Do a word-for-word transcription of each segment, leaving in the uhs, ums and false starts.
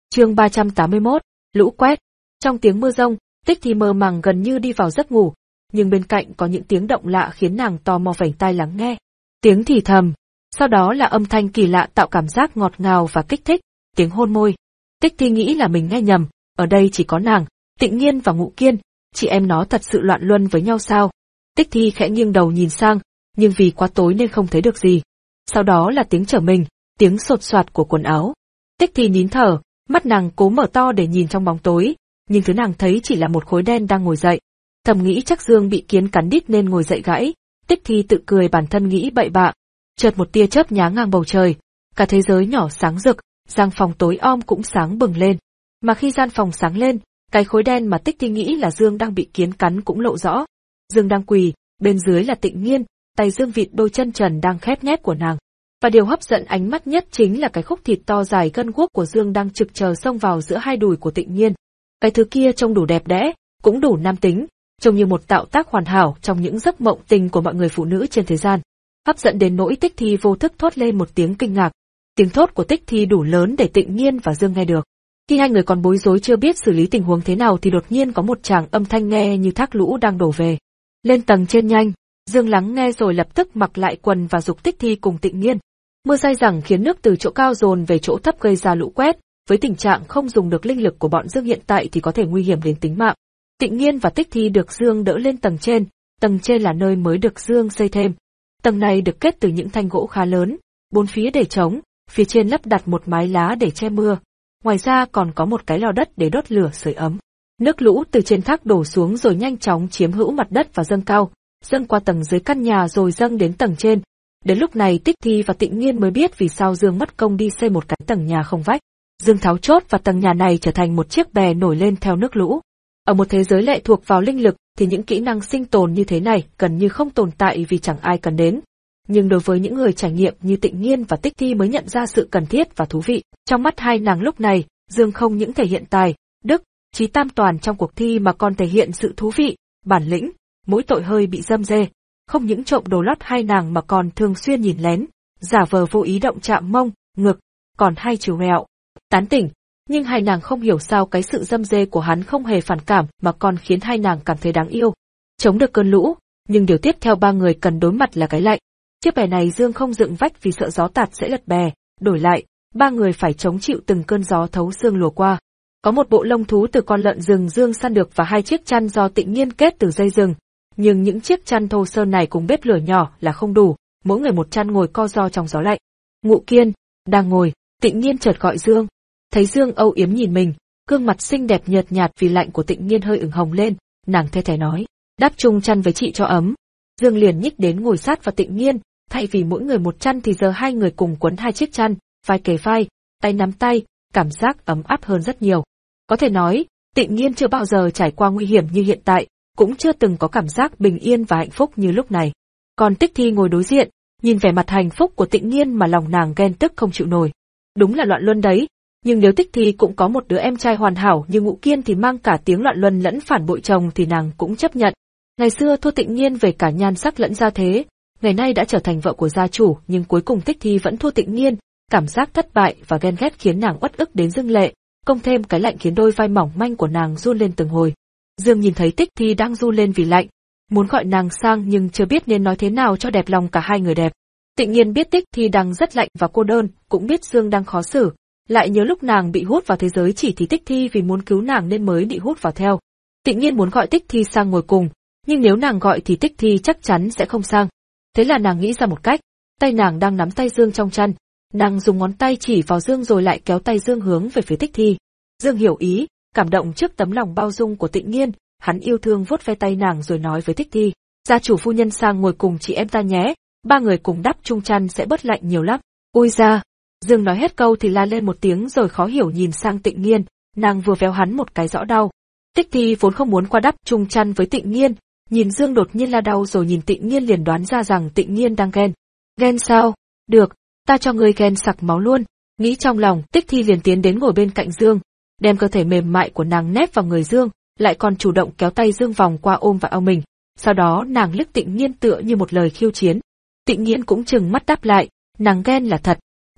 Chương ba trăm tám mươi mốt, lũ quét. Trong tiếng mưa rông, Tích Thi mơ màng gần như đi vào giấc ngủ, nhưng bên cạnh có những tiếng động lạ khiến nàng tò mò vểnh tai lắng nghe. Tiếng thì thầm, sau đó là âm thanh kỳ lạ tạo cảm giác ngọt ngào và kích thích, tiếng hôn môi. Tích Thi nghĩ là mình nghe nhầm, ở đây chỉ có nàng, Tịnh Nhiên và Ngụ Kiên, chị em nó thật sự loạn luân với nhau sao? Tích Thi khẽ nghiêng đầu nhìn sang, nhưng vì quá tối nên không thấy được gì. Sau đó là tiếng trở mình, tiếng sột soạt của quần áo. Tích Thi nín thở, mắt nàng cố mở to để nhìn trong bóng tối, nhưng thứ nàng thấy chỉ là một khối đen đang ngồi dậy. Thầm nghĩ chắc Dương bị kiến cắn đít nên ngồi dậy gãy, Tích Thi tự cười bản thân nghĩ bậy bạ. Chợt một tia chớp nhá ngang bầu trời, cả thế giới nhỏ sáng rực, gian phòng tối om cũng sáng bừng lên. Mà khi gian phòng sáng lên, cái khối đen mà Tích Thi nghĩ là Dương đang bị kiến cắn cũng lộ rõ. Dương đang quỳ, bên dưới là Tịnh Nhiên, tay Dương vịn đôi chân trần đang khép nép của nàng. Và điều hấp dẫn ánh mắt nhất chính là cái khúc thịt to dài gân guốc của Dương đang trực chờ xông vào giữa hai đùi của Tịnh Nhiên. Cái thứ kia trông đủ đẹp đẽ, cũng đủ nam tính, trông như một tạo tác hoàn hảo trong những giấc mộng tình của mọi người phụ nữ trên thế gian. Hấp dẫn đến nỗi Tích Thi vô thức thốt lên một tiếng kinh ngạc. Tiếng thốt của Tích Thi đủ lớn để Tịnh Nhiên và Dương nghe được. Khi hai người còn bối rối chưa biết xử lý tình huống thế nào thì đột nhiên có một tràng âm thanh nghe như thác lũ đang đổ về. Lên tầng trên nhanh. Dương lắng nghe rồi lập tức mặc lại quần và giục Tích Thi cùng Tịnh Nhiên. Mưa dai dẳng khiến nước từ chỗ cao dồn về chỗ thấp gây ra lũ quét, với tình trạng không dùng được linh lực của bọn Dương hiện tại thì có thể nguy hiểm đến tính mạng. Tịnh Nhiên và Tích Thi được Dương đỡ lên tầng trên, tầng trên là nơi mới được Dương xây thêm. Tầng này được kết từ những thanh gỗ khá lớn, bốn phía để trống, phía trên lắp đặt một mái lá để che mưa. Ngoài ra còn có một cái lò đất để đốt lửa sưởi ấm. Nước lũ từ trên thác đổ xuống rồi nhanh chóng chiếm hữu mặt đất và dâng cao, dâng qua tầng dưới căn nhà rồi dâng đến tầng trên. Đến lúc này Tích Thi và Tịnh Nhiên mới biết vì sao Dương mất công đi xây một cái tầng nhà không vách. Dương tháo chốt và tầng nhà này trở thành một chiếc bè nổi lên theo nước lũ. Ở một thế giới lệ thuộc vào linh lực thì những kỹ năng sinh tồn như thế này gần như không tồn tại vì chẳng ai cần đến. Nhưng đối với những người trải nghiệm như Tịnh Nhiên và Tích Thi mới nhận ra sự cần thiết và thú vị. Trong mắt hai nàng lúc này, Dương không những thể hiện tài, đức, trí tam toàn trong cuộc thi mà còn thể hiện sự thú vị, bản lĩnh, mỗi tội hơi bị dâm dê. Không những trộm đồ lót hai nàng mà còn thường xuyên nhìn lén, giả vờ vô ý động chạm mông, ngực, còn hay trừ mẹo, tán tỉnh. Nhưng hai nàng không hiểu sao cái sự dâm dê của hắn không hề phản cảm mà còn khiến hai nàng cảm thấy đáng yêu. Chống được cơn lũ, nhưng điều tiếp theo ba người cần đối mặt là cái lạnh. Chiếc bè này Dương không dựng vách vì sợ gió tạt sẽ lật bè, đổi lại, ba người phải chống chịu từng cơn gió thấu xương lùa qua. Có một bộ lông thú từ con lợn rừng Dương săn được và hai chiếc chăn do Tịnh Nhiên kết từ dây rừng. Nhưng những chiếc chăn thô sơ này cùng bếp lửa nhỏ là không đủ, mỗi người một chăn ngồi co ro trong gió lạnh. Ngụ Kiên, đang ngồi, Tịnh Nhiên chợt gọi Dương. Thấy Dương âu yếm nhìn mình, gương mặt xinh đẹp nhợt nhạt vì lạnh của Tịnh Nhiên hơi ửng hồng lên, nàng the thé nói, đắp chung chăn với chị cho ấm. Dương liền nhích đến ngồi sát vào Tịnh Nhiên, thay vì mỗi người một chăn thì giờ hai người cùng quấn hai chiếc chăn, vai kề vai, tay nắm tay, cảm giác ấm áp hơn rất nhiều. Có thể nói, Tịnh Nhiên chưa bao giờ trải qua nguy hiểm như hiện tại, cũng chưa từng có cảm giác bình yên và hạnh phúc như lúc này. Còn Tích Thi ngồi đối diện, nhìn vẻ mặt hạnh phúc của Tịnh Nhiên mà lòng nàng ghen tức không chịu nổi. Đúng là loạn luân đấy, nhưng nếu Tích Thi cũng có một đứa em trai hoàn hảo như Ngụ Kiên thì mang cả tiếng loạn luân lẫn phản bội chồng thì nàng cũng chấp nhận. Ngày xưa thua Tịnh Nhiên về cả nhan sắc lẫn gia thế, ngày nay đã trở thành vợ của gia chủ nhưng cuối cùng Tích Thi vẫn thua Tịnh Nhiên, cảm giác thất bại và ghen ghét khiến nàng uất ức đến rưng lệ, cộng thêm cái lạnh khiến đôi vai mỏng manh của nàng run lên từng hồi. Dương nhìn thấy Tích Thi đang run lên vì lạnh, muốn gọi nàng sang nhưng chưa biết nên nói thế nào cho đẹp lòng cả hai người đẹp. Tịnh Nhiên biết Tích Thi đang rất lạnh và cô đơn, cũng biết Dương đang khó xử, lại nhớ lúc nàng bị hút vào thế giới chỉ thì Tích Thi vì muốn cứu nàng nên mới bị hút vào theo. Tịnh Nhiên muốn gọi Tích Thi sang ngồi cùng, nhưng nếu nàng gọi thì Tích Thi chắc chắn sẽ không sang. Thế là nàng nghĩ ra một cách, tay nàng đang nắm tay Dương trong chăn, nàng dùng ngón tay chỉ vào Dương rồi lại kéo tay Dương hướng về phía Tích Thi. Dương hiểu ý, cảm động trước tấm lòng bao dung của Tịnh Nhiên, hắn yêu thương vuốt ve tay nàng rồi nói với Tích Thi, gia chủ phu nhân sang ngồi cùng chị em ta nhé, ba người cùng đắp chung chăn sẽ bớt lạnh nhiều lắm. Ui ra! Dương nói hết câu thì la lên một tiếng rồi khó hiểu nhìn sang Tịnh Nhiên, nàng vừa véo hắn một cái rõ đau. Tích Thi vốn không muốn qua đắp chung chăn với Tịnh Nhiên, nhìn Dương đột nhiên la đau rồi nhìn Tịnh Nhiên liền đoán ra rằng Tịnh Nhiên đang ghen. Ghen sao? Được, ta cho ngươi ghen sặc máu luôn. Nghĩ trong lòng, Tích Thi liền tiến đến ngồi bên cạnh Dương, đem cơ thể mềm mại của nàng nép vào người Dương, lại còn chủ động kéo tay Dương vòng qua ôm vào eo mình. Sau đó nàng liếc Tịnh Nhiên tựa như một lời khiêu chiến. Tịnh Nhiên cũng trừng mắt đáp lại, nàng ghen là thật,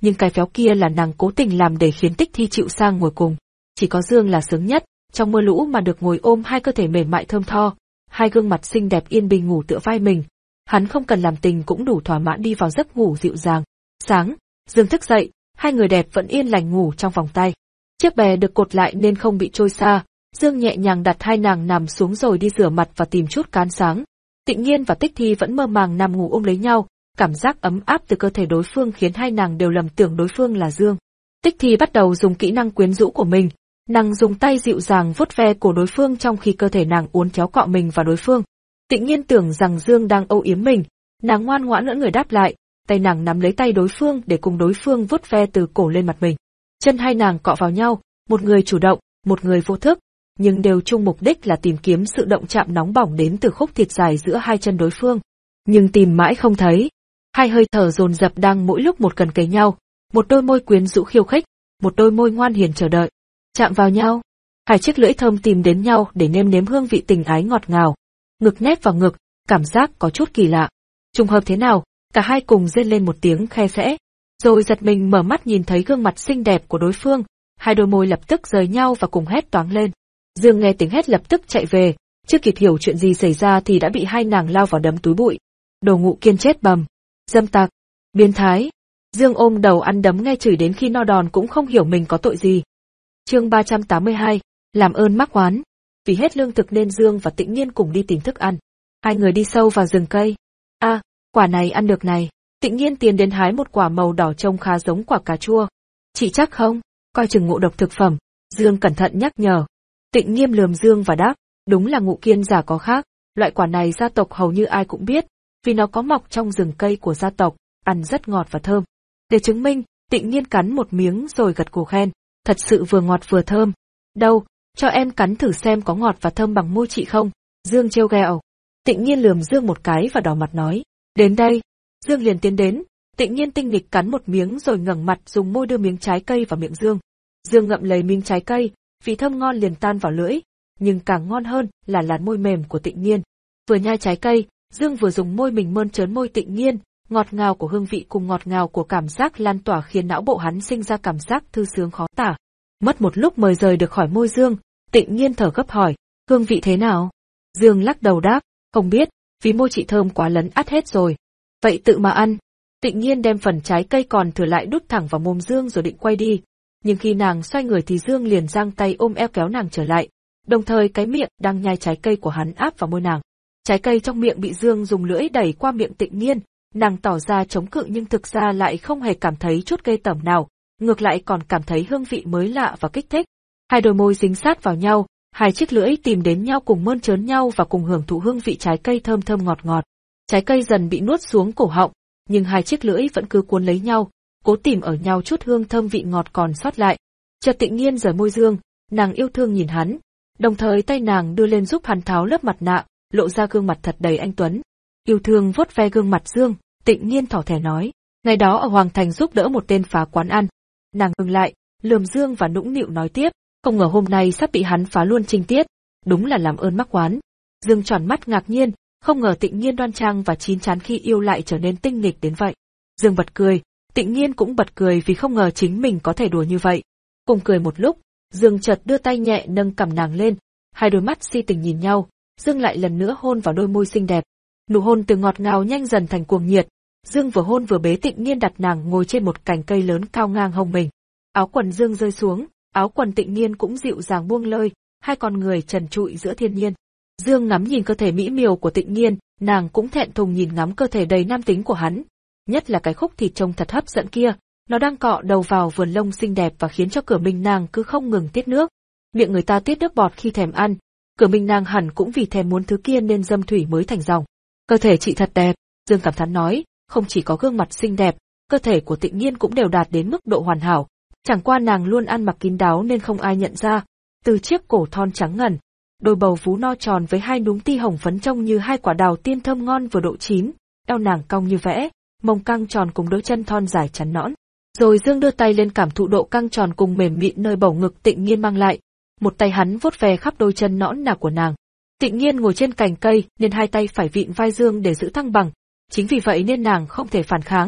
nhưng cái phéo kia là nàng cố tình làm để khiến Tích Thi chịu sang ngồi cùng. Chỉ có Dương là sướng nhất, trong mưa lũ mà được ngồi ôm hai cơ thể mềm mại thơm tho, hai gương mặt xinh đẹp yên bình ngủ tựa vai mình. Hắn không cần làm tình cũng đủ thỏa mãn đi vào giấc ngủ dịu dàng. Sáng, Dương thức dậy, hai người đẹp vẫn yên lành ngủ trong vòng tay. Chiếc bè được cột lại nên không bị trôi xa, Dương nhẹ nhàng đặt hai nàng nằm xuống rồi đi rửa mặt và tìm chút cán sáng. Tịnh Nhiên và Tích Thi vẫn mơ màng nằm ngủ ôm lấy nhau, cảm giác ấm áp từ cơ thể đối phương khiến hai nàng đều lầm tưởng đối phương là Dương. Tích Thi bắt đầu dùng kỹ năng quyến rũ của mình, nàng dùng tay dịu dàng vuốt ve cổ đối phương trong khi cơ thể nàng uốn kéo cọ mình vào đối phương. Tịnh Nhiên tưởng rằng Dương đang âu yếm mình, nàng ngoan ngoãn ưỡn người đáp lại, tay nàng nắm lấy tay đối phương để cùng đối phương vuốt ve từ cổ lên mặt mình. Chân hai nàng cọ vào nhau, một người chủ động, một người vô thức, nhưng đều chung mục đích là tìm kiếm sự động chạm nóng bỏng đến từ khúc thịt dài giữa hai chân đối phương. Nhưng tìm mãi không thấy. Hai hơi thở dồn dập đang mỗi lúc một gần kề nhau, một đôi môi quyến rũ khiêu khích, một đôi môi ngoan hiền chờ đợi. Chạm vào nhau, hai chiếc lưỡi thơm tìm đến nhau để nêm nếm hương vị tình ái ngọt ngào. Ngực nép vào ngực, cảm giác có chút kỳ lạ. Trùng hợp thế nào, cả hai cùng rên lên một tiếng khe khẽ, rồi giật mình mở mắt nhìn thấy gương mặt xinh đẹp của đối phương, hai đôi môi lập tức rời nhau và cùng hét toáng lên. Dương nghe tiếng hét lập tức chạy về, chưa kịp hiểu chuyện gì xảy ra thì đã bị hai nàng lao vào đấm túi bụi. Đồ Ngụ Kiên chết bầm, dâm tặc, biến thái. Dương ôm đầu ăn đấm nghe chửi đến khi no đòn cũng không hiểu mình có tội gì. Chương ba trăm tám mươi hai, làm ơn mắc oán. Vì hết lương thực nên Dương và Tịnh Nhiên cùng đi tìm thức ăn. Hai người đi sâu vào rừng cây. A, à, quả này ăn được này. Tịnh Nhiên tiến đến hái một quả màu đỏ trông khá giống quả cà chua. Chị chắc không? Coi chừng ngộ độc thực phẩm. Dương cẩn thận nhắc nhở. Tịnh Nhiên lườm Dương và đáp, đúng là Ngụ Kiên giả có khác. Loại quả này gia tộc hầu như ai cũng biết, vì nó có mọc trong rừng cây của gia tộc, ăn rất ngọt và thơm. Để chứng minh, Tịnh Nhiên cắn một miếng rồi gật gù khen, thật sự vừa ngọt vừa thơm. Đâu, cho em cắn thử xem có ngọt và thơm bằng môi chị không? Dương trêu ghẹo. Tịnh Nhiên lườm Dương một cái và đỏ mặt nói, đến đây. Dương liền tiến đến, Tịnh Nhiên tinh nghịch cắn một miếng rồi ngẩng mặt dùng môi đưa miếng trái cây vào miệng Dương. Dương ngậm lấy miếng trái cây, vị thơm ngon liền tan vào lưỡi, nhưng càng ngon hơn là làn môi mềm của Tịnh Nhiên. Vừa nhai trái cây, Dương vừa dùng môi mình mơn trớn môi Tịnh Nhiên, ngọt ngào của hương vị cùng ngọt ngào của cảm giác lan tỏa khiến não bộ hắn sinh ra cảm giác thư sướng khó tả. Mất một lúc mới rời được khỏi môi Dương, Tịnh Nhiên thở gấp hỏi, hương vị thế nào? Dương lắc đầu đáp, không biết, vì môi chị thơm quá lấn át hết rồi. Vậy tự mà ăn. Tịnh Nhiên đem phần trái cây còn thừa lại đút thẳng vào mồm Dương rồi định quay đi. Nhưng khi nàng xoay người thì Dương liền giang tay ôm eo kéo nàng trở lại, đồng thời cái miệng đang nhai trái cây của hắn áp vào môi nàng. Trái cây trong miệng bị Dương dùng lưỡi đẩy qua miệng Tịnh Nhiên, nàng tỏ ra chống cự nhưng thực ra lại không hề cảm thấy chút ghê tởm nào, ngược lại còn cảm thấy hương vị mới lạ và kích thích. Hai đôi môi dính sát vào nhau, hai chiếc lưỡi tìm đến nhau cùng mơn trớn nhau và cùng hưởng thụ hương vị trái cây thơm thơm ngọt ngọt. Trái cây dần bị nuốt xuống cổ họng, nhưng hai chiếc lưỡi vẫn cứ cuốn lấy nhau, cố tìm ở nhau chút hương thơm vị ngọt còn sót lại. Chợt Tịnh Nhiên rời môi Dương, nàng yêu thương nhìn hắn, đồng thời tay nàng đưa lên giúp hắn tháo lớp mặt nạ, lộ ra gương mặt thật đầy anh tuấn. Yêu thương vuốt ve gương mặt Dương, Tịnh Nhiên thỏ thẻ nói, ngày đó ở Hoàng Thành giúp đỡ một tên phá quán ăn. Nàng ngừng lại, lườm Dương và nũng nịu nói tiếp, không ngờ hôm nay sắp bị hắn phá luôn trinh tiết, đúng là làm ơn mắc oán. Dương tròn mắt ngạc nhiên, không ngờ Tịnh Nhiên đoan trang và chín chắn khi yêu lại trở nên tinh nghịch đến vậy. Dương bật cười, Tịnh Nhiên cũng bật cười vì không ngờ chính mình có thể đùa như vậy. Cùng cười một lúc, Dương chợt đưa tay nhẹ nâng cằm nàng lên, hai đôi mắt si tình nhìn nhau, Dương lại lần nữa hôn vào đôi môi xinh đẹp. Nụ hôn từ ngọt ngào nhanh dần thành cuồng nhiệt, Dương vừa hôn vừa bế Tịnh Nhiên đặt nàng ngồi trên một cành cây lớn cao ngang hông mình. Áo quần Dương rơi xuống, áo quần Tịnh Nhiên cũng dịu dàng buông lơi, hai con người trần trụi giữa thiên nhiên. Dương ngắm nhìn cơ thể mỹ miều của Tịnh Nhiên, nàng cũng thẹn thùng nhìn ngắm cơ thể đầy nam tính của hắn, nhất là cái khúc thịt trông thật hấp dẫn kia, nó đang cọ đầu vào vườn lông xinh đẹp và khiến cho Cửa Minh nàng cứ không ngừng tiết nước. Miệng người ta tiết nước bọt khi thèm ăn, Cửa Minh nàng hẳn cũng vì thèm muốn thứ kia nên dâm thủy mới thành dòng. Cơ thể chị thật đẹp, Dương cảm thán nói, không chỉ có gương mặt xinh đẹp, cơ thể của Tịnh Nhiên cũng đều đạt đến mức độ hoàn hảo, chẳng qua nàng luôn ăn mặc kín đáo nên không ai nhận ra, từ chiếc cổ thon trắng ngần, đôi bầu vú no tròn với hai núm ti hồng phấn trông như hai quả đào tiên thơm ngon vừa độ chín, eo nàng cong như vẽ, mông căng tròn cùng đôi chân thon dài chắn nõn. Rồi Dương đưa tay lên cảm thụ độ căng tròn cùng mềm mịn nơi bầu ngực Tịnh Nhiên mang lại, một tay hắn vuốt về khắp đôi chân nõn nà của nàng. Tịnh Nhiên ngồi trên cành cây nên hai tay phải vịn vai Dương để giữ thăng bằng, chính vì vậy nên nàng không thể phản kháng,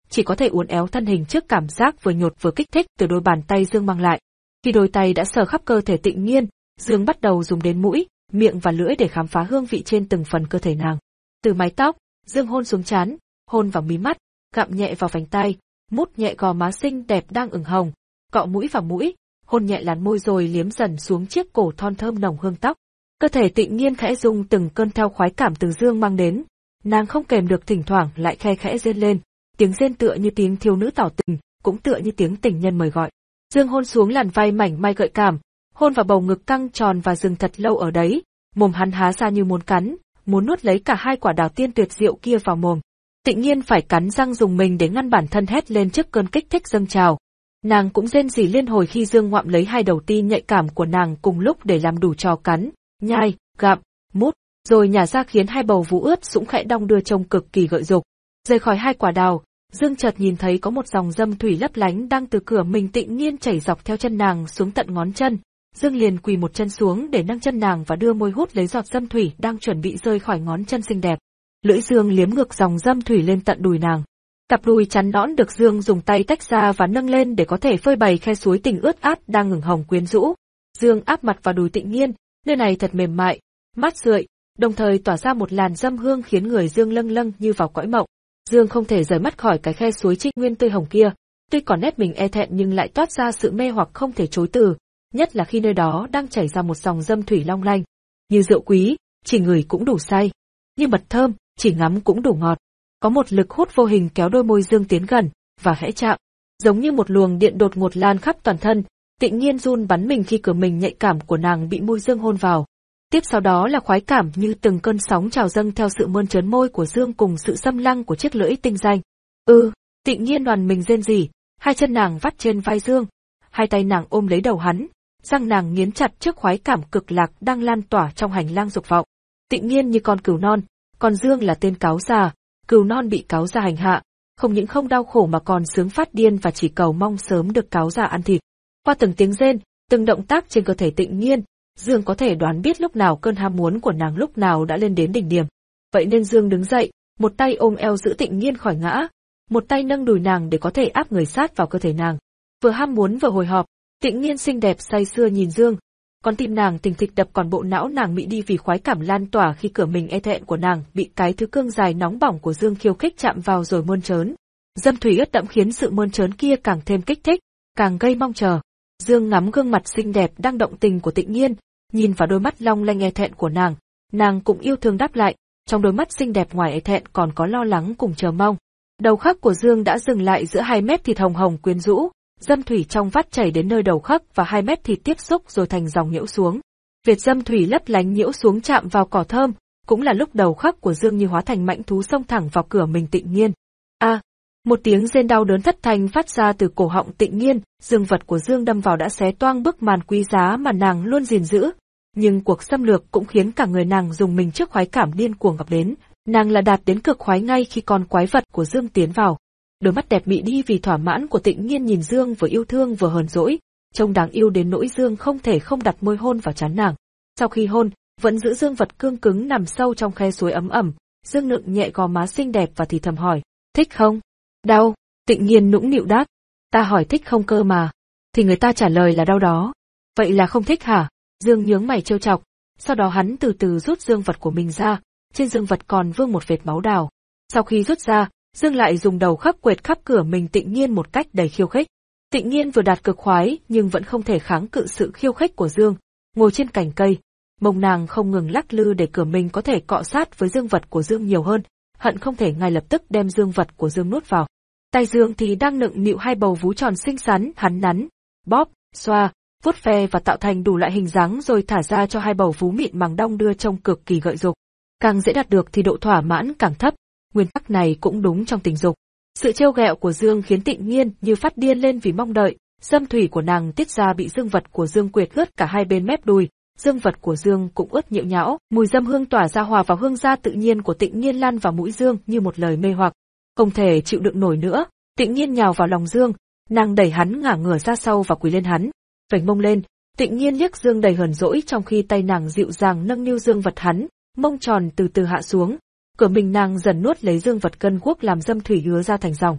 chỉ có thể uốn éo thân hình trước cảm giác vừa nhột vừa kích thích từ đôi bàn tay Dương mang lại. Khi đôi tay đã sờ khắp cơ thể Tịnh Nhiên, Dương bắt đầu dùng đến mũi, miệng và lưỡi để khám phá hương vị trên từng phần cơ thể nàng. Từ mái tóc, Dương hôn xuống trán, hôn vào mí mắt, gặm nhẹ vào vành tai, mút nhẹ gò má xinh đẹp đang ửng hồng, cọ mũi vào mũi, hôn nhẹ làn môi rồi liếm dần xuống chiếc cổ thon thơm nồng hương tóc. Cơ thể Tịnh Nhiên khẽ rung từng cơn theo khoái cảm từ Dương mang đến, nàng không kèm được thỉnh thoảng lại khe khẽ rên lên, tiếng rên tựa như tiếng thiếu nữ tỏ tình, cũng tựa như tiếng tình nhân mời gọi. Dương hôn xuống làn vai mảnh mai gợi cảm, hôn vào bầu ngực căng tròn và dừng thật lâu ở đấy, mồm hắn há ra như muốn cắn, muốn nuốt lấy cả hai quả đào tiên tuyệt diệu kia vào mồm. Tịnh Nhiên phải cắn răng dùng mình để ngăn bản thân hét lên trước cơn kích thích dâng trào. Nàng cũng rên rỉ liên hồi khi Dương ngoạm lấy hai đầu ti nhạy cảm của nàng cùng lúc để làm đủ trò cắn, nhai, gặm, mút, rồi nhả ra khiến hai bầu vú ướt sũng khẽ đong đưa trông cực kỳ gợi dục. Rời khỏi hai quả đào, Dương chợt nhìn thấy có một dòng dâm thủy lấp lánh đang từ cửa mình Tịnh Nhiên chảy dọc theo chân nàng xuống tận ngón chân. Dương liền quỳ một chân xuống để nâng chân nàng và đưa môi hút lấy giọt dâm thủy đang chuẩn bị rơi khỏi ngón chân xinh đẹp. Lưỡi Dương liếm ngược dòng dâm thủy lên tận đùi nàng. Cặp đùi chắn nõn được Dương dùng tay tách ra và nâng lên để có thể phơi bày khe suối tình ướt át đang ngừng hồng quyến rũ. Dương áp mặt vào đùi Tịnh Nhiên, nơi này thật mềm mại, mát rượi, đồng thời tỏa ra một làn dâm hương khiến người Dương lâng lâng như vào cõi mộng. Dương không thể rời mắt khỏi cái khe suối trích nguyên tươi hồng kia, tuy còn nét mình e thẹn nhưng lại toát ra sự mê hoặc không thể chối từ, nhất là khi nơi đó đang chảy ra một dòng dâm thủy long lanh, như rượu quý, chỉ ngửi cũng đủ say, như mật thơm, chỉ ngắm cũng đủ ngọt. Có một lực hút vô hình kéo đôi môi Dương tiến gần và khẽ chạm, giống như một luồng điện đột ngột lan khắp toàn thân. Tịnh Nhiên run bắn mình khi cửa mình nhạy cảm của nàng bị môi Dương hôn vào. Tiếp sau đó là khoái cảm như từng cơn sóng trào dâng theo sự mơn trớn môi của Dương cùng sự xâm lăng của chiếc lưỡi tinh danh. Ừ, Tịnh Nhiên đoàn mình rên rỉ, hai chân nàng vắt trên vai Dương, hai tay nàng ôm lấy đầu hắn, răng nàng nghiến chặt trước khoái cảm cực lạc đang lan tỏa trong hành lang dục vọng. Tịnh Nhiên như con cừu non, còn Dương là tên cáo già, cừu non bị cáo già hành hạ, không những không đau khổ mà còn sướng phát điên và chỉ cầu mong sớm được cáo già ăn thịt. Qua từng tiếng rên, từng động tác trên cơ thể Tịnh Nhiên, Dương có thể đoán biết lúc nào cơn ham muốn của nàng lúc nào đã lên đến đỉnh điểm. Vậy nên Dương đứng dậy, một tay ôm eo giữ Tịnh Nhiên khỏi ngã, một tay nâng đùi nàng để có thể áp người sát vào cơ thể nàng. Vừa ham muốn vừa hồi hộp, Tịnh Nhiên xinh đẹp say sưa nhìn Dương, con tim nàng thình thịch đập còn bộ não nàng mị đi vì khoái cảm lan tỏa khi cửa mình e thẹn của nàng bị cái thứ cương dài nóng bỏng của Dương khiêu khích chạm vào rồi mơn trớn. Dâm thủy ướt đẫm khiến sự mơn trớn kia càng thêm kích thích, càng gây mong chờ. Dương ngắm gương mặt xinh đẹp đang động tình của Tịnh Nhiên, nhìn vào đôi mắt long lanh e thẹn của nàng, nàng cũng yêu thương đáp lại, trong đôi mắt xinh đẹp ngoài e thẹn còn có lo lắng cùng chờ mong. Đầu khắc của Dương đã dừng lại giữa hai mép thịt hồng hồng quyến rũ, dâm thủy trong vắt chảy đến nơi đầu khắc và hai mép thịt tiếp xúc rồi thành dòng nhiễu xuống. Việt dâm thủy lấp lánh nhiễu xuống chạm vào cỏ thơm, cũng là lúc đầu khắc của Dương như hóa thành mãnh thú xông thẳng vào cửa mình Tịnh Nhiên. A, à, một tiếng rên đau đớn thất thanh phát ra từ cổ họng Tịnh Nhiên, dương vật của Dương đâm vào đã xé toang bức màn quý giá mà nàng luôn gìn giữ. Nhưng cuộc xâm lược cũng khiến cả người nàng dùng mình trước khoái cảm điên cuồng ập đến. Nàng là đạt đến cực khoái ngay khi con quái vật của Dương tiến vào. Đôi mắt đẹp mị đi vì thỏa mãn của Tịnh Nhiên nhìn Dương vừa yêu thương vừa hờn dỗi, trông đáng yêu đến nỗi Dương không thể không đặt môi hôn vào trán nàng. Sau khi hôn, vẫn giữ Dương vật cương cứng nằm sâu trong khe suối ấm ẩm, Dương nựng nhẹ gò má xinh đẹp và thì thầm hỏi, thích không? Đau, Tịnh Nhiên nũng nịu đáp, ta hỏi thích không cơ mà. Thì người ta trả lời là đau đó. Vậy là không thích hả? Dương nhướng mày trêu chọc, sau đó hắn từ từ rút dương vật của mình ra, trên dương vật còn vương một vệt máu đào. Sau khi rút ra, Dương lại dùng đầu khắp quệt khắp cửa mình Tịnh Nhiên một cách đầy khiêu khích. Tịnh Nhiên vừa đạt cực khoái nhưng vẫn không thể kháng cự sự khiêu khích của Dương, ngồi trên cành cây, mông nàng không ngừng lắc lư để cửa mình có thể cọ sát với dương vật của Dương nhiều hơn, hận không thể ngay lập tức đem dương vật của Dương nuốt vào. Tay Dương thì đang nựng nịu hai bầu vú tròn xinh xắn, hắn nắn, bóp, xoa, vuốt ve và tạo thành đủ loại hình dáng rồi thả ra cho hai bầu vú mịn màng đong đưa trông cực kỳ gợi dục. Càng dễ đạt được thì độ thỏa mãn càng thấp, nguyên tắc này cũng đúng trong tình dục. Sự trêu ghẹo của Dương khiến Tịnh Nhiên như phát điên lên vì mong đợi, dâm thủy của nàng tiết ra bị dương vật của Dương quệt ướt cả hai bên mép đùi, dương vật của Dương cũng ướt nhễu nhão, mùi dâm hương tỏa ra hòa vào hương da tự nhiên của Tịnh Nhiên lan vào mũi Dương như một lời mê hoặc. Không thể chịu đựng nổi nữa, Tịnh Nhiên nhào vào lòng Dương, nàng đẩy hắn ngả ngửa ra sau và quỳ lên hắn, vểnh mông lên. Tịnh Nhiên liếc Dương đầy hờn dỗi trong khi tay nàng dịu dàng nâng niu dương vật hắn, mông tròn từ từ hạ xuống, cửa mình nàng dần nuốt lấy dương vật cân guốc làm dâm thủy hứa ra thành dòng.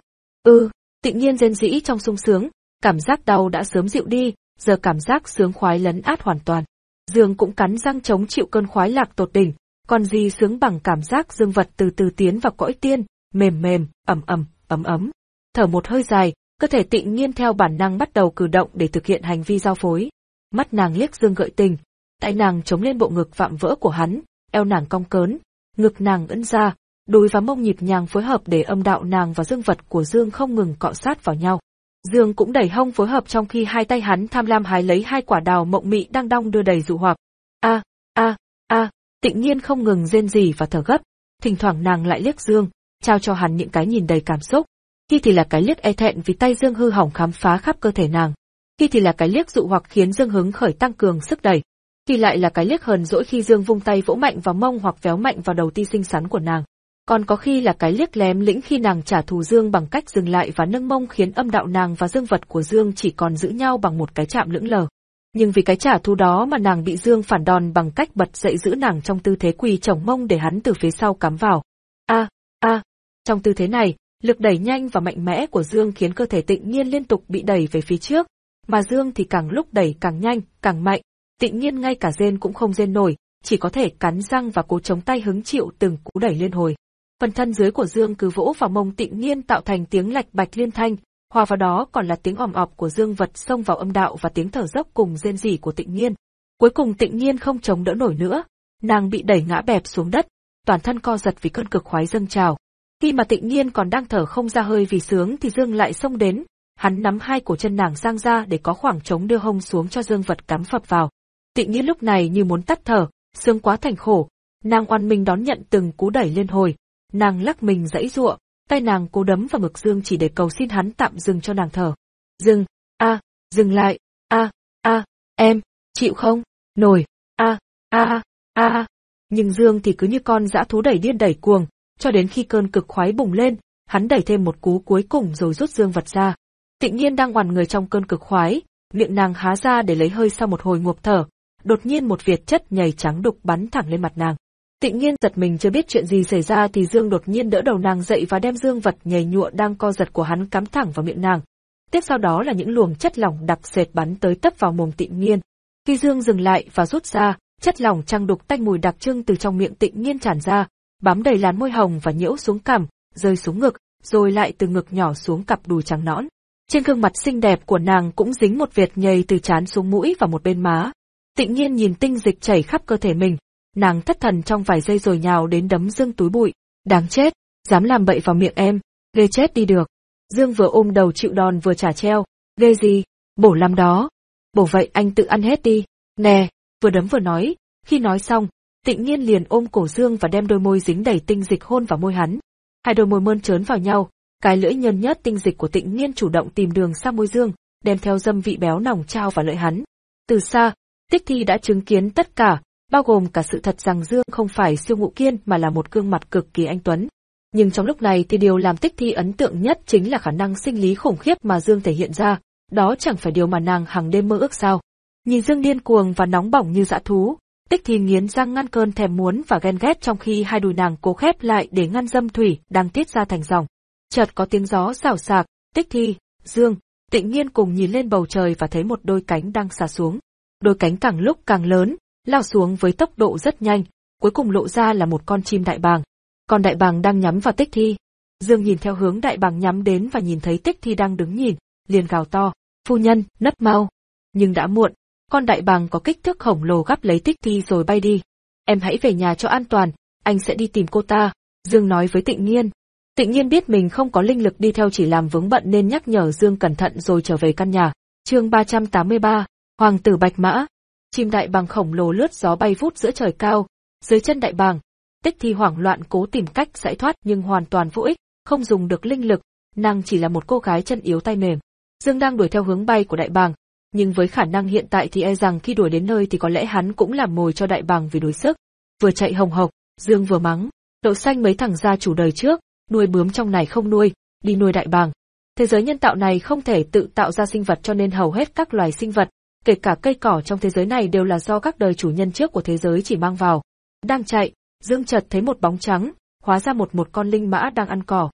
Ừ, Tịnh Nhiên rên rỉ trong sung sướng, cảm giác đau đã sớm dịu đi, giờ cảm giác sướng khoái lấn át hoàn toàn. Dương cũng cắn răng chống chịu cơn khoái lạc tột đỉnh, còn gì sướng bằng cảm giác dương vật từ từ tiến vào cõi tiên, mềm mềm, ẩm ẩm, ấm ấm. Thở một hơi dài, cơ thể Tịnh Nhiên theo bản năng bắt đầu cử động để thực hiện hành vi giao phối. Mắt nàng liếc Dương gợi tình, tay nàng chống lên bộ ngực vạm vỡ của hắn, eo nàng cong cớn, ngực nàng ưỡn ra, đùi và mông nhịp nhàng phối hợp để âm đạo nàng và dương vật của Dương không ngừng cọ sát vào nhau. Dương cũng đẩy hông phối hợp trong khi hai tay hắn tham lam hái lấy hai quả đào mộng mị đang đong đưa đầy dụ hoặc. A, a, a, Tịnh Nhiên không ngừng rên rỉ và thở gấp, thỉnh thoảng nàng lại liếc Dương, trao cho hắn những cái nhìn đầy cảm xúc. Khi thì là cái liếc e thẹn vì tay Dương hư hỏng khám phá khắp cơ thể nàng, khi thì là cái liếc dụ hoặc khiến Dương hứng khởi tăng cường sức đẩy, khi lại là cái liếc hờn dỗi khi Dương vung tay vỗ mạnh vào mông hoặc véo mạnh vào đầu ti xinh xắn của nàng. Còn có khi là cái liếc lém lĩnh khi nàng trả thù Dương bằng cách dừng lại và nâng mông khiến âm đạo nàng và dương vật của Dương chỉ còn giữ nhau bằng một cái chạm lững lờ. Nhưng vì cái trả thù đó mà nàng bị Dương phản đòn bằng cách bật dậy giữ nàng trong tư thế quỳ chổng mông để hắn từ phía sau cắm vào. A, a, trong tư thế này, lực đẩy nhanh và mạnh mẽ của Dương khiến cơ thể Tịnh Nhiên liên tục bị đẩy về phía trước, mà Dương thì càng lúc đẩy càng nhanh, càng mạnh. Tịnh Nhiên ngay cả rên cũng không rên nổi, chỉ có thể cắn răng và cố chống tay hứng chịu từng cú đẩy liên hồi. Phần thân dưới của Dương cứ vỗ vào mông Tịnh Nhiên tạo thành tiếng lạch bạch liên thanh, hòa vào đó còn là tiếng òm ọp của Dương vật xông vào âm đạo và tiếng thở dốc cùng rên rỉ của Tịnh Nhiên. Cuối cùng Tịnh Nhiên không chống đỡ nổi nữa, nàng bị đẩy ngã bẹp xuống đất, toàn thân co giật vì cơn cực khoái dâng trào. Khi mà Tịnh Nhiên còn đang thở không ra hơi vì sướng thì Dương lại xông đến, hắn nắm hai cổ chân nàng giang ra để có khoảng trống đưa hông xuống cho Dương vật cắm phập vào. Tịnh Nhiên lúc này như muốn tắt thở, sướng quá thành khổ, nàng oan mình đón nhận từng cú đẩy liên hồi, nàng lắc mình giãy giụa, tay nàng cố đấm vào ngực Dương chỉ để cầu xin hắn tạm dừng cho nàng thở. Dừng, a, dừng lại, a, a, em, chịu không, nổi, a, a, a, a. Nhưng Dương thì cứ như con dã thú đẩy điên đẩy cuồng, cho đến khi cơn cực khoái bùng lên, hắn đẩy thêm một cú cuối cùng rồi rút Dương vật ra. Tịnh Nhiên đang oằn người trong cơn cực khoái, miệng nàng há ra để lấy hơi sau một hồi nguộp thở, đột nhiên một việt chất nhầy trắng đục bắn thẳng lên mặt nàng. Tịnh Nhiên giật mình chưa biết chuyện gì xảy ra thì Dương đột nhiên đỡ đầu nàng dậy và đem Dương vật nhầy nhụa đang co giật của hắn cắm thẳng vào miệng nàng. Tiếp sau đó là những luồng chất lỏng đặc sệt bắn tới tấp vào mồm Tịnh Nhiên. Khi Dương dừng lại và rút ra, chất lỏng trăng đục tanh mùi đặc trưng từ trong miệng Tịnh Nhiên tràn ra, bám đầy làn môi hồng và nhiễu xuống cằm, rơi xuống ngực, rồi lại từ ngực nhỏ xuống cặp đùi trắng nõn. Trên gương mặt xinh đẹp của nàng cũng dính một vệt nhầy từ trán xuống mũi và một bên má. Tịnh Nhiên nhìn tinh dịch chảy khắp cơ thể mình, nàng thất thần trong vài giây rồi nhào đến đấm Dương túi bụi. Đáng chết, dám làm bậy vào miệng em, ghê chết đi được. Dương vừa ôm đầu chịu đòn vừa trả treo, ghê gì, bổ lắm đó. Bổ vậy anh tự ăn hết đi, nè, vừa đấm vừa nói, khi nói xong, Tịnh Nhiên liền ôm cổ Dương và đem đôi môi dính đầy tinh dịch hôn vào môi hắn. Hai đôi môi mơn trớn vào nhau, cái lưỡi nhơn nhớt tinh dịch của Tịnh Nhiên chủ động tìm đường sang môi Dương, đem theo dâm vị béo nòng trao vào lưỡi hắn. Từ xa, Tích Thi đã chứng kiến tất cả, bao gồm cả sự thật rằng Dương không phải Siêu Ngũ Kiên mà là một gương mặt cực kỳ anh tuấn. Nhưng trong lúc này thì điều làm Tích Thi ấn tượng nhất chính là khả năng sinh lý khủng khiếp mà Dương thể hiện ra, đó chẳng phải điều mà nàng hàng đêm mơ ước sao. Nhìn Dương điên cuồng và nóng bỏng như dã thú, Tích Thi nghiến răng ngăn cơn thèm muốn và ghen ghét trong khi hai đùi nàng cố khép lại để ngăn dâm thủy đang tiết ra thành dòng. Chợt có tiếng gió xào xạc, Tích Thi, Dương, Tịnh Nhiên cùng nhìn lên bầu trời và thấy một đôi cánh đang xà xuống. Đôi cánh càng lúc càng lớn, lao xuống với tốc độ rất nhanh, cuối cùng lộ ra là một con chim đại bàng. Con đại bàng đang nhắm vào Tích Thi. Dương nhìn theo hướng đại bàng nhắm đến và nhìn thấy Tích Thi đang đứng nhìn, liền gào to, phu nhân, nấp mau. Nhưng đã muộn, con đại bàng có kích thước khổng lồ gắp lấy Tích Thi rồi bay đi. Em hãy về nhà cho an toàn, anh sẽ đi tìm cô ta, Dương nói với Tịnh Nhiên. Tịnh Nhiên biết mình không có linh lực đi theo chỉ làm vướng bận nên nhắc nhở Dương cẩn thận rồi trở về căn nhà. Chương ba trăm tám mươi ba, Hoàng tử Bạch Mã. Chim đại bàng khổng lồ lướt gió bay vút giữa trời cao, dưới chân đại bàng, Tích Thi hoảng loạn cố tìm cách giải thoát nhưng hoàn toàn vô ích, không dùng được linh lực, nàng chỉ là một cô gái chân yếu tay mềm. Dương đang đuổi theo hướng bay của đại bàng, nhưng với khả năng hiện tại thì e rằng khi đuổi đến nơi thì có lẽ hắn cũng làm mồi cho đại bàng vì đuối sức. Vừa chạy hồng hộc, Dương vừa mắng, đậu xanh mấy thằng gia chủ đời trước, nuôi bướm trong này không nuôi, đi nuôi đại bàng. Thế giới nhân tạo này không thể tự tạo ra sinh vật cho nên hầu hết các loài sinh vật, kể cả cây cỏ trong thế giới này đều là do các đời chủ nhân trước của thế giới chỉ mang vào. Đang chạy, Dương chợt thấy một bóng trắng, hóa ra một một con linh mã đang ăn cỏ.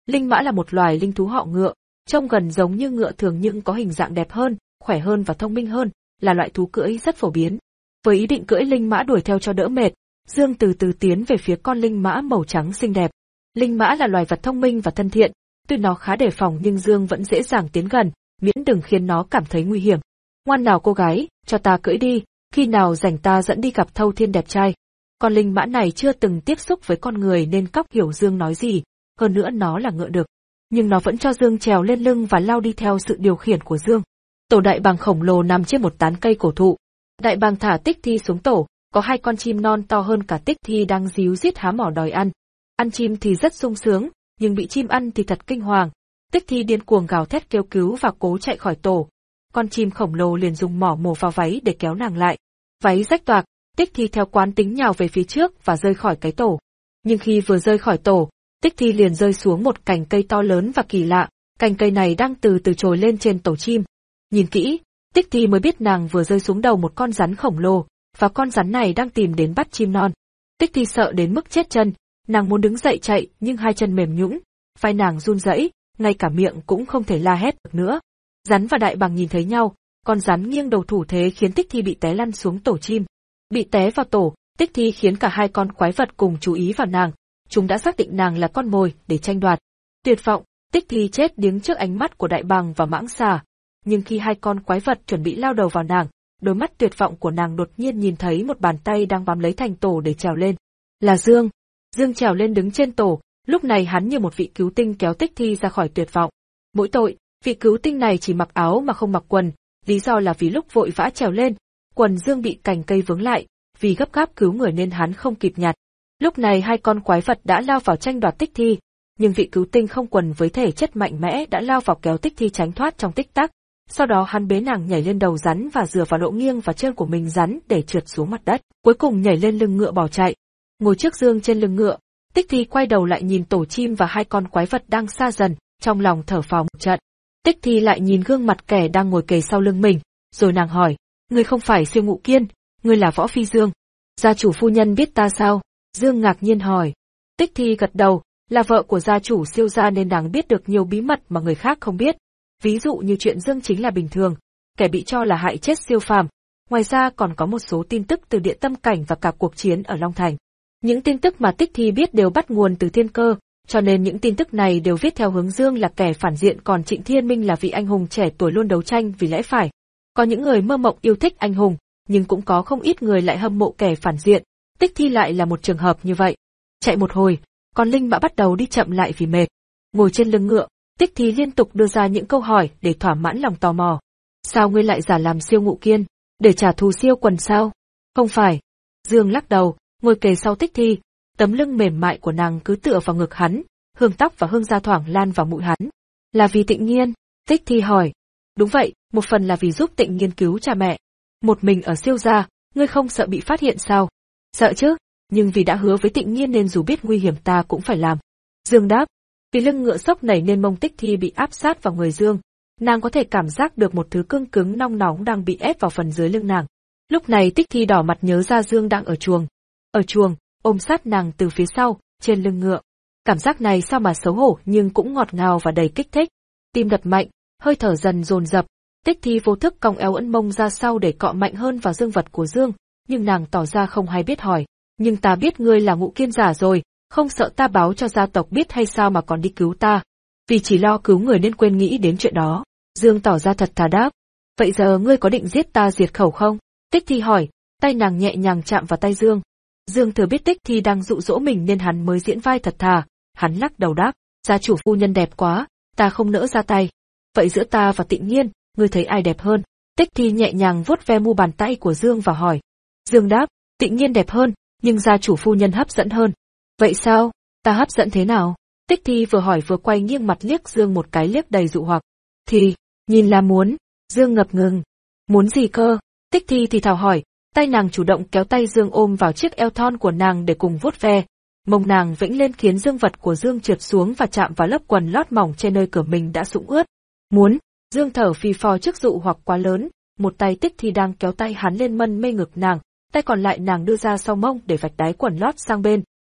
Linh mã là một loài linh thú họ ngựa, trông gần giống như ngựa thường nhưng có hình dạng đẹp hơn, khỏe hơn và thông minh hơn, là loại thú cưỡi rất phổ biến. Với ý định cưỡi linh mã đuổi theo cho đỡ mệt, Dương từ từ tiến về phía con linh mã màu trắng xinh đẹp. Linh mã là loài vật thông minh và thân thiện, tuy nó khá đề phòng nhưng Dương vẫn dễ dàng tiến gần, miễn đừng khiến nó cảm thấy nguy hiểm. Ngoan nào cô gái, cho ta cưỡi đi, khi nào rảnh ta dẫn đi gặp Thâu Thiên đẹp trai. Con linh mã này chưa từng tiếp xúc với con người nên cóc hiểu Dương nói gì, hơn nữa nó là ngựa đực. Nhưng nó vẫn cho Dương trèo lên lưng và lao đi theo sự điều khiển của Dương. Tổ đại bàng khổng lồ nằm trên một tán cây cổ thụ. Đại bàng thả Tích Thi xuống tổ, có hai con chim non to hơn cả Tích Thi đang díu dít há mỏ đòi ăn. Ăn chim thì rất sung sướng, nhưng bị chim ăn thì thật kinh hoàng. Tích Thi điên cuồng gào thét kêu cứu và cố chạy khỏi tổ. Con chim khổng lồ liền dùng mỏ mổ vào váy để kéo nàng lại. Váy rách toạc, Tích Thi theo quán tính nhào về phía trước và rơi khỏi cái tổ. Nhưng khi vừa rơi khỏi tổ, Tích Thi liền rơi xuống một cành cây to lớn và kỳ lạ, cành cây này đang từ từ trồi lên trên tổ chim. Nhìn kỹ, Tích Thi mới biết nàng vừa rơi xuống đầu một con rắn khổng lồ, và con rắn này đang tìm đến bắt chim non. Tích Thi sợ đến mức chết chân, nàng muốn đứng dậy chạy nhưng hai chân mềm nhũn, vai nàng run rẩy, ngay cả miệng cũng không thể la hét được nữa. Rắn và đại bàng nhìn thấy nhau, con rắn nghiêng đầu thủ thế khiến Tích Thi bị té lăn xuống tổ chim. Bị té vào tổ, Tích Thi khiến cả hai con quái vật cùng chú ý vào nàng, chúng đã xác định nàng là con mồi để tranh đoạt. Tuyệt vọng, Tích Thi chết điếng trước ánh mắt của đại bàng và mãng xà. Nhưng khi hai con quái vật chuẩn bị lao đầu vào nàng, đôi mắt tuyệt vọng của nàng đột nhiên nhìn thấy một bàn tay đang bám lấy thành tổ để trèo lên. Là Dương. Dương trèo lên đứng trên tổ, lúc này hắn như một vị cứu tinh kéo Tích Thi ra khỏi tuyệt vọng. Mỗi tội, vị cứu tinh này chỉ mặc áo mà không mặc quần, lý do là vì lúc vội vã trèo lên, quần Dương bị cành cây vướng lại, vì gấp gáp cứu người nên hắn không kịp nhặt. Lúc này hai con quái vật đã lao vào tranh đoạt Tích Thi, nhưng vị cứu tinh không quần với thể chất mạnh mẽ đã lao vào kéo Tích Thi tránh thoát trong tích tắc. Sau đó hắn bế nàng nhảy lên đầu rắn và dựa vào độ nghiêng và chân của mình rắn để trượt xuống mặt đất, cuối cùng nhảy lên lưng ngựa bỏ chạy. Ngồi trước Dương trên lưng ngựa, Tích Thi quay đầu lại nhìn tổ chim và hai con quái vật đang xa dần, trong lòng thở phào một trận. Tích Thi lại nhìn gương mặt kẻ đang ngồi kề sau lưng mình, rồi nàng hỏi, ngươi không phải Siêu Ngụ Kiên, ngươi là Võ Phi Dương. Gia chủ phu nhân biết ta sao? Dương ngạc nhiên hỏi. Tích Thi gật đầu, là vợ của gia chủ Siêu gia nên nàng biết được nhiều bí mật mà người khác không biết. Ví dụ như chuyện Dương chính là bình thường, kẻ bị cho là hại chết siêu phàm. Ngoài ra còn có một số tin tức từ Địa Tâm Cảnh và cả cuộc chiến ở Long Thành. Những tin tức mà Tích Thi biết đều bắt nguồn từ Thiên Cơ, cho nên những tin tức này đều viết theo hướng Dương là kẻ phản diện còn Trịnh Thiên Minh là vị anh hùng trẻ tuổi luôn đấu tranh vì lẽ phải. Có những người mơ mộng yêu thích anh hùng, nhưng cũng có không ít người lại hâm mộ kẻ phản diện, Tích Thi lại là một trường hợp như vậy. Chạy một hồi, con linh mã bắt đầu đi chậm lại vì mệt. Ngồi trên lưng ngựa, Tích Thi liên tục đưa ra những câu hỏi để thỏa mãn lòng tò mò. Sao ngươi lại giả làm Siêu Ngụ Kiên? Để trả thù Siêu Quần sao? Không phải. Dương lắc đầu, ngồi kề sau Tích Thi, tấm lưng mềm mại của nàng cứ tựa vào ngực hắn, hương tóc và hương da thoảng lan vào mũi hắn. Là vì Tịnh Nghiên? Tích Thi hỏi. Đúng vậy, một phần là vì giúp Tịnh Nghiên cứu cha mẹ. Một mình ở Siêu gia, ngươi không sợ bị phát hiện sao? Sợ chứ, nhưng vì đã hứa với Tịnh Nghiên nên dù biết nguy hiểm ta cũng phải làm. Dương đáp. Vì lưng ngựa sốc nảy nên mông Tích Thi bị áp sát vào người Dương. Nàng có thể cảm giác được một thứ cương cứng nong nóng đang bị ép vào phần dưới lưng nàng. Lúc này Tích Thi đỏ mặt nhớ ra Dương đang ở chuồng. Ở chuồng, ôm sát nàng từ phía sau, trên lưng ngựa. Cảm giác này sao mà xấu hổ nhưng cũng ngọt ngào và đầy kích thích. Tim đập mạnh, hơi thở dần dồn dập. Tích Thi vô thức cong eo ưỡn mông ra sau để cọ mạnh hơn vào dương vật của Dương, nhưng nàng tỏ ra không hay biết hỏi. Nhưng ta biết ngươi là Ngụ Kiên giả rồi, không sợ ta báo cho gia tộc biết hay sao mà còn đi cứu ta. Vì chỉ lo cứu người nên quên nghĩ đến chuyện đó. Dương tỏ ra thật thà đáp. Vậy giờ ngươi có định giết ta diệt khẩu không? Tích Thi hỏi, tay nàng nhẹ nhàng chạm vào tay Dương. Dương thừa biết Tích Thi đang dụ dỗ mình nên hắn mới diễn vai thật thà. Hắn lắc đầu đáp, gia chủ phu nhân đẹp quá, ta không nỡ ra tay. Vậy giữa ta và Tịnh Nghiên, ngươi thấy ai đẹp hơn? Tích Thi nhẹ nhàng vuốt ve mu bàn tay của Dương và hỏi. Dương đáp, Tịnh Nghiên đẹp hơn, nhưng gia chủ phu nhân hấp dẫn hơn. Vậy sao? Ta hấp dẫn thế nào? Tích Thi vừa hỏi vừa quay nghiêng mặt liếc Dương một cái liếc đầy dụ hoặc. Thì, nhìn là muốn. Dương ngập ngừng. Muốn gì cơ? Tích Thi thì thào hỏi, tay nàng chủ động kéo tay Dương ôm vào chiếc eo thon của nàng để cùng vuốt ve. Mông nàng vĩnh lên khiến dương vật của Dương trượt xuống và chạm vào lớp quần lót mỏng trên nơi cửa mình đã sũng ướt. Muốn, Dương thở phì phò trước dụ hoặc quá lớn, một tay Tích Thi đang kéo tay hắn lên mân mê ngực nàng, tay còn lại nàng đưa ra sau mông để vạch đáy quần lót sang bên.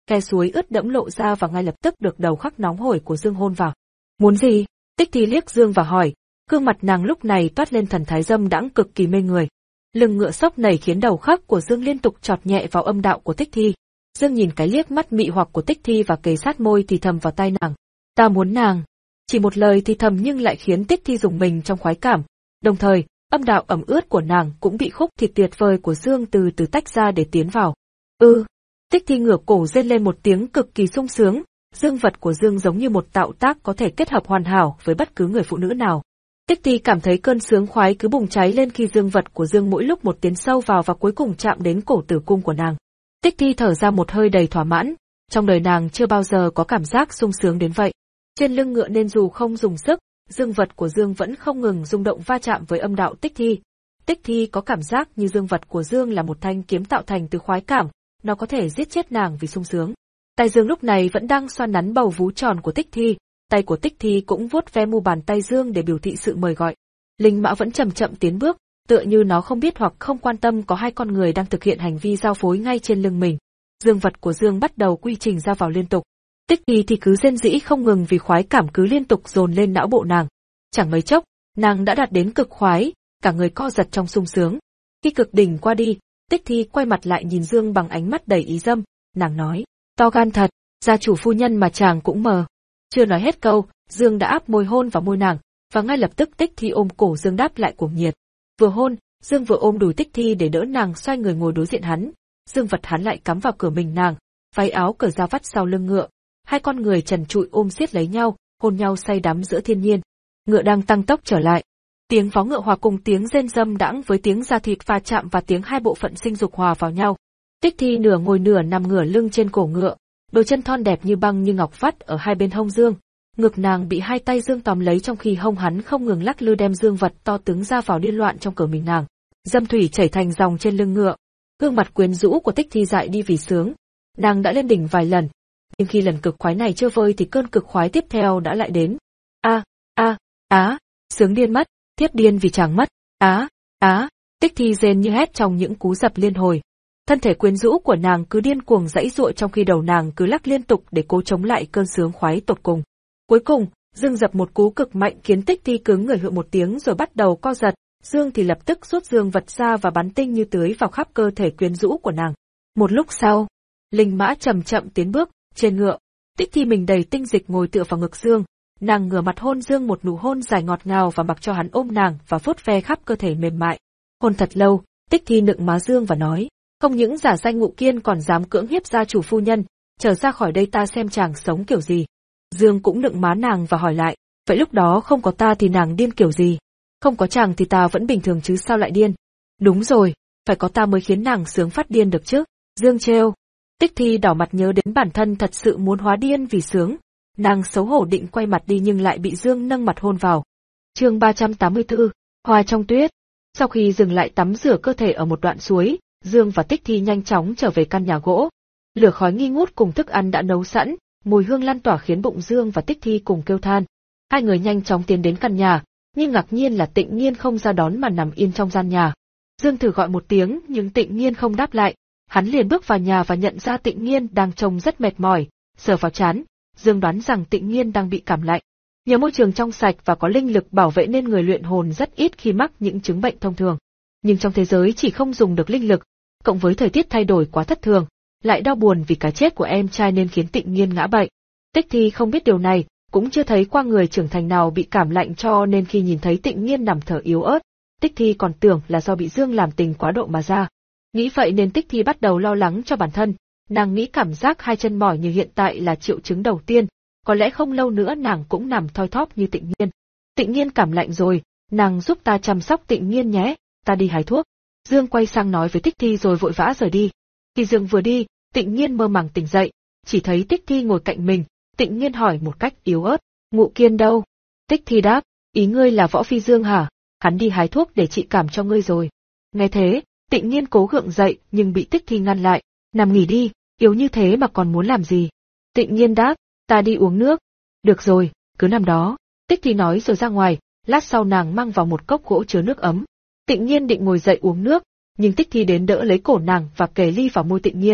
khe suối ướt đẫm lộ ra và ngay lập tức được đầu khắc nóng hổi của Dương hôn vào. Muốn gì? Tích Thi liếc Dương và hỏi, gương mặt nàng lúc này toát lên thần thái dâm đãng cực kỳ mê người. Lưng ngựa sốc nảy khiến đầu khắc của Dương liên tục chọt nhẹ vào âm đạo của Tích Thi. Dương nhìn cái liếc mắt mị hoặc của Tích Thi và kề sát môi thì thầm vào tai nàng. Ta muốn nàng. Chỉ một lời thì thầm nhưng lại khiến Tích Thi rùng mình trong khoái cảm. Đồng thời, âm đạo ẩm ướt của nàng cũng bị khúc thịt tuyệt vời của Dương từ từ tách ra để tiến vào. Ừ. Tích Thi ngửa cổ rên lên một tiếng cực kỳ sung sướng. Dương vật của Dương giống như một tạo tác có thể kết hợp hoàn hảo với bất cứ người phụ nữ nào. Tích Thi cảm thấy cơn sướng khoái cứ bùng cháy lên khi dương vật của Dương mỗi lúc một tiến sâu vào và cuối cùng chạm đến cổ tử cung của nàng. Tích Thi thở ra một hơi đầy thỏa mãn, trong đời nàng chưa bao giờ có cảm giác sung sướng đến vậy. Trên lưng ngựa nên dù không dùng sức, dương vật của Dương vẫn không ngừng rung động va chạm với âm đạo Tích Thi. Tích Thi có cảm giác như dương vật của Dương là một thanh kiếm tạo thành từ khoái cảm, nó có thể giết chết nàng vì sung sướng. Tay Dương lúc này vẫn đang xoa nắn bầu vú tròn của Tích Thi, tay của Tích Thi cũng vuốt ve mu bàn tay Dương để biểu thị sự mời gọi. Linh mã vẫn chậm chậm tiến bước, tựa như nó không biết hoặc không quan tâm có hai con người đang thực hiện hành vi giao phối ngay trên lưng mình. Dương vật của Dương bắt đầu quy trình ra vào liên tục. Tích Thi thì cứ rên rỉ không ngừng vì khoái cảm cứ liên tục dồn lên não bộ nàng. Chẳng mấy chốc, nàng đã đạt đến cực khoái, cả người co giật trong sung sướng. Khi cực đỉnh qua đi, Tích Thi quay mặt lại nhìn Dương bằng ánh mắt đầy ý dâm, nàng nói, to gan thật, gia chủ phu nhân mà chàng cũng mờ. Chưa nói hết câu, Dương đã áp môi hôn vào môi nàng, và ngay lập tức Tích Thi ôm cổ Dương đáp lại cuồng nhiệt. Vừa hôn, Dương vừa ôm đùi Tích Thi để đỡ nàng xoay người ngồi đối diện hắn. Dương vật hắn lại cắm vào cửa mình nàng, váy áo cởi ra vắt sau lưng ngựa. Hai con người trần trụi ôm siết lấy nhau, hôn nhau say đắm giữa thiên nhiên. Ngựa đang tăng tốc trở lại. Tiếng vó ngựa hòa cùng tiếng rên râm đãng với tiếng da thịt va chạm và tiếng hai bộ phận sinh dục hòa vào nhau. Tích Thi nửa ngồi nửa nằm ngửa lưng trên cổ ngựa, đôi chân thon đẹp như băng như ngọc vắt ở hai bên hông Dương. Ngực nàng bị hai tay Dương tóm lấy trong khi hông hắn không ngừng lắc lư đem dương vật to tướng ra vào điên loạn trong cờ mình nàng. Dâm thủy chảy thành dòng trên lưng ngựa. Gương mặt quyến rũ của Tích Thi dại đi vì sướng. Nàng đã lên đỉnh vài lần, nhưng khi lần cực khoái này chưa vơi thì cơn cực khoái tiếp theo đã lại đến. A, a, á, sướng điên mất, thiếp điên vì chàng mất. Á, á, Tích Thi rên như hét trong những cú dập liên hồi. Thân thể quyến rũ của nàng cứ điên cuồng giãy giụa trong khi đầu nàng cứ lắc liên tục để cố chống lại cơn sướng khoái tột cùng. Cuối cùng, Dương dập một cú cực mạnh khiến Tích Thi cứng người hự một tiếng rồi bắt đầu co giật, Dương thì lập tức rút dương vật ra và bắn tinh như tưới vào khắp cơ thể quyến rũ của nàng. Một lúc sau, Linh mã chậm chậm tiến bước, trên ngựa, Tích Thi mình đầy tinh dịch ngồi tựa vào ngực Dương, nàng ngửa mặt hôn Dương một nụ hôn dài ngọt ngào và mặc cho hắn ôm nàng và vuốt ve khắp cơ thể mềm mại. Hôn thật lâu, Tích Thi nựng má Dương và nói, không những giả danh Ngụ Kiên còn dám cưỡng hiếp gia chủ phu nhân, trở ra khỏi đây ta xem chàng sống kiểu gì. Dương cũng nựng má nàng và hỏi lại, vậy lúc đó không có ta thì nàng điên kiểu gì? Không có chàng thì ta vẫn bình thường chứ sao lại điên? Đúng rồi, phải có ta mới khiến nàng sướng phát điên được chứ. Dương trêu. Tích Thi đỏ mặt nhớ đến bản thân thật sự muốn hóa điên vì sướng. Nàng xấu hổ định quay mặt đi nhưng lại bị Dương nâng mặt hôn vào. Chương ba trăm tám mươi tư, Hoa trong tuyết. Sau khi dừng lại tắm rửa cơ thể ở một đoạn suối, Dương và Tích Thi nhanh chóng trở về căn nhà gỗ. Lửa khói nghi ngút cùng thức ăn đã nấu sẵn, mùi hương lan tỏa khiến bụng Dương và Tích Thi cùng kêu than. Hai người nhanh chóng tiến đến căn nhà, nhưng ngạc nhiên là Tịnh Nhiên không ra đón mà nằm yên trong gian nhà. Dương thử gọi một tiếng nhưng Tịnh Nhiên không đáp lại. Hắn liền bước vào nhà và nhận ra Tịnh Nhiên đang trông rất mệt mỏi, sờ vào trán. Dương đoán rằng Tịnh Nhiên đang bị cảm lạnh. Nhờ môi trường trong sạch và có linh lực bảo vệ nên người luyện hồn rất ít khi mắc những chứng bệnh thông thường. Nhưng trong thế giới chỉ không dùng được linh lực, cộng với thời tiết thay đổi quá thất thường, lại đau buồn vì cái chết của em trai nên khiến Tịnh Nhiên ngã bệnh. Tích Thi không biết điều này, cũng chưa thấy qua người trưởng thành nào bị cảm lạnh cho nên khi nhìn thấy Tịnh Nhiên nằm thở yếu ớt, Tích Thi còn tưởng là do bị Dương làm tình quá độ mà ra. Nghĩ vậy nên Tích Thi bắt đầu lo lắng cho bản thân, nàng nghĩ cảm giác hai chân mỏi như hiện tại là triệu chứng đầu tiên, có lẽ không lâu nữa nàng cũng nằm thoi thóp như Tịnh Nhiên. Tịnh Nhiên cảm lạnh rồi, nàng giúp ta chăm sóc Tịnh Nhiên nhé, ta đi hái thuốc. Dương quay sang nói với Tích Thi rồi vội vã rời đi. Khi Dương vừa đi, Tịnh Nhiên mơ màng tỉnh dậy, chỉ thấy Tích Thi ngồi cạnh mình, Tịnh Nhiên hỏi một cách yếu ớt, Ngụ Kiên đâu? Tích Thi đáp, ý ngươi là Võ Phi Dương hả? Hắn đi hái thuốc để trị cảm cho ngươi rồi. Nghe thế, Tịnh Nhiên cố gượng dậy nhưng bị Tích Thi ngăn lại, nằm nghỉ đi, yếu như thế mà còn muốn làm gì? Tịnh Nhiên đáp, ta đi uống nước. Được rồi, cứ nằm đó. Tích Thi nói rồi ra ngoài, lát sau nàng mang vào một cốc gỗ chứa nước ấm. Tịnh Nhiên định ngồi dậy uống nước, nhưng Tích Thi đến đỡ lấy cổ nàng và kề ly vào môi Tịnh Nhiên.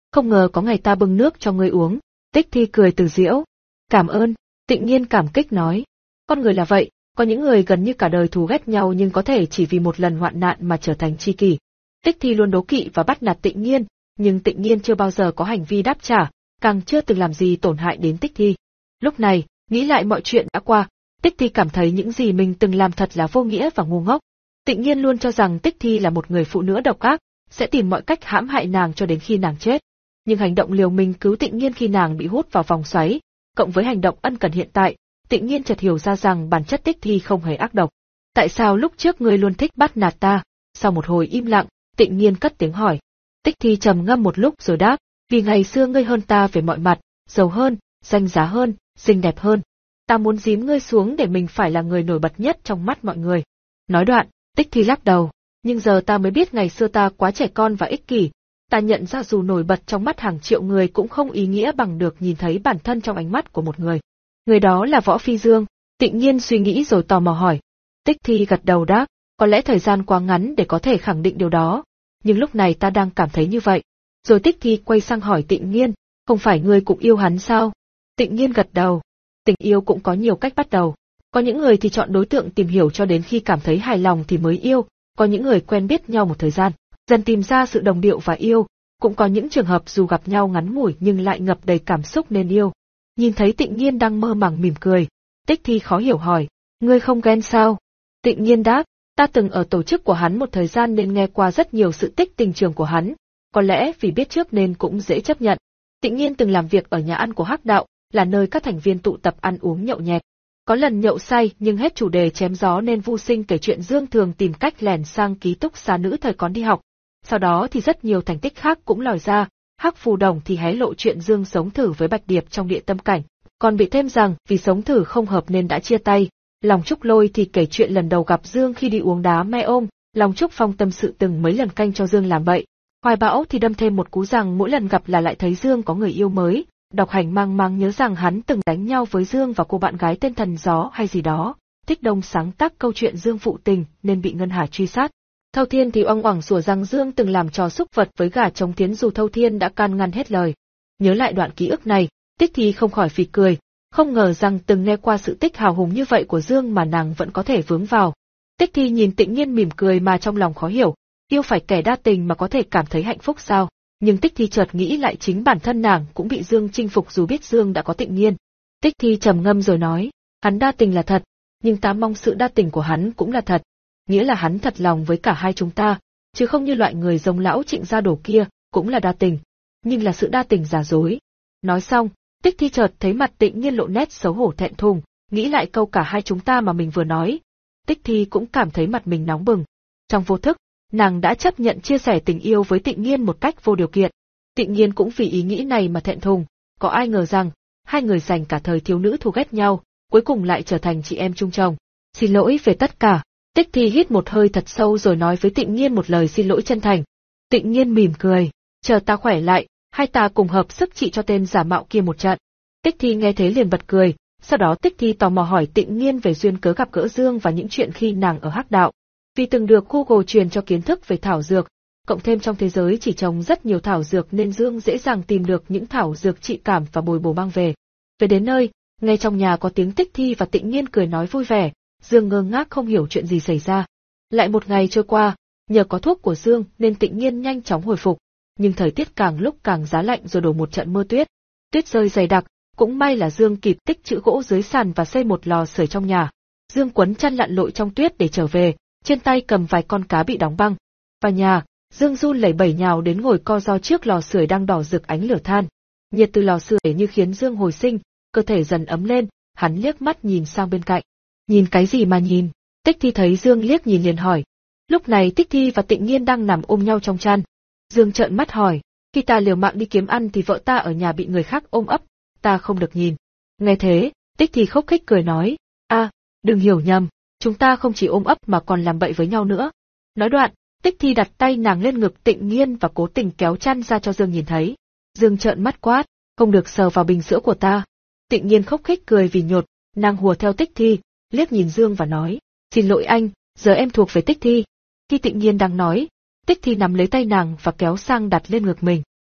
không ngờ có ngày ta bưng nước cho ngươi uống. Tích Thi cười từ giễu. Cảm ơn, Tịnh Nhiên cảm kích nói. Con người là vậy, có những người gần như cả đời thù ghét nhau nhưng có thể chỉ vì một lần hoạn nạn mà trở thành tri kỷ. Tích Thi luôn đố kỵ và bắt nạt Tịnh Nhiên, nhưng Tịnh Nhiên chưa bao giờ có hành vi đáp trả, càng chưa từng làm gì tổn hại đến Tích Thi. Lúc này, nghĩ lại mọi chuyện đã qua, Tích Thi cảm thấy những gì mình từng làm thật là vô nghĩa và ngu ngốc. Tịnh Nhiên luôn cho rằng Tích Thi là một người phụ nữ độc ác, sẽ tìm mọi cách hãm hại nàng cho đến khi nàng chết. Nhưng hành động liều mình cứu Tịnh Nhiên khi nàng bị hút vào vòng xoáy, cộng với hành động ân cần hiện tại, Tịnh Nhiên chợt hiểu ra rằng bản chất Tích Thi không hề ác độc. Tại sao lúc trước ngươi luôn thích bắt nạt ta? Sau một hồi im lặng, Tịnh Nhiên cất tiếng hỏi. Tích Thi trầm ngâm một lúc rồi đáp, vì ngày xưa ngươi hơn ta về mọi mặt, giàu hơn, danh giá hơn, xinh đẹp hơn. Ta muốn dím ngươi xuống để mình phải là người nổi bật nhất trong mắt mọi người. Nói đoạn, Tích Thi lắc đầu, nhưng giờ ta mới biết ngày xưa ta quá trẻ con và ích kỷ. Ta nhận ra dù nổi bật trong mắt hàng triệu người cũng không ý nghĩa bằng được nhìn thấy bản thân trong ánh mắt của một người. Người đó là Võ Phi Dương. Tịnh Nhiên suy nghĩ rồi tò mò hỏi. Tích Thi gật đầu đáp, có lẽ thời gian quá ngắn để có thể khẳng định điều đó, nhưng lúc này ta đang cảm thấy như vậy. Rồi Tích Thi quay sang hỏi Tịnh Nhiên, không phải ngươi cũng yêu hắn sao? Tịnh Nhiên gật đầu. Tình yêu cũng có nhiều cách bắt đầu. Có những người thì chọn đối tượng tìm hiểu cho đến khi cảm thấy hài lòng thì mới yêu, có những người quen biết nhau một thời gian, dần tìm ra sự đồng điệu và yêu, cũng có những trường hợp dù gặp nhau ngắn ngủi nhưng lại ngập đầy cảm xúc nên yêu. Nhìn thấy Tịnh Nhiên đang mơ màng mỉm cười, Tích Thi khó hiểu hỏi, ngươi không ghen sao? Tịnh Nhiên đáp, ta từng ở tổ chức của hắn một thời gian nên nghe qua rất nhiều sự tích tình trường của hắn, có lẽ vì biết trước nên cũng dễ chấp nhận. Tịnh Nhiên từng làm việc ở nhà ăn của Hắc Đạo, là nơi các thành viên tụ tập ăn uống nhậu nhẹt. Có lần nhậu say nhưng hết chủ đề chém gió nên Vu Sinh kể chuyện Dương thường tìm cách lẻn sang ký túc xá nữ thời còn đi học. Sau đó thì rất nhiều thành tích khác cũng lòi ra, Hắc Phù Đồng thì hé lộ chuyện Dương sống thử với Bạch Điệp trong địa tâm cảnh, còn bị thêm rằng vì sống thử không hợp nên đã chia tay. Lòng Trúc Lôi thì kể chuyện lần đầu gặp Dương khi đi uống đá me ôm, Lòng Trúc Phong tâm sự từng mấy lần canh cho Dương làm bậy. Hoài Bão thì đâm thêm một cú rằng mỗi lần gặp là lại thấy Dương có người yêu mới. Độc Hành mang mang nhớ rằng hắn từng đánh nhau với Dương và cô bạn gái tên Thần Gió hay gì đó. Thích Đông sáng tác câu chuyện Dương phụ tình nên bị Ngân Hà truy sát. Thâu Thiên thì oang oảng sủa rằng Dương từng làm trò xúc vật với gà trống tiến dù Thâu Thiên đã can ngăn hết lời. Nhớ lại đoạn ký ức này, Tích Thi không khỏi phì cười, không ngờ rằng từng nghe qua sự tích hào hùng như vậy của Dương mà nàng vẫn có thể vướng vào. Tích Thi nhìn Tịnh Nhiên mỉm cười mà trong lòng khó hiểu, yêu phải kẻ đa tình mà có thể cảm thấy hạnh phúc sao? Nhưng Tích Thi chợt nghĩ lại chính bản thân nàng cũng bị Dương chinh phục dù biết Dương đã có Tịnh Nhiên. Tích Thi trầm ngâm rồi nói, hắn đa tình là thật, nhưng ta mong sự đa tình của hắn cũng là thật. Nghĩa là hắn thật lòng với cả hai chúng ta, chứ không như loại người giống lão Trịnh Gia Đồ kia, cũng là đa tình, nhưng là sự đa tình giả dối. Nói xong, Tích Thi chợt thấy mặt Tịnh Nhiên lộ nét xấu hổ thẹn thùng, nghĩ lại câu cả hai chúng ta mà mình vừa nói. Tích Thi cũng cảm thấy mặt mình nóng bừng. Trong vô thức, nàng đã chấp nhận chia sẻ tình yêu với Tịnh Nhiên một cách vô điều kiện. Tịnh Nhiên cũng vì ý nghĩ này mà thẹn thùng, có ai ngờ rằng, hai người dành cả thời thiếu nữ thù ghét nhau, cuối cùng lại trở thành chị em chung chồng. Xin lỗi về tất cả. Tích Thi hít một hơi thật sâu rồi nói với Tịnh Nhiên một lời xin lỗi chân thành. Tịnh Nhiên mỉm cười, chờ ta khỏe lại, hai ta cùng hợp sức trị cho tên giả mạo kia một trận. Tích Thi nghe thế liền bật cười, sau đó Tích Thi tò mò hỏi Tịnh Nhiên về duyên cớ gặp gỡ Dương và những chuyện khi nàng ở Hắc Đạo. Vì từng được Google truyền cho kiến thức về thảo dược, cộng thêm trong thế giới chỉ trồng rất nhiều thảo dược nên Dương dễ dàng tìm được những thảo dược trị cảm và bồi bổ mang về. Về đến nơi, ngay trong nhà có tiếng Tích Thi và Tịnh Nhiên cười nói vui vẻ, Dương ngơ ngác không hiểu chuyện gì xảy ra. Lại một ngày trôi qua, nhờ có thuốc của Dương nên Tịnh Nhiên nhanh chóng hồi phục, nhưng thời tiết càng lúc càng giá lạnh rồi đổ một trận mưa tuyết. Tuyết rơi dày đặc, cũng may là Dương kịp tích trữ gỗ dưới sàn và xây một lò sưởi trong nhà. Dương quấn chăn lặn lội trong tuyết để trở về, trên tay cầm vài con cá bị đóng băng. Vào nhà, Dương run lẩy bẩy nhào đến ngồi co ro trước lò sưởi đang đỏ rực ánh lửa than. Nhiệt từ lò sưởi như khiến Dương hồi sinh, cơ thể dần ấm lên, hắn liếc mắt nhìn sang bên cạnh. Nhìn cái gì mà nhìn? Tích Thi thấy Dương liếc nhìn liền hỏi. Lúc này Tích Thi và Tịnh Nhiên đang nằm ôm nhau trong chăn. Dương trợn mắt hỏi, khi ta liều mạng đi kiếm ăn thì vợ ta ở nhà bị người khác ôm ấp, ta không được nhìn. Nghe thế, Tích Thi khúc khích cười nói, a, đừng hiểu nhầm, chúng ta không chỉ ôm ấp mà còn làm bậy với nhau nữa. Nói đoạn, Tích Thi đặt tay nàng lên ngực Tịnh Nhiên và cố tình kéo chăn ra cho Dương nhìn thấy. Dương trợn mắt quát, không được sờ vào bình sữa của ta. Tịnh Nhiên khúc khích cười vì nhột, nàng hùa theo Tích Thi, liếc nhìn Dương và nói, xin lỗi anh, giờ em thuộc về Tích Thi. Khi Tịnh Nhiên đang nói, Tích Thi nắm lấy tay nàng và kéo sang đặt lên ngực mình.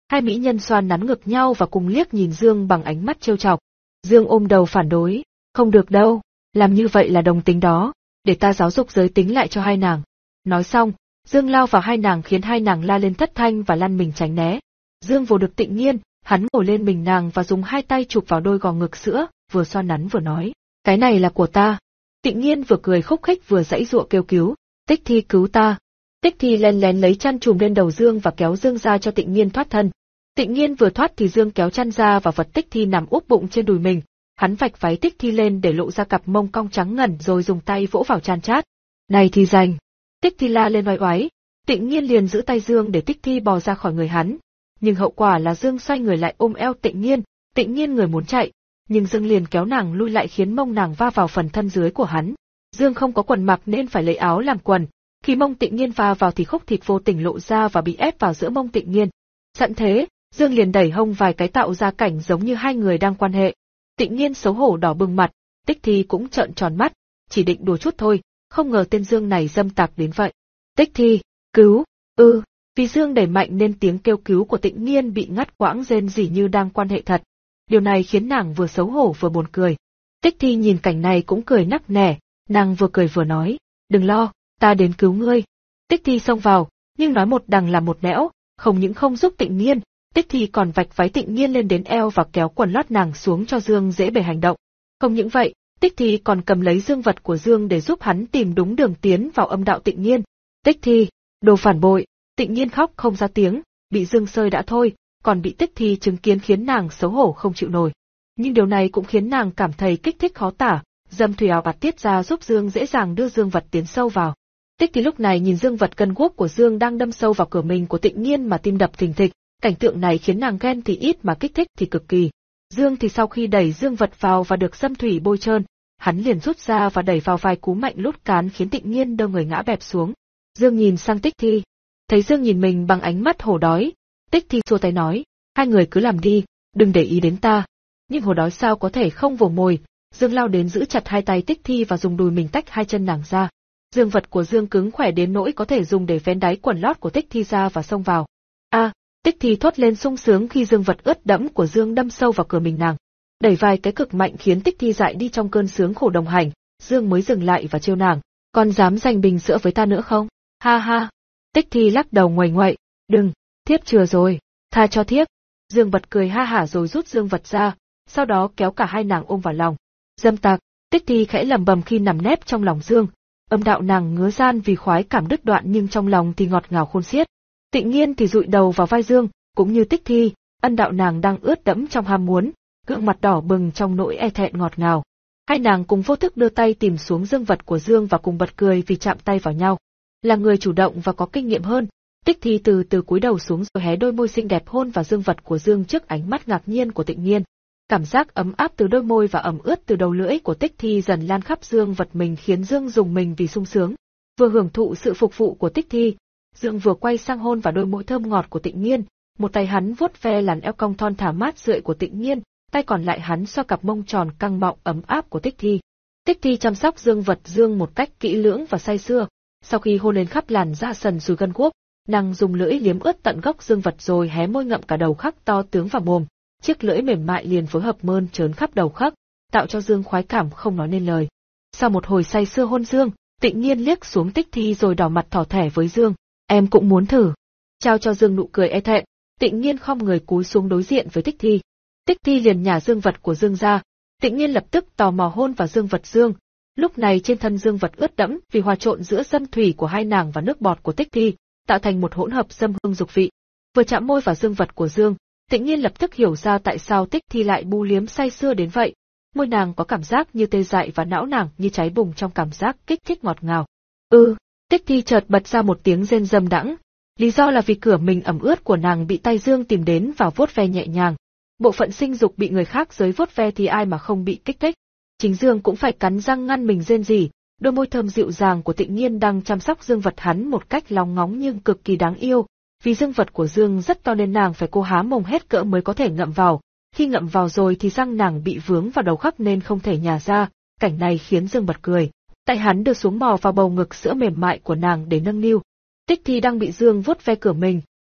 Hai mỹ nhân xoa nắn ngực nhau và cùng liếc nhìn Dương bằng ánh mắt trêu chọc. Dương ôm đầu phản đối, không được đâu, làm như vậy là đồng tính đó, để ta giáo dục giới tính lại cho hai nàng. Nói xong, Dương lao vào hai nàng khiến hai nàng la lên thất thanh và lăn mình tránh né. Dương vồ được Tịnh Nhiên, hắn ngồi lên mình nàng và dùng hai tay chụp vào đôi gò ngực sữa, vừa xoa nắn vừa nói, cái này là của ta. Tịnh Nhiên vừa cười khúc khích vừa giãy giụa kêu cứu, Tích Thi cứu ta. Tích Thi lén lén lấy chăn trùm lên đầu Dương và kéo Dương ra cho Tịnh Nhiên thoát thân. Tịnh Nhiên vừa thoát thì Dương kéo chăn ra và vật Tích Thi nằm úp bụng trên đùi mình, hắn vạch váy Tích Thi lên để lộ ra cặp mông cong trắng ngần rồi dùng tay vỗ vào chan chát. Này thì dành. Tích Thi la lên oái oái, Tịnh Nhiên liền giữ tay Dương để Tích Thi bò ra khỏi người hắn. Nhưng hậu quả là Dương xoay người lại ôm eo Tịnh Nhiên, Tịnh Nhiên người muốn chạy, nhưng Dương liền kéo nàng lui lại khiến mông nàng va vào phần thân dưới của hắn. Dương không có quần mặc nên phải lấy áo làm quần, khi mông Tịnh Nhiên va vào thì khúc thịt vô tình lộ ra và bị ép vào giữa mông Tịnh Nhiên. Sẵn thế, Dương liền đẩy hông vài cái tạo ra cảnh giống như hai người đang quan hệ. Tịnh Nhiên xấu hổ đỏ bừng mặt, Tích Thi cũng trợn tròn mắt, chỉ định đùa chút thôi, không ngờ tên Dương này dâm tặc đến vậy. Tích Thi, cứu, ư, vì Dương đẩy mạnh nên tiếng kêu cứu của Tịnh Nhiên bị ngắt quãng rên rỉ như đang quan hệ thật. Điều này khiến nàng vừa xấu hổ vừa buồn cười. Tích Thi nhìn cảnh này cũng cười nắc nẻ, nàng vừa cười vừa nói, đừng lo, ta đến cứu ngươi. Tích Thi xông vào, nhưng nói một đằng làm một nẻo, không những không giúp Tịnh Nhiên, Tích Thi còn vạch váy Tịnh Nhiên lên đến eo và kéo quần lót nàng xuống cho Dương dễ bề hành động. Không những vậy, Tích Thi còn cầm lấy dương vật của Dương để giúp hắn tìm đúng đường tiến vào âm đạo Tịnh Nhiên. Tích Thi, đồ phản bội, Tịnh Nhiên khóc không ra tiếng, bị Dương sơi đã thôi, còn bị Tích Thi chứng kiến khiến nàng xấu hổ không chịu nổi. Nhưng điều này cũng khiến nàng cảm thấy kích thích khó tả, dâm thủy ảo bạt tiết ra giúp Dương dễ dàng đưa dương vật tiến sâu vào. Tích Thi lúc này nhìn dương vật cân guốc của Dương đang đâm sâu vào cửa mình của Tịnh Nhiên mà tim đập thình thịch, cảnh tượng này khiến nàng ghen thì ít mà kích thích thì cực kỳ. Dương thì sau khi đẩy dương vật vào và được dâm thủy bôi trơn, hắn liền rút ra và đẩy vào vài cú mạnh lút cán khiến Tịnh Nhiên đơ người ngã bẹp xuống. Dương nhìn sang Tích Thi, thấy Dương nhìn mình bằng ánh mắt hổ đói, Tích Thi xua tay nói, hai người cứ làm đi, đừng để ý đến ta. Nhưng hổ đói sao có thể không vồ mồi, Dương lao đến giữ chặt hai tay Tích Thi và dùng đùi mình tách hai chân nàng ra. Dương vật của Dương cứng khỏe đến nỗi có thể dùng để vén đáy quần lót của Tích Thi ra và xông vào. A, à, Tích Thi thốt lên sung sướng khi dương vật ướt đẫm của Dương đâm sâu vào cửa mình nàng. Đẩy vài cái cực mạnh khiến Tích Thi dại đi trong cơn sướng khổ đồng hành, Dương mới dừng lại và trêu nàng, còn dám giành bình sữa với ta nữa không? Ha ha. Tích Thi lắc đầu nguầy nguậy, đừng, thiếp chừa rồi, tha cho thiếp. Dương vật cười ha hả rồi rút dương vật ra, sau đó kéo cả hai nàng ôm vào lòng. Dâm tặc, Tích Thi khẽ lẩm bẩm khi nằm nép trong lòng Dương. Âm đạo nàng ngứa gian vì khoái cảm đứt đoạn nhưng trong lòng thì ngọt ngào khôn xiết. Tịnh Nhiên thì dụi đầu vào vai Dương, cũng như Tích Thi, ân đạo nàng đang ướt đẫm trong ham muốn, gương mặt đỏ bừng trong nỗi e thẹn ngọt ngào. Hai nàng cùng vô thức đưa tay tìm xuống dương vật của Dương và cùng bật cười vì chạm tay vào nhau. Là người chủ động và có kinh nghiệm hơn, Tích Thi từ từ cúi đầu xuống rồi hé đôi môi xinh đẹp hôn vào dương vật của Dương trước ánh mắt ngạc nhiên của Tịnh Nhiên. Cảm giác ấm áp từ đôi môi và ẩm ướt từ đầu lưỡi của Tích Thi dần lan khắp dương vật mình khiến Dương dùng mình vì sung sướng. Vừa hưởng thụ sự phục vụ của Tích Thi, Dương vừa quay sang hôn vào đôi môi thơm ngọt của Tịnh Nhiên, một tay hắn vuốt ve làn eo cong thon thả mát rượi của Tịnh Nhiên, tay còn lại hắn xoa cặp mông tròn căng mọng ấm áp của Tích Thi. Tích Thi chăm sóc dương vật Dương một cách kỹ lưỡng và say sưa, sau khi hôn lên khắp làn da sần sùi gân guốc, nàng dùng lưỡi liếm ướt tận gốc dương vật rồi hé môi ngậm cả đầu khắc to tướng vào mồm, chiếc lưỡi mềm mại liền phối hợp mơn trớn khắp đầu khắc, tạo cho Dương khoái cảm không nói nên lời. Sau một hồi say sưa hôn Dương, Tịnh Nhiên liếc xuống Tích Thi rồi đỏ mặt thỏ thẻ với Dương, em cũng muốn thử. Trao cho Dương nụ cười e thẹn, Tịnh Nhiên khom người cúi xuống đối diện với Tích Thi. Tích Thi liền nhả dương vật của Dương ra, Tịnh Nhiên lập tức tò mò hôn vào dương vật Dương. Lúc này trên thân dương vật ướt đẫm vì hòa trộn giữa dâm thủy của hai nàng và nước bọt của Tích Thi, tạo thành một hỗn hợp dâm hương dục vị. Vừa chạm môi vào dương vật của Dương, Tịnh Nhiên lập tức hiểu ra tại sao Tích Thi lại bu liếm say sưa đến vậy. Môi nàng có cảm giác như tê dại và não nàng như cháy bùng trong cảm giác kích thích ngọt ngào. Ừ, Tích Thi chợt bật ra một tiếng rên dâm đãng. Lý do là vì cửa mình ẩm ướt của nàng bị tay Dương tìm đến và vuốt ve nhẹ nhàng. Bộ phận sinh dục bị người khác giới vuốt ve thì ai mà không bị kích thích. Chính Dương cũng phải cắn răng ngăn mình rên rỉ, đôi môi thơm dịu dàng của Tịnh Nhiên đang chăm sóc dương vật hắn một cách lóng ngóng nhưng cực kỳ đáng yêu. Vì dương vật của Dương rất to nên nàng phải cố há mồm hết cỡ mới có thể ngậm vào. Khi ngậm vào rồi thì răng nàng bị vướng vào đầu khắc nên không thể nhả ra, cảnh này khiến Dương bật cười. Tại hắn đưa xuống mò vào bầu ngực sữa mềm mại của nàng để nâng niu. Tích Thi đang bị Dương vuốt ve cửa mình,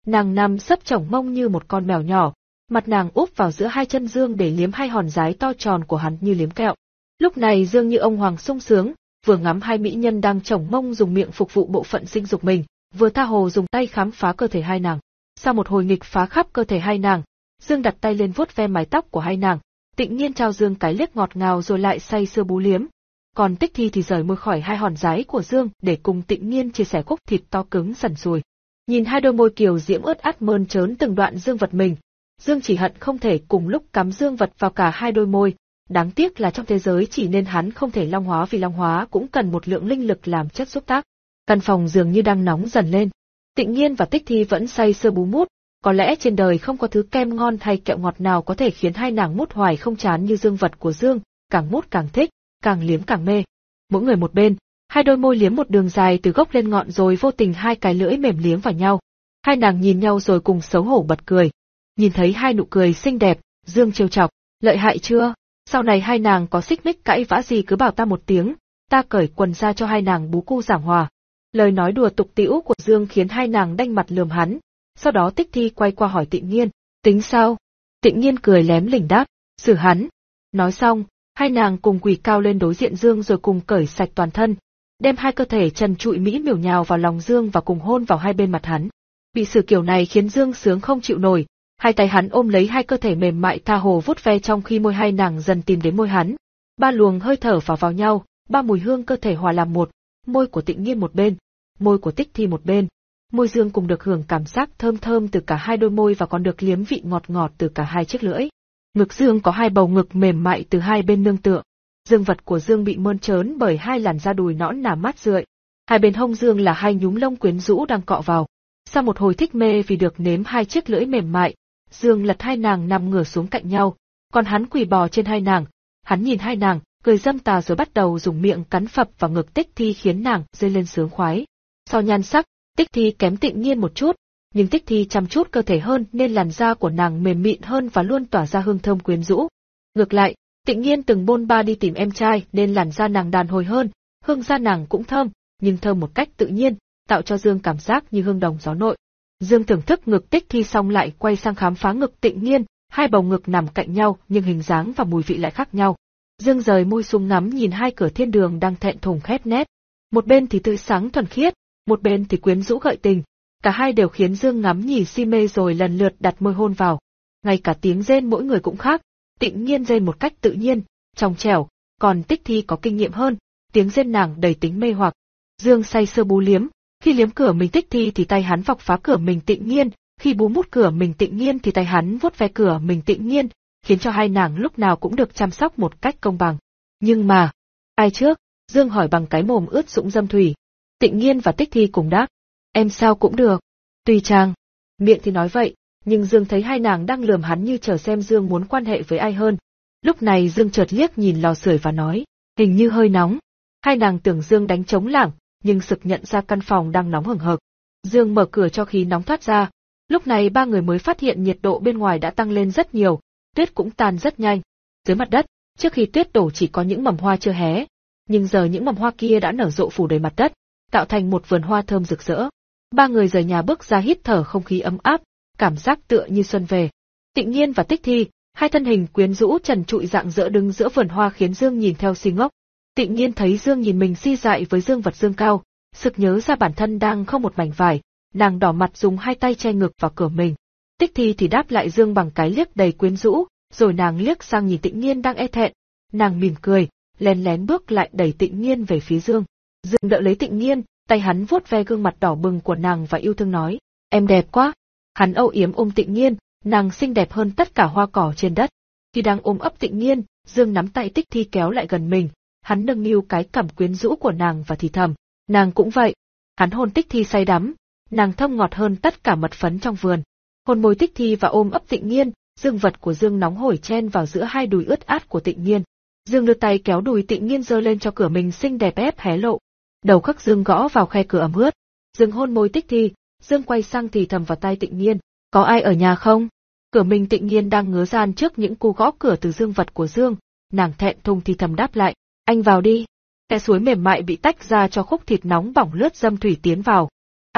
Nàng nằm sấp chổng mông như một con mèo nhỏ, mặt nàng úp vào giữa hai chân Dương để liếm hai hòn dái to tròn của hắn như liếm kẹo. Lúc này Dương như ông hoàng sung sướng, vừa ngắm hai mỹ nhân đang chổng mông dùng miệng phục vụ bộ phận sinh dục mình, vừa tha hồ dùng tay khám phá cơ thể hai nàng. Sau một hồi nghịch phá khắp cơ thể hai nàng, Dương đặt tay lên vuốt ve mái tóc của hai nàng, Tịnh Nhiên trao Dương cái liếc ngọt ngào rồi lại say sưa bú liếm. Còn Tích Thi thì rời môi khỏi hai hòn dái của Dương để cùng Tịnh Nhiên chia sẻ khúc thịt to cứng sần sùi. Nhìn hai đôi môi kiều diễm ướt át mơn trớn từng đoạn Dương vật mình, Dương chỉ hận không thể cùng lúc cắm Dương vật vào cả hai đôi môi. Đáng tiếc là trong thế giới chỉ nên hắn không thể long hóa, vì long hóa cũng cần một lượng linh lực làm chất giúp tác. Căn phòng dường như đang nóng dần lên. Tịnh Nhiên và Tích Thi vẫn say sưa bú mút, có lẽ trên đời không có thứ kem ngon hay kẹo ngọt nào có thể khiến hai nàng mút hoài không chán như Dương vật của Dương, càng mút càng thích, càng liếm càng mê. Mỗi người một bên, hai đôi môi liếm một đường dài từ gốc lên ngọn rồi vô tình hai cái lưỡi mềm liếm vào nhau. Hai nàng nhìn nhau rồi cùng xấu hổ bật cười. Nhìn thấy hai nụ cười xinh đẹp, Dương trêu chọc, lợi hại chưa? Sau này hai nàng có xích mích cãi vã gì cứ bảo ta một tiếng, ta cởi quần ra cho hai nàng bú cu giảng hòa. Lời nói đùa tục tĩu của Dương khiến hai nàng đanh mặt lườm hắn. Sau đó Tích Thi quay qua hỏi Tịnh Nhiên, tính sao? Tịnh Nhiên cười lém lỉnh đáp, xử hắn. Nói xong, hai nàng cùng quỳ cao lên đối diện Dương rồi cùng cởi sạch toàn thân, đem hai cơ thể trần trụi mỹ miều nhào vào lòng Dương và cùng hôn vào hai bên mặt hắn. Bị xử kiểu này khiến Dương sướng không chịu nổi, hai tay hắn ôm lấy hai cơ thể mềm mại tha hồ vuốt ve trong khi môi hai nàng dần tìm đến môi hắn. Ba luồng hơi thở vào vào nhau, ba mùi hương cơ thể hòa làm một, môi của Tịnh Nhiên một bên, môi của Tích Thi một bên. Môi Dương cùng được hưởng cảm giác thơm thơm từ cả hai đôi môi và còn được liếm vị ngọt ngọt từ cả hai chiếc lưỡi. Ngực Dương có hai bầu ngực mềm mại từ hai bên nương tựa. Dương vật của Dương bị mơn trớn bởi hai làn da đùi nõn nà mát rượi. Hai bên hông Dương là hai nhúm lông quyến rũ đang cọ vào. Sau một hồi thích mê vì được nếm hai chiếc lưỡi mềm mại, Dương lật hai nàng nằm ngửa xuống cạnh nhau, còn hắn quỳ bò trên hai nàng. Hắn nhìn hai nàng, cười dâm tà rồi bắt đầu dùng miệng cắn phập vào ngực Tích Thi khiến nàng rơi lên sướng khoái. So nhan sắc, Tích Thi kém Tịnh Nhiên một chút, nhưng Tích Thi chăm chút cơ thể hơn nên làn da của nàng mềm mịn hơn và luôn tỏa ra hương thơm quyến rũ. Ngược lại, Tịnh Nhiên từng bôn ba đi tìm em trai nên làn da nàng đàn hồi hơn, hương da nàng cũng thơm, nhưng thơm một cách tự nhiên, tạo cho Dương cảm giác như hương đồng gió nội. Dương thưởng thức ngực Tích Thi xong lại quay sang khám phá ngực Tịnh Nhiên, hai bầu ngực nằm cạnh nhau nhưng hình dáng và mùi vị lại khác nhau. Dương rời môi xuống ngắm nhìn hai cửa thiên đường đang thẹn thùng khét nét. Một bên thì tươi sáng thuần khiết, một bên thì quyến rũ gợi tình, cả hai đều khiến Dương ngắm nhìn si mê rồi lần lượt đặt môi hôn vào. Ngay cả tiếng rên mỗi người cũng khác, Tịnh Nhiên rên một cách tự nhiên, trong trẻo, còn Tích Thi có kinh nghiệm hơn, tiếng rên nàng đầy tính mê hoặc. Dương say sưa bú liếm, khi liếm cửa mình Tích Thi thì tay hắn vọc phá cửa mình Tịnh Nhiên, khi bú mút cửa mình Tịnh Nhiên thì tay hắn vuốt ve cửa mình Tịnh Nhiên, khiến cho hai nàng lúc nào cũng được chăm sóc một cách công bằng. Nhưng mà, ai trước? Dương hỏi bằng cái mồm ướt sũng dâm thủy. Tịnh Nhiên và Tích Thi cùng đáp, em sao cũng được. Tùy chàng. Miệng thì nói vậy, nhưng Dương thấy hai nàng đang lườm hắn như chờ xem Dương muốn quan hệ với ai hơn. Lúc này Dương chợt liếc nhìn lò sưởi và nói, hình như hơi nóng. Hai nàng tưởng Dương đánh trống lảng, nhưng sực nhận ra căn phòng đang nóng hừng hực. Dương mở cửa cho khí nóng thoát ra. Lúc này ba người mới phát hiện nhiệt độ bên ngoài đã tăng lên rất nhiều, tuyết cũng tan rất nhanh. Dưới mặt đất, trước khi tuyết đổ chỉ có những mầm hoa chưa hé, nhưng giờ những mầm hoa kia đã nở rộ phủ đầy mặt đất, tạo thành một vườn hoa thơm rực rỡ. Ba người rời nhà bước ra hít thở không khí ấm áp, cảm giác tựa như xuân về. Tịnh Nhiên và Tích Thi, hai thân hình quyến rũ trần trụi rạng rỡ đứng giữa vườn hoa khiến Dương nhìn theo si ngốc. Tịnh Nhiên thấy Dương nhìn mình si dại với Dương vật Dương cao, sực nhớ ra bản thân đang không một mảnh vải, nàng đỏ mặt dùng hai tay che ngực vào cửa mình. Tích Thi thì đáp lại Dương bằng cái liếc đầy quyến rũ, rồi nàng liếc sang nhìn Tịnh Nhiên đang e thẹn, nàng mỉm cười, lén lén bước lại đẩy Tịnh Nhiên về phía Dương. Dương đỡ lấy Tịnh Nhiên, tay hắn vuốt ve gương mặt đỏ bừng của nàng và yêu thương nói, em đẹp quá. Hắn âu yếm ôm Tịnh Nhiên, nàng xinh đẹp hơn tất cả hoa cỏ trên đất. Khi đang ôm ấp Tịnh Nhiên, Dương nắm tay Tích Thi kéo lại gần mình, hắn nâng niu cái cằm quyến rũ của nàng và thì thầm, nàng cũng vậy. Hắn hôn Tích Thi say đắm, nàng thơm ngọt hơn tất cả mật phấn trong vườn. Hôn môi Tích Thi và ôm ấp Tịnh Nhiên, Dương vật của Dương nóng hổi chen vào giữa hai đùi ướt át của Tịnh Nhiên. Dương đưa tay kéo đùi Tịnh Nhiên giơ lên cho cửa mình xinh đẹp ép hé lộ. Đầu khắc Dương gõ vào khe cửa ẩm ướt. Dương hôn môi Tích Thi, Dương quay sang thì thầm vào tai Tịnh Nhiên, có ai ở nhà không? Cửa mình Tịnh Nhiên đang ngứa gian trước những cú gõ cửa từ Dương vật của Dương, nàng thẹn thùng thì thầm đáp lại, anh vào đi. Khe suối mềm mại bị tách ra cho khúc thịt nóng bỏng lướt dâm thủy tiến vào. A,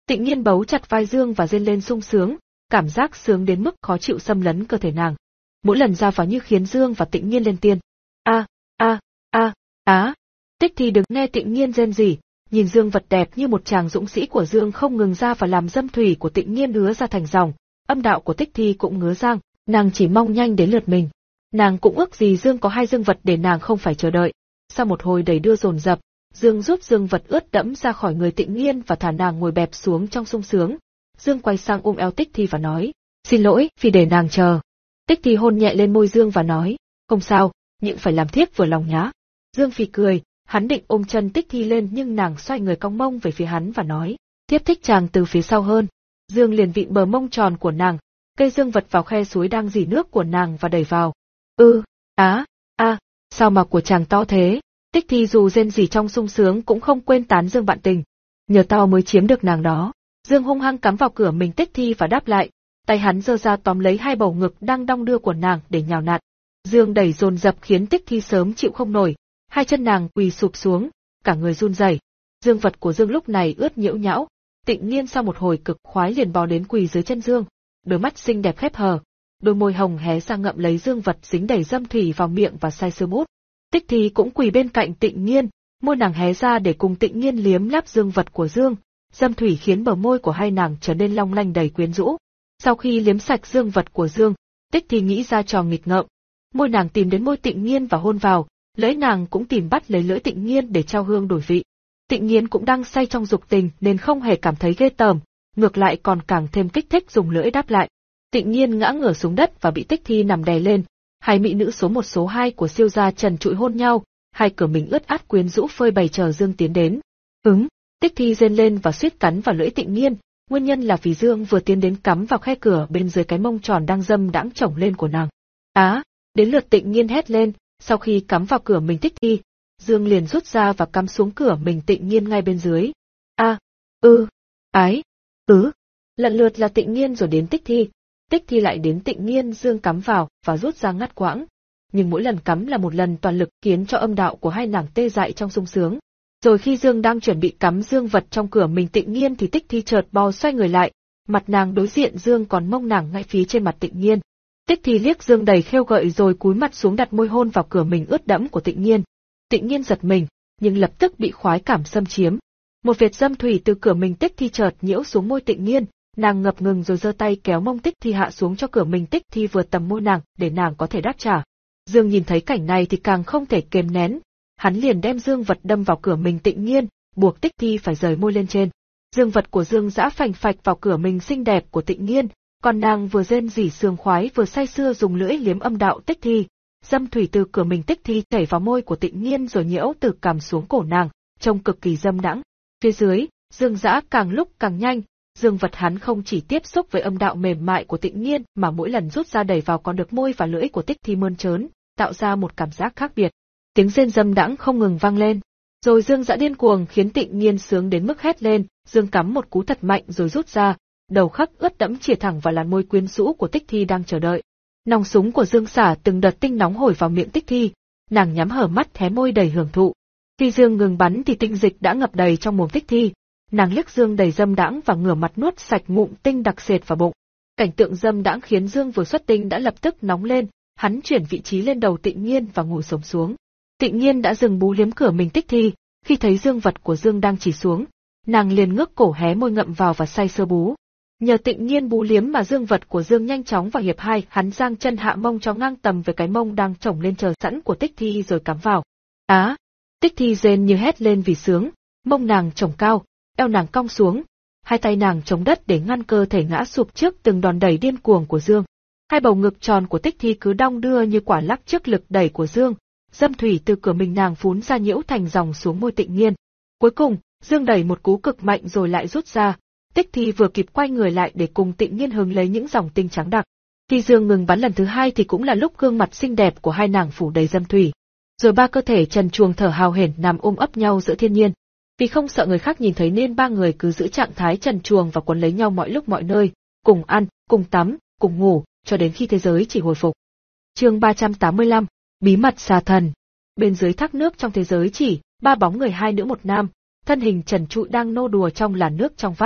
Tịnh Nhiên bấu chặt vai Dương và rên lên sung sướng, cảm giác sướng đến mức khó chịu xâm lấn cơ thể nàng. Mỗi lần ra vào như khiến Dương và Tịnh Nhiên lên tiên. A, a, a, á. Tích Thi đứng nghe Tịnh Nhiên rên rỉ, nhìn Dương vật đẹp như một chàng dũng sĩ của Dương không ngừng ra và làm dâm thủy của Tịnh Nhiên ứa ra thành dòng, âm đạo của Tích Thi cũng ngứa răng, nàng chỉ mong nhanh đến lượt mình. Nàng cũng ước gì Dương có hai dương vật để nàng không phải chờ đợi. Sau một hồi đẩy đưa dồn dập, Dương rút dương vật ướt đẫm ra khỏi người Tịnh Nhiên và thả nàng ngồi bẹp xuống trong sung sướng. Dương quay sang ôm eo Tích Thi và nói, xin lỗi vì để nàng chờ. Tích Thi hôn nhẹ lên môi Dương và nói, không sao, nhưng phải làm thiếp vừa lòng nhá. Dương phì cười, hắn định ôm chân Tích Thi lên nhưng nàng xoay người cong mông về phía hắn và nói, thiếp thích chàng từ phía sau hơn. Dương liền vịn bờ mông tròn của nàng, cây dương vật vào khe suối đang rỉ nước của nàng và đẩy vào. Ư, ừ, á, a, sao mà của chàng to thế? Tích Thi dù rên rỉ trong sung sướng cũng không quên tán Dương bạn tình. Nhờ tao mới chiếm được nàng đó. Dương hung hăng cắm vào cửa mình Tích Thi và đáp lại, tay hắn giơ ra tóm lấy hai bầu ngực đang đong đưa của nàng để nhào nặn. Dương đẩy dồn dập khiến Tích Thi sớm chịu không nổi, hai chân nàng quỳ sụp xuống, cả người run rẩy. Dương vật của Dương lúc này ướt nhiễu nhão. Tịnh Nhiên sau một hồi cực khoái liền bò đến quỳ dưới chân Dương, đôi mắt xinh đẹp khép hờ, đôi môi hồng hé ra ngậm lấy dương vật dính đầy dâm thủy vào miệng và say sưa mút. Tích Thi cũng quỳ bên cạnh Tịnh Nhiên, môi nàng hé ra để cùng Tịnh Nhiên liếm láp dương vật của Dương, dâm thủy khiến bờ môi của hai nàng trở nên long lanh đầy quyến rũ. Sau khi liếm sạch dương vật của Dương, Tích Thi nghĩ ra trò nghịch ngợm, môi nàng tìm đến môi Tịnh Nhiên và hôn vào, lưỡi nàng cũng tìm bắt lấy lưỡi Tịnh Nhiên để trao hương đổi vị. Tịnh Nhiên cũng đang say trong dục tình nên không hề cảm thấy ghê tởm, ngược lại còn càng thêm kích thích dùng lưỡi đáp lại. Tịnh Nhiên ngã ngửa xuống đất và bị Tích Thi nằm đè lên. Hai mỹ nữ số một số hai của siêu gia trần trụi hôn nhau, hai cửa mình ướt át quyến rũ phơi bày chờ Dương tiến đến. Ứng, Tích Thi rên lên và suýt cắn vào lưỡi Tịnh Nhiên, nguyên nhân là vì Dương vừa tiến đến cắm vào khe cửa bên dưới cái mông tròn đang dâm đãng chổng lên của nàng. Á, đến lượt Tịnh Nhiên hét lên, sau khi cắm vào cửa mình Tích Thi, Dương liền rút ra và cắm xuống cửa mình Tịnh Nhiên ngay bên dưới. A, ư, ái, ứ, lần lượt là Tịnh Nhiên rồi đến Tích Thi. Tích Thi lại đến Tịnh Nhiên, Dương cắm vào và rút ra ngắt quãng. Nhưng mỗi lần cắm là một lần toàn lực khiến cho âm đạo của hai nàng tê dại trong sung sướng. Rồi khi Dương đang chuẩn bị cắm dương vật trong cửa mình Tịnh Nhiên thì Tích Thi chợt bò xoay người lại, mặt nàng đối diện Dương còn mông nàng ngay phía trên mặt Tịnh Nhiên. Tích Thi liếc Dương đầy khêu gợi rồi cúi mặt xuống đặt môi hôn vào cửa mình ướt đẫm của Tịnh Nhiên. Tịnh Nhiên giật mình, nhưng lập tức bị khoái cảm xâm chiếm. Một vệt dâm thủy từ cửa mình Tích Thi chợt nhiễu xuống môi Tịnh Nhiên. Nàng ngập ngừng rồi giơ tay kéo mông Tích Thi hạ xuống cho cửa mình Tích Thi vừa tầm môi nàng để nàng có thể đáp trả. Dương nhìn thấy cảnh này thì càng không thể kềm nén, hắn liền đem dương vật đâm vào cửa mình Tịnh Nhiên, buộc Tích Thi phải rời môi lên trên. Dương vật của Dương giã phành phạch vào cửa mình xinh đẹp của Tịnh Nhiên, còn nàng vừa rên rỉ sương khoái vừa say sưa dùng lưỡi liếm âm đạo Tích Thi. Dâm thủy từ cửa mình Tích Thi chảy vào môi của Tịnh Nhiên rồi nhiễu từ cằm xuống cổ nàng, trông cực kỳ dâm đãng. Phía dưới, Dương giã càng lúc càng nhanh. Dương vật hắn không chỉ tiếp xúc với âm đạo mềm mại của Tịnh Nhiên mà mỗi lần rút ra đẩy vào còn được môi và lưỡi của Tích Thi mơn trớn, tạo ra một cảm giác khác biệt. Tiếng rên dâm đãng không ngừng vang lên. Rồi Dương dã điên cuồng khiến Tịnh Nhiên sướng đến mức hét lên, Dương cắm một cú thật mạnh rồi rút ra, đầu khắc ướt đẫm chìa thẳng vào làn môi quyến rũ của Tích Thi đang chờ đợi. Nòng súng của Dương xả từng đợt tinh nóng hổi vào miệng Tích Thi, nàng nhắm hở mắt hé môi đầy hưởng thụ. Khi Dương ngừng bắn thì tinh dịch đã ngập đầy trong mồm Tích Thi. Nàng liếc Dương đầy dâm đãng và ngửa mặt nuốt sạch ngụm tinh đặc sệt vào bụng. Cảnh tượng dâm đãng khiến Dương vừa xuất tinh đã lập tức nóng lên, hắn chuyển vị trí lên đầu Tịnh Nhiên và ngồi xổm xuống. Tịnh Nhiên đã dừng bú liếm cửa mình Tích Thi, khi thấy dương vật của Dương đang chỉ xuống, nàng liền ngước cổ hé môi ngậm vào và say sưa bú. Nhờ Tịnh Nhiên bú liếm mà dương vật của Dương nhanh chóng vào hiệp hai, hắn giang chân hạ mông cho ngang tầm với cái mông đang chổng lên chờ sẵn của Tích Thi rồi cắm vào. Á, Tích Thi rên như hét lên vì sướng, mông nàng chổng cao, eo nàng cong xuống, hai tay nàng chống đất để ngăn cơ thể ngã sụp trước từng đòn đẩy điên cuồng của Dương. Hai bầu ngực tròn của Tích Thi cứ đong đưa như quả lắc trước lực đẩy của Dương, dâm thủy từ cửa mình nàng phún ra nhiễu thành dòng xuống môi Tịnh Nhiên. Cuối cùng, Dương đẩy một cú cực mạnh rồi lại rút ra, Tích Thi vừa kịp quay người lại để cùng Tịnh Nhiên hứng lấy những dòng tinh trắng đặc. Khi Dương ngừng bắn lần thứ hai thì cũng là lúc gương mặt xinh đẹp của hai nàng phủ đầy dâm thủy. Rồi ba cơ thể trần truồng thở hào hển nằm ôm ấp nhau giữa thiên nhiên. Vì không sợ người khác nhìn thấy nên ba người cứ giữ trạng thái trần truồng và quấn lấy nhau mọi lúc mọi nơi, cùng ăn, cùng tắm, cùng ngủ, cho đến khi thế giới chỉ hồi phục. Chương ba trăm tám mươi lăm, Bí mật xà thần. Bên dưới thác nước trong thế giới chỉ, ba bóng người hai nữ một nam, thân hình trần trụi đang nô đùa trong làn nước trong vắt.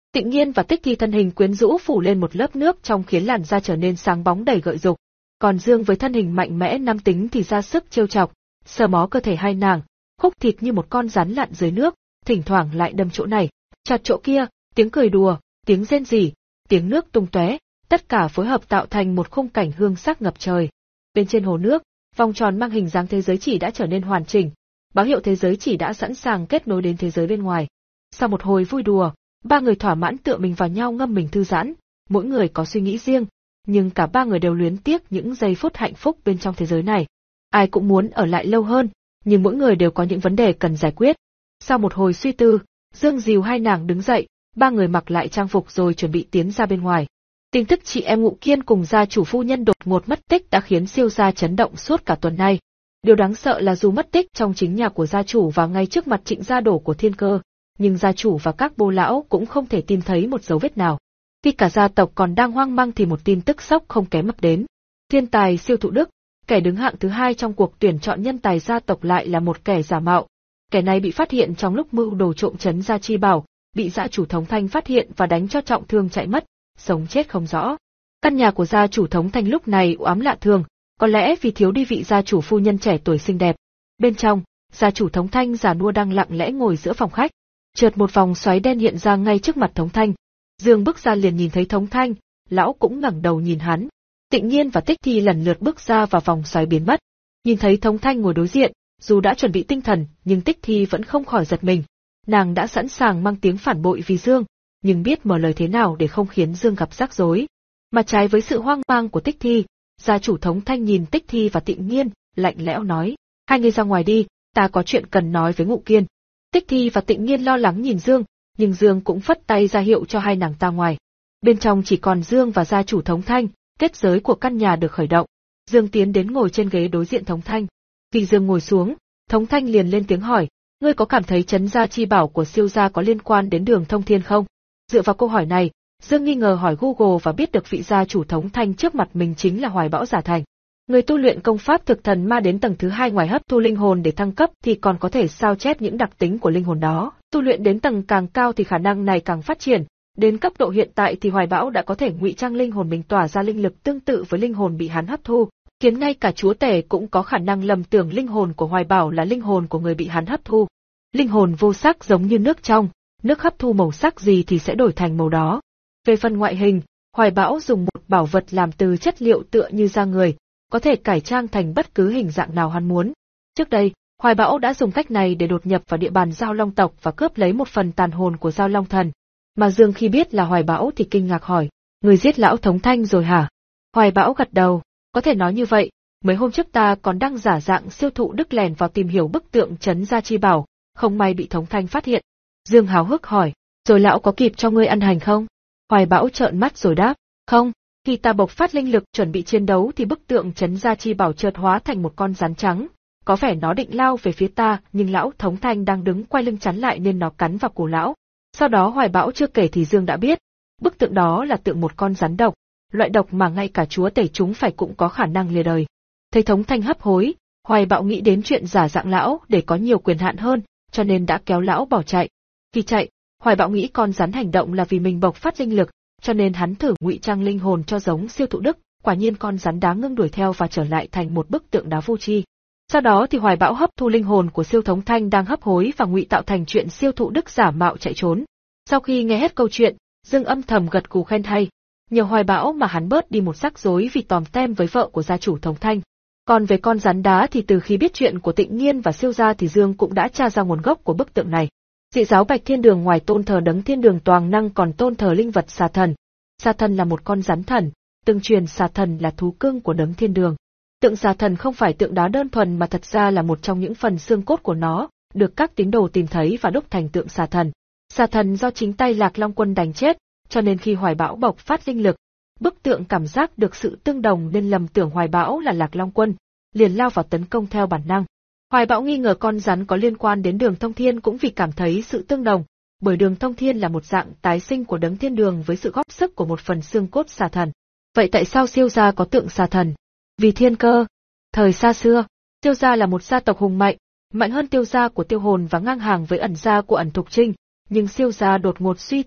Tịnh Nhiên và Tích Thi thân hình quyến rũ phủ lên một lớp nước trong khiến làn da trở nên sáng bóng đầy gợi dục. Còn Dương với thân hình mạnh mẽ nam tính thì ra sức trêu chọc, sờ mó cơ thể hai nàng, khúc thịt như một con rắn lặn dưới nước, thỉnh thoảng lại đâm chỗ này, chặt chỗ kia, tiếng cười đùa, tiếng rên rỉ, tiếng nước tung tóe, tất cả phối hợp tạo thành một khung cảnh hương sắc ngập trời. Bên trên hồ nước, vòng tròn mang hình dáng thế giới chỉ đã trở nên hoàn chỉnh, báo hiệu thế giới chỉ đã sẵn sàng kết nối đến thế giới bên ngoài. Sau một hồi vui đùa, ba người thỏa mãn tựa mình vào nhau ngâm mình thư giãn, mỗi người có suy nghĩ riêng, nhưng cả ba người đều luyến tiếc những giây phút hạnh phúc bên trong thế giới này. Ai cũng muốn ở lại lâu hơn, nhưng mỗi người đều có những vấn đề cần giải quyết. Sau một hồi suy tư, Dương dìu hai nàng đứng dậy, ba người mặc lại trang phục rồi chuẩn bị tiến ra bên ngoài. Tin tức chị em Ngụ Kiên cùng gia chủ phu nhân đột ngột mất tích đã khiến Siêu gia chấn động suốt cả tuần nay. Điều đáng sợ là dù mất tích trong chính nhà của gia chủ và ngay trước mặt Trịnh gia đổ của Thiên Cơ, nhưng gia chủ và các bô lão cũng không thể tìm thấy một dấu vết nào. Khi cả gia tộc còn đang hoang mang thì một tin tức sốc không kém ập đến. Thiên tài Siêu Thụ Đức, kẻ đứng hạng thứ hai trong cuộc tuyển chọn nhân tài gia tộc lại là một kẻ giả mạo. Kẻ này bị phát hiện trong lúc mưu đồ trộm trấn gia chi bảo, bị gia chủ Thống Thanh phát hiện và đánh cho trọng thương chạy mất, sống chết không rõ. Căn nhà của gia chủ Thống Thanh lúc này u ám lạ thường, có lẽ vì thiếu đi vị gia chủ phu nhân trẻ tuổi xinh đẹp. Bên trong, gia chủ Thống Thanh già nua đang lặng lẽ ngồi giữa phòng khách. Chợt một vòng xoáy đen hiện ra ngay trước mặt Thống Thanh. Dương bước ra liền nhìn thấy Thống Thanh, lão cũng ngẩng đầu nhìn hắn. Tịnh Nhiên và Tích Thi lần lượt bước ra và vòng xoáy biến mất. Nhìn thấy Thống Thanh ngồi đối diện, dù đã chuẩn bị tinh thần, nhưng Tích Thi vẫn không khỏi giật mình. Nàng đã sẵn sàng mang tiếng phản bội vì Dương, nhưng biết mở lời thế nào để không khiến Dương gặp rắc rối. Mà trái với sự hoang mang của Tích Thi, gia chủ Thống Thanh nhìn Tích Thi và Tịnh Nhiên, lạnh lẽo nói: hai người ra ngoài đi, ta có chuyện cần nói với Ngụ Kiên. Tích Thi và Tịnh Nhiên lo lắng nhìn Dương, nhưng Dương cũng phất tay ra hiệu cho hai nàng ta ngoài. Bên trong chỉ còn Dương và gia chủ Thống Thanh, kết giới của căn nhà được khởi động. Dương tiến đến ngồi trên ghế đối diện Thống Thanh. Khi Dương ngồi xuống, Thống Thanh liền lên tiếng hỏi: ngươi có cảm thấy trấn gia chi bảo của Siêu gia có liên quan đến Đường Thông Thiên không? Dựa vào câu hỏi này, Dương nghi ngờ hỏi Google và biết được vị gia chủ Thống Thanh trước mặt mình chính là Hoài Bão Giả Thành. Người tu luyện công pháp thực thần ma đến tầng thứ hai ngoài hấp thu linh hồn để thăng cấp thì còn có thể sao chép những đặc tính của linh hồn đó. Tu luyện đến tầng càng cao thì khả năng này càng phát triển. Đến cấp độ hiện tại thì Hoài Bão đã có thể ngụy trang linh hồn mình tỏa ra linh lực tương tự với linh hồn bị hắn hấp thu, khiến ngay cả chúa tể cũng có khả năng lầm tưởng linh hồn của Hoài Bảo là linh hồn của người bị hắn hấp thu. Linh hồn vô sắc giống như nước trong, nước hấp thu màu sắc gì thì sẽ đổi thành màu đó. Về phần ngoại hình, Hoài Bão dùng một bảo vật làm từ chất liệu tựa như da người, có thể cải trang thành bất cứ hình dạng nào hắn muốn. Trước đây, Hoài Bão đã dùng cách này để đột nhập vào địa bàn Giao Long tộc và cướp lấy một phần tàn hồn của Giao Long thần. Mà Dương khi biết là Hoài Bão thì kinh ngạc hỏi: người giết lão Thống Thanh rồi hả? Hoài Bão gật đầu: có thể nói như vậy, mấy hôm trước ta còn đang giả dạng Siêu Thụ Đức lèn vào tìm hiểu bức tượng trấn gia chi bảo, không may bị Thống Thanh phát hiện. Dương háo hức hỏi: rồi lão có kịp cho ngươi ăn hành không? Hoài Bão trợn mắt rồi đáp: không. Khi ta bộc phát linh lực chuẩn bị chiến đấu thì bức tượng trấn gia chi bảo chợt hóa thành một con rắn trắng, có vẻ nó định lao về phía ta, nhưng lão Thống Thanh đang đứng quay lưng chắn lại nên nó cắn vào cổ lão. Sau đó Hoài Bão chưa kể thì Dương đã biết, bức tượng đó là tượng một con rắn độc, loại độc mà ngay cả chúa tể chúng phải cũng có khả năng lìa đời. Thấy Thống Thanh hấp hối, Hoài Bão nghĩ đến chuyện giả dạng lão để có nhiều quyền hạn hơn, cho nên đã kéo lão bỏ chạy. Khi chạy, Hoài Bão nghĩ con rắn hành động là vì mình bộc phát linh lực, cho nên hắn thử ngụy trang linh hồn cho giống Siêu Thụ Đức, quả nhiên con rắn đá ngưng đuổi theo và trở lại thành một bức tượng đá vô tri. Sau đó thì Hoài Bão hấp thu linh hồn của Siêu Thống Thanh đang hấp hối và ngụy tạo thành chuyện Siêu Thụ Đức giả mạo chạy trốn. Sau khi nghe hết câu chuyện, Dương âm thầm gật gù khen hay. Nhờ Hoài Bão mà hắn bớt đi một rắc rối vì tòm tem với vợ của gia chủ Thống Thanh. Còn về con rắn đá thì từ khi biết chuyện của Tịnh Nhiên và Siêu gia thì Dương cũng đã tra ra nguồn gốc của bức tượng này. Dị giáo Bạch Thiên Đường ngoài tôn thờ Đấng Thiên Đường toàn năng còn tôn thờ linh vật xà thần. Xà thần là một con rắn thần, tương truyền xà thần là thú cưng của Đấng Thiên Đường. Tượng xà thần không phải tượng đá đơn thuần mà thật ra là một trong những phần xương cốt của nó, được các tín đồ tìm thấy và đúc thành tượng xà thần. Xà thần do chính tay Lạc Long Quân đánh chết, cho nên khi Hoài Bão bộc phát linh lực, bức tượng cảm giác được sự tương đồng nên lầm tưởng Hoài Bão là Lạc Long Quân, liền lao vào tấn công theo bản năng. Hoài Bão nghi ngờ con rắn có liên quan đến Đường Thông Thiên cũng vì cảm thấy sự tương đồng, bởi Đường Thông Thiên là một dạng tái sinh của Đấng Thiên Đường với sự góp sức của một phần xương cốt xà thần. Vậy tại sao Siêu gia có tượng xà thần? Vì thiên cơ. Thời xa xưa, Siêu gia là một gia tộc hùng mạnh, mạnh hơn Tiêu gia của Tiêu Hồn và ngang hàng với Ẩn gia của Ẩn Thục Trinh, nhưng Siêu gia đột ngột suy tàn,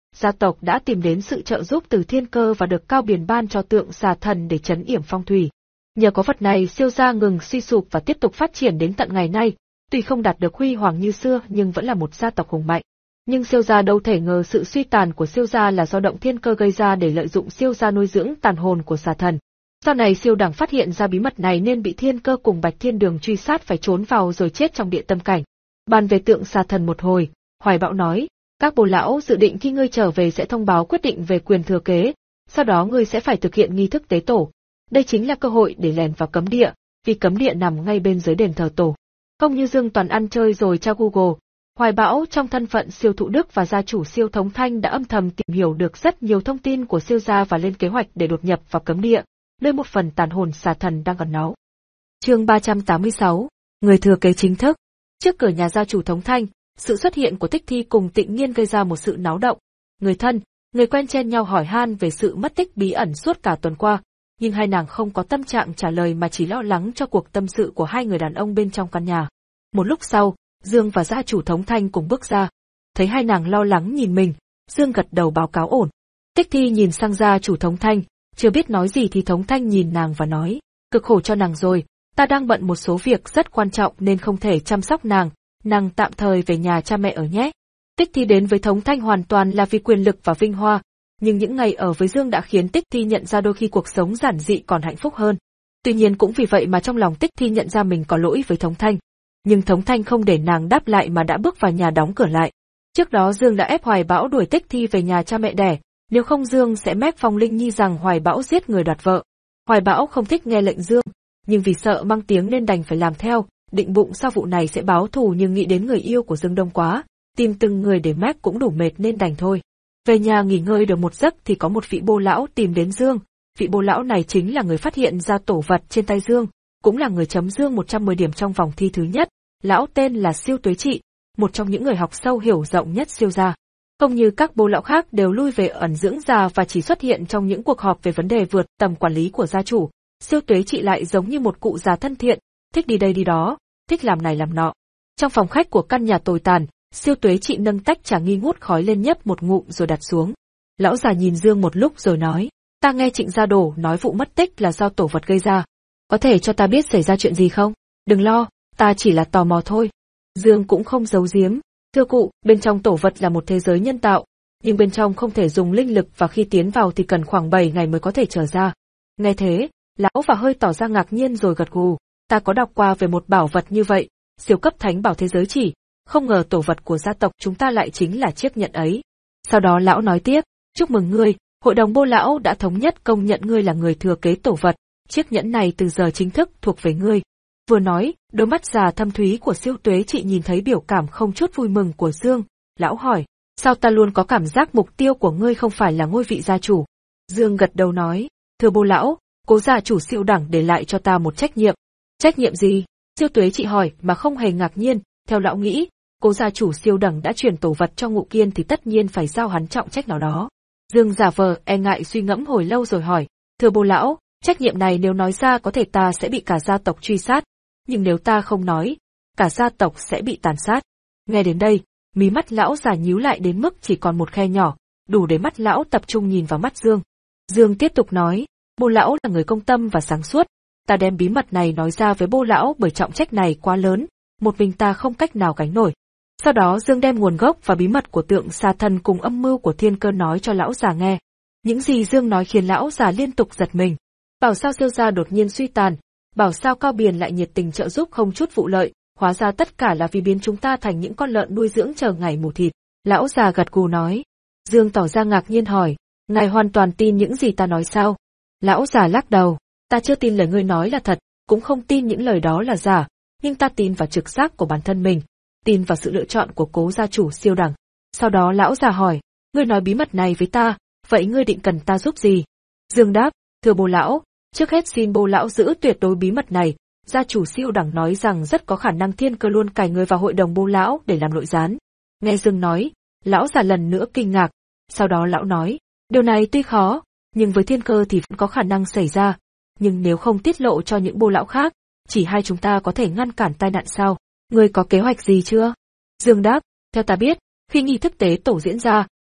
gia tộc đã tìm đến sự trợ giúp từ thiên cơ và được Cao Biền ban cho tượng xà thần để trấn yểm phong thủy. Nhờ có vật này Siêu gia ngừng suy sụp và tiếp tục phát triển đến tận ngày nay, tuy không đạt được huy hoàng như xưa nhưng vẫn là một gia tộc hùng mạnh. Nhưng Siêu gia đâu thể ngờ sự suy tàn của Siêu gia là do động thiên cơ gây ra để lợi dụng Siêu gia nuôi dưỡng tàn hồn của xà thần. Sau này Siêu đẳng phát hiện ra bí mật này nên bị thiên cơ cùng Bạch Thiên Đường truy sát phải trốn vào rồi chết trong địa tâm cảnh. Bàn về tượng xà thần một hồi, Hoài Bão nói, các bồ lão dự định khi ngươi trở về sẽ thông báo quyết định về quyền thừa kế, sau đó ngươi sẽ phải thực hiện nghi thức tế tổ. Đây chính là cơ hội để lèn vào cấm địa, vì cấm địa nằm ngay bên dưới đền thờ tổ. Không như Dương Toàn ăn chơi rồi tra Google, Hoài Bão trong thân phận Siêu Thụ Đức và gia chủ Siêu Thống Thanh đã âm thầm tìm hiểu được rất nhiều thông tin của Siêu gia và lên kế hoạch để đột nhập vào cấm địa, nơi một phần tàn hồn xà thần đang ẩn náu. Chương ba trăm tám mươi sáu, người thừa kế chính thức. Trước cửa nhà gia chủ Thống Thanh, sự xuất hiện của Tích Thi cùng Tịnh Nghiên gây ra một sự náo động. Người thân, người quen chen nhau hỏi han về sự mất tích bí ẩn suốt cả tuần qua, nhưng hai nàng không có tâm trạng trả lời mà chỉ lo lắng cho cuộc tâm sự của hai người đàn ông bên trong căn nhà. Một lúc sau, Dương và gia chủ Thống Thanh cùng bước ra. Thấy hai nàng lo lắng nhìn mình, Dương gật đầu báo cáo ổn. Tích Thi nhìn sang gia chủ Thống Thanh, chưa biết nói gì thì Thống Thanh nhìn nàng và nói, cực khổ cho nàng rồi, ta đang bận một số việc rất quan trọng nên không thể chăm sóc nàng, nàng tạm thời về nhà cha mẹ ở nhé. Tích Thi đến với Thống Thanh hoàn toàn là vì quyền lực và vinh hoa, nhưng những ngày ở với Dương đã khiến Tích Thi nhận ra đôi khi cuộc sống giản dị còn hạnh phúc hơn. Tuy nhiên cũng vì vậy mà trong lòng Tích Thi nhận ra mình có lỗi với Thống Thanh. Nhưng Thống Thanh không để nàng đáp lại mà đã bước vào nhà đóng cửa lại. Trước đó Dương đã ép Hoài Bão đuổi Tích Thi về nhà cha mẹ đẻ, nếu không Dương sẽ mách Phong Linh Nhi rằng Hoài Bão giết người đoạt vợ. Hoài Bão không thích nghe lệnh Dương, nhưng vì sợ mang tiếng nên đành phải làm theo, định bụng sau vụ này sẽ báo thù nhưng nghĩ đến người yêu của Dương đông quá, tìm từng người để mách cũng đủ mệt nên đành thôi. Về nhà nghỉ ngơi được một giấc thì có một vị bô lão tìm đến Dương, vị bô lão này chính là người phát hiện ra tổ vật trên tay Dương, cũng là người chấm Dương một trăm mười điểm trong vòng thi thứ nhất. Lão tên là Siêu Tuế Trị, một trong những người học sâu hiểu rộng nhất Siêu gia. Không như các bô lão khác đều lui về ẩn dưỡng già và chỉ xuất hiện trong những cuộc họp về vấn đề vượt tầm quản lý của gia chủ, Siêu Tuế Trị lại giống như một cụ già thân thiện, thích đi đây đi đó, thích làm này làm nọ. Trong phòng khách của căn nhà tồi tàn, Siêu Tuế Trị nâng tách trà nghi ngút khói lên nhấp một ngụm rồi đặt xuống. Lão già nhìn Dương một lúc rồi nói, ta nghe Trịnh Gia Đổ nói vụ mất tích là do tổ vật gây ra. Có thể cho ta biết xảy ra chuyện gì không? Đừng lo, ta chỉ là tò mò thôi. Dương cũng không giấu giếm. Thưa cụ, bên trong tổ vật là một thế giới nhân tạo, nhưng bên trong không thể dùng linh lực và khi tiến vào thì cần khoảng bảy ngày mới có thể trở ra. Nghe thế, lão và hơi tỏ ra ngạc nhiên rồi gật gù. Ta có đọc qua về một bảo vật như vậy, siêu cấp thánh bảo thế giới chỉ, không ngờ tổ vật của gia tộc chúng ta lại chính là chiếc nhẫn ấy. Sau đó lão nói tiếp, chúc mừng ngươi, hội đồng bô lão đã thống nhất công nhận ngươi là người thừa kế tổ vật, chiếc nhẫn này từ giờ chính thức thuộc về ngươi. Vừa nói, đôi mắt già thâm thúy của Siêu Tuế Trị nhìn thấy biểu cảm không chút vui mừng của Dương, lão hỏi, sao ta luôn có cảm giác mục tiêu của ngươi không phải là ngôi vị gia chủ? Dương gật đầu nói, thưa bô lão, cố gia chủ Siêu đẳng để lại cho ta một trách nhiệm. Trách nhiệm gì? Siêu Tuế Trị hỏi mà không hề ngạc nhiên, theo lão nghĩ, cố gia chủ Siêu đẳng đã chuyển tổ vật cho Ngụ Kiên thì tất nhiên phải giao hắn trọng trách nào đó. Dương giả vờ e ngại suy ngẫm hồi lâu rồi hỏi, thưa bô lão, trách nhiệm này nếu nói ra có thể ta sẽ bị cả gia tộc truy sát, nhưng nếu ta không nói, cả gia tộc sẽ bị tàn sát. Nghe đến đây, mí mắt lão già nhíu lại đến mức chỉ còn một khe nhỏ, đủ để mắt lão tập trung nhìn vào mắt Dương. Dương tiếp tục nói, bô lão là người công tâm và sáng suốt, ta đem bí mật này nói ra với bô lão bởi trọng trách này quá lớn, một mình ta không cách nào gánh nổi. Sau đó Dương đem nguồn gốc và bí mật của tượng xà thần cùng âm mưu của thiên cơ nói cho lão già nghe. Những gì Dương nói khiến lão già liên tục giật mình. Bảo sao Siêu gia đột nhiên suy tàn, bảo sao Cao Biền lại nhiệt tình trợ giúp không chút vụ lợi, hóa ra tất cả là vì biến chúng ta thành những con lợn nuôi dưỡng chờ ngày mổ thịt. Lão già gật gù nói. Dương tỏ ra ngạc nhiên hỏi, ngài hoàn toàn tin những gì ta nói sao? Lão già lắc đầu, ta chưa tin lời ngươi nói là thật, cũng không tin những lời đó là giả, nhưng ta tin vào trực giác của bản thân mình, tin vào sự lựa chọn của cố gia chủ Siêu đẳng. Sau đó lão già hỏi, ngươi nói bí mật này với ta, vậy ngươi định cần ta giúp gì? Dương đáp, thưa bô lão, trước hết xin bô lão giữ tuyệt đối bí mật này, gia chủ Siêu đẳng nói rằng rất có khả năng thiên cơ luôn cài người vào hội đồng bô lão để làm nội gián. Nghe Dương nói, lão già lần nữa kinh ngạc, sau đó lão nói, điều này tuy khó, nhưng với thiên cơ thì vẫn có khả năng xảy ra, nhưng nếu không tiết lộ cho những bô lão khác, chỉ hai chúng ta có thể ngăn cản tai nạn sao? Ngươi có kế hoạch gì chưa? Dương đáp, theo ta biết, khi nghi thức tế tổ diễn ra,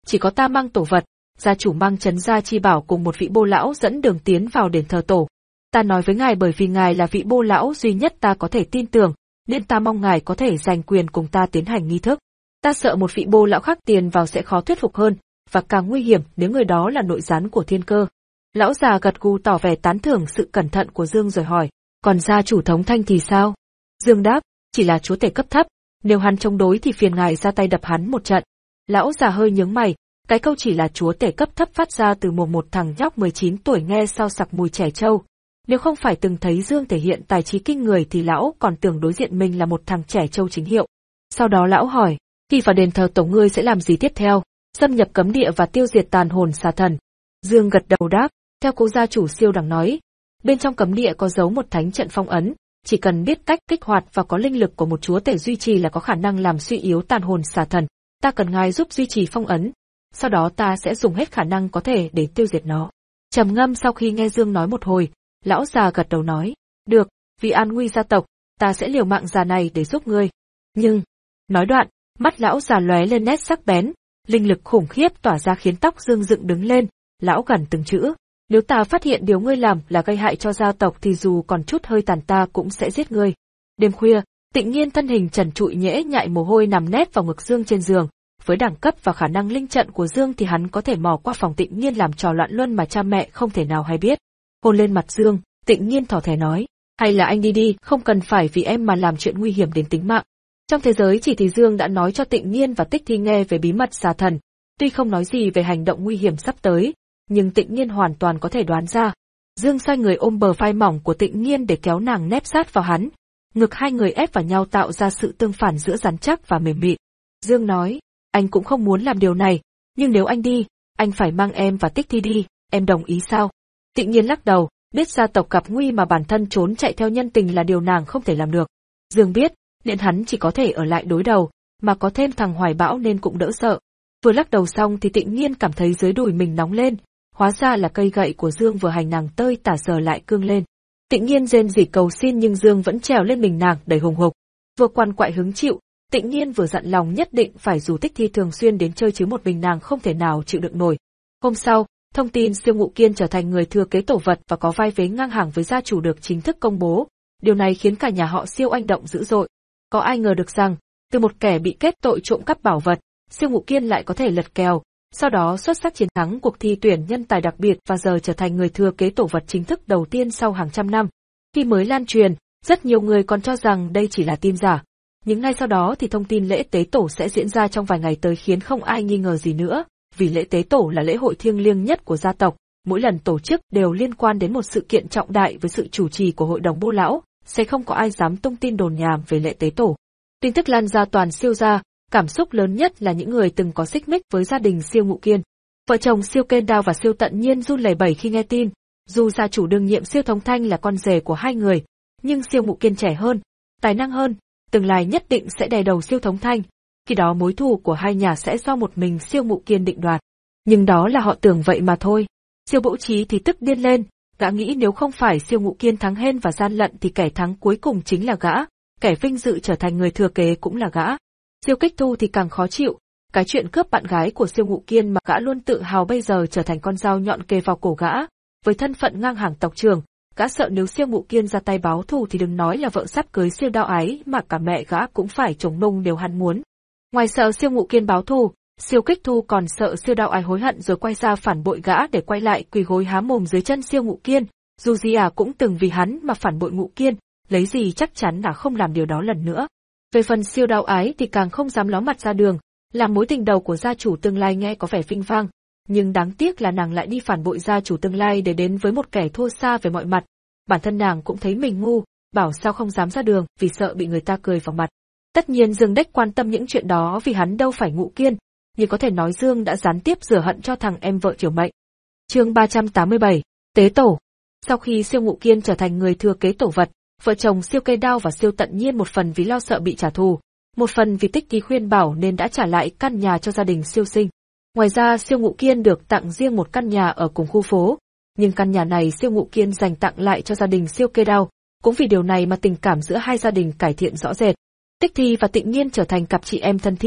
chỉ có ta mang tổ vật, gia chủ mang Trấn Gia Chi Bảo cùng một vị bô lão dẫn đường tiến vào đền thờ tổ. Ta nói với ngài bởi vì ngài là vị bô lão duy nhất ta có thể tin tưởng, nên ta mong ngài có thể giành quyền cùng ta tiến hành nghi thức. Ta sợ một vị bô lão khác tiền vào sẽ khó thuyết phục hơn, và càng nguy hiểm nếu người đó là nội gián của Thiên Cơ. Lão già gật gù tỏ vẻ tán thưởng sự cẩn thận của Dương rồi hỏi, còn gia chủ Thống Thanh thì sao? Dương đáp, chỉ là chúa tể cấp thấp, nếu hắn chống đối thì phiền ngài ra tay đập hắn một trận. Lão già hơi nhướng mày, cái câu chỉ là chúa tể cấp thấp phát ra từ mồm một thằng nhóc mười chín tuổi nghe sao sặc mùi trẻ trâu. Nếu không phải từng thấy Dương thể hiện tài trí kinh người thì lão còn tưởng đối diện mình là một thằng trẻ trâu chính hiệu. Sau đó lão hỏi, khi vào đền thờ tổ ngươi sẽ làm gì tiếp theo? Xâm nhập cấm địa và tiêu diệt tàn hồn xà thần. Dương gật đầu đáp, theo cố gia chủ Siêu Đằng nói, bên trong cấm địa có giấu một thánh trận phong ấn, chỉ cần biết cách kích hoạt và có linh lực của một chúa tể duy trì là có khả năng làm suy yếu tàn hồn xà thần. Ta cần ngài giúp duy trì phong ấn, sau đó ta sẽ dùng hết khả năng có thể để tiêu diệt nó. Trầm ngâm sau khi nghe Dương nói một hồi, lão già gật đầu nói, được, vì an nguy gia tộc, ta sẽ liều mạng già này để giúp ngươi. Nhưng, nói đoạn, mắt lão già lóe lên nét sắc bén, linh lực khủng khiếp tỏa ra khiến tóc Dương dựng đứng lên, lão gằn từng chữ, nếu ta phát hiện điều ngươi làm là gây hại cho gia tộc thì dù còn chút hơi tàn ta cũng sẽ giết ngươi. Đêm khuya, Tịnh Nhiên thân hình trần trụi nhễ nhại mồ hôi nằm nép vào ngực Dương trên giường, với đẳng cấp và khả năng linh trận của Dương thì hắn có thể mò qua phòng Tịnh Nhiên làm trò loạn luân mà cha mẹ không thể nào hay biết. Hôn lên mặt Dương, Tịnh Nhiên thỏ thẻ nói, hay là anh đi đi, không cần phải vì em mà làm chuyện nguy hiểm đến tính mạng. Trong thế giới chỉ thì Dương đã nói cho Tịnh Nhiên và Tích Thi nghe về bí mật xà thần, tuy không nói gì về hành động nguy hiểm sắp tới, nhưng Tịnh Nhiên hoàn toàn có thể đoán ra. Dương xoay người ôm bờ vai mỏng của Tịnh Nhiên để kéo nàng nép sát vào hắn, ngực hai người ép vào nhau tạo ra sự tương phản giữa rắn chắc và mềm mịn. Dương nói, anh cũng không muốn làm điều này, nhưng nếu anh đi, anh phải mang em và Tích Thi đi, em đồng ý sao? Tịnh Nhiên lắc đầu, biết gia tộc gặp nguy mà bản thân trốn chạy theo nhân tình là điều nàng không thể làm được. Dương biết, nên hắn chỉ có thể ở lại đối đầu, mà có thêm thằng Hoài Bão nên cũng đỡ sợ. Vừa lắc đầu xong thì Tịnh Nhiên cảm thấy dưới đùi mình nóng lên, hóa ra là cây gậy của Dương vừa hành nàng tơi tả giờ lại cương lên. Tịnh Nhiên rên rỉ cầu xin nhưng Dương vẫn trèo lên mình nàng đầy hùng hục. Vừa quằn quại hứng chịu, Tịnh Nhiên vừa dặn lòng nhất định phải dù Tích Thi thường xuyên đến chơi chứ một mình nàng không thể nào chịu đựng nổi. Hôm sau, thông tin Siêu Ngụ Kiên trở thành người thừa kế tổ vật và có vai vế ngang hàng với gia chủ được chính thức công bố. Điều này khiến cả nhà họ Siêu oanh động dữ dội. Có ai ngờ được rằng, từ một kẻ bị kết tội trộm cắp bảo vật, Siêu Ngụ Kiên lại có thể lật kèo, sau đó xuất sắc chiến thắng cuộc thi tuyển nhân tài đặc biệt và giờ trở thành người thừa kế tổ vật chính thức đầu tiên sau hàng trăm năm. Khi mới lan truyền, rất nhiều người còn cho rằng đây chỉ là tin giả. Nhưng ngay sau đó thì thông tin lễ tế tổ sẽ diễn ra trong vài ngày tới khiến không ai nghi ngờ gì nữa, vì lễ tế tổ là lễ hội thiêng liêng nhất của gia tộc, mỗi lần tổ chức đều liên quan đến một sự kiện trọng đại với sự chủ trì của hội đồng bô lão, sẽ không có ai dám tung tin đồn nhảm về lễ tế tổ. Tin tức lan ra toàn Siêu gia, cảm xúc lớn nhất là những người từng có xích mích với gia đình Siêu Ngụ Kiên. Vợ chồng Siêu Kên Đao và Siêu Tận Nhiên run lẩy bẩy khi nghe tin, dù gia chủ đương nhiệm Siêu Thống Thanh là con rể của hai người, nhưng Siêu Ngụ Kiên trẻ hơn, tài năng hơn, tương lai nhất định sẽ đè đầu Siêu Thống Thanh. Khi đó mối thù của hai nhà sẽ do một mình Siêu Ngụ Kiên định đoạt. Nhưng đó là họ tưởng vậy mà thôi. Siêu Bữu Trí thì tức điên lên, gã nghĩ nếu không phải Siêu Ngụ Kiên thắng hên và gian lận thì kẻ thắng cuối cùng chính là gã, kẻ vinh dự trở thành người thừa kế cũng là gã. Siêu Kích Thu thì càng khó chịu, cái chuyện cướp bạn gái của Siêu Ngụ Kiên mà gã luôn tự hào bây giờ trở thành con dao nhọn kề vào cổ gã, với thân phận ngang hàng tộc trưởng, gã sợ nếu Siêu Ngụ Kiên ra tay báo thù thì đừng nói là vợ sắp cưới Siêu Đao Ái mà cả mẹ gã cũng phải chống nung nếu hắn muốn. Ngoài sợ Siêu Ngụ Kiên báo thù, Siêu Kích Thu còn sợ Siêu Đao Ái hối hận rồi quay ra phản bội gã để quay lại quỳ gối há mồm dưới chân Siêu Ngụ Kiên, dù gì à cũng từng vì hắn mà phản bội Ngụ Kiên, lấy gì chắc chắn là không làm điều đó lần nữa. Về phần Siêu Đao Ái thì càng không dám ló mặt ra đường, làm mối tình đầu của gia chủ tương lai nghe có vẻ vinh vang, nhưng đáng tiếc là nàng lại đi phản bội gia chủ tương lai để đến với một kẻ thua xa về mọi mặt. Bản thân nàng cũng thấy mình ngu, bảo sao không dám ra đường vì sợ bị người ta cười vào mặt. Tất nhiên Dương Đếch quan tâm những chuyện đó vì hắn đâu phải Ngụ Kiên, nhưng có thể nói Dương đã gián tiếp rửa hận cho thằng em vợ Triều Mệnh. Chương ba trăm tám mươi bảy, Tế Tổ. Sau khi Siêu Ngụ Kiên trở thành người thừa kế tổ vật, vợ chồng Siêu Cây Đao và Siêu Tận Nhiên một phần vì lo sợ bị trả thù, một phần vì Tích Ký khuyên bảo nên đã trả lại căn nhà cho gia đình Siêu Sinh. Ngoài ra Siêu Ngụ Kiên được tặng riêng một căn nhà ở cùng khu phố, nhưng căn nhà này Siêu Ngụ Kiên dành tặng lại cho gia đình Siêu Cây Đao, cũng vì điều này mà tình cảm giữa hai gia đình cải thiện rõ rệt. Tích Thi và Tịnh Nhiên trở thành cặp chị em thân thiết,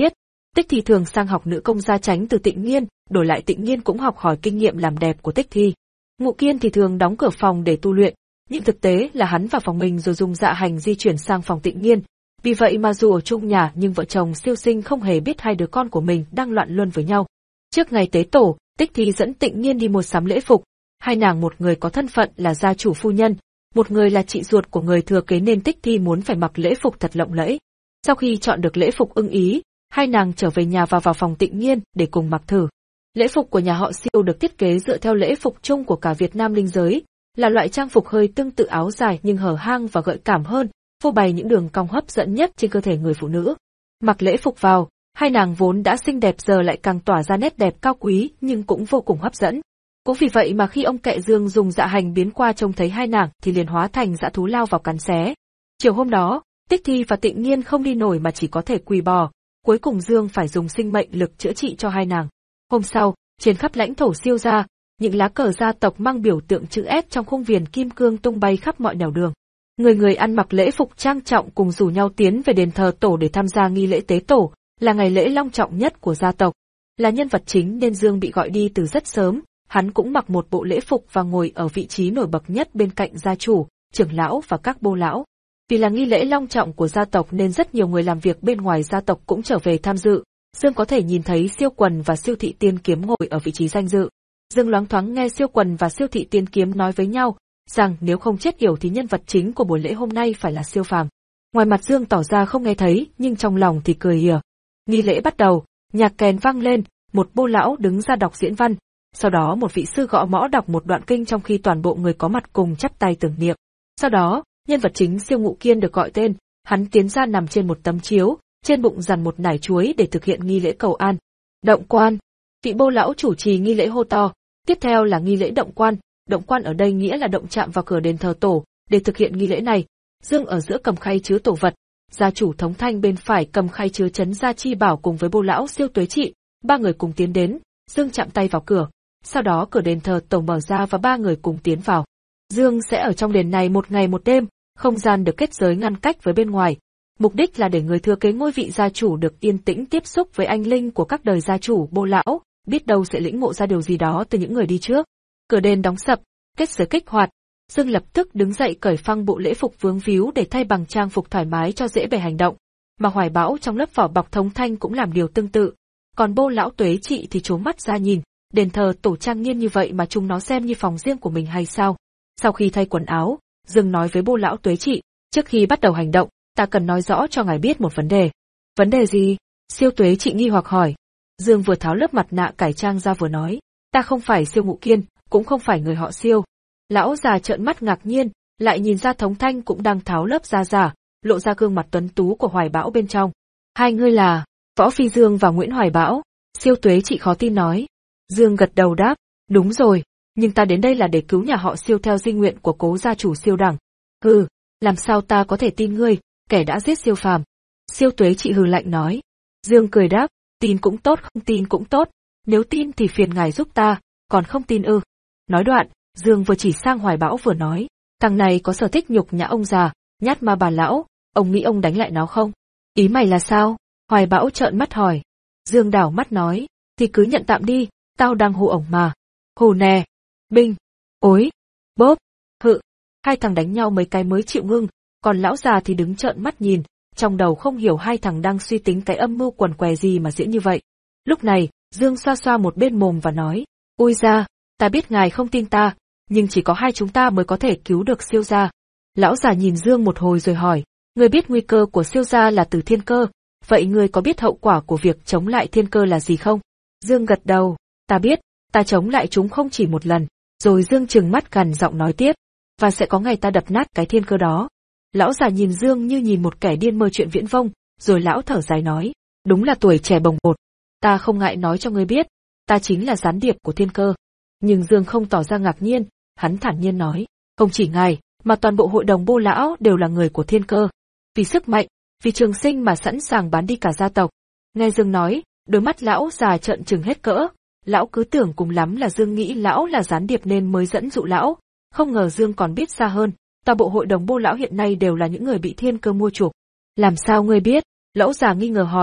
Tích Thi thường sang học nữ công gia tránh từ Tịnh Nghiên, đổi lại Tịnh Nghiên cũng học hỏi kinh nghiệm làm đẹp của Tích Thi. Ngụ Kiên thì thường đóng cửa phòng để tu luyện, nhưng thực tế là hắn vào phòng mình rồi dùng dạ hành di chuyển sang phòng Tịnh Nghiên. Vì vậy mà dù ở chung nhà nhưng vợ chồng Siêu Sinh không hề biết hai đứa con của mình đang loạn luân với nhau. Trước ngày tế tổ, Tích Thi dẫn Tịnh Nghiên đi mua sắm lễ phục. Hai nàng một người có thân phận là gia chủ phu nhân, một người là chị ruột của người thừa kế nên Tích Thi muốn phải mặc lễ phục thật lộng lẫy. Sau khi chọn được lễ phục ưng ý, hai nàng trở về nhà và vào phòng Tịnh Nghiên để cùng mặc thử. Lễ phục của nhà họ Siêu được thiết kế dựa theo lễ phục chung của cả Việt Nam linh giới, là loại trang phục hơi tương tự áo dài nhưng hở hang và gợi cảm hơn, phô bày những đường cong hấp dẫn nhất trên cơ thể người phụ nữ. Mặc lễ phục vào, hai nàng vốn đã xinh đẹp giờ lại càng tỏa ra nét đẹp cao quý nhưng cũng vô cùng hấp dẫn. Cũng vì vậy mà khi ông Kệ Dương dùng dạ hành biến qua trông thấy hai nàng thì liền hóa thành dã thú lao vào cắn xé. Chiều hôm đó, Tích Thi và Tịnh Nghiên không đi nổi mà chỉ có thể quỳ bò, cuối cùng Dương phải dùng sinh mệnh lực chữa trị cho hai nàng. Hôm sau, trên khắp lãnh thổ Siêu gia, những lá cờ gia tộc mang biểu tượng chữ S trong khung viền kim cương tung bay khắp mọi nẻo đường. Người người ăn mặc lễ phục trang trọng cùng rủ nhau tiến về đền thờ tổ để tham gia nghi lễ tế tổ, là ngày lễ long trọng nhất của gia tộc. Là nhân vật chính nên Dương bị gọi đi từ rất sớm, hắn cũng mặc một bộ lễ phục và ngồi ở vị trí nổi bật nhất bên cạnh gia chủ, trưởng lão và các bô lão. Vì là nghi lễ long trọng của gia tộc nên rất nhiều người làm việc bên ngoài gia tộc cũng trở về tham dự. Dương có thể nhìn thấy Siêu Quần và Siêu Thị Tiên Kiếm ngồi ở vị trí danh dự. Dương loáng thoáng nghe Siêu Quần và Siêu Thị Tiên Kiếm nói với nhau, rằng nếu không chết yểu thì nhân vật chính của buổi lễ hôm nay phải là Siêu Phàm. Ngoài mặt Dương tỏ ra không nghe thấy, nhưng trong lòng thì cười hỉa. Nghi lễ bắt đầu, nhạc kèn vang lên, một bô lão đứng ra đọc diễn văn, sau đó một vị sư gõ mõ đọc một đoạn kinh trong khi toàn bộ người có mặt cùng chắp tay tưởng niệm. Sau đó, nhân vật chính Siêu Ngụ Kiên được gọi tên, hắn tiến ra nằm trên một tấm chiếu, trên bụng dằn một nải chuối để thực hiện nghi lễ cầu an. Động quan. Vị bô lão chủ trì nghi lễ hô to, tiếp theo là nghi lễ động quan. Động quan ở đây nghĩa là động chạm vào cửa đền thờ tổ, để thực hiện nghi lễ này. Dương ở giữa cầm khay chứa tổ vật, gia chủ Thống Thanh bên phải cầm khay chứa Trấn Gia Chi Bảo cùng với bô lão Siêu Tuế Trị, ba người cùng tiến đến. Dương chạm tay vào cửa, sau đó cửa đền thờ tổ mở ra và ba người cùng tiến vào. Dương sẽ ở trong đền này một ngày một đêm, không gian được kết giới ngăn cách với bên ngoài. Mục đích là để người thừa kế ngôi vị gia chủ được yên tĩnh tiếp xúc với anh linh của các đời gia chủ bô lão, biết đâu sẽ lĩnh ngộ ra điều gì đó từ những người đi trước. Cửa đền đóng sập, kết giới kích hoạt. Dương lập tức đứng dậy cởi phăng bộ lễ phục vướng víu để thay bằng trang phục thoải mái cho dễ bề hành động. Mà Hoài Bão trong lớp vỏ bọc Thống Thanh cũng làm điều tương tự. Còn bô lão Tuế Trị thì trố mắt ra nhìn, đền thờ tổ trang nghiêm như vậy mà chúng nó xem như phòng riêng của mình hay sao? Sau khi thay quần áo, Dương nói với bô lão Tuế Trị, trước khi bắt đầu hành động, ta cần nói rõ cho ngài biết một vấn đề. Vấn đề gì? Siêu Tuế Trị nghi hoặc hỏi. Dương vừa tháo lớp mặt nạ cải trang ra vừa nói, ta không phải Siêu Ngụ Kiên, cũng không phải người họ Siêu. Lão già trợn mắt ngạc nhiên, lại nhìn ra Thống Thanh cũng đang tháo lớp da giả, lộ ra gương mặt tuấn tú của Hoài Bão bên trong. Hai ngươi là Võ Phi Dương và Nguyễn Hoài Bão? Siêu Tuế Trị khó tin nói. Dương gật đầu đáp, đúng rồi, nhưng ta đến đây là để cứu nhà họ Siêu theo di nguyện của cố gia chủ Siêu Đẳng. Hừ, làm sao ta có thể tin ngươi, kẻ đã giết Siêu Phàm? Siêu Tuế Trị hừ lạnh nói. Dương cười đáp, tin cũng tốt không tin cũng tốt, nếu tin thì phiền ngài giúp ta, còn không tin ư. Nói đoạn, Dương vừa chỉ sang Hoài Bão vừa nói, thằng này có sở thích nhục nhã ông già, nhát ma bà lão, ông nghĩ ông đánh lại nó không? Ý mày là sao? Hoài Bão trợn mắt hỏi. Dương đảo mắt nói, thì cứ nhận tạm đi, tao đang hù ổng mà. Hù nè, binh, ối, bóp, hự, hai thằng đánh nhau mấy cái mới chịu ngưng, còn lão già thì đứng trợn mắt nhìn, trong đầu không hiểu hai thằng đang suy tính cái âm mưu quần què gì mà diễn như vậy. Lúc này, Dương xoa xoa một bên mồm và nói, ui ra, ta biết ngài không tin ta, nhưng chỉ có hai chúng ta mới có thể cứu được Siêu gia. Lão già nhìn Dương một hồi rồi hỏi, ngươi biết nguy cơ của Siêu gia là từ thiên cơ, vậy ngươi có biết hậu quả của việc chống lại thiên cơ là gì không? Dương gật đầu, ta biết, ta chống lại chúng không chỉ một lần, rồi Dương trừng mắt gằn giọng nói tiếp, và sẽ có ngày ta đập nát cái thiên cơ đó. Lão già nhìn Dương như nhìn một kẻ điên mơ chuyện viễn vông, rồi lão thở dài nói, đúng là tuổi trẻ bồng bột, ta không ngại nói cho ngươi biết, ta chính là gián điệp của thiên cơ. Nhưng Dương không tỏ ra ngạc nhiên, hắn thản nhiên nói, không chỉ ngài, mà toàn bộ hội đồng bô lão đều là người của thiên cơ. Vì sức mạnh, vì trường sinh mà sẵn sàng bán đi cả gia tộc. Nghe Dương nói, đôi mắt lão già trợn trừng hết cỡ, lão cứ tưởng cùng lắm là Dương nghĩ lão là gián điệp nên mới dẫn dụ lão, không ngờ Dương còn biết xa hơn, toàn bộ hội đồng bô lão hiện nay đều là những người bị thiên cơ mua chuộc. Làm sao ngươi biết? Lão già nghi ngờ hỏi,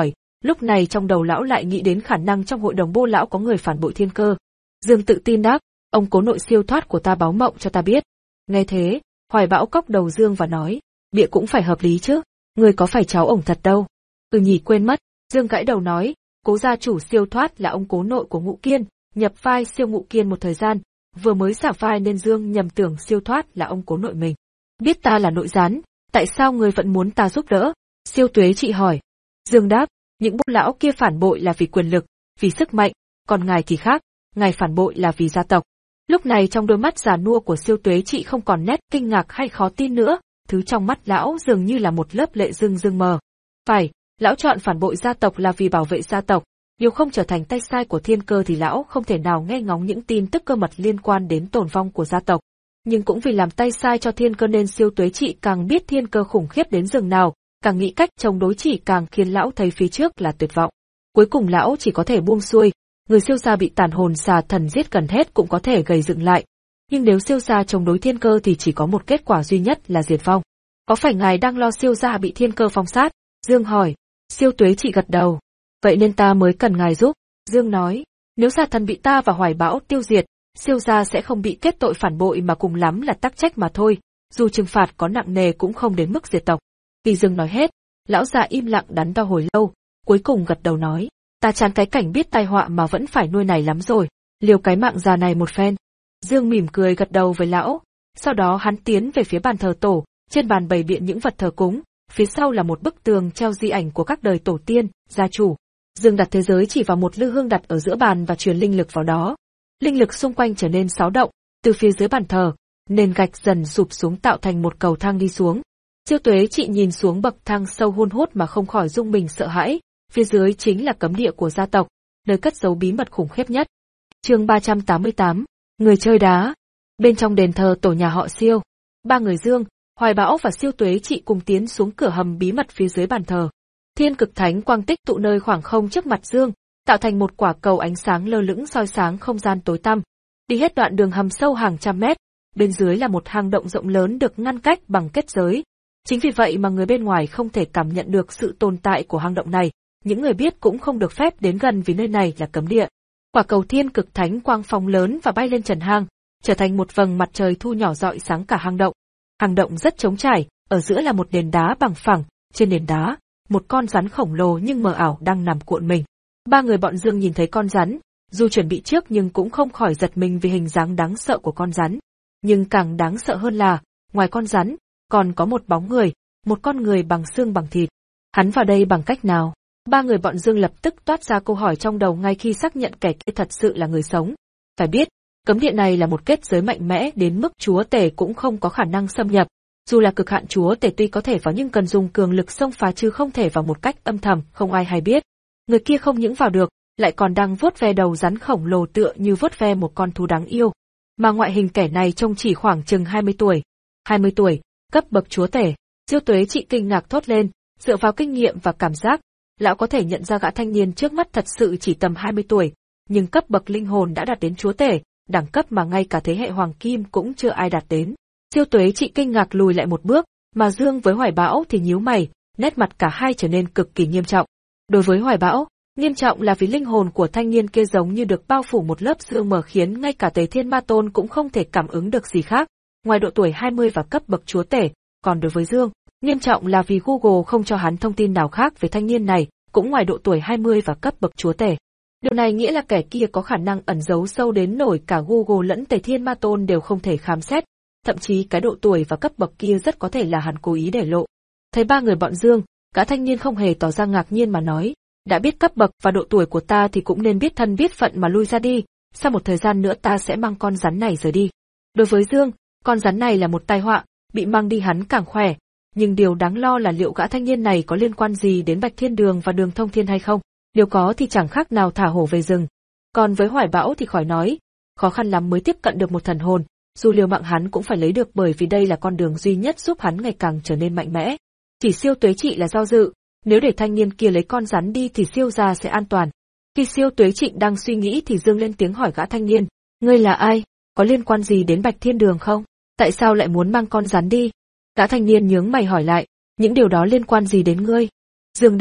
Lúc này trong đầu lão lại nghĩ đến khả năng trong hội đồng Bô lão có người phản bội Thiên Cơ. Dương tự tin đáp, ông cố nội siêu thoát của ta báo mộng cho ta biết. Nghe thế, Hoài Bão cốc đầu Dương và nói, bịa cũng phải hợp lý chứ, người có phải cháu ổng thật đâu. Ừ nhỉ, quên mất. Dương gãi đầu nói, cố gia chủ siêu thoát là ông cố nội của Ngũ Kiên, nhập vai siêu Ngũ Kiên một thời gian, vừa mới xả vai nên Dương nhầm tưởng siêu thoát là ông cố nội mình. Biết ta là nội gián, tại sao người vẫn muốn ta giúp đỡ? Siêu Tuế Trị hỏi. Dương đáp, những Bô lão kia phản bội là vì quyền lực, vì sức mạnh, còn ngài thì khác, ngài phản bội là vì gia tộc. Lúc này trong đôi mắt già nua của Siêu Tuế Trị không còn nét kinh ngạc hay khó tin nữa, thứ trong mắt lão dường như là một lớp lệ rưng rưng mờ. Phải, lão chọn phản bội gia tộc là vì bảo vệ gia tộc, nếu không trở thành tay sai của Thiên Cơ thì lão không thể nào nghe ngóng những tin tức cơ mật liên quan đến tồn vong của gia tộc. Nhưng cũng vì làm tay sai cho Thiên Cơ nên Siêu Tuế Trị càng biết Thiên Cơ khủng khiếp đến rừng nào, càng nghĩ cách chống đối chỉ càng khiến lão thấy phía trước là tuyệt vọng. Cuối cùng lão chỉ có thể buông xuôi, người siêu gia bị tàn hồn xà thần giết gần hết cũng có thể gầy dựng lại. Nhưng nếu siêu gia chống đối Thiên Cơ thì chỉ có một kết quả duy nhất là diệt vong. Có phải ngài đang lo siêu gia bị Thiên Cơ phong sát? Dương hỏi. Siêu Tuế Trị gật đầu. Vậy nên ta mới cần ngài giúp. Dương nói, nếu xà thần bị ta và Hoài Bão tiêu diệt, siêu gia sẽ không bị kết tội phản bội mà cùng lắm là tắc trách mà thôi, dù trừng phạt có nặng nề cũng không đến mức diệt tộc. Khi Dương nói hết, lão già im lặng đắn đo hồi lâu, cuối cùng gật đầu nói, ta chán cái cảnh biết tai họa mà vẫn phải nuôi này lắm rồi, liều cái mạng già này một phen. Dương mỉm cười gật đầu với lão, sau đó hắn tiến về phía bàn thờ tổ, trên bàn bày biện những vật thờ cúng, phía sau là một bức tường treo di ảnh của các đời tổ tiên, gia chủ. Dương đặt thế giới chỉ vào một lư hương đặt ở giữa bàn và truyền linh lực vào đó. Linh lực xung quanh trở nên xáo động, từ phía dưới bàn thờ, nền gạch dần sụp xuống tạo thành một cầu thang đi xuống. Siêu Tuế Trị nhìn xuống bậc thang sâu hun hút mà không khỏi rung mình sợ hãi, phía dưới chính là cấm địa của gia tộc, nơi cất giấu bí mật khủng khiếp nhất. Chương ba trăm tám mươi tám, người chơi đá. Bên trong đền thờ tổ nhà họ Siêu, ba người Dương, Hoài Bão và Siêu Tuế Trị cùng tiến xuống cửa hầm bí mật phía dưới bàn thờ. Thiên cực thánh quang tích tụ nơi khoảng không trước mặt Dương, tạo thành một quả cầu ánh sáng lơ lửng soi sáng không gian tối tăm. Đi hết đoạn đường hầm sâu hàng trăm mét, bên dưới là một hang động rộng lớn được ngăn cách bằng kết giới. Chính vì vậy mà người bên ngoài không thể cảm nhận được sự tồn tại của hang động này, những người biết cũng không được phép đến gần vì nơi này là cấm địa. Quả cầu thiên cực thánh quang phóng lớn và bay lên trần hang, trở thành một vầng mặt trời thu nhỏ rọi sáng cả hang động. Hang động rất trống trải, ở giữa là một nền đá bằng phẳng, trên nền đá, một con rắn khổng lồ nhưng mờ ảo đang nằm cuộn mình. Ba người bọn Dương nhìn thấy con rắn, dù chuẩn bị trước nhưng cũng không khỏi giật mình vì hình dáng đáng sợ của con rắn. Nhưng càng đáng sợ hơn là, ngoài con rắn, còn có một bóng người, một con người bằng xương bằng thịt. Hắn vào đây bằng cách nào? Ba người bọn Dương lập tức toát ra câu hỏi trong đầu ngay khi xác nhận kẻ kia thật sự là người sống. Phải biết, cấm địa này là một kết giới mạnh mẽ đến mức chúa tể cũng không có khả năng xâm nhập. Dù là cực hạn chúa tể tuy có thể vào nhưng cần dùng cường lực xông phá chứ không thể vào một cách âm thầm, không ai hay biết. Người kia không những vào được, lại còn đang vuốt ve đầu rắn khổng lồ tựa như vuốt ve một con thú đáng yêu. Mà ngoại hình kẻ này trông chỉ khoảng chừng hai mươi tuổi. hai mươi tuổi, cấp bậc chúa tể. Siêu Tuế Trị kinh ngạc thốt lên, dựa vào kinh nghiệm và cảm giác, lão có thể nhận ra gã thanh niên trước mắt thật sự chỉ tầm hai mươi tuổi, nhưng cấp bậc linh hồn đã đạt đến chúa tể, đẳng cấp mà ngay cả thế hệ hoàng kim cũng chưa ai đạt đến. Siêu Tuế Trị kinh ngạc lùi lại một bước, mà Dương với Hoài Bão thì nhíu mày, nét mặt cả hai trở nên cực kỳ nghiêm trọng. Đối với Hoài Bão, nghiêm trọng là vì linh hồn của thanh niên kia giống như được bao phủ một lớp sương mờ khiến ngay cả Tề Thiên Ma Tôn cũng không thể cảm ứng được gì khác, ngoài độ tuổi hai mươi và cấp bậc chúa tể. Còn đối với Dương, nghiêm trọng là vì Google không cho hắn thông tin nào khác về thanh niên này, cũng ngoài độ tuổi hai mươi và cấp bậc chúa tể. Điều này nghĩa là kẻ kia có khả năng ẩn giấu sâu đến nổi cả Google lẫn Tề Thiên Ma Tôn đều không thể khám xét, thậm chí cái độ tuổi và cấp bậc kia rất có thể là hắn cố ý để lộ. Thấy ba người bọn Dương, cả thanh niên không hề tỏ ra ngạc nhiên mà nói, đã biết cấp bậc và độ tuổi của ta thì cũng nên biết thân biết phận mà lui ra đi, sau một thời gian nữa ta sẽ mang con rắn này rời đi. Đối với Dương, con rắn này là một tai họa, bị mang đi hắn càng khỏe, nhưng điều đáng lo là liệu gã thanh niên này có liên quan gì đến Bạch Thiên Đường và Đường Thông Thiên hay không, nếu có thì chẳng khác nào thả hổ về rừng. Còn với Hoài Bão thì khỏi nói, khó khăn lắm mới tiếp cận được một thần hồn, dù liều mạng hắn cũng phải lấy được bởi vì đây là con đường duy nhất giúp hắn ngày càng trở nên mạnh mẽ. Chỉ Siêu Tuế Trị là do dự, nếu để thanh niên kia lấy con rắn đi thì Siêu gia sẽ an toàn. Khi Siêu Tuế Trị đang suy nghĩ thì Dương lên tiếng hỏi gã thanh niên, ngươi là ai, có liên quan gì đến Bạch Thiên Đường không? Tại sao lại muốn mang con rắn đi? Gã thanh niên nhướng mày hỏi lại, những điều đó liên quan gì đến ngươi? Dương đáp,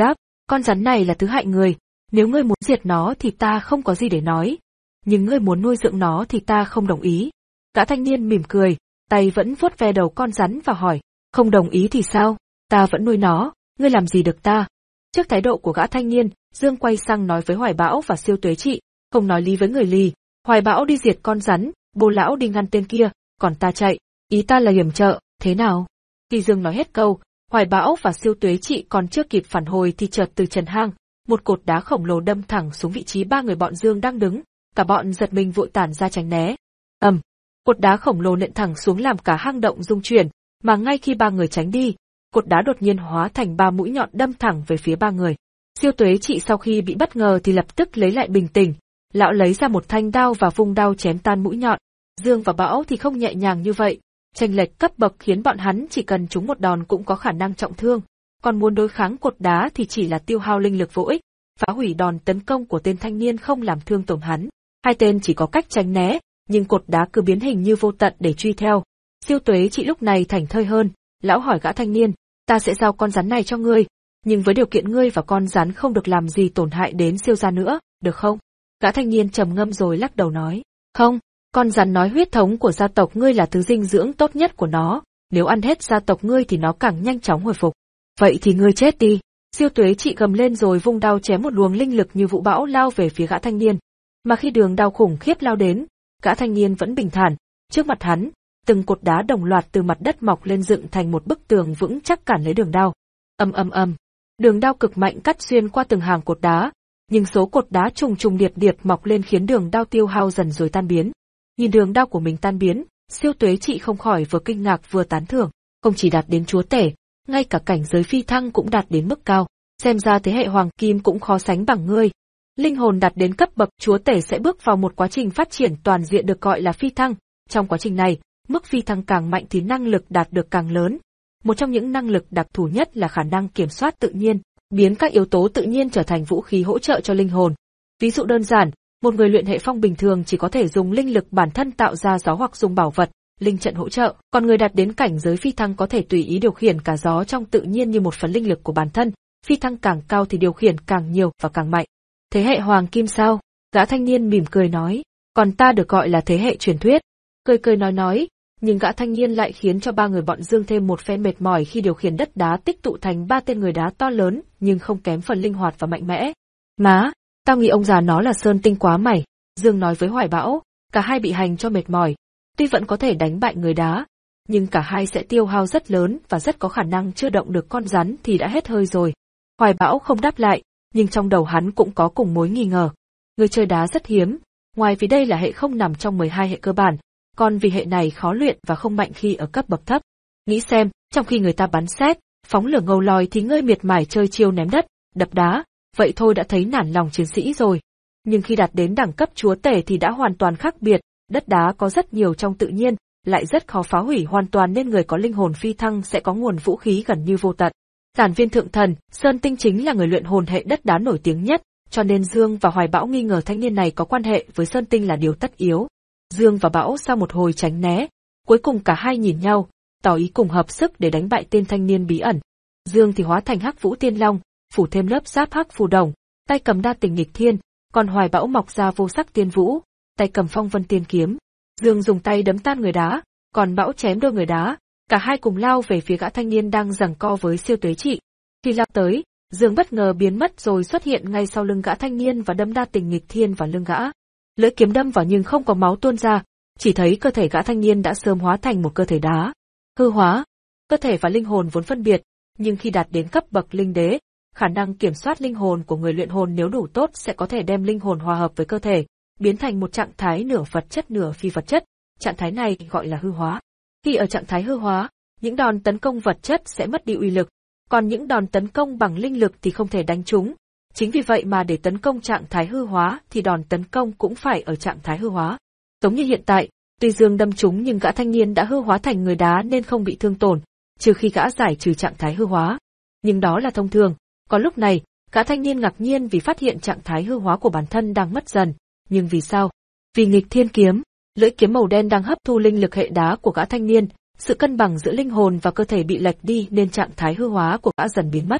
con rắn này là thứ hại người, nếu ngươi muốn diệt nó thì ta không có gì để nói, nhưng ngươi muốn nuôi dưỡng nó thì ta không đồng ý. Gã thanh niên mỉm cười, tay vẫn vuốt ve đầu con rắn và hỏi, không đồng ý thì sao, ta vẫn nuôi nó, ngươi làm gì được ta. Trước thái độ của gã thanh niên, Dương quay sang nói với Hoài Bão và Siêu Tuế Trị, không nói lý với người lì, Hoài Bão đi diệt con rắn, Bô lão đi ngăn tên kia, còn ta chạy, ý ta là yểm trợ, thế nào? Khi Dương nói hết câu, Hoài Bão và Siêu Tuế Trị còn chưa kịp phản hồi thì chợt từ trần hang, một cột đá khổng lồ đâm thẳng xuống vị trí ba người bọn Dương đang đứng, cả bọn giật mình vội tản ra tránh né. Ầm, cột đá khổng lồ nện thẳng xuống làm cả hang động rung chuyển, mà ngay khi ba người tránh đi, cột đá đột nhiên hóa thành ba mũi nhọn đâm thẳng về phía ba người. Siêu Tuế Trị sau khi bị bất ngờ thì lập tức lấy lại bình tĩnh, lão lấy ra một thanh đao và vung đao chém tan mũi nhọn. Dương và Bão thì không nhẹ nhàng như vậy, chênh lệch cấp bậc khiến bọn hắn chỉ cần trúng một đòn cũng có khả năng trọng thương, còn muốn đối kháng cột đá thì chỉ là tiêu hao linh lực vô ích, phá hủy đòn tấn công của tên thanh niên không làm thương tổn hắn. Hai tên chỉ có cách tránh né, nhưng cột đá cứ biến hình như vô tận để truy theo. Siêu Tuế Trị lúc này thảnh thơi hơn, lão hỏi gã thanh niên, ta sẽ giao con rắn này cho ngươi, nhưng với điều kiện ngươi và con rắn không được làm gì tổn hại đến Siêu gia nữa, được không? Gã thanh niên trầm ngâm rồi lắc đầu nói, không, con rắn nói huyết thống của gia tộc ngươi là thứ dinh dưỡng tốt nhất của nó, nếu ăn hết gia tộc ngươi thì nó càng nhanh chóng hồi phục. Vậy thì ngươi chết đi. Siêu Tuế Trị gầm lên rồi vung đao chém một luồng linh lực như vũ bão lao về phía gã thanh niên. Mà khi đường đao khủng khiếp lao đến, gã thanh niên vẫn bình thản, trước mặt hắn, từng cột đá đồng loạt từ mặt đất mọc lên dựng thành một bức tường vững chắc cản lấy đường đao. Ầm ầm ầm, đường đao cực mạnh cắt xuyên qua từng hàng cột đá, nhưng số cột đá trùng trùng điệp điệp mọc lên khiến đường đao tiêu hao dần rồi tan biến. Nhìn đường đao của mình tan biến, Siêu Tuế Trị không khỏi vừa kinh ngạc vừa tán thưởng, không chỉ đạt đến chúa tể, ngay cả cảnh giới phi thăng cũng đạt đến mức cao, xem ra thế hệ hoàng kim cũng khó sánh bằng ngươi. Linh hồn đạt đến cấp bậc chúa tể sẽ bước vào một quá trình phát triển toàn diện được gọi là phi thăng, trong quá trình này, mức phi thăng càng mạnh thì năng lực đạt được càng lớn. Một trong những năng lực đặc thù nhất là khả năng kiểm soát tự nhiên, biến các yếu tố tự nhiên trở thành vũ khí hỗ trợ cho linh hồn. Ví dụ đơn giản, một người luyện hệ phong bình thường chỉ có thể dùng linh lực bản thân tạo ra gió hoặc dùng bảo vật, linh trận hỗ trợ, còn người đạt đến cảnh giới phi thăng có thể tùy ý điều khiển cả gió trong tự nhiên như một phần linh lực của bản thân, phi thăng càng cao thì điều khiển càng nhiều và càng mạnh. Thế hệ hoàng kim sao? Gã thanh niên mỉm cười nói, còn ta được gọi là thế hệ truyền thuyết. Cười cười nói nói, nhưng gã thanh niên lại khiến cho ba người bọn Dương thêm một phen mệt mỏi khi điều khiển đất đá tích tụ thành ba tên người đá to lớn, nhưng không kém phần linh hoạt và mạnh mẽ. Má, tao nghĩ ông già nó là sơn tinh quá mày, Dương nói với Hoài Bão, cả hai bị hành cho mệt mỏi. Tuy vẫn có thể đánh bại người đá, nhưng cả hai sẽ tiêu hao rất lớn và rất có khả năng chưa động được con rắn thì đã hết hơi rồi. Hoài Bão không đáp lại, nhưng trong đầu hắn cũng có cùng mối nghi ngờ. Người chơi đá rất hiếm, ngoài vì đây là hệ không nằm trong mười hai hệ cơ bản, còn vì hệ này khó luyện và không mạnh khi ở cấp bậc thấp. Nghĩ xem, trong khi người ta bắn sét, phóng lửa ngầu lòi thì ngươi miệt mài chơi chiêu ném đất, đập đá, vậy thôi đã thấy nản lòng chiến sĩ rồi. Nhưng khi đạt đến đẳng cấp chúa tể thì đã hoàn toàn khác biệt, đất đá có rất nhiều trong tự nhiên, lại rất khó phá hủy hoàn toàn nên người có linh hồn phi thăng sẽ có nguồn vũ khí gần như vô tận. Giản Viên Thượng Thần, Sơn Tinh chính là người luyện hồn hệ đất đá nổi tiếng nhất, cho nên Dương và Hoài Bão nghi ngờ thanh niên này có quan hệ với Sơn Tinh là điều tất yếu. Dương và Bão sau một hồi tránh né, cuối cùng cả hai nhìn nhau, tỏ ý cùng hợp sức để đánh bại tên thanh niên bí ẩn. Dương thì hóa thành Hắc Vũ Tiên Long, phủ thêm lớp giáp hắc phù đồng, tay cầm đa tình nghịch thiên, còn Hoài Bão mọc ra vô sắc tiên vũ, tay cầm phong vân tiên kiếm. Dương dùng tay đấm tan người đá, còn Bão chém đôi người đá, cả hai cùng lao về phía gã thanh niên đang giằng co với Siêu Tuế Trị. Khi lao tới, Dương bất ngờ biến mất rồi xuất hiện ngay sau lưng gã thanh niên và đâm đa tình nghịch thiên vào lưng gã. Lưỡi kiếm đâm vào nhưng không có máu tuôn ra, chỉ thấy cơ thể gã thanh niên đã sớm hóa thành một cơ thể đá. Hư hóa, cơ thể và linh hồn vốn phân biệt, nhưng khi đạt đến cấp bậc linh đế, khả năng kiểm soát linh hồn của người luyện hồn nếu đủ tốt sẽ có thể đem linh hồn hòa hợp với cơ thể, biến thành một trạng thái nửa vật chất nửa phi vật chất, trạng thái này gọi là hư hóa. Khi ở trạng thái hư hóa, những đòn tấn công vật chất sẽ mất đi uy lực, còn những đòn tấn công bằng linh lực thì không thể đánh trúng. Chính vì vậy mà để tấn công trạng thái hư hóa thì đòn tấn công cũng phải ở trạng thái hư hóa. Giống như hiện tại, tuy Dương đâm trúng nhưng gã thanh niên đã hư hóa thành người đá nên không bị thương tổn, trừ khi gã giải trừ trạng thái hư hóa. Nhưng đó là thông thường, còn lúc này, gã thanh niên ngạc nhiên vì phát hiện trạng thái hư hóa của bản thân đang mất dần. Nhưng vì sao? Vì nghịch thiên kiếm, lưỡi kiếm màu đen đang hấp thu linh lực hệ đá của gã thanh niên, sự cân bằng giữa linh hồn và cơ thể bị lệch đi nên trạng thái hư hóa của gã dần biến mất.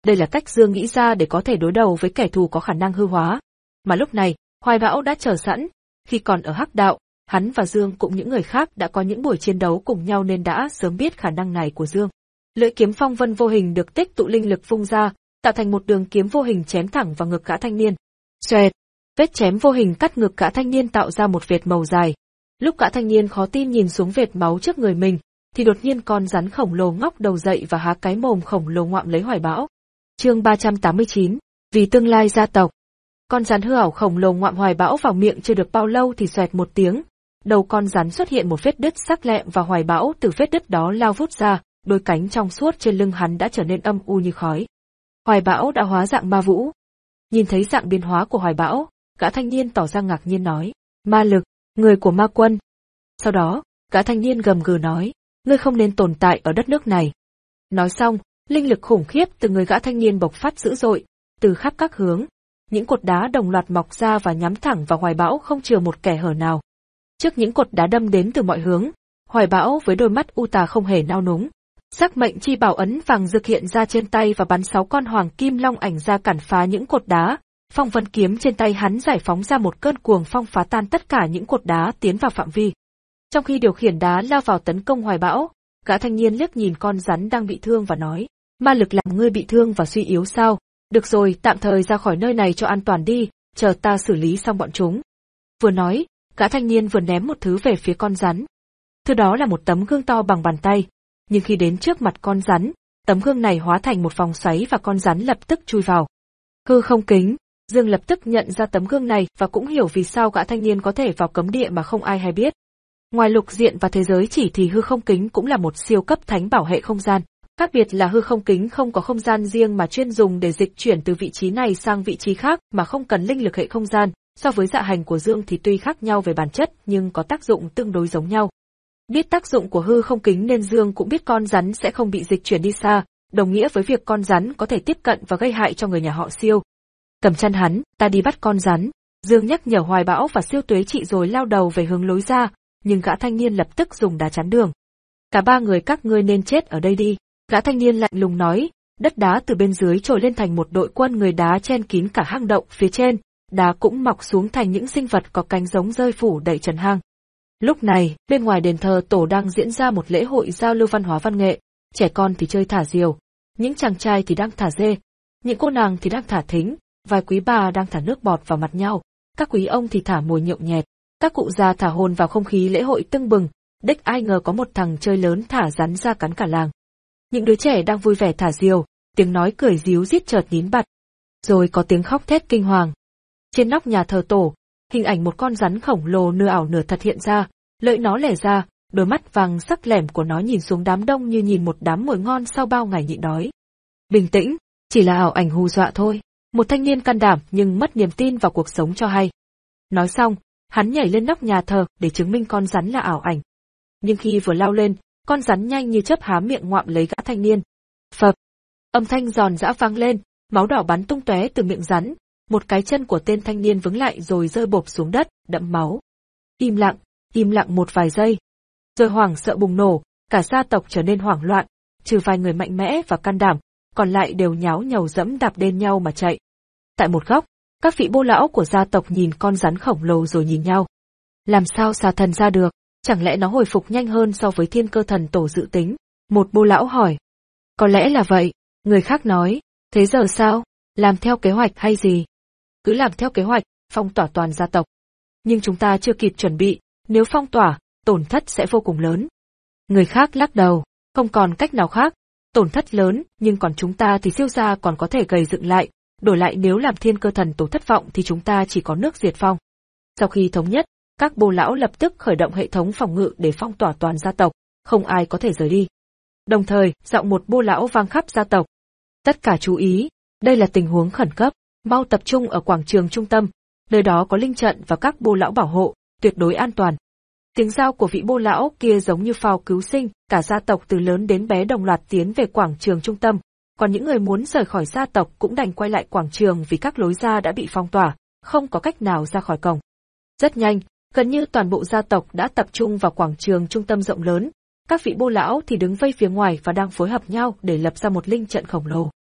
Đây là cách Dương nghĩ ra để có thể đối đầu với kẻ thù có khả năng hư hóa. Mà lúc này, Hoài Bão đã chờ sẵn, khi còn ở Hắc Đạo, hắn và Dương cũng những người khác đã có những buổi chiến đấu cùng nhau nên đã sớm biết khả năng này của Dương. Lưỡi kiếm phong vân vô hình được tích tụ linh lực vung ra, tạo thành một đường kiếm vô hình chém thẳng vào ngực gã thanh niên. Xoẹt, vết chém vô hình cắt ngực gã thanh niên tạo ra một vệt màu dài. Lúc gã thanh niên khó tin nhìn xuống vệt máu trước người mình, thì đột nhiên con rắn khổng lồ ngóc đầu dậy và há cái mồm khổng lồ ngoạm lấy Hoài Bão. Chương ba trăm tám mươi chín, vì tương lai gia tộc. Con rắn hư ảo khổng lồ ngoạm Hoài Bão vào miệng chưa được bao lâu thì xoẹt một tiếng, đầu con rắn xuất hiện một vết đứt sắc lẹm và Hoài Bão từ vết đứt đó lao vút ra, đôi cánh trong suốt trên lưng hắn đã trở nên âm u như khói. Hoài Bão đã hóa dạng ma vũ. Nhìn thấy dạng biến hóa của Hoài Bão, gã thanh niên tỏ ra ngạc nhiên nói, ma lực, người của ma quân. Sau đó, gã thanh niên gầm gừ nói, ngươi không nên tồn tại ở đất nước này. Nói xong, linh lực khủng khiếp từ người gã thanh niên bộc phát dữ dội, từ khắp các hướng. Những cột đá đồng loạt mọc ra và nhắm thẳng vào Hoài Bão không chừa một kẻ hở nào. Trước những cột đá đâm đến từ mọi hướng, Hoài Bão với đôi mắt u tà không hề nao núng. Sắc mệnh chi bảo ấn vàng rực hiện ra trên tay và bắn sáu con hoàng kim long ảnh ra cản phá những cột đá. Phong vân kiếm trên tay hắn giải phóng ra một cơn cuồng phong phá tan tất cả những cột đá tiến vào phạm vi. Trong khi điều khiển đá lao vào tấn công Hoài Bão, gã thanh niên liếc nhìn con rắn đang bị thương và nói, ma lực làm ngươi bị thương và suy yếu sao? Được rồi, tạm thời ra khỏi nơi này cho an toàn đi, chờ ta xử lý xong bọn chúng. Vừa nói, gã thanh niên vừa ném một thứ về phía con rắn. Thứ đó là một tấm gương to bằng bàn tay, nhưng khi đến trước mặt con rắn, tấm gương này hóa thành một vòng xoáy và con rắn lập tức chui vào. Hư không kính, Dương lập tức nhận ra tấm gương này và cũng hiểu vì sao gã thanh niên có thể vào cấm địa mà không ai hay biết. Ngoài lục diện và thế giới chỉ thì hư không kính cũng là một siêu cấp thánh bảo hệ không gian. Khác biệt là hư không kính không có không gian riêng mà chuyên dùng để dịch chuyển từ vị trí này sang vị trí khác mà không cần linh lực hệ không gian, so với dạ hành của Dương thì tuy khác nhau về bản chất nhưng có tác dụng tương đối giống nhau. Biết tác dụng của hư không kính nên Dương cũng biết con rắn sẽ không bị dịch chuyển đi xa, đồng nghĩa với việc con rắn có thể tiếp cận và gây hại cho người nhà họ Siêu. Cầm chân hắn, ta đi bắt con rắn. Dương nhắc nhở Hoài Bão và Siêu Tuế Trị rồi lao đầu về hướng lối ra, nhưng gã thanh niên lập tức dùng đá chắn đường. Cả ba người các ngươi nên chết ở đây đi. Gã thanh niên lạnh lùng nói, đất đá từ bên dưới trồi lên thành một đội quân người đá chen kín cả hang động phía trên, đá cũng mọc xuống thành những sinh vật có cánh giống rơi phủ đầy trần hang. Lúc này, bên ngoài đền thờ tổ đang diễn ra một lễ hội giao lưu văn hóa văn nghệ, trẻ con thì chơi thả diều, những chàng trai thì đang thả dê, những cô nàng thì đang thả thính, vài quý bà đang thả nước bọt vào mặt nhau, các quý ông thì thả mồi nhậu nhẹt, các cụ già thả hồn vào không khí lễ hội tưng bừng, đếch ai ngờ có một thằng chơi lớn thả rắn ra cắn cả làng. Những đứa trẻ đang vui vẻ thả diều, tiếng nói cười ríu rít chợt nín bặt. Rồi có tiếng khóc thét kinh hoàng. Trên nóc nhà thờ tổ, hình ảnh một con rắn khổng lồ nửa ảo nửa thật hiện ra, lưỡi nó lẻ ra, đôi mắt vàng sắc lẻm của nó nhìn xuống đám đông như nhìn một đám mồi ngon sau bao ngày nhịn đói. Bình tĩnh, chỉ là ảo ảnh hù dọa thôi. Một thanh niên can đảm nhưng mất niềm tin vào cuộc sống cho hay. Nói xong, hắn nhảy lên nóc nhà thờ để chứng minh con rắn là ảo ảnh. Nhưng khi vừa lao lên, con rắn nhanh như chớp há miệng ngoạm lấy gã thanh niên. Phập! Âm thanh giòn giã vang lên, máu đỏ bắn tung tóe từ miệng rắn, một cái chân của tên thanh niên vướng lại rồi rơi bộp xuống đất, đẫm máu. Im lặng, im lặng một vài giây. Rồi hoảng sợ bùng nổ, cả gia tộc trở nên hoảng loạn, trừ vài người mạnh mẽ và can đảm, còn lại đều nháo nhầu dẫm đạp đên nhau mà chạy. Tại một góc, các vị bô lão của gia tộc nhìn con rắn khổng lồ rồi nhìn nhau. Làm sao xà thần ra được? Chẳng lẽ nó hồi phục nhanh hơn so với thiên cơ thần tổ dự tính? Một bô lão hỏi. Có lẽ là vậy, người khác nói. Thế giờ sao? Làm theo kế hoạch hay gì? Cứ làm theo kế hoạch, phong tỏa toàn gia tộc. Nhưng chúng ta chưa kịp chuẩn bị, nếu phong tỏa, tổn thất sẽ vô cùng lớn. Người khác lắc đầu, không còn cách nào khác. Tổn thất lớn, nhưng còn chúng ta thì Siêu gia còn có thể gầy dựng lại. Đổi lại nếu làm thiên cơ thần tổ thất vọng thì chúng ta chỉ có nước diệt phong. Sau khi thống nhất, các bô lão lập tức khởi động hệ thống phòng ngự để phong tỏa toàn gia tộc, không ai có thể rời đi. Đồng thời, giọng một bô lão vang khắp gia tộc. Tất cả chú ý, đây là tình huống khẩn cấp, mau tập trung ở quảng trường trung tâm, nơi đó có linh trận và các bô lão bảo hộ, tuyệt đối an toàn. Tiếng giao của vị bô lão kia giống như phao cứu sinh, cả gia tộc từ lớn đến bé đồng loạt tiến về quảng trường trung tâm, còn những người muốn rời khỏi gia tộc cũng đành quay lại quảng trường vì các lối ra đã bị phong tỏa, không có cách nào ra khỏi cổng. Rất nhanh, gần như toàn bộ gia tộc đã tập trung vào quảng trường trung tâm rộng lớn, các vị bô lão thì đứng vây phía ngoài và đang phối hợp nhau để lập ra một linh trận khổng lồ.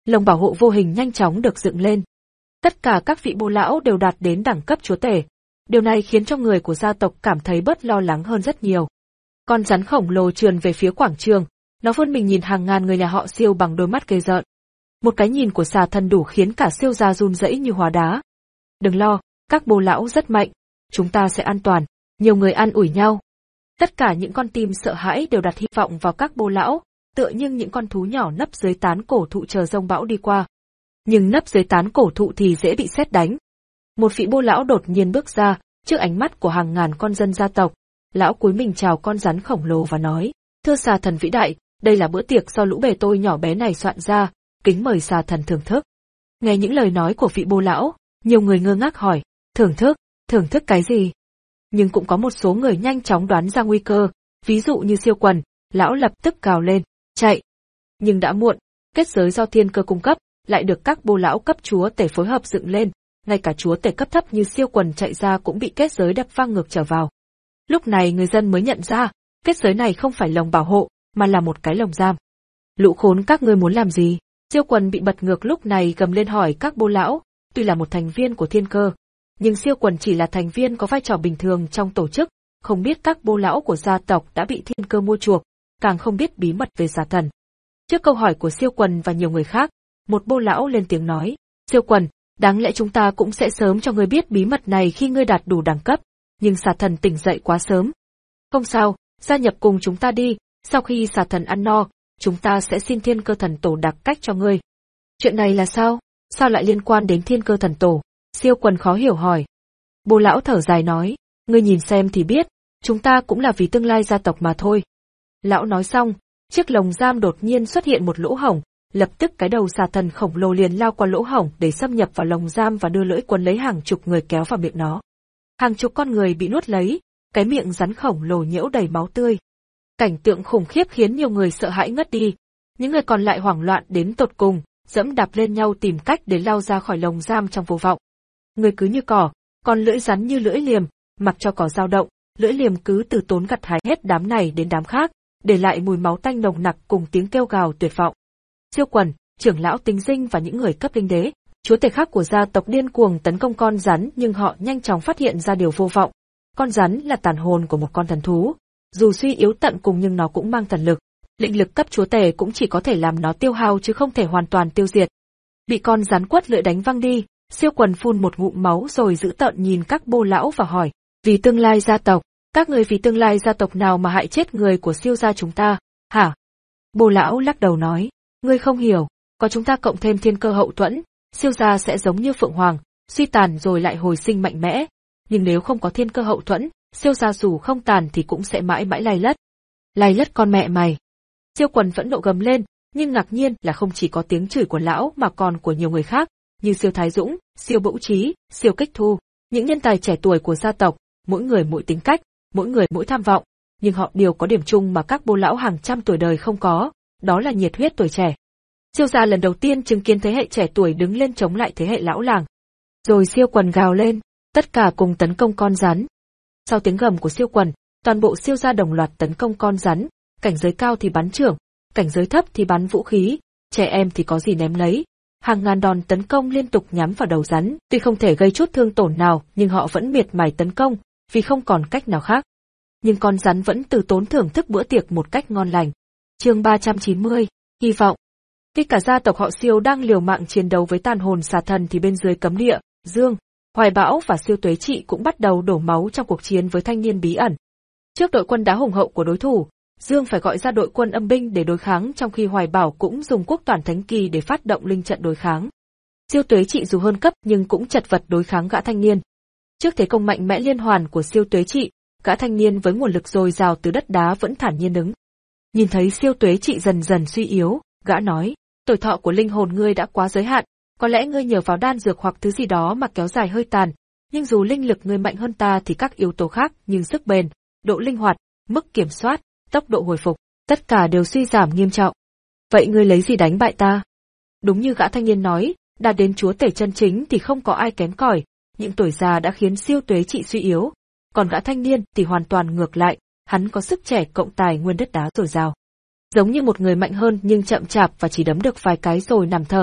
lồng bảo hộ vô hình nhanh chóng được dựng lên. Tất cả các vị bô lão đều đạt đến đẳng cấp chúa tể. Điều này khiến cho người của gia tộc cảm thấy bớt lo lắng hơn rất nhiều. Con rắn khổng lồ trườn về phía quảng trường, nó vươn mình nhìn hàng ngàn người nhà họ Siêu bằng đôi mắt ghê rợn. Một cái nhìn của xà thần đủ khiến cả Siêu gia run rẩy như hóa đá. Đừng lo, các bô lão rất mạnh, chúng ta sẽ an toàn. Nhiều người an ủi nhau. Tất cả những con tim sợ hãi đều đặt hy vọng vào các bô lão, tựa như những con thú nhỏ nấp dưới tán cổ thụ chờ giông bão đi qua. Nhưng nấp dưới tán cổ thụ thì dễ bị sét đánh. Một vị bô lão đột nhiên bước ra, trước ánh mắt của hàng ngàn con dân gia tộc. Lão cúi mình chào con rắn khổng lồ và nói, thưa xà thần vĩ đại, đây là bữa tiệc do lũ bề tôi nhỏ bé này soạn ra, kính mời xà thần thưởng thức. Nghe những lời nói của vị bô lão, nhiều người ngơ ngác hỏi, thưởng thức, thưởng thức cái gì? Nhưng cũng có một số người nhanh chóng đoán ra nguy cơ, ví dụ như Siêu Quần, lão lập tức cào lên, chạy. Nhưng đã muộn, kết giới do thiên cơ cung cấp, lại được các bô lão cấp chúa tể phối hợp dựng lên, ngay cả chúa tể cấp thấp như Siêu Quần chạy ra cũng bị kết giới đập văng ngược trở vào. Lúc này người dân mới nhận ra, kết giới này không phải lồng bảo hộ, mà là một cái lồng giam. Lũ khốn các ngươi muốn làm gì? Siêu Quần bị bật ngược lúc này gầm lên hỏi các bô lão, tuy là một thành viên của thiên cơ, nhưng Siêu Quần chỉ là thành viên có vai trò bình thường trong tổ chức, không biết các bô lão của gia tộc đã bị thiên cơ mua chuộc, càng không biết bí mật về xà thần. Trước câu hỏi của Siêu Quần và nhiều người khác, một bô lão lên tiếng nói, Siêu Quần, đáng lẽ chúng ta cũng sẽ sớm cho ngươi biết bí mật này khi ngươi đạt đủ đẳng cấp, nhưng xà thần tỉnh dậy quá sớm. Không sao, gia nhập cùng chúng ta đi, sau khi xà thần ăn no, chúng ta sẽ xin thiên cơ thần tổ đặc cách cho ngươi. Chuyện này là sao? Sao lại liên quan đến thiên cơ thần tổ? Siêu Quần khó hiểu hỏi. Bô lão thở dài nói, ngươi nhìn xem thì biết, chúng ta cũng là vì tương lai gia tộc mà thôi. Lão nói xong, chiếc lồng giam đột nhiên xuất hiện một lỗ hổng, lập tức cái đầu xà thần khổng lồ liền lao qua lỗ hổng để xâm nhập vào lồng giam và đưa lưỡi quấn lấy hàng chục người kéo vào miệng nó. Hàng chục con người bị nuốt lấy, cái miệng rắn khổng lồ nhễu đầy máu tươi. Cảnh tượng khủng khiếp khiến nhiều người sợ hãi ngất đi. Những người còn lại hoảng loạn đến tột cùng, dẫm đạp lên nhau tìm cách để lao ra khỏi lồng giam trong vô vọng. Người cứ như cỏ, còn lưỡi rắn như lưỡi liềm, mặc cho cỏ dao động, lưỡi liềm cứ từ tốn gặt hái hết đám này đến đám khác, để lại mùi máu tanh nồng nặc cùng tiếng kêu gào tuyệt vọng. Siêu Quần, trưởng lão Tính Dinh và những người cấp linh đế, chúa tể khác của gia tộc điên cuồng tấn công con rắn, nhưng họ nhanh chóng phát hiện ra điều vô vọng. Con rắn là tàn hồn của một con thần thú, dù suy yếu tận cùng nhưng nó cũng mang thần lực. Lĩnh lực cấp chúa tể cũng chỉ có thể làm nó tiêu hao chứ không thể hoàn toàn tiêu diệt. Bị con rắn quất lưỡi đánh văng đi, Siêu Quần phun một ngụm máu rồi dữ tợn nhìn các bô lão và hỏi, vì tương lai gia tộc, các người vì tương lai gia tộc nào mà hại chết người của Siêu gia chúng ta, hả? Bô lão lắc đầu nói, ngươi không hiểu, có chúng ta cộng thêm thiên cơ hậu thuẫn, Siêu gia sẽ giống như phượng hoàng, suy tàn rồi lại hồi sinh mạnh mẽ, nhưng nếu không có thiên cơ hậu thuẫn, Siêu gia dù không tàn thì cũng sẽ mãi mãi lay lất. Lay lất con mẹ mày. Siêu Quần vẫn nộ gầm lên, nhưng ngạc nhiên là không chỉ có tiếng chửi của lão mà còn của nhiều người khác, như Siêu Thái Dũng, Siêu Bữu Trí, Siêu Kích Thu, những nhân tài trẻ tuổi của gia tộc, mỗi người mỗi tính cách, mỗi người mỗi tham vọng, nhưng họ đều có điểm chung mà các bô lão hàng trăm tuổi đời không có, đó là nhiệt huyết tuổi trẻ. Siêu gia lần đầu tiên chứng kiến thế hệ trẻ tuổi đứng lên chống lại thế hệ lão làng. Rồi Siêu Quần gào lên, tất cả cùng tấn công con rắn. Sau tiếng gầm của Siêu Quần, toàn bộ Siêu gia đồng loạt tấn công con rắn, cảnh giới cao thì bắn chưởng, cảnh giới thấp thì bắn vũ khí, trẻ em thì có gì ném lấy. Hàng ngàn đòn tấn công liên tục nhắm vào đầu rắn, tuy không thể gây chút thương tổn nào, nhưng họ vẫn miệt mài tấn công, vì không còn cách nào khác. Nhưng con rắn vẫn từ tốn thưởng thức bữa tiệc một cách ngon lành. Chương ba trăm chín mươi, hy vọng. Khi cả gia tộc họ Siêu đang liều mạng chiến đấu với tàn hồn xà thần thì bên dưới cấm địa, Dương, Hoài Bão và Siêu Tuế Trị cũng bắt đầu đổ máu trong cuộc chiến với thanh niên bí ẩn. Trước đội quân đá hùng hậu của đối thủ, Dương phải gọi ra đội quân âm binh để đối kháng, trong khi Hoài Bảo cũng dùng quốc toàn thánh kỳ để phát động linh trận đối kháng. Siêu Tuế Trị dù hơn cấp nhưng cũng chật vật đối kháng gã thanh niên. Trước thế công mạnh mẽ liên hoàn của Siêu Tuế Trị, gã thanh niên với nguồn lực dồi dào từ đất đá vẫn thản nhiên đứng. Nhìn thấy Siêu Tuế Trị dần dần suy yếu, gã nói, tuổi thọ của linh hồn ngươi đã quá giới hạn, có lẽ ngươi nhờ vào đan dược hoặc thứ gì đó mà kéo dài hơi tàn, nhưng dù linh lực ngươi mạnh hơn ta thì các yếu tố khác như sức bền, độ linh hoạt, mức kiểm soát, tốc độ hồi phục, tất cả đều suy giảm nghiêm trọng. Vậy ngươi lấy gì đánh bại ta? Đúng như gã thanh niên nói, đạt đến chúa tể chân chính thì không có ai kém cỏi, những tuổi già đã khiến Siêu Tuế Trị suy yếu, còn gã thanh niên thì hoàn toàn ngược lại, hắn có sức trẻ cộng tài nguyên đất đá dồi dào. Giống như một người mạnh hơn nhưng chậm chạp và chỉ đấm được vài cái rồi nằm thở,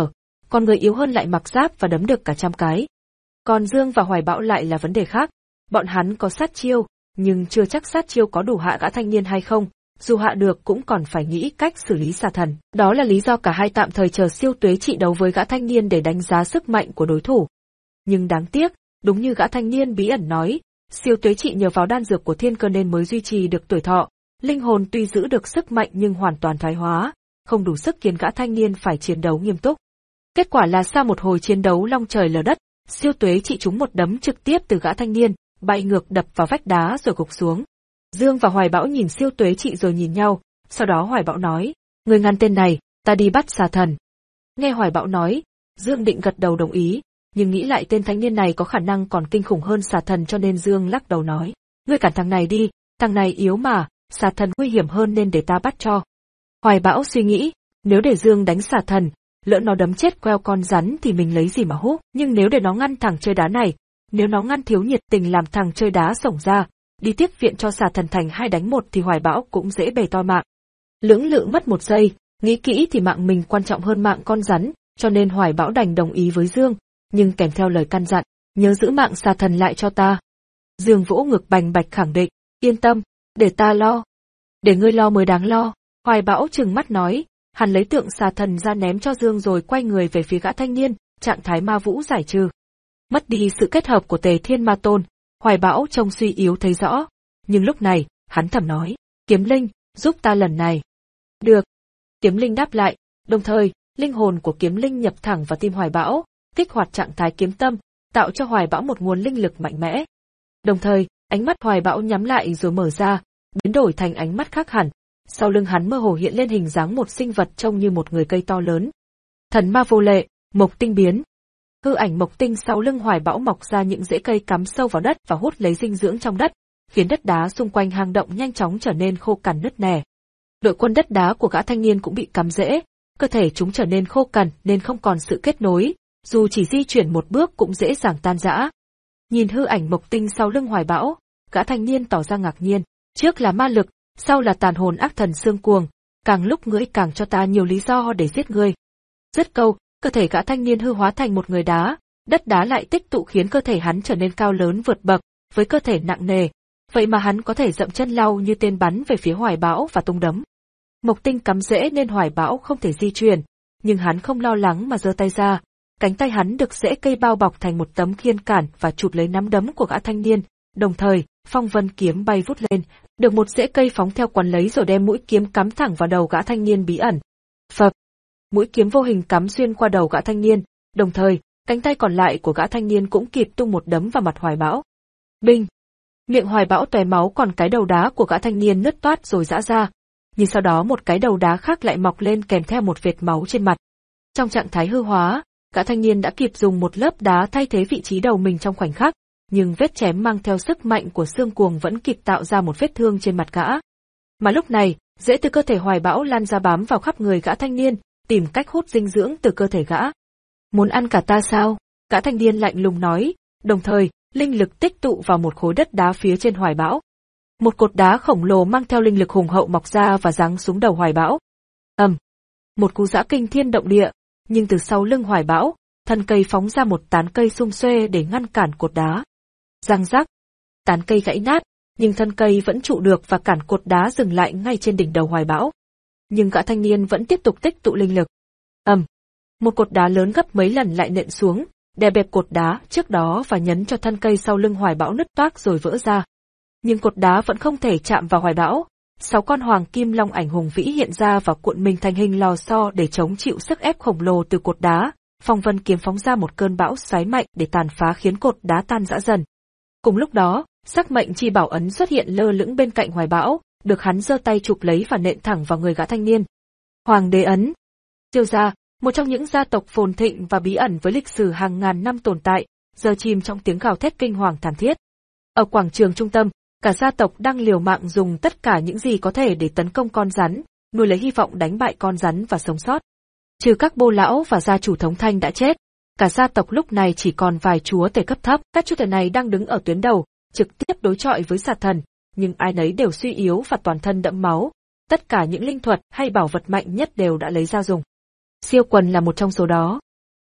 còn người yếu hơn lại mặc giáp và đấm được cả trăm cái. Còn Dương và Hoài Bão lại là vấn đề khác, bọn hắn có sát chiêu, nhưng chưa chắc sát chiêu có đủ hạ gã thanh niên hay không, dù hạ được cũng còn phải nghĩ cách xử lý xà thần. Đó là lý do cả hai tạm thời chờ Siêu Tuế Trị đấu với gã thanh niên để đánh giá sức mạnh của đối thủ. Nhưng đáng tiếc, đúng như gã thanh niên bí ẩn nói, Siêu Tuế Trị nhờ vào đan dược của thiên cơ nên mới duy trì được tuổi thọ, linh hồn tuy giữ được sức mạnh nhưng hoàn toàn thoái hóa, không đủ sức khiến gã thanh niên phải chiến đấu nghiêm túc. Kết quả là sau một hồi chiến đấu long trời lở đất, Siêu Tuế Trị trúng một đấm trực tiếp từ gã thanh niên, bay ngược đập vào vách đá rồi gục xuống. Dương và Hoài Bão nhìn Siêu Tuế Trị rồi nhìn nhau, sau đó Hoài Bão nói, người ngăn tên này, ta đi bắt xà thần. Nghe Hoài Bão nói, Dương định gật đầu đồng ý, nhưng nghĩ lại tên thanh niên này có khả năng còn kinh khủng hơn xà thần cho nên Dương lắc đầu nói, ngươi cản thằng này đi, thằng này yếu mà, xà thần nguy hiểm hơn nên để ta bắt cho. Hoài Bão suy nghĩ, nếu để Dương đánh xà thần, lỡ nó đấm chết queo con rắn thì mình lấy gì mà hút, nhưng nếu để nó ngăn thằng chơi đá này, nếu nó ngăn thiếu nhiệt tình làm thằng chơi đá xổng ra, đi tiếp viện cho xà thần thành hai đánh một thì Hoài Bão cũng dễ bề toi mạng. Lưỡng lự mất một giây, nghĩ kỹ thì mạng mình quan trọng hơn mạng con rắn, cho nên Hoài Bão đành đồng ý với Dương, nhưng kèm theo lời căn dặn, nhớ giữ mạng xà thần lại cho ta. Dương vỗ ngực bành bạch khẳng định, yên tâm, để ta lo. Để ngươi lo mới đáng lo, Hoài Bão trừng mắt nói, hắn lấy tượng xà thần ra ném cho Dương rồi quay người về phía gã thanh niên, trạng thái ma vũ giải trừ. Mất đi sự kết hợp của Tề Thiên Ma Tôn, Hoài Bão trông suy yếu thấy rõ, nhưng lúc này, hắn thầm nói, Kiếm Linh, giúp ta lần này. Được. Kiếm Linh đáp lại, đồng thời, linh hồn của Kiếm Linh nhập thẳng vào tim Hoài Bão, kích hoạt trạng thái kiếm tâm, tạo cho Hoài Bão một nguồn linh lực mạnh mẽ. Đồng thời, ánh mắt Hoài Bão nhắm lại rồi mở ra, biến đổi thành ánh mắt khác hẳn. Sau lưng hắn mơ hồ hiện lên hình dáng một sinh vật trông như một người cây to lớn. Thần ma vô lệ, Mộc Tinh biến. Hư ảnh Mộc Tinh sau lưng Hoài Bão mọc ra những rễ cây cắm sâu vào đất và hút lấy dinh dưỡng trong đất, khiến đất đá xung quanh hang động nhanh chóng trở nên khô cằn nứt nẻ. Đội quân đất đá của gã thanh niên cũng bị cắm rễ, cơ thể chúng trở nên khô cằn nên không còn sự kết nối, dù chỉ di chuyển một bước cũng dễ dàng tan rã. Nhìn hư ảnh Mộc Tinh sau lưng Hoài Bão, gã thanh niên tỏ ra ngạc nhiên, trước là ma lực, sau là tàn hồn ác thần xương cuồng, càng lúc ngươi càng cho ta nhiều lý do để giết ngươi. Dứt câu, cơ thể gã thanh niên hư hóa thành một người đá, đất đá lại tích tụ khiến cơ thể hắn trở nên cao lớn vượt bậc, với cơ thể nặng nề, vậy mà hắn có thể dậm chân lao như tên bắn về phía Hoài Bão và tung đấm. Mộc Tinh cắm rễ nên Hoài Bão không thể di chuyển, nhưng hắn không lo lắng mà giơ tay ra, cánh tay hắn được rễ cây bao bọc thành một tấm khiên cản và chụp lấy nắm đấm của gã thanh niên, đồng thời, phong vân kiếm bay vút lên, được một rễ cây phóng theo quấn lấy rồi đem mũi kiếm cắm thẳng vào đầu gã thanh niên bí ẩn. Phập, mũi kiếm vô hình cắm xuyên qua đầu gã thanh niên, đồng thời, cánh tay còn lại của gã thanh niên cũng kịp tung một đấm vào mặt Hoài Bão. Binh! Miệng Hoài Bão tóe máu, còn cái đầu đá của gã thanh niên nứt toát rồi giã ra, nhưng sau đó một cái đầu đá khác lại mọc lên kèm theo một vệt máu trên mặt. Trong trạng thái hư hóa, gã thanh niên đã kịp dùng một lớp đá thay thế vị trí đầu mình trong khoảnh khắc, nhưng vết chém mang theo sức mạnh của xương cuồng vẫn kịp tạo ra một vết thương trên mặt gã. Mà lúc này, rễ từ cơ thể Hoài Bão lan ra bám vào khắp người gã thanh niên, tìm cách hút dinh dưỡng từ cơ thể gã. Muốn ăn cả ta sao? Gã thanh niên lạnh lùng nói, đồng thời, linh lực tích tụ vào một khối đất đá phía trên Hoài Bão. Một cột đá khổng lồ mang theo linh lực hùng hậu mọc ra và giáng xuống đầu Hoài Bão. Ầm, um, một cú giã kinh thiên động địa, nhưng từ sau lưng Hoài Bão, thân cây phóng ra một tán cây sum xuê để ngăn cản cột đá. Răng rắc, tán cây gãy nát, nhưng thân cây vẫn trụ được và cản cột đá dừng lại ngay trên đỉnh đầu Hoài Bão. Nhưng gã thanh niên vẫn tiếp tục tích tụ linh lực. Ầm, um, một cột đá lớn gấp mấy lần lại nện xuống, đè bẹp cột đá trước đó và nhấn cho thân cây sau lưng Hoài Bão nứt toác rồi vỡ ra. Nhưng cột đá vẫn không thể chạm vào Hoài Bão. Sáu con hoàng kim long ảnh hùng vĩ hiện ra và cuộn mình thành hình lò xo để chống chịu sức ép khổng lồ từ cột đá. Phong vân kiếm phóng ra một cơn bão xoáy mạnh để tàn phá khiến cột đá tan rã dần. Cùng lúc đó, sắc mệnh chi bảo ấn xuất hiện lơ lửng bên cạnh Hoài Bão, được hắn giơ tay chụp lấy và nện thẳng vào người gã thanh niên. Hoàng đế ấn. Tiêu gia, một trong những gia tộc phồn thịnh và bí ẩn với lịch sử hàng ngàn năm tồn tại, giờ chìm trong tiếng gào thét kinh hoàng thảm thiết. Ở quảng trường trung tâm, cả gia tộc đang liều mạng dùng tất cả những gì có thể để tấn công con rắn, nuôi lấy hy vọng đánh bại con rắn và sống sót. Trừ các bô lão và gia chủ thống thanh đã chết, cả gia tộc lúc này chỉ còn vài chúa tể cấp thấp. Các chúa tể này đang đứng ở tuyến đầu, trực tiếp đối chọi với xà thần, nhưng ai nấy đều suy yếu và toàn thân đẫm máu. Tất cả những linh thuật hay bảo vật mạnh nhất đều đã lấy ra dùng. Siêu quần là một trong số đó.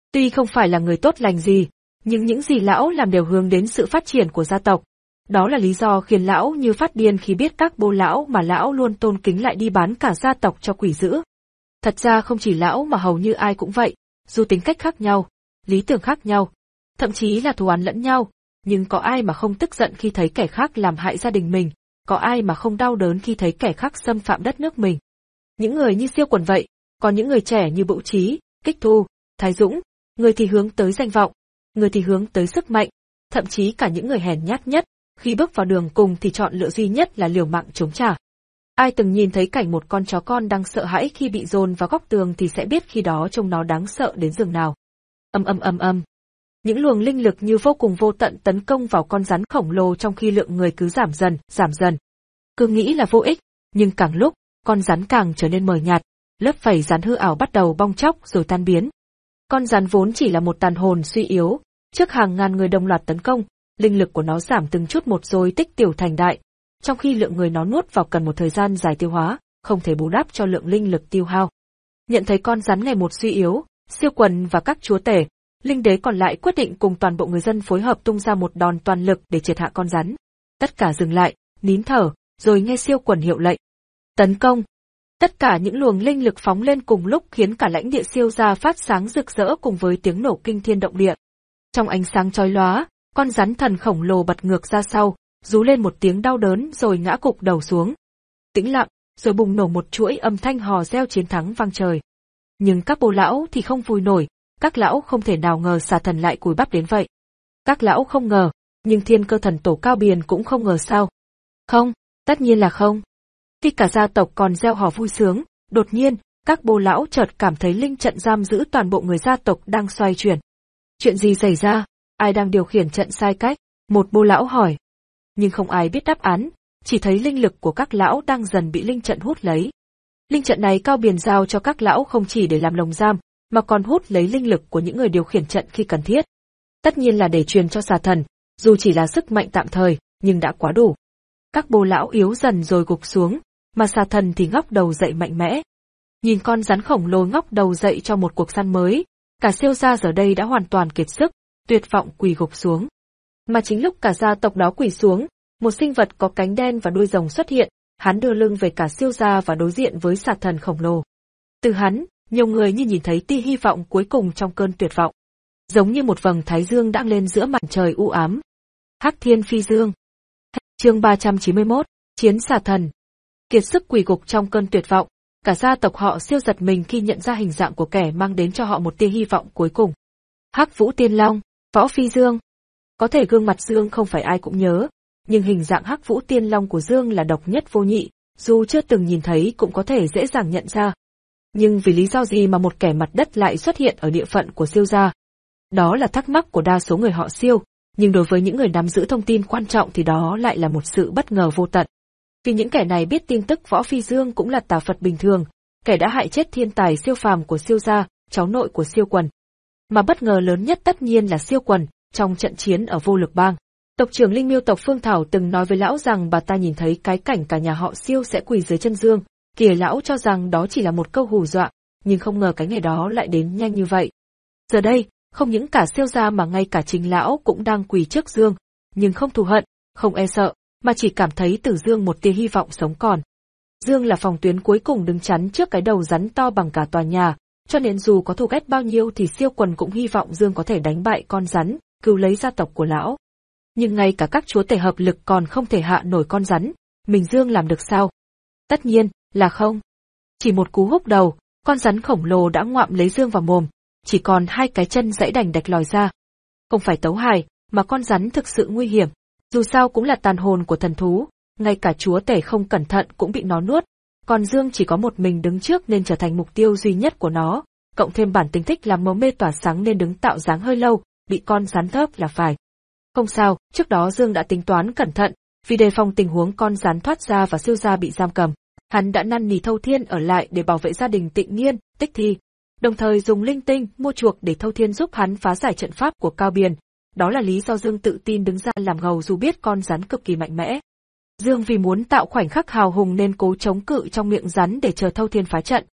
Tuy không phải là người tốt lành gì, nhưng những gì lão làm đều hướng đến sự phát triển của gia tộc. Đó là lý do khiến lão như phát điên khi biết các bô lão mà lão luôn tôn kính lại đi bán cả gia tộc cho quỷ dữ. Thật ra không chỉ lão mà hầu như ai cũng vậy, dù tính cách khác nhau, lý tưởng khác nhau, thậm chí là thù oán lẫn nhau, nhưng có ai mà không tức giận khi thấy kẻ khác làm hại gia đình mình, có ai mà không đau đớn khi thấy kẻ khác xâm phạm đất nước mình. Những người như Siêu Quần vậy, còn những người trẻ như Bữu Trí, Kích Thu, Thái Dũng, người thì hướng tới danh vọng, người thì hướng tới sức mạnh, thậm chí cả những người hèn nhát nhất, khi bước vào đường cùng thì chọn lựa duy nhất là liều mạng chống trả. Ai từng nhìn thấy cảnh một con chó con đang sợ hãi khi bị dồn vào góc tường thì sẽ biết khi đó trông nó đáng sợ đến giường nào. Âm âm âm âm. Những luồng linh lực như vô cùng vô tận tấn công vào con rắn khổng lồ trong khi lượng người cứ giảm dần, giảm dần. Cứ nghĩ là vô ích, nhưng càng lúc, con rắn càng trở nên mờ nhạt, lớp vảy rắn hư ảo bắt đầu bong chóc rồi tan biến. Con rắn vốn chỉ là một tàn hồn suy yếu, trước hàng ngàn người đồng loạt tấn công, linh lực của nó giảm từng chút một rồi tích tiểu thành đại, trong khi lượng người nó nuốt vào cần một thời gian dài tiêu hóa, không thể bù đắp cho lượng linh lực tiêu hao. Nhận thấy con rắn ngày một suy yếu, Siêu Quần và các chúa tể, linh đế còn lại quyết định cùng toàn bộ người dân phối hợp tung ra một đòn toàn lực để triệt hạ con rắn. Tất cả dừng lại, nín thở, rồi nghe Siêu Quần hiệu lệnh. Tấn công! Tất cả những luồng linh lực phóng lên cùng lúc khiến cả lãnh địa Siêu gia phát sáng rực rỡ cùng với tiếng nổ kinh thiên động địa. Trong ánh sáng chói lóa, con rắn thần khổng lồ bật ngược ra sau, rú lên một tiếng đau đớn rồi ngã gục đầu xuống. Tĩnh lặng, rồi bùng nổ một chuỗi âm thanh hò reo chiến thắng vang trời. Nhưng các bô lão thì không vui nổi, các lão không thể nào ngờ xà thần lại cùi bắp đến vậy. Các lão không ngờ, nhưng Thiên Cơ Thần Tổ Cao Biền cũng không ngờ sao. Không, tất nhiên là không. Khi cả gia tộc còn reo hò vui sướng, đột nhiên, các bô lão chợt cảm thấy linh trận giam giữ toàn bộ người gia tộc đang xoay chuyển. Chuyện gì xảy ra? Ai đang điều khiển trận sai cách? Một bô lão hỏi. Nhưng không ai biết đáp án, chỉ thấy linh lực của các lão đang dần bị linh trận hút lấy. Linh trận này Cao Biền giao cho các lão không chỉ để làm lồng giam, mà còn hút lấy linh lực của những người điều khiển trận khi cần thiết. Tất nhiên là để truyền cho xà thần, dù chỉ là sức mạnh tạm thời, nhưng đã quá đủ. Các bô lão yếu dần rồi gục xuống, mà xà thần thì ngóc đầu dậy mạnh mẽ. Nhìn con rắn khổng lồ ngóc đầu dậy cho một cuộc săn mới, cả Siêu gia giờ đây đã hoàn toàn kiệt sức, tuyệt vọng quỳ gục xuống. Mà chính lúc cả gia tộc đó quỳ xuống, một sinh vật có cánh đen và đuôi rồng xuất hiện, hắn đưa lưng về cả Siêu gia và đối diện với xà thần khổng lồ. Từ hắn, nhiều người như nhìn thấy tia hy vọng cuối cùng trong cơn tuyệt vọng. Giống như một vầng thái dương đang lên giữa màn trời u ám. Hắc Thiên Phi Dương. Chương ba trăm chín mươi mốt, Chiến xà thần. Kiệt sức quỳ gục trong cơn tuyệt vọng, cả gia tộc họ Siêu giật mình khi nhận ra hình dạng của kẻ mang đến cho họ một tia hy vọng cuối cùng. Hắc Vũ Tiên Long, Võ Phi Dương. Có thể gương mặt Dương không phải ai cũng nhớ, nhưng hình dạng Hắc Vũ Tiên Long của Dương là độc nhất vô nhị, dù chưa từng nhìn thấy cũng có thể dễ dàng nhận ra. Nhưng vì lý do gì mà một kẻ mặt đất lại xuất hiện ở địa phận của Siêu gia? Đó là thắc mắc của đa số người họ Siêu, nhưng đối với những người nắm giữ thông tin quan trọng thì đó lại là một sự bất ngờ vô tận. Vì những kẻ này biết tin tức Võ Phi Dương cũng là tà Phật bình thường, kẻ đã hại chết thiên tài siêu phàm của Siêu gia, cháu nội của Siêu Quần. Mà bất ngờ lớn nhất tất nhiên là Siêu Quần, trong trận chiến ở Vô Lực Bang. Tộc trưởng Linh Miêu tộc Phương Thảo từng nói với lão rằng bà ta nhìn thấy cái cảnh cả nhà họ Siêu sẽ quỳ dưới chân Dương, kìa lão cho rằng đó chỉ là một câu hù dọa, nhưng không ngờ cái ngày đó lại đến nhanh như vậy. Giờ đây, không những cả Siêu gia mà ngay cả chính lão cũng đang quỳ trước Dương, nhưng không thù hận, không e sợ, mà chỉ cảm thấy từ Dương một tia hy vọng sống còn. Dương là phòng tuyến cuối cùng đứng chắn trước cái đầu rắn to bằng cả tòa nhà, cho nên dù có thù ghét bao nhiêu thì Siêu Quần cũng hy vọng Dương có thể đánh bại con rắn, cứu lấy gia tộc của lão. Nhưng ngay cả các chúa tể hợp lực còn không thể hạ nổi con rắn, mình Dương làm được sao? Tất nhiên là không. Chỉ một cú húc đầu, con rắn khổng lồ đã ngoạm lấy Dương vào mồm, chỉ còn hai cái chân giãy đành đạch lòi ra. Không phải tấu hài, mà con rắn thực sự nguy hiểm. Dù sao cũng là tàn hồn của thần thú, ngay cả chúa tể không cẩn thận cũng bị nó nuốt. Còn Dương chỉ có một mình đứng trước nên trở thành mục tiêu duy nhất của nó, cộng thêm bản tính thích làm màu mê tỏa sáng nên đứng tạo dáng hơi lâu, bị con rắn thớp là phải. Không sao, trước đó Dương đã tính toán cẩn thận, vì đề phòng tình huống con rắn thoát ra và Siêu gia bị giam cầm. Hắn đã năn nỉ Thâu Thiên ở lại để bảo vệ gia đình Tịnh Nghiên, Tích Thi, đồng thời dùng linh tinh mua chuộc để Thâu Thiên giúp hắn phá giải trận pháp của Cao Biền. Đó là lý do Dương tự tin đứng ra làm ngầu dù biết con rắn cực kỳ mạnh mẽ. Dương vì muốn tạo khoảnh khắc hào hùng nên cố chống cự trong miệng rắn để chờ Thâu Thiên phá trận.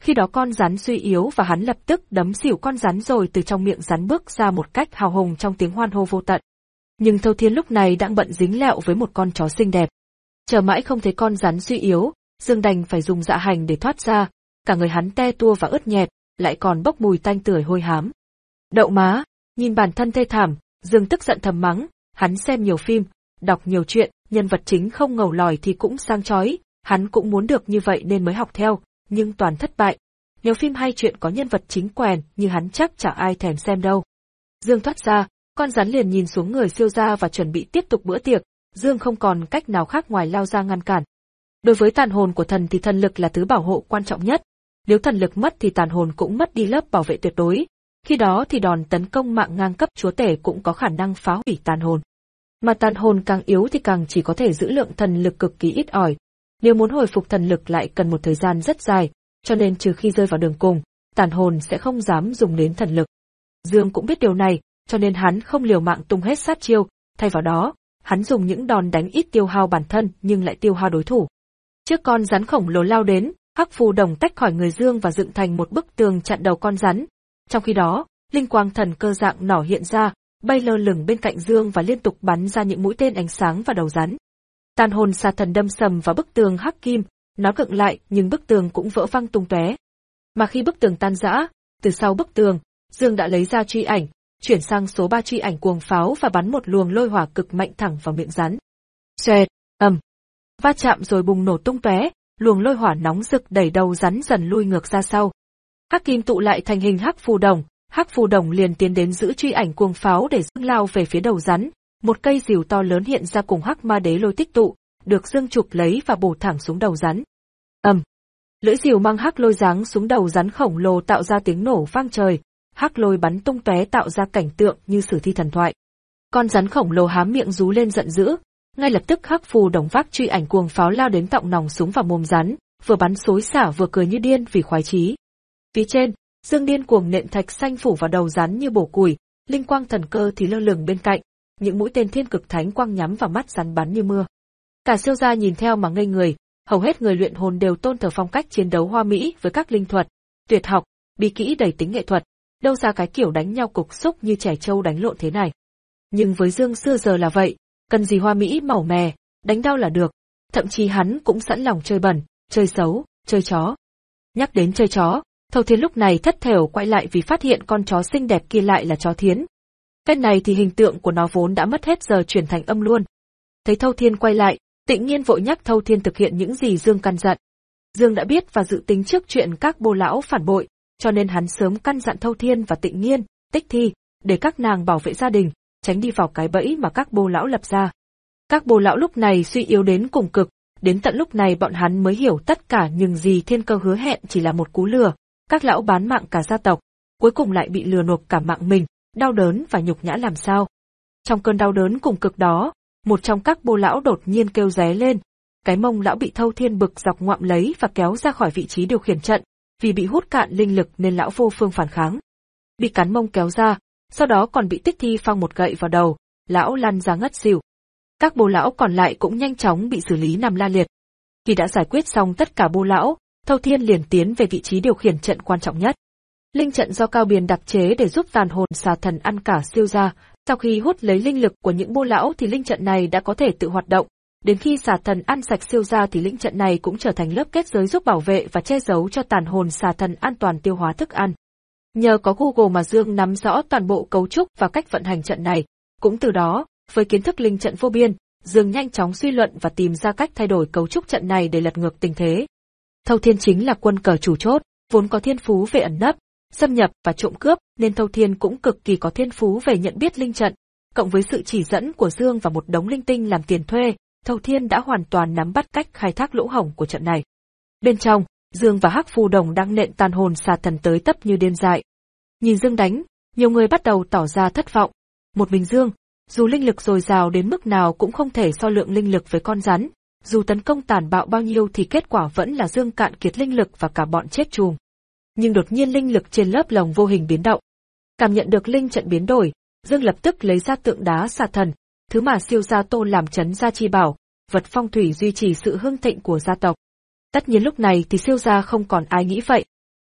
Khi đó con rắn suy yếu và hắn lập tức đấm xỉu con rắn rồi từ trong miệng rắn bước ra một cách hào hùng trong tiếng hoan hô vô tận. Nhưng Thâu Thiên lúc này đang bận dính lẹo với một con chó xinh đẹp. Chờ mãi không thấy con rắn suy yếu, Dương đành phải dùng dạ hành để thoát ra, cả người hắn te tua và ướt nhẹp, lại còn bốc mùi tanh tưởi hôi hám. Đậu má, nhìn bản thân thê thảm, Dương tức giận thầm mắng, hắn xem nhiều phim, đọc nhiều chuyện, nhân vật chính không ngầu lòi thì cũng sang chói, hắn cũng muốn được như vậy nên mới học theo, nhưng toàn thất bại. Nếu phim hay chuyện có nhân vật chính quèn như hắn chắc chả ai thèm xem đâu. Dương thoát ra, con rắn liền nhìn xuống người Siêu gia và chuẩn bị tiếp tục bữa tiệc, Dương không còn cách nào khác ngoài lao ra ngăn cản. Đối với tàn hồn của thần thì thần lực là thứ bảo hộ quan trọng nhất, nếu thần lực mất thì tàn hồn cũng mất đi lớp bảo vệ tuyệt đối, khi đó thì đòn tấn công mạng ngang cấp chúa tể cũng có khả năng phá hủy tàn hồn. Mà tàn hồn càng yếu thì càng chỉ có thể giữ lượng thần lực cực kỳ ít ỏi, nếu muốn hồi phục thần lực lại cần một thời gian rất dài, cho nên trừ khi rơi vào đường cùng, tàn hồn sẽ không dám dùng đến thần lực. Dương cũng biết điều này, cho nên hắn không liều mạng tung hết sát chiêu, thay vào đó, hắn dùng những đòn đánh ít tiêu hao bản thân nhưng lại tiêu hao đối thủ. Trước con rắn khổng lồ lao đến, Hắc Phù Đồng tách khỏi người Dương và dựng thành một bức tường chặn đầu con rắn. Trong khi đó, linh quang thần cơ dạng nỏ hiện ra, bay lơ lửng bên cạnh Dương và liên tục bắn ra những mũi tên ánh sáng vào đầu rắn. Tàn hồn xà thần đâm sầm vào bức tường hắc kim, nó cựng lại nhưng bức tường cũng vỡ văng tung tóe. Mà khi bức tường tan rã, từ sau bức tường, Dương đã lấy ra truy ảnh, chuyển sang số ba truy ảnh cuồng pháo và bắn một luồng lôi hỏa cực mạnh thẳng vào miệng rắn. Xoẹt, ầm, va chạm rồi bùng nổ tung tóe, luồng lôi hỏa nóng rực đẩy đầu rắn dần lui ngược ra sau. Hắc kim tụ lại thành hình hắc phù đồng, hắc phù đồng liền tiến đến giữ truy ảnh cuồng pháo để Dương lao về phía đầu rắn. Một cây rìu to lớn hiện ra cùng hắc ma đế lôi tích tụ, được Dương chụp lấy và bổ thẳng xuống đầu rắn. Ầm, lưỡi rìu mang hắc lôi giáng xuống đầu rắn khổng lồ tạo ra tiếng nổ vang trời, hắc lôi bắn tung tóe tạo ra cảnh tượng như sử thi thần thoại. Con rắn khổng lồ há miệng rú lên giận dữ, ngay lập tức hắc phù đồng vác truy ảnh cuồng pháo lao đến tọng nòng súng vào mồm rắn, vừa bắn xối xả vừa cười như điên vì khoái chí. Phía trên, Dương điên cuồng nện thạch xanh phủ vào đầu rắn như bổ củi, linh quang thần cơ thì lơ lửng bên cạnh, những mũi tên thiên cực thánh quang nhắm vào mắt rắn bắn như mưa. Cả Siêu gia nhìn theo mà ngây người, hầu hết người luyện hồn đều tôn thờ phong cách chiến đấu hoa mỹ với các linh thuật, tuyệt học, bí kỹ đầy tính nghệ thuật, đâu ra cái kiểu đánh nhau cục xúc như trẻ trâu đánh lộn thế này. Nhưng với Dương xưa giờ là vậy, cần gì hoa mỹ màu mè, đánh đau là được, thậm chí hắn cũng sẵn lòng chơi bẩn, chơi xấu, chơi chó. Nhắc đến chơi chó, Thâu Thiên lúc này thất thểu quay lại vì phát hiện con chó xinh đẹp kia lại là chó Thiến. Cái này thì hình tượng của nó vốn đã mất hết giờ chuyển thành âm luôn. Thấy Thâu Thiên quay lại, Tịnh Nhiên vội nhắc Thâu Thiên thực hiện những gì Dương căn dặn. Dương đã biết và dự tính trước chuyện các bô lão phản bội, cho nên hắn sớm căn dặn Thâu Thiên và Tịnh Nhiên, Tích Thi, để các nàng bảo vệ gia đình, tránh đi vào cái bẫy mà các bô lão lập ra. Các bô lão lúc này suy yếu đến cùng cực, đến tận lúc này bọn hắn mới hiểu tất cả những gì Thiên Cơ hứa hẹn chỉ là một cú lừa, các lão bán mạng cả gia tộc, cuối cùng lại bị lừa nộp cả mạng mình, đau đớn và nhục nhã làm sao. Trong cơn đau đớn cùng cực đó, một trong các bô lão đột nhiên kêu ré lên, cái mông lão bị Thâu Thiên bực dọc ngoạm lấy và kéo ra khỏi vị trí điều khiển trận, vì bị hút cạn linh lực nên lão vô phương phản kháng. Bị cắn mông kéo ra, sau đó còn bị Tích Thi phang một gậy vào đầu, lão lăn ra ngất xỉu. Các bô lão còn lại cũng nhanh chóng bị xử lý nằm la liệt. Khi đã giải quyết xong tất cả bô lão, Thâu Thiên liền tiến về vị trí điều khiển trận quan trọng nhất. Linh trận do Cao Biền đặc chế để giúp tàn hồn xà thần ăn cả Siêu gia. Sau khi hút lấy linh lực của những bô lão thì linh trận này đã có thể tự hoạt động. Đến khi xà thần ăn sạch Siêu gia thì linh trận này cũng trở thành lớp kết giới giúp bảo vệ và che giấu cho tàn hồn xà thần an toàn tiêu hóa thức ăn. Nhờ có Google mà Dương nắm rõ toàn bộ cấu trúc và cách vận hành trận này. Cũng từ đó, với kiến thức linh trận vô biên, Dương nhanh chóng suy luận và tìm ra cách thay đổi cấu trúc trận này để lật ngược tình thế. Thâu Thiên chính là quân cờ chủ chốt, vốn có thiên phú về ẩn nấp, xâm nhập và trộm cướp, nên Thâu Thiên cũng cực kỳ có thiên phú về nhận biết linh trận, cộng với sự chỉ dẫn của Dương và một đống linh tinh làm tiền thuê, Thâu Thiên đã hoàn toàn nắm bắt cách khai thác lỗ hổng của trận này. Bên trong, Dương và Hắc Phù Đồng đang nện tàn hồn xà thần tới tấp như điên dại. Nhìn Dương đánh, nhiều người bắt đầu tỏ ra thất vọng. Một mình Dương, dù linh lực dồi dào đến mức nào cũng không thể so lượng linh lực với con rắn, dù tấn công tàn bạo bao nhiêu thì kết quả vẫn là Dương cạn kiệt linh lực và cả bọn chết chùm. Nhưng đột nhiên linh lực trên lớp lồng vô hình biến động. Cảm nhận được linh trận biến đổi, Dương lập tức lấy ra tượng đá xà thần, thứ mà Siêu gia tôn làm trấn gia chi bảo, vật phong thủy duy trì sự hưng thịnh của gia tộc. Tất nhiên lúc này thì Siêu gia không còn ai nghĩ vậy.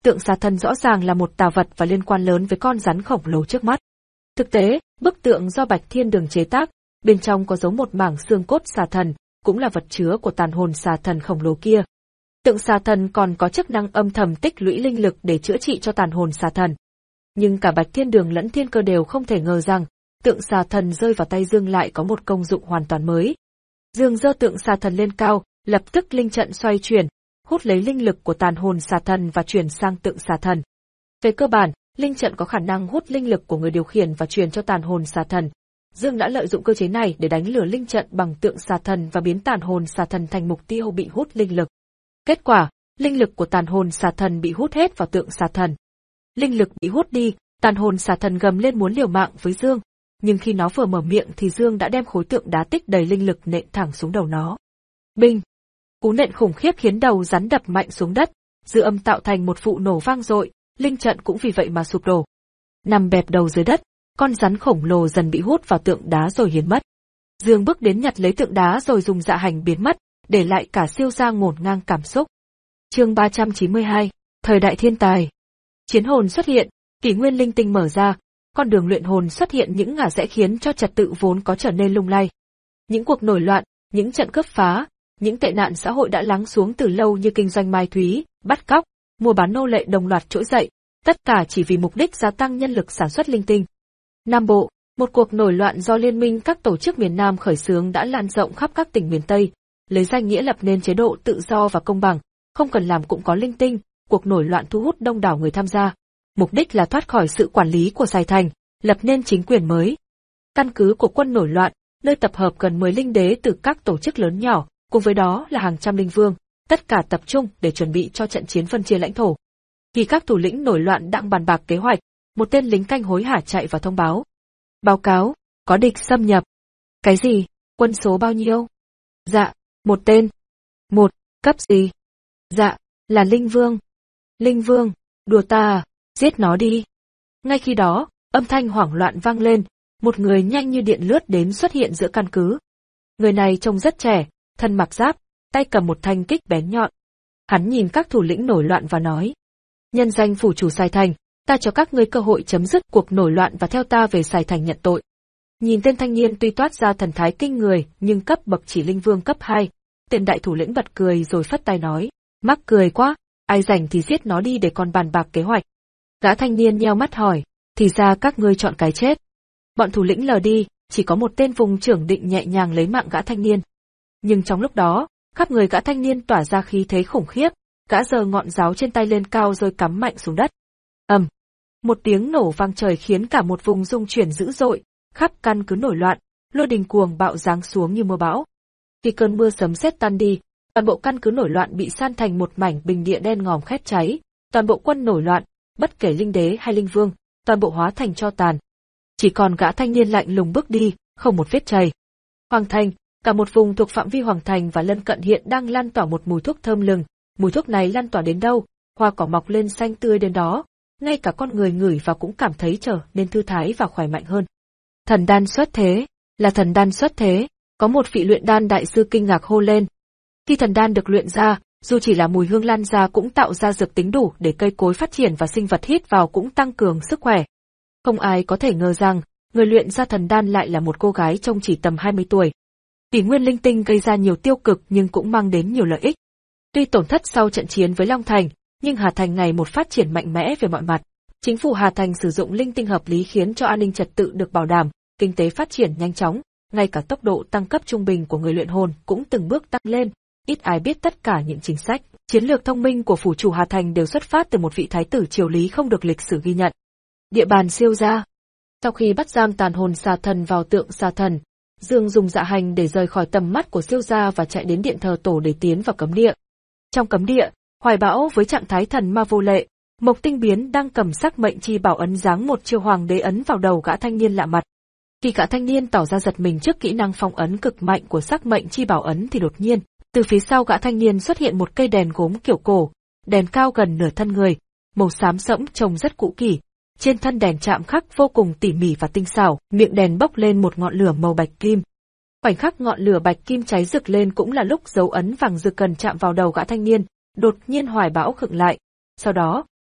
Tượng xà thần rõ ràng là một tà vật và liên quan lớn với con rắn khổng lồ trước mắt. Thực tế, bức tượng do Bạch Thiên Đường chế tác, bên trong có giấu một mảng xương cốt xà thần, cũng là vật chứa của tàn hồn xà thần khổng lồ kia. Tượng xà thần còn có chức năng âm thầm tích lũy linh lực để chữa trị cho tàn hồn xà thần. Nhưng cả Bạch Thiên Đường lẫn Thiên Cơ đều không thể ngờ rằng, tượng xà thần rơi vào tay Dương lại có một công dụng hoàn toàn mới. Dương giơ tượng xà thần lên cao, lập tức linh trận xoay chuyển, hút lấy linh lực của tàn hồn xà thần và chuyển sang tượng xà thần. Về cơ bản, linh trận có khả năng hút linh lực của người điều khiển và truyền cho tàn hồn xà thần. Dương đã lợi dụng cơ chế này để đánh lừa linh trận bằng tượng xà thần và biến tàn hồn xà thần thành mục tiêu bị hút linh lực. Kết quả, linh lực của tàn hồn xà thần bị hút hết vào tượng xà thần. Linh lực bị hút đi, tàn hồn xà thần gầm lên muốn liều mạng với Dương, nhưng khi nó vừa mở miệng thì Dương đã đem khối tượng đá tích đầy linh lực nện thẳng xuống đầu nó. Binh! Cú nện khủng khiếp khiến đầu rắn đập mạnh xuống đất, dư âm tạo thành một vụ nổ vang dội, linh trận cũng vì vậy mà sụp đổ. Nằm bẹp đầu dưới đất, con rắn khổng lồ dần bị hút vào tượng đá rồi biến mất. Dương bước đến nhặt lấy tượng đá rồi dùng dạ hành biến mất, để lại cả Siêu Gia ngổn ngang cảm xúc. Chương ba trăm chín mươi hai, Thời đại thiên tài. Chiến hồn xuất hiện, kỷ nguyên linh tinh mở ra, con đường luyện hồn xuất hiện những ngả rẽ khiến cho trật tự vốn có trở nên lung lay. Những cuộc nổi loạn, những trận cướp phá, những tệ nạn xã hội đã lắng xuống từ lâu như kinh doanh mai thúy, bắt cóc, mua bán nô lệ đồng loạt trỗi dậy, tất cả chỉ vì mục đích gia tăng nhân lực sản xuất linh tinh. Nam Bộ, một cuộc nổi loạn do liên minh các tổ chức miền Nam khởi xướng đã lan rộng khắp các tỉnh miền Tây, lấy danh nghĩa lập nên chế độ tự do và công bằng, không cần làm cũng có linh tinh, cuộc nổi loạn thu hút đông đảo người tham gia. Mục đích là thoát khỏi sự quản lý của Sài Thành, lập nên chính quyền mới. Căn cứ của quân nổi loạn, nơi tập hợp gần mười linh đế từ các tổ chức lớn nhỏ, cùng với đó là hàng trăm linh vương, tất cả tập trung để chuẩn bị cho trận chiến phân chia lãnh thổ. Khi các thủ lĩnh nổi loạn đang bàn bạc kế hoạch, một tên lính canh hối hả chạy vào thông báo. Báo cáo, có địch xâm nhập. Cái gì? Quân số bao nhiêu? Dạ, một tên. Một, cấp gì? Dạ, là Linh Vương. Linh Vương, đùa ta à, giết nó đi. Ngay khi đó, âm thanh hoảng loạn vang lên, một người nhanh như điện lướt đến xuất hiện giữa căn cứ. Người này trông rất trẻ, thân mặc giáp, tay cầm một thanh kích bén nhọn. Hắn nhìn các thủ lĩnh nổi loạn và nói: nhân danh phủ chủ Sài Thành, ta cho các ngươi cơ hội chấm dứt cuộc nổi loạn và theo ta về Sài Thành nhận tội. Nhìn tên thanh niên tuy toát ra thần thái kinh người, nhưng cấp bậc chỉ linh vương cấp hai, tên đại thủ lĩnh bật cười rồi phất tay nói: mắc cười quá, ai rảnh thì giết nó đi để còn bàn bạc kế hoạch. Gã thanh niên nheo mắt hỏi: thì ra các ngươi chọn cái chết. Bọn thủ lĩnh lờ đi, chỉ có một tên vùng trưởng định nhẹ nhàng lấy mạng gã thanh niên. Nhưng trong lúc đó, khắp người gã thanh niên tỏa ra khí thế khủng khiếp, gã giơ ngọn giáo trên tay lên cao rồi cắm mạnh xuống đất. Ầm, một tiếng nổ vang trời khiến cả một vùng rung chuyển dữ dội, khắp căn cứ nổi loạn, lôi đình cuồng bạo giáng xuống như mưa bão. Khi cơn mưa sấm sét tan đi, toàn bộ căn cứ nổi loạn bị san thành một mảnh bình địa đen ngòm khét cháy, toàn bộ quân nổi loạn, bất kể linh đế hay linh vương, toàn bộ hóa thành tro tàn. Chỉ còn gã thanh niên lạnh lùng bước đi, không một vết chày. Hoàng thành, cả một vùng thuộc phạm vi Hoàng thành và lân cận hiện đang lan tỏa một mùi thuốc thơm lừng, mùi thuốc này lan tỏa đến đâu, hoa cỏ mọc lên xanh tươi đến đó, ngay cả con người ngửi vào cũng cảm thấy trở nên thư thái và khỏe mạnh hơn. Thần đan xuất thế, là thần đan xuất thế, có một vị luyện đan đại sư kinh ngạc hô lên. Khi thần đan được luyện ra, dù chỉ là mùi hương lan ra cũng tạo ra dược tính đủ để cây cối phát triển và sinh vật hít vào cũng tăng cường sức khỏe. Không ai có thể ngờ rằng, người luyện ra thần đan lại là một cô gái trông chỉ tầm hai mươi tuổi. Kỷ nguyên linh tinh gây ra nhiều tiêu cực nhưng cũng mang đến nhiều lợi ích. Tuy tổn thất sau trận chiến với Long Thành, nhưng Hà Thành ngày một phát triển mạnh mẽ về mọi mặt. Chính phủ Hà Thành sử dụng linh tinh hợp lý khiến cho an ninh trật tự được bảo đảm, kinh tế phát triển nhanh chóng, ngay cả tốc độ tăng cấp trung bình của người luyện hồn cũng từng bước tăng lên. Ít ai biết tất cả những chính sách, chiến lược thông minh của phủ chủ Hà Thành đều xuất phát từ một vị thái tử triều lý không được lịch sử ghi nhận. Địa bàn Siêu Gia. Sau khi bắt giam tàn hồn xà thần vào tượng xà thần, Dương dùng dạ hành để rời khỏi tầm mắt của Siêu Gia và chạy đến điện thờ tổ để tiến vào cấm địa. Trong cấm địa, Hoài Bão với trạng thái thần ma vô lệ, Mộc Tinh Biến đang cầm sắc mệnh chi bảo ấn giáng một chiêu hoàng đế ấn vào đầu gã thanh niên lạ mặt. Khi gã thanh niên tỏ ra giật mình trước kỹ năng phong ấn cực mạnh của sắc mệnh chi bảo ấn thì đột nhiên, từ phía sau gã thanh niên xuất hiện một cây đèn gốm kiểu cổ, đèn cao gần nửa thân người, màu xám sẫm trông rất cũ kỹ. Trên thân đèn chạm khắc vô cùng tỉ mỉ và tinh xảo, miệng đèn bốc lên một ngọn lửa màu bạch kim. Khoảnh khắc ngọn lửa bạch kim cháy rực lên cũng là lúc dấu ấn vàng rực cần chạm vào đầu gã thanh niên, đột nhiên Hoài Bão khựng lại. Sau đó,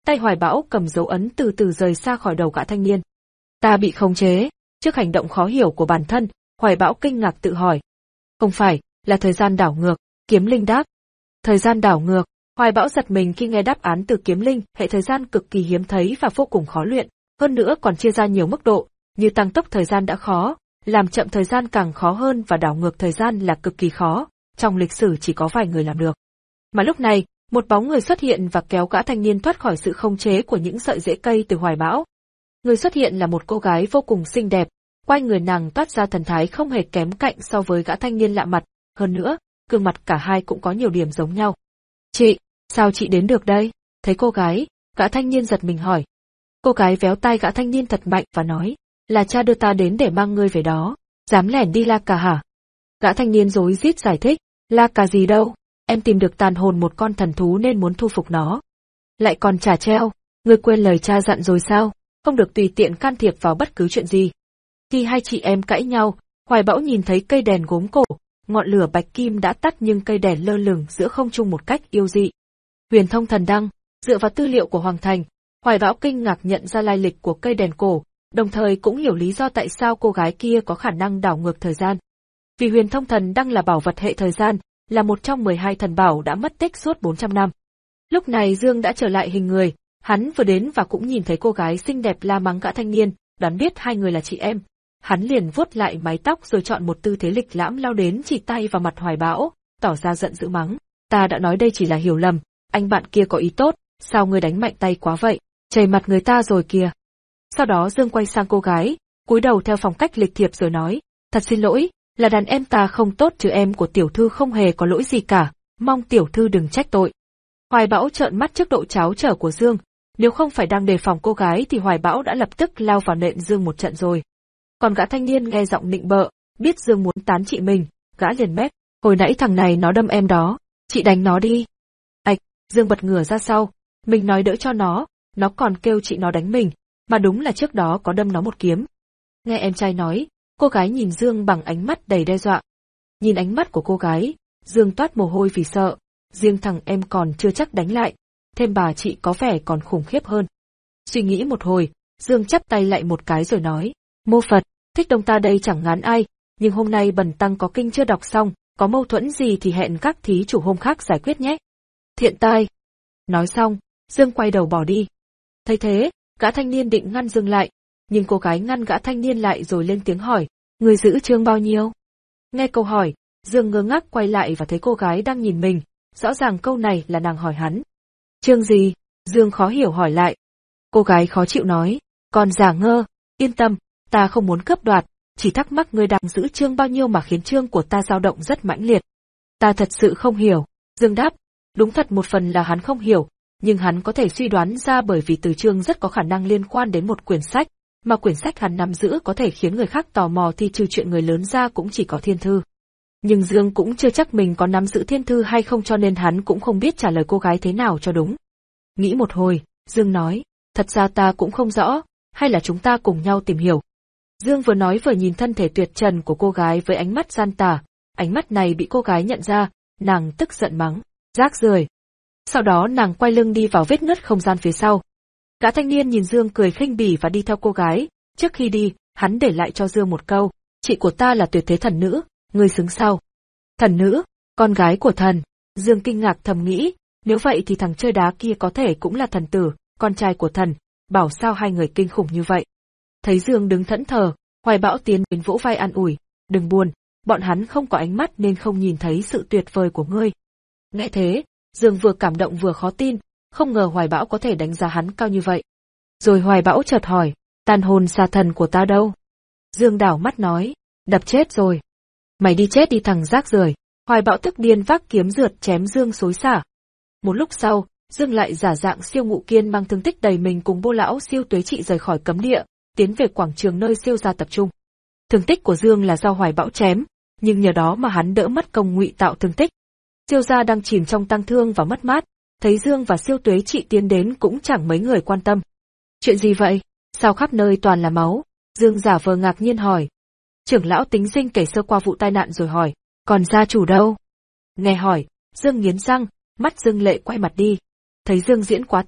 Tay Hoài Bão cầm dấu ấn từ từ rời xa khỏi đầu gã thanh niên. Ta bị khống chế. Trước hành động khó hiểu của bản thân, Hoài Bão kinh ngạc tự hỏi. Không phải, là thời gian đảo ngược, Kiếm Linh đáp. Thời gian đảo ngược. Hoài Bão giật mình khi nghe đáp án từ Kiếm Linh, hệ thời gian cực kỳ hiếm thấy và vô cùng khó luyện, hơn nữa còn chia ra nhiều mức độ, như tăng tốc thời gian đã khó, làm chậm thời gian càng khó hơn và đảo ngược thời gian là cực kỳ khó, trong lịch sử chỉ có vài người làm được. Mà lúc này, một bóng người xuất hiện và kéo gã thanh niên thoát khỏi sự khống chế của những sợi rễ cây từ Hoài Bão. Người xuất hiện là một cô gái vô cùng xinh đẹp, quay người nàng toát ra thần thái không hề kém cạnh so với gã thanh niên lạ mặt, hơn nữa, gương mặt cả hai cũng có nhiều điểm giống nhau. Chị, sao chị đến được đây? Thấy cô gái, gã thanh niên giật mình hỏi. Cô gái véo tay gã thanh niên thật mạnh và nói, là cha đưa ta đến để mang ngươi về đó, dám lẻn đi La Cà hả? Gã thanh niên rối rít giải thích, La Cà gì đâu, em tìm được tàn hồn một con thần thú nên muốn thu phục nó. Lại còn trả treo, ngươi quên lời cha dặn rồi sao, không được tùy tiện can thiệp vào bất cứ chuyện gì. Khi hai chị em cãi nhau, Hoài Bão nhìn thấy cây đèn gốm cổ, ngọn lửa bạch kim đã tắt nhưng cây đèn lơ lửng giữa không trung một cách yêu dị. Huyền Thông Thần Đăng, dựa vào tư liệu của Hoàng Thành, Hoài Bão kinh ngạc nhận ra lai lịch của cây đèn cổ, đồng thời cũng hiểu lý do tại sao cô gái kia có khả năng đảo ngược thời gian. Vì Huyền Thông Thần Đăng là bảo vật hệ thời gian, là một trong mười hai thần bảo đã mất tích suốt bốn trăm năm. Lúc này Dương đã trở lại hình người, hắn vừa đến và cũng nhìn thấy cô gái xinh đẹp la mắng gã thanh niên, đoán biết hai người là chị em. Hắn liền vuốt lại mái tóc rồi chọn một tư thế lịch lãm lao đến chỉ tay vào mặt Hoài Bão, tỏ ra giận dữ mắng. Ta đã nói đây chỉ là hiểu lầm, anh bạn kia có ý tốt, sao ngươi đánh mạnh tay quá vậy, chảy mặt người ta rồi kìa. Sau đó Dương quay sang cô gái, cúi đầu theo phong cách lịch thiệp rồi nói, thật xin lỗi, là đàn em ta không tốt chứ em của tiểu thư không hề có lỗi gì cả, mong tiểu thư đừng trách tội. Hoài Bão trợn mắt trước độ tráo trở của Dương, nếu không phải đang đề phòng cô gái thì Hoài Bão đã lập tức lao vào nện Dương một trận rồi. Còn gã thanh niên nghe giọng nịnh bợ, biết Dương muốn tán chị mình, gã liền mét, hồi nãy thằng này nó đâm em đó, chị đánh nó đi. Ạch, Dương bật ngửa ra sau, mình nói đỡ cho nó, nó còn kêu chị nó đánh mình, mà đúng là trước đó có đâm nó một kiếm. Nghe em trai nói, cô gái nhìn Dương bằng ánh mắt đầy đe dọa. Nhìn ánh mắt của cô gái, Dương toát mồ hôi vì sợ, riêng thằng em còn chưa chắc đánh lại, thêm bà chị có vẻ còn khủng khiếp hơn. Suy nghĩ một hồi, Dương chắp tay lại một cái rồi nói, mô Phật, thích đông ta đây chẳng ngán ai, nhưng hôm nay bần tăng có kinh chưa đọc xong, có mâu thuẫn gì thì hẹn các thí chủ hôm khác giải quyết nhé. Thiện tai. Nói xong, Dương quay đầu bỏ đi. Thấy thế, gã thanh niên định ngăn Dương lại, nhưng cô gái ngăn gã thanh niên lại rồi lên tiếng hỏi, người giữ chương bao nhiêu? Nghe câu hỏi, Dương ngơ ngác quay lại và thấy cô gái đang nhìn mình, rõ ràng câu này là nàng hỏi hắn. Chương gì? Dương khó hiểu hỏi lại. Cô gái khó chịu nói, còn giả ngơ, yên tâm, ta không muốn cướp đoạt, chỉ thắc mắc ngươi đang giữ chương bao nhiêu mà khiến chương của ta dao động rất mãnh liệt. Ta thật sự không hiểu, Dương đáp, đúng thật một phần là hắn không hiểu, nhưng hắn có thể suy đoán ra bởi vì từ chương rất có khả năng liên quan đến một quyển sách, mà quyển sách hắn nắm giữ có thể khiến người khác tò mò thì trừ chuyện người lớn ra cũng chỉ có thiên thư. Nhưng Dương cũng chưa chắc mình có nắm giữ thiên thư hay không cho nên hắn cũng không biết trả lời cô gái thế nào cho đúng. Nghĩ một hồi, Dương nói, thật ra ta cũng không rõ, hay là chúng ta cùng nhau tìm hiểu. Dương vừa nói vừa nhìn thân thể tuyệt trần của cô gái với ánh mắt gian tà, ánh mắt này bị cô gái nhận ra, nàng tức giận mắng, rác rưởi. Sau đó nàng quay lưng đi vào vết nứt không gian phía sau. Gã thanh niên nhìn Dương cười khinh bỉ và đi theo cô gái, trước khi đi, hắn để lại cho Dương một câu, chị của ta là tuyệt thế thần nữ, ngươi xứng sao? Thần nữ, con gái của thần. Dương kinh ngạc thầm nghĩ, nếu vậy thì thằng chơi đá kia có thể cũng là thần tử, con trai của thần, bảo sao hai người kinh khủng như vậy. Thấy Dương đứng thẫn thờ, Hoài Bão tiến đến vỗ vai an ủi, đừng buồn, bọn hắn không có ánh mắt nên không nhìn thấy sự tuyệt vời của ngươi. Nghe thế, Dương vừa cảm động vừa khó tin, không ngờ Hoài Bão có thể đánh giá hắn cao như vậy. Rồi Hoài Bão chợt hỏi, tàn hồn xà thần của ta đâu? Dương đảo mắt nói, đập chết rồi. Mày đi chết đi thằng rác rưởi. Hoài Bão tức điên vác kiếm rượt chém Dương xối xả. Một lúc sau, Dương lại giả dạng Siêu Ngụ Kiên mang thương tích đầy mình cùng Bô lão Siêu Tuế Trị rời khỏi cấm địa, tiến về quảng trường nơi Siêu gia tập trung. Thương tích của Dương là do Hoài Bão chém, nhưng nhờ đó mà hắn đỡ mất công ngụy tạo thương tích. Siêu gia đang chìm trong tang thương và mất mát, thấy Dương và Siêu Tuế Trị tiến đến cũng chẳng mấy người quan tâm. Chuyện gì vậy? Sao khắp nơi toàn là máu? Dương giả vờ ngạc nhiên hỏi. Trưởng lão tính sinh kể sơ qua vụ tai nạn rồi hỏi, còn gia chủ đâu? Nghe hỏi, Dương nghiến răng, mắt Dương lệ quay mặt đi. Thấy Dương diễn quá thật,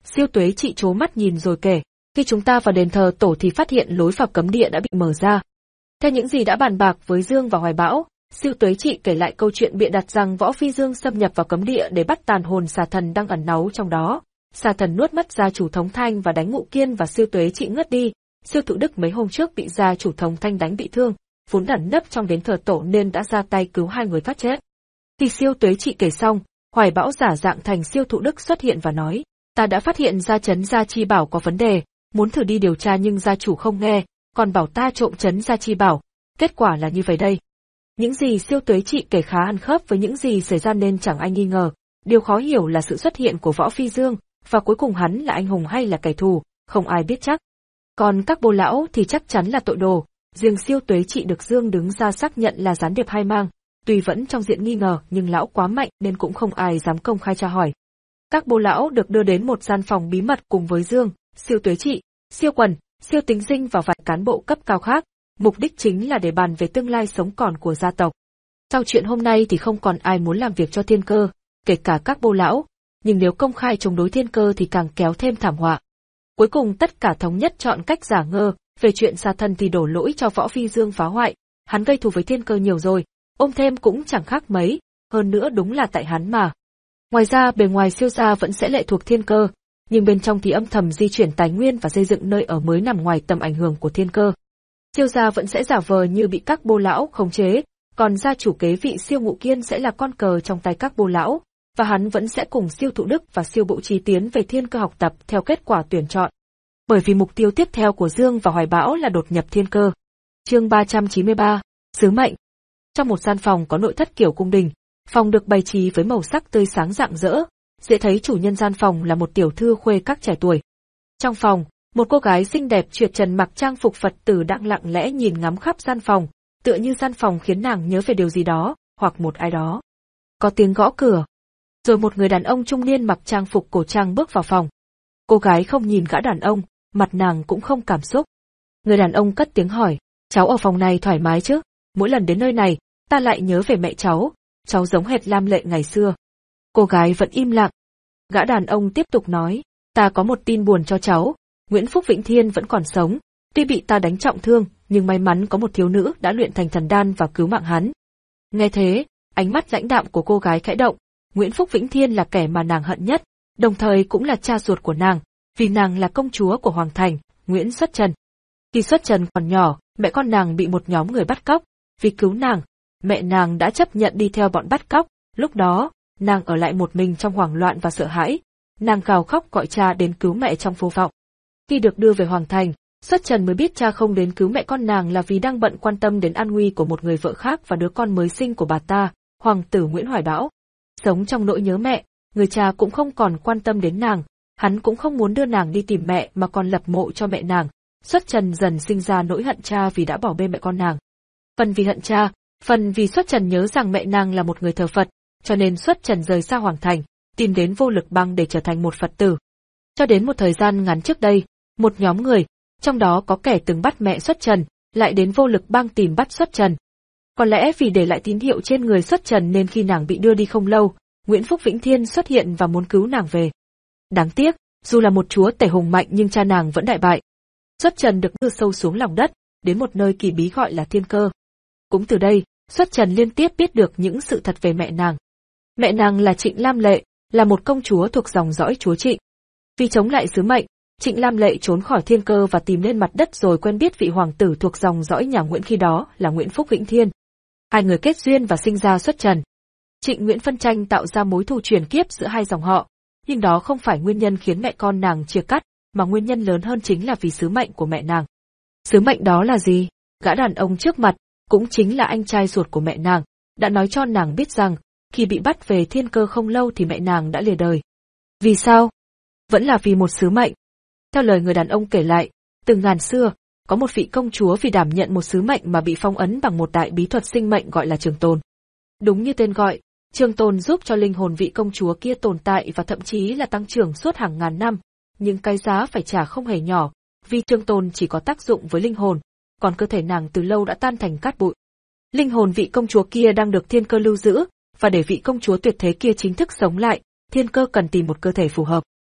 Siêu Tuế Trị trố mắt nhìn rồi kể, khi chúng ta vào đền thờ tổ thì phát hiện lối vào cấm địa đã bị mở ra. Theo những gì đã bàn bạc với Dương và Hoài Bão, Siêu Tuế Trị kể lại câu chuyện bịa đặt rằng Võ Phi Dương xâm nhập vào cấm địa để bắt tàn hồn xà thần đang ẩn náu trong đó. Xà thần nuốt mất gia chủ Thống Thanh và đánh Ngụ Kiên và Siêu Tuế Trị ngất đi. Siêu Thụ Đức mấy hôm trước bị gia chủ Thống Thanh đánh bị thương, vốn ẩn nấp trong đền thờ tổ nên đã ra tay cứu hai người thoát chết. Khi Siêu Tuế Trị kể xong, Hoài Bão giả dạng thành Siêu Thụ Đức xuất hiện và nói, ta đã phát hiện ra trấn Gia Chi Bảo có vấn đề, muốn thử đi điều tra nhưng gia chủ không nghe, còn bảo ta trộm trấn Gia Chi Bảo, kết quả là như vậy đây. Những gì Siêu Tuế Trị kể khá ăn khớp với những gì xảy ra nên chẳng ai nghi ngờ, điều khó hiểu là sự xuất hiện của Võ Phi Dương, và cuối cùng hắn là anh hùng hay là kẻ thù, không ai biết chắc. Còn các bô lão thì chắc chắn là tội đồ, riêng Siêu Tuế Trị được Dương đứng ra xác nhận là gián điệp hai mang, tuy vẫn trong diện nghi ngờ nhưng lão quá mạnh nên cũng không ai dám công khai tra hỏi. Các bô lão được đưa đến một gian phòng bí mật cùng với Dương, Siêu Tuế Trị, Siêu Quần, Siêu Tính Dinh và vài cán bộ cấp cao khác, mục đích chính là để bàn về tương lai sống còn của gia tộc. Sau chuyện hôm nay thì không còn ai muốn làm việc cho Thiên Cơ, kể cả các bô lão, nhưng nếu công khai chống đối Thiên Cơ thì càng kéo thêm thảm họa. Cuối cùng tất cả thống nhất chọn cách giả ngơ, về chuyện xà thần thì đổ lỗi cho Võ Phi Dương phá hoại, hắn gây thù với Thiên Cơ nhiều rồi, ôm thêm cũng chẳng khác mấy, hơn nữa đúng là tại hắn mà. Ngoài ra bề ngoài Siêu gia vẫn sẽ lệ thuộc Thiên Cơ, nhưng bên trong thì âm thầm di chuyển tài nguyên và xây dựng nơi ở mới nằm ngoài tầm ảnh hưởng của Thiên Cơ. Siêu gia vẫn sẽ giả vờ như bị các bô lão khống chế, còn gia chủ kế vị Siêu Ngụ Kiên sẽ là con cờ trong tay các bô lão, và hắn vẫn sẽ cùng Siêu Thụ Đức và Siêu Bộ Trí tiến về Thiên Cơ học tập theo kết quả tuyển chọn. Bởi vì mục tiêu tiếp theo của Dương và Hoài Bão là đột nhập Thiên Cơ. Chương ba trăm chín mươi ba, Sứ mệnh. Trong một gian phòng có nội thất kiểu cung đình, phòng được bày trí với màu sắc tươi sáng rạng rỡ, dễ thấy chủ nhân gian phòng là một tiểu thư khuê các trẻ tuổi. Trong phòng, một cô gái xinh đẹp truyệt trần mặc trang phục Phật tử đang lặng lẽ nhìn ngắm khắp gian phòng, tựa như gian phòng khiến nàng nhớ về điều gì đó, hoặc một ai đó. Có tiếng gõ cửa. Rồi một người đàn ông trung niên mặc trang phục cổ trang bước vào phòng. Cô gái không nhìn gã đàn ông, mặt nàng cũng không cảm xúc. Người đàn ông cất tiếng hỏi, cháu ở phòng này thoải mái chứ? Mỗi lần đến nơi này, ta lại nhớ về mẹ cháu, cháu giống hệt Lam Lệ ngày xưa. Cô gái vẫn im lặng. Gã đàn ông tiếp tục nói, ta có một tin buồn cho cháu, Nguyễn Phúc Vĩnh Thiên vẫn còn sống, tuy bị ta đánh trọng thương, nhưng may mắn có một thiếu nữ đã luyện thành thần đan và cứu mạng hắn. Nghe thế, ánh mắt lãnh đạm của cô gái khẽ động, Nguyễn Phúc Vĩnh Thiên là kẻ mà nàng hận nhất, đồng thời cũng là cha ruột của nàng, vì nàng là công chúa của Hoàng Thành, Nguyễn Xuất Trần. Khi Xuất Trần còn nhỏ, mẹ con nàng bị một nhóm người bắt cóc, vì cứu nàng, mẹ nàng đã chấp nhận đi theo bọn bắt cóc, lúc đó, nàng ở lại một mình trong hoảng loạn và sợ hãi, nàng gào khóc gọi cha đến cứu mẹ trong vô vọng. Khi được đưa về Hoàng Thành, Xuất Trần mới biết cha không đến cứu mẹ con nàng là vì đang bận quan tâm đến an nguy của một người vợ khác và đứa con mới sinh của bà ta, Hoàng tử Nguyễn Hoài Bão. Sống trong nỗi nhớ mẹ, người cha cũng không còn quan tâm đến nàng, hắn cũng không muốn đưa nàng đi tìm mẹ mà còn lập mộ cho mẹ nàng. Xuất Trần dần sinh ra nỗi hận cha vì đã bỏ bê mẹ con nàng. Phần vì hận cha, phần vì Xuất Trần nhớ rằng mẹ nàng là một người thờ Phật, cho nên Xuất Trần rời xa Hoàng Thành, tìm đến Vô Lực Bang để trở thành một Phật tử. Cho đến một thời gian ngắn trước đây, một nhóm người, trong đó có kẻ từng bắt mẹ Xuất Trần, lại đến Vô Lực Bang tìm bắt Xuất Trần. Có lẽ vì để lại tín hiệu trên người Xuất Trần nên khi nàng bị đưa đi không lâu, Nguyễn Phúc Vĩnh Thiên xuất hiện và muốn cứu nàng về. Đáng tiếc, dù là một chúa tể hùng mạnh nhưng cha nàng vẫn đại bại. Xuất Trần được đưa sâu xuống lòng đất, đến một nơi kỳ bí gọi là Thiên Cơ. Cũng từ đây, Xuất Trần liên tiếp biết được những sự thật về mẹ nàng. Mẹ nàng là Trịnh Lam Lệ, là một công chúa thuộc dòng dõi chúa Trịnh. Vì chống lại sứ mệnh, Trịnh Lam Lệ trốn khỏi Thiên Cơ và tìm lên mặt đất rồi quen biết vị hoàng tử thuộc dòng dõi nhà Nguyễn khi đó là Nguyễn Phúc Vĩnh Thiên. Hai người kết duyên và sinh ra Xuất Trần. Trịnh Nguyễn phân tranh tạo ra mối thù truyền kiếp giữa hai dòng họ, nhưng đó không phải nguyên nhân khiến mẹ con nàng chia cắt, mà nguyên nhân lớn hơn chính là vì sứ mệnh của mẹ nàng. Sứ mệnh đó là gì? Gã đàn ông trước mặt, cũng chính là anh trai ruột của mẹ nàng, đã nói cho nàng biết rằng, khi bị bắt về Thiên Cơ không lâu thì mẹ nàng đã lìa đời. Vì sao? Vẫn là vì một sứ mệnh. Theo lời người đàn ông kể lại, từ ngàn xưa, có một vị công chúa vì đảm nhận một sứ mệnh mà bị phong ấn bằng một đại bí thuật sinh mệnh gọi là Trường Tồn. Đúng như tên gọi, Trường Tồn giúp cho linh hồn vị công chúa kia tồn tại và thậm chí là tăng trưởng suốt hàng ngàn năm, nhưng cái giá phải trả không hề nhỏ, vì Trường Tồn chỉ có tác dụng với linh hồn, còn cơ thể nàng từ lâu đã tan thành cát bụi. Linh hồn vị công chúa kia đang được Thiên Cơ lưu giữ, và để vị công chúa tuyệt thế kia chính thức sống lại, Thiên Cơ cần tìm một cơ thể phù hợp.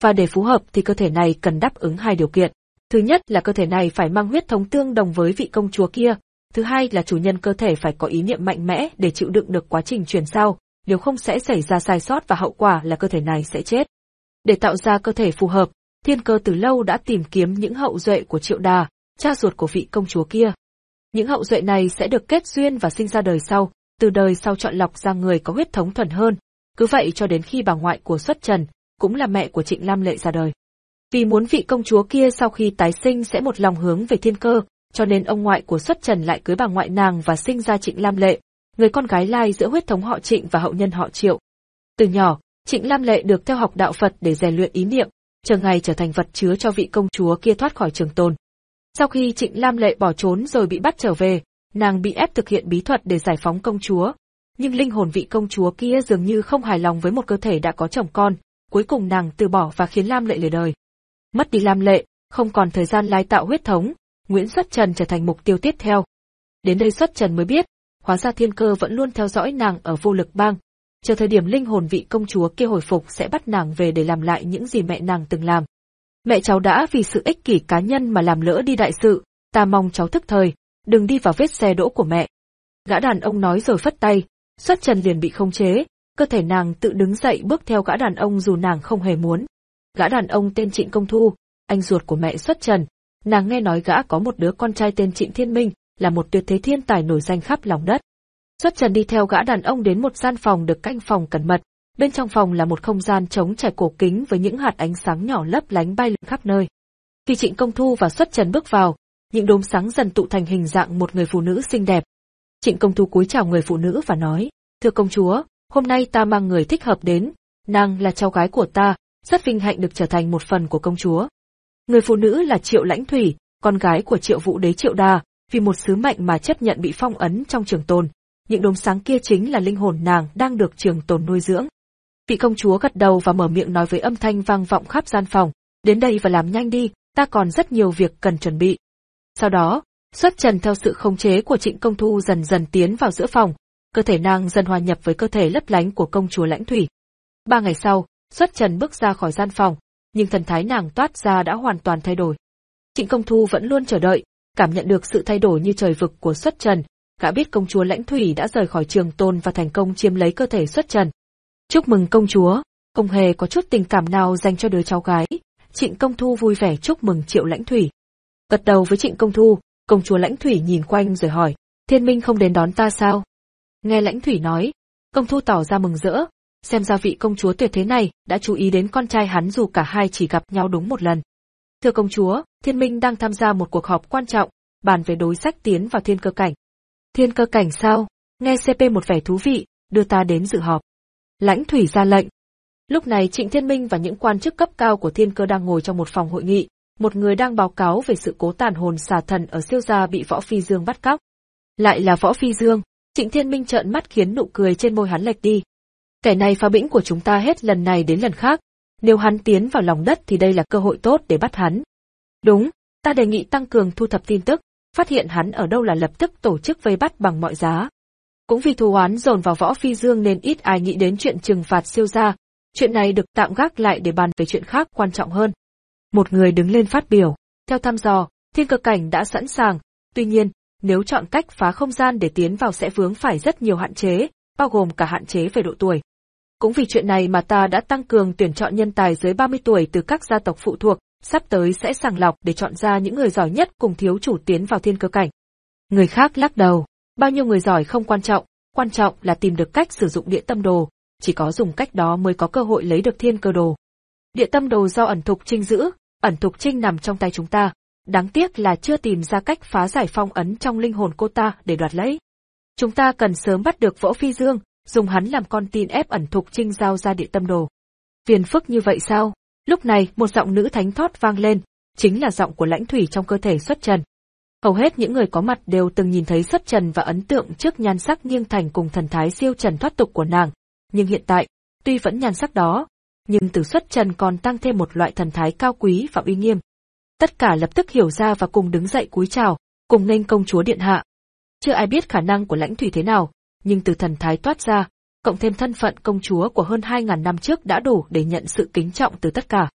và để phù hợp thì cơ thể này cần đáp ứng hai điều kiện. Thứ nhất là cơ thể này phải mang huyết thống tương đồng với vị công chúa kia, thứ hai là chủ nhân cơ thể phải có ý niệm mạnh mẽ để chịu đựng được quá trình chuyển giao, nếu không sẽ xảy ra sai sót và hậu quả là cơ thể này sẽ chết. Để tạo ra cơ thể phù hợp, Thiên Cơ từ lâu đã tìm kiếm những hậu duệ của Triệu Đà, cha ruột của vị công chúa kia. Những hậu duệ này sẽ được kết duyên và sinh ra đời sau, từ đời sau chọn lọc ra người có huyết thống thuần hơn, cứ vậy cho đến khi bà ngoại của Xuất Trần, cũng là mẹ của Trịnh Lam Lệ ra đời. Vì muốn vị công chúa kia sau khi tái sinh sẽ một lòng hướng về Thiên Cơ, cho nên ông ngoại của Xuất Trần lại cưới bà ngoại nàng và sinh ra Trịnh Lam Lệ, người con gái lai giữa huyết thống họ Trịnh và hậu nhân họ Triệu. Từ nhỏ, Trịnh Lam Lệ được theo học đạo Phật để rèn luyện ý niệm, chờ ngày trở thành vật chứa cho vị công chúa kia thoát khỏi trường tồn. Sau khi Trịnh Lam Lệ bỏ trốn rồi bị bắt trở về, nàng bị ép thực hiện bí thuật để giải phóng công chúa. Nhưng linh hồn vị công chúa kia dường như không hài lòng với một cơ thể đã có chồng con, cuối cùng nàng từ bỏ và khiến Lam Lệ lìa đời. Mất đi Lam Lệ, không còn thời gian lai tạo huyết thống, Nguyễn Xuất Trần trở thành mục tiêu tiếp theo. Đến đây Xuất Trần mới biết, hóa ra Thiên Cơ vẫn luôn theo dõi nàng ở Vô Lực Bang. Chờ thời điểm linh hồn vị công chúa kia hồi phục sẽ bắt nàng về để làm lại những gì mẹ nàng từng làm. Mẹ cháu đã vì sự ích kỷ cá nhân mà làm lỡ đi đại sự, ta mong cháu thức thời, đừng đi vào vết xe đỗ của mẹ. Gã đàn ông nói rồi phất tay, Xuất Trần liền bị khống chế, cơ thể nàng tự đứng dậy bước theo gã đàn ông dù nàng không hề muốn. Gã đàn ông tên Trịnh Công Thu, anh ruột của mẹ Xuất Trần, nàng nghe nói gã có một đứa con trai tên Trịnh Thiên Minh, là một tuyệt thế thiên tài nổi danh khắp lòng đất. Xuất Trần đi theo gã đàn ông đến một gian phòng được canh phòng cẩn mật, bên trong phòng là một không gian trống trải cổ kính với những hạt ánh sáng nhỏ lấp lánh bay lượn khắp nơi. Khi Trịnh Công Thu và Xuất Trần bước vào, những đốm sáng dần tụ thành hình dạng một người phụ nữ xinh đẹp. Trịnh Công Thu cúi chào người phụ nữ và nói, thưa công chúa, hôm nay ta mang người thích hợp đến, nàng là cháu gái của ta, rất vinh hạnh được trở thành một phần của công chúa. Người phụ nữ là Triệu Lãnh Thủy, con gái của Triệu Vũ Đế Triệu Đà, vì một sứ mệnh mà chấp nhận bị phong ấn trong trường tồn. Những đốm sáng kia chính là linh hồn nàng đang được trường tồn nuôi dưỡng. Vị công chúa gật đầu và mở miệng nói với âm thanh vang vọng khắp gian phòng, đến đây và làm nhanh đi, ta còn rất nhiều việc cần chuẩn bị. Sau đó, Xuất Trần theo sự khống chế của Trịnh Công Thu dần dần tiến vào giữa phòng, cơ thể nàng dần hòa nhập với cơ thể lấp lánh của công chúa Lãnh Thủy. Ba ngày sau, Xuất Trần bước ra khỏi gian phòng, nhưng thần thái nàng toát ra đã hoàn toàn thay đổi. Trịnh Công Thu vẫn luôn chờ đợi, cảm nhận được sự thay đổi như trời vực của Xuất Trần, gã biết công chúa Lãnh Thủy đã rời khỏi trường tồn và thành công chiếm lấy cơ thể Xuất Trần. Chúc mừng công chúa, không hề có chút tình cảm nào dành cho đứa cháu gái. Trịnh Công Thu vui vẻ chúc mừng Triệu Lãnh Thủy. Gật đầu với Trịnh Công Thu, công chúa Lãnh Thủy nhìn quanh rồi hỏi, Thiên Minh không đến đón ta sao? Nghe Lãnh Thủy nói, Công Thu tỏ ra mừng rỡ, xem ra vị công chúa tuyệt thế này đã chú ý đến con trai hắn dù cả hai chỉ gặp nhau đúng một lần. Thưa công chúa, Thiên Minh đang tham gia một cuộc họp quan trọng, bàn về đối sách tiến vào thiên cơ cảnh. Thiên cơ cảnh sao? Nghe xê pê một vẻ thú vị, đưa ta đến dự họp. Lãnh Thủy ra lệnh. Lúc này Trịnh Thiên Minh và những quan chức cấp cao của thiên cơ đang ngồi trong một phòng hội nghị, một người đang báo cáo về sự cố tàn hồn xà thần ở siêu gia bị Võ Phi Dương bắt cóc. Lại là Võ Phi Dương, Trịnh Thiên Minh trợn mắt khiến nụ cười trên môi hắn lệch đi. Kẻ này phá bĩnh của chúng ta hết lần này đến lần khác, nếu hắn tiến vào lòng đất thì đây là cơ hội tốt để bắt hắn. Đúng, ta đề nghị tăng cường thu thập tin tức, phát hiện hắn ở đâu là lập tức tổ chức vây bắt bằng mọi giá. Cũng vì thù oán dồn vào Võ Phi Dương nên ít ai nghĩ đến chuyện trừng phạt siêu gia, chuyện này được tạm gác lại để bàn về chuyện khác quan trọng hơn. Một người đứng lên phát biểu, theo thăm dò, thiên cơ cảnh đã sẵn sàng, tuy nhiên, nếu chọn cách phá không gian để tiến vào sẽ vướng phải rất nhiều hạn chế, bao gồm cả hạn chế về độ tuổi. Cũng vì chuyện này mà ta đã tăng cường tuyển chọn nhân tài dưới ba mươi tuổi từ các gia tộc phụ thuộc, sắp tới sẽ sàng lọc để chọn ra những người giỏi nhất cùng thiếu chủ tiến vào thiên cơ cảnh. Người khác lắc đầu, bao nhiêu người giỏi không quan trọng, quan trọng là tìm được cách sử dụng địa tâm đồ, chỉ có dùng cách đó mới có cơ hội lấy được thiên cơ đồ. Địa tâm đồ do ẩn thục trinh giữ, ẩn thục trinh nằm trong tay chúng ta, đáng tiếc là chưa tìm ra cách phá giải phong ấn trong linh hồn cô ta để đoạt lấy. Chúng ta cần sớm bắt được Võ Phi Dương, dùng hắn làm con tin ép ẩn thục trinh giao ra địa tâm đồ. Phiền phức như vậy sao? Lúc này một giọng nữ thánh thót vang lên, chính là giọng của Lãnh Thủy trong cơ thể Xuất Trần. Hầu hết những người có mặt đều từng nhìn thấy Xuất Trần và ấn tượng trước nhan sắc nghiêng thành cùng thần thái siêu trần thoát tục của nàng, nhưng hiện tại, tuy vẫn nhan sắc đó, nhưng từ Xuất Trần còn tăng thêm một loại thần thái cao quý và uy nghiêm. Tất cả lập tức hiểu ra và cùng đứng dậy cúi chào, cùng nghênh công chúa điện hạ. Chưa ai biết khả năng của Lãnh Thủy thế nào, nhưng từ thần thái toát ra, cộng thêm thân phận công chúa của hơn hai ngàn năm trước đã đủ để nhận sự kính trọng từ tất cả.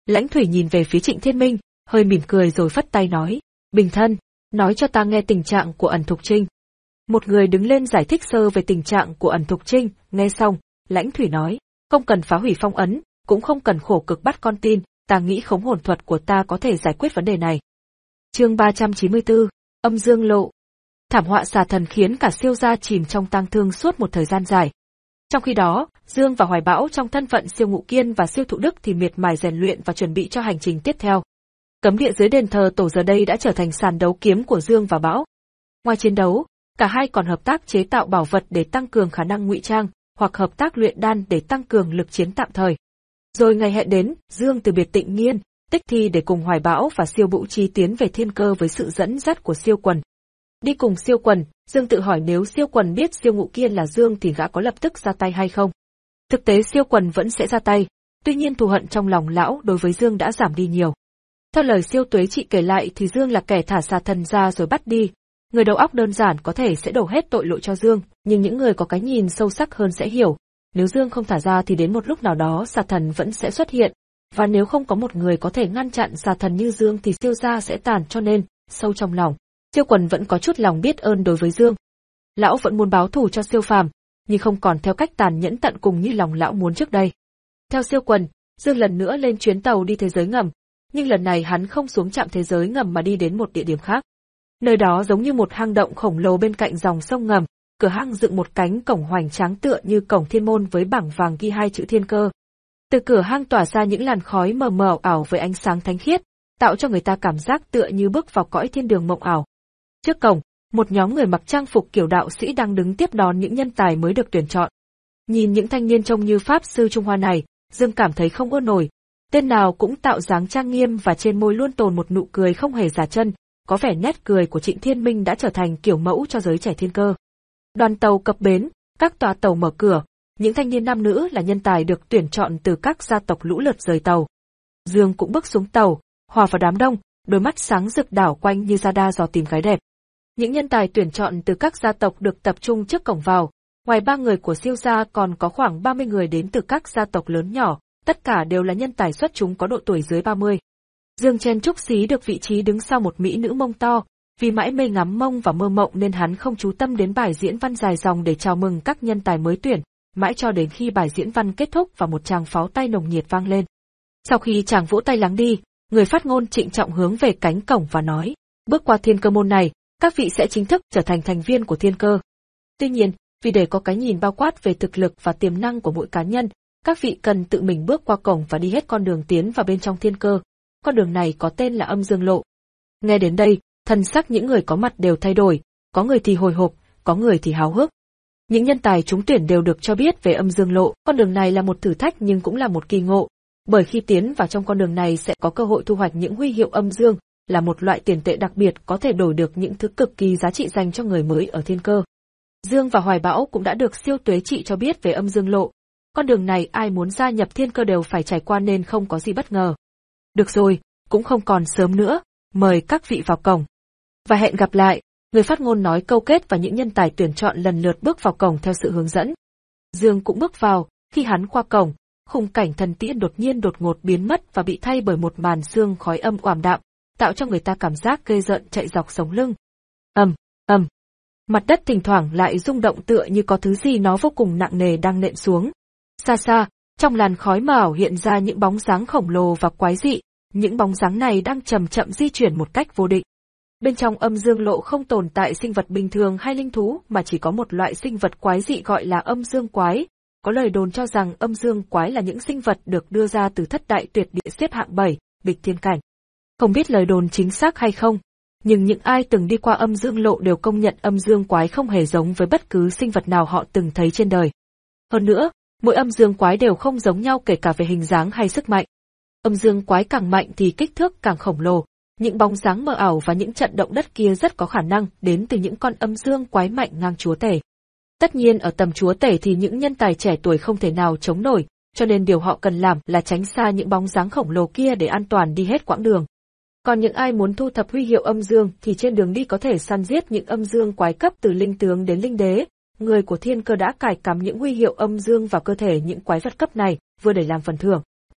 Lãnh Thủy nhìn về phía Trịnh Thiên Minh, hơi mỉm cười rồi phất tay nói, Bình thân, nói cho ta nghe tình trạng của ẩn Thục Trinh. Một người đứng lên giải thích sơ về tình trạng của ẩn Thục Trinh, nghe xong, Lãnh Thủy nói, không cần phá hủy phong ấn, cũng không cần khổ cực bắt con tin, ta nghĩ khống hồn thuật của ta có thể giải quyết vấn đề này. Chương ba trăm chín mươi tư, Âm Dương Lộ. Thảm họa xà thần khiến cả Siêu gia chìm trong tang thương suốt một thời gian dài. Trong khi đó, Dương và Hoài Bão trong thân phận Siêu Ngụ Kiên và Siêu Thụ Đức thì miệt mài rèn luyện và chuẩn bị cho hành trình tiếp theo. Cấm địa dưới đền thờ tổ giờ đây đã trở thành sàn đấu kiếm của Dương và Bão. Ngoài chiến đấu, cả hai còn hợp tác chế tạo bảo vật để tăng cường khả năng ngụy trang, hoặc hợp tác luyện đan để tăng cường lực chiến tạm thời. Rồi ngày hẹn đến, Dương từ biệt Tịnh Nghiên, Tích Thi để cùng Hoài Bão và Siêu Vũ Trí tiến về Thiên Cơ với sự dẫn dắt của Siêu Quần. Đi cùng Siêu Quần, Dương tự hỏi nếu Siêu Quần biết Siêu Ngụ Kiên là Dương thì gã có lập tức ra tay hay không. Thực tế Siêu Quần vẫn sẽ ra tay, tuy nhiên thù hận trong lòng lão đối với Dương đã giảm đi nhiều. Theo lời Siêu Tuế Trị kể lại thì Dương là kẻ thả xà thần ra rồi bắt đi. Người đầu óc đơn giản có thể sẽ đổ hết tội lỗi cho Dương, nhưng những người có cái nhìn sâu sắc hơn sẽ hiểu. Nếu Dương không thả ra thì đến một lúc nào đó xà thần vẫn sẽ xuất hiện, và nếu không có một người có thể ngăn chặn xà thần như Dương thì Siêu gia sẽ tàn, cho nên, sâu trong lòng, Siêu Quần vẫn có chút lòng biết ơn đối với Dương. Lão vẫn muốn báo thù cho Siêu Phàm, nhưng không còn theo cách tàn nhẫn tận cùng như lòng lão muốn trước đây. Theo Siêu Quần, Dương lần nữa lên chuyến tàu đi thế giới ngầm, nhưng lần này hắn không xuống trạm thế giới ngầm mà đi đến một địa điểm khác. Nơi đó giống như một hang động khổng lồ bên cạnh dòng sông ngầm, cửa hang dựng một cánh cổng hoành tráng tựa như cổng thiên môn với bảng vàng ghi hai chữ Thiên Cơ. Từ cửa hang tỏa ra những làn khói mờ mờ ảo với ánh sáng thánh khiết, tạo cho người ta cảm giác tựa như bước vào cõi thiên đường mộng ảo. Trước cổng, một nhóm người mặc trang phục kiểu đạo sĩ đang đứng tiếp đón những nhân tài mới được tuyển chọn. Nhìn những thanh niên trông như pháp sư Trung Hoa này, Dương cảm thấy không ưa nổi. Tên nào cũng tạo dáng trang nghiêm và trên môi luôn tồn một nụ cười không hề giả chân, có vẻ nét cười của Trịnh Thiên Minh đã trở thành kiểu mẫu cho giới trẻ Thiên Cơ. Đoàn tàu cập bến, các tòa tàu mở cửa, những thanh niên nam nữ là nhân tài được tuyển chọn từ các gia tộc lũ lượt rời tàu. Dương cũng bước xuống tàu, hòa vào đám đông, đôi mắt sáng rực đảo quanh như ra đa dò tìm gái đẹp. Những nhân tài tuyển chọn từ các gia tộc được tập trung trước cổng vào, ngoài ba người của Siêu gia còn có khoảng ba mươi người đến từ các gia tộc lớn nhỏ, tất cả đều là nhân tài xuất chúng có độ tuổi dưới ba mươi. Dương chen chúc xí được vị trí đứng sau một mỹ nữ mông to, vì mãi mê ngắm mông và mơ mộng nên hắn không chú tâm đến bài diễn văn dài dòng để chào mừng các nhân tài mới tuyển, mãi cho đến khi bài diễn văn kết thúc và một tràng pháo tay nồng nhiệt vang lên. Sau khi chàng vỗ tay lắng đi, người phát ngôn trịnh trọng hướng về cánh cổng và nói, bước qua Thiên Cơ môn này, các vị sẽ chính thức trở thành thành viên của Thiên Cơ. Tuy nhiên, vì để có cái nhìn bao quát về thực lực và tiềm năng của mỗi cá nhân, các vị cần tự mình bước qua cổng và đi hết con đường tiến vào bên trong Thiên Cơ. Con đường này có tên là Âm Dương Lộ. Nghe đến đây, thần sắc những người có mặt đều thay đổi, có người thì hồi hộp, có người thì háo hức. Những nhân tài trúng tuyển đều được cho biết về Âm Dương Lộ, con đường này là một thử thách nhưng cũng là một kỳ ngộ, bởi khi tiến vào trong con đường này sẽ có cơ hội thu hoạch những huy hiệu âm dương, là một loại tiền tệ đặc biệt có thể đổi được những thứ cực kỳ giá trị dành cho người mới ở Thiên Cơ. Dương và Hoài Bão cũng đã được Siêu Tuế Trị cho biết về Âm Dương Lộ. Con đường này ai muốn gia nhập Thiên Cơ đều phải trải qua nên không có gì bất ngờ. Được rồi, cũng không còn sớm nữa, mời các vị vào cổng. Và hẹn gặp lại, người phát ngôn nói câu kết và những nhân tài tuyển chọn lần lượt bước vào cổng theo sự hướng dẫn. Dương cũng bước vào, khi hắn qua cổng, khung cảnh thần tiễn đột nhiên đột ngột biến mất và bị thay bởi một màn sương khói âm oảm đạm, tạo cho người ta cảm giác ghê rợn chạy dọc sống lưng. Ầm, ầm. Mặt đất thỉnh thoảng lại rung động tựa như có thứ gì nó vô cùng nặng nề đang nện xuống. Xa xa, trong làn khói mờ ảo hiện ra những bóng dáng khổng lồ và quái dị, những bóng dáng này đang chậm chậm di chuyển một cách vô định. Bên trong Âm Dương Lộ không tồn tại sinh vật bình thường hay linh thú mà chỉ có một loại sinh vật quái dị gọi là âm dương quái. Có lời đồn cho rằng âm dương quái là những sinh vật được đưa ra từ thất đại tuyệt địa xếp hạng bảy, nghịch thiên cảnh. Không biết lời đồn chính xác hay không, nhưng những ai từng đi qua Âm Dương Lộ đều công nhận âm dương quái không hề giống với bất cứ sinh vật nào họ từng thấy trên đời. Hơn nữa, mỗi âm dương quái đều không giống nhau kể cả về hình dáng hay sức mạnh. Âm dương quái càng mạnh thì kích thước càng khổng lồ, những bóng dáng mờ ảo và những trận động đất kia rất có khả năng đến từ những con âm dương quái mạnh ngang chúa tể. Tất nhiên ở tầm chúa tể thì những nhân tài trẻ tuổi không thể nào chống nổi, cho nên điều họ cần làm là tránh xa những bóng dáng khổng lồ kia để an toàn đi hết quãng đường. Còn những ai muốn thu thập huy hiệu âm dương thì trên đường đi có thể săn giết những âm dương quái cấp từ linh tướng đến linh đế. Người của Thiên Cơ đã cài cắm những huy hiệu âm dương vào cơ thể những quái vật cấp này, vừa để làm phần thưởng,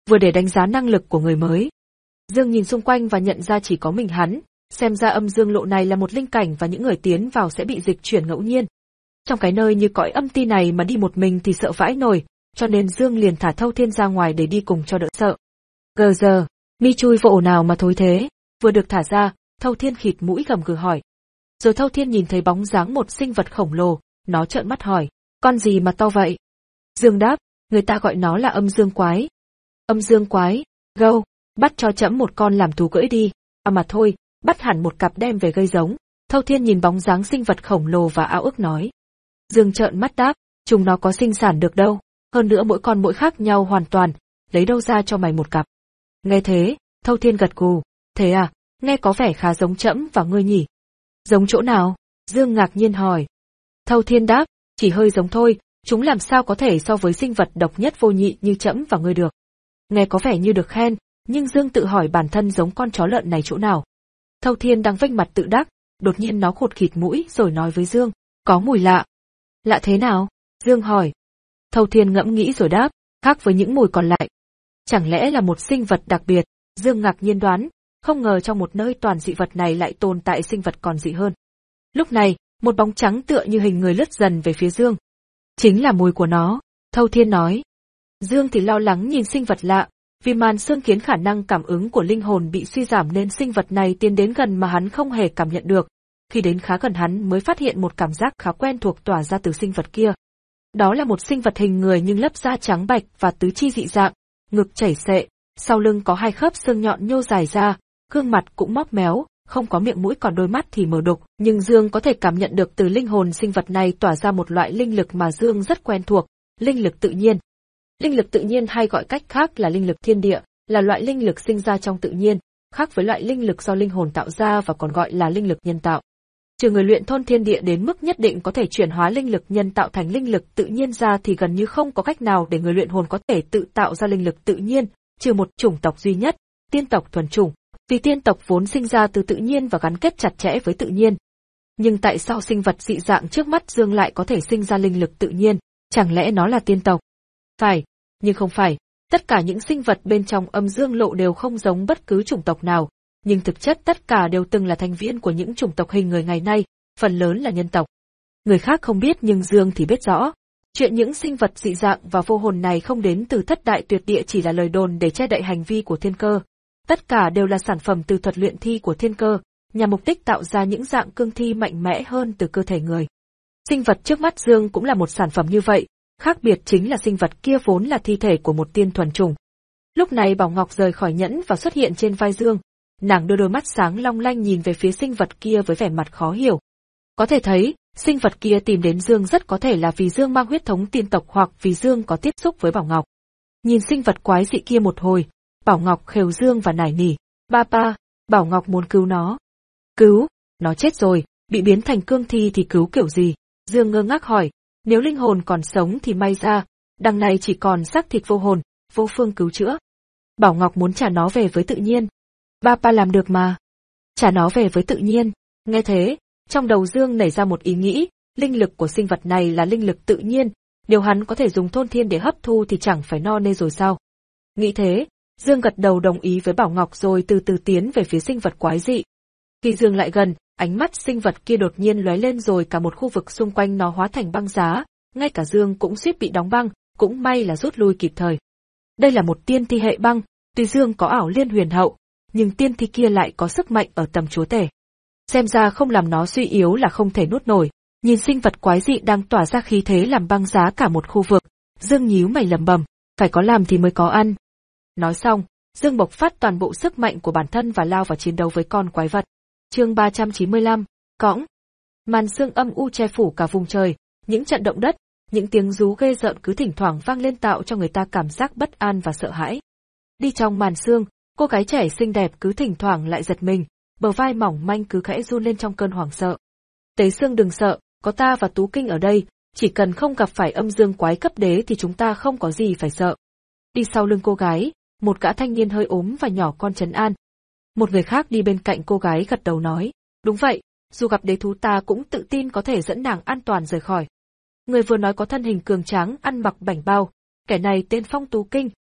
vừa để đánh giá năng lực của người mới. Dương nhìn xung quanh và nhận ra chỉ có mình hắn, xem ra âm dương lộ này là một linh cảnh và những người tiến vào sẽ bị dịch chuyển ngẫu nhiên. Trong cái nơi như cõi âm ti này mà đi một mình thì sợ vãi nổi, cho nên Dương liền thả Thâu Thiên ra ngoài để đi cùng cho đỡ sợ. Gờ giờ, mi chui vô ổ nào mà thối thế? Vừa được thả ra, Thâu Thiên khịt mũi gầm gừ hỏi. Rồi Thâu Thiên nhìn thấy bóng dáng một sinh vật khổng lồ, nó trợn mắt hỏi, con gì mà to vậy? Dương đáp, người ta gọi nó là âm dương quái. Âm dương quái, gâu, bắt cho trẫm một con làm thú cưỡi đi, à mà thôi, bắt hẳn một cặp đem về gây giống. Thâu Thiên nhìn bóng dáng sinh vật khổng lồ và ao ước nói. Dương trợn mắt đáp, chúng nó có sinh sản được đâu, hơn nữa mỗi con mỗi khác nhau hoàn toàn, lấy đâu ra cho mày một cặp. Nghe thế, Thâu Thiên gật gù, thế à, nghe có vẻ khá giống trẫm và ngươi nhỉ. Giống chỗ nào? Dương ngạc nhiên hỏi. Thâu Thiên đáp, chỉ hơi giống thôi, chúng làm sao có thể so với sinh vật độc nhất vô nhị như trẫm và ngươi được. Nghe có vẻ như được khen, nhưng Dương tự hỏi bản thân giống con chó lợn này chỗ nào. Thâu Thiên đang vênh mặt tự đắc, đột nhiên nó khụt khịt mũi rồi nói với Dương, có mùi lạ. Lạ thế nào? Dương hỏi. Thâu Thiên ngẫm nghĩ rồi đáp, khác với những mùi còn lại. Chẳng lẽ là một sinh vật đặc biệt? Dương ngạc nhiên đoán, không ngờ trong một nơi toàn dị vật này lại tồn tại sinh vật còn dị hơn. Lúc này, một bóng trắng tựa như hình người lướt dần về phía Dương. Chính là mùi của nó, Thâu Thiên nói. Dương thì lo lắng nhìn sinh vật lạ, vì màn sương khiến khả năng cảm ứng của linh hồn bị suy giảm nên sinh vật này tiến đến gần mà hắn không hề cảm nhận được. Khi đến khá gần hắn mới phát hiện một cảm giác khá quen thuộc tỏa ra từ sinh vật kia. Đó là một sinh vật hình người nhưng lớp da trắng bạch và tứ chi dị dạng, ngực chảy xệ, sau lưng có hai khớp xương nhọn nhô dài ra, gương mặt cũng móp méo, không có miệng mũi còn đôi mắt thì mờ đục, nhưng Dương có thể cảm nhận được từ linh hồn sinh vật này tỏa ra một loại linh lực mà Dương rất quen thuộc, linh lực tự nhiên. Linh lực tự nhiên hay gọi cách khác là linh lực thiên địa, là loại linh lực sinh ra trong tự nhiên, khác với loại linh lực do linh hồn tạo ra và còn gọi là linh lực nhân tạo. Trừ người luyện thôn thiên địa đến mức nhất định có thể chuyển hóa linh lực nhân tạo thành linh lực tự nhiên ra thì gần như không có cách nào để người luyện hồn có thể tự tạo ra linh lực tự nhiên, trừ một chủng tộc duy nhất, tiên tộc thuần chủng, vì tiên tộc vốn sinh ra từ tự nhiên và gắn kết chặt chẽ với tự nhiên. Nhưng tại sao sinh vật dị dạng trước mắt Dương lại có thể sinh ra linh lực tự nhiên, chẳng lẽ nó là tiên tộc? Phải, nhưng không phải, tất cả những sinh vật bên trong âm dương lộ đều không giống bất cứ chủng tộc nào, nhưng thực chất tất cả đều từng là thành viên của những chủng tộc hình người ngày nay, phần lớn là nhân tộc. Người khác không biết nhưng Dương thì biết rõ. Chuyện những sinh vật dị dạng và vô hồn này không đến từ thất đại tuyệt địa chỉ là lời đồn để che đậy hành vi của thiên cơ. Tất cả đều là sản phẩm từ thuật luyện thi của thiên cơ, nhằm mục đích tạo ra những dạng cương thi mạnh mẽ hơn từ cơ thể người. Sinh vật trước mắt Dương cũng là một sản phẩm như vậy, khác biệt chính là sinh vật kia vốn là thi thể của một tiên thuần chủng. Lúc này Bảo Ngọc rời khỏi nhẫn và xuất hiện trên vai Dương. Nàng đưa đôi mắt sáng long lanh nhìn về phía sinh vật kia với vẻ mặt khó hiểu. Có thể thấy, sinh vật kia tìm đến Dương rất có thể là vì Dương mang huyết thống tiên tộc hoặc vì Dương có tiếp xúc với Bảo Ngọc. Nhìn sinh vật quái dị kia một hồi, Bảo Ngọc khều Dương và nài nỉ, ba ba, Bảo Ngọc muốn cứu nó. Cứu? Nó chết rồi, bị biến thành cương thi thì cứu kiểu gì? Dương ngơ ngác hỏi, nếu linh hồn còn sống thì may ra, đằng này chỉ còn xác thịt vô hồn, vô phương cứu chữa. Bảo Ngọc muốn trả nó về với tự nhiên. Ba ba làm được mà. Trả nó về với tự nhiên. Nghe thế, trong đầu Dương nảy ra một ý nghĩ, linh lực của sinh vật này là linh lực tự nhiên, nếu hắn có thể dùng thôn thiên để hấp thu thì chẳng phải no nê rồi sao. Nghĩ thế, Dương gật đầu đồng ý với Bảo Ngọc rồi từ từ tiến về phía sinh vật quái dị. Khi Dương lại gần, ánh mắt sinh vật kia đột nhiên lóe lên rồi cả một khu vực xung quanh nó hóa thành băng giá, ngay cả Dương cũng suýt bị đóng băng, cũng may là rút lui kịp thời. Đây là một tiên thi hệ băng, tuy Dương có ảo liên huyền hậu, nhưng tiên thi kia lại có sức mạnh ở tầm chúa tể. Xem ra không làm nó suy yếu là không thể nuốt nổi, nhìn sinh vật quái dị đang tỏa ra khí thế làm băng giá cả một khu vực, Dương nhíu mày lẩm bẩm, phải có làm thì mới có ăn. Nói xong, Dương bộc phát toàn bộ sức mạnh của bản thân và lao vào chiến đấu với con quái vật. Chương ba trăm chín mươi lăm, cõng. Màn sương âm u che phủ cả vùng trời, những trận động đất, những tiếng rú ghê rợn cứ thỉnh thoảng vang lên tạo cho người ta cảm giác bất an và sợ hãi. Đi trong màn sương, cô gái trẻ xinh đẹp cứ thỉnh thoảng lại giật mình, bờ vai mỏng manh cứ khẽ run lên trong cơn hoảng sợ. Tế Sương đừng sợ, có ta và Tú Kinh ở đây, chỉ cần không gặp phải âm dương quái cấp đế thì chúng ta không có gì phải sợ. Đi sau lưng cô gái, một gã thanh niên hơi ốm và nhỏ con trấn an. Một người khác đi bên cạnh cô gái gật đầu nói, đúng vậy, dù gặp đế thú ta cũng tự tin có thể dẫn nàng an toàn rời khỏi. Người vừa nói có thân hình cường tráng ăn mặc bảnh bao, kẻ này tên Phong Tú Kinh,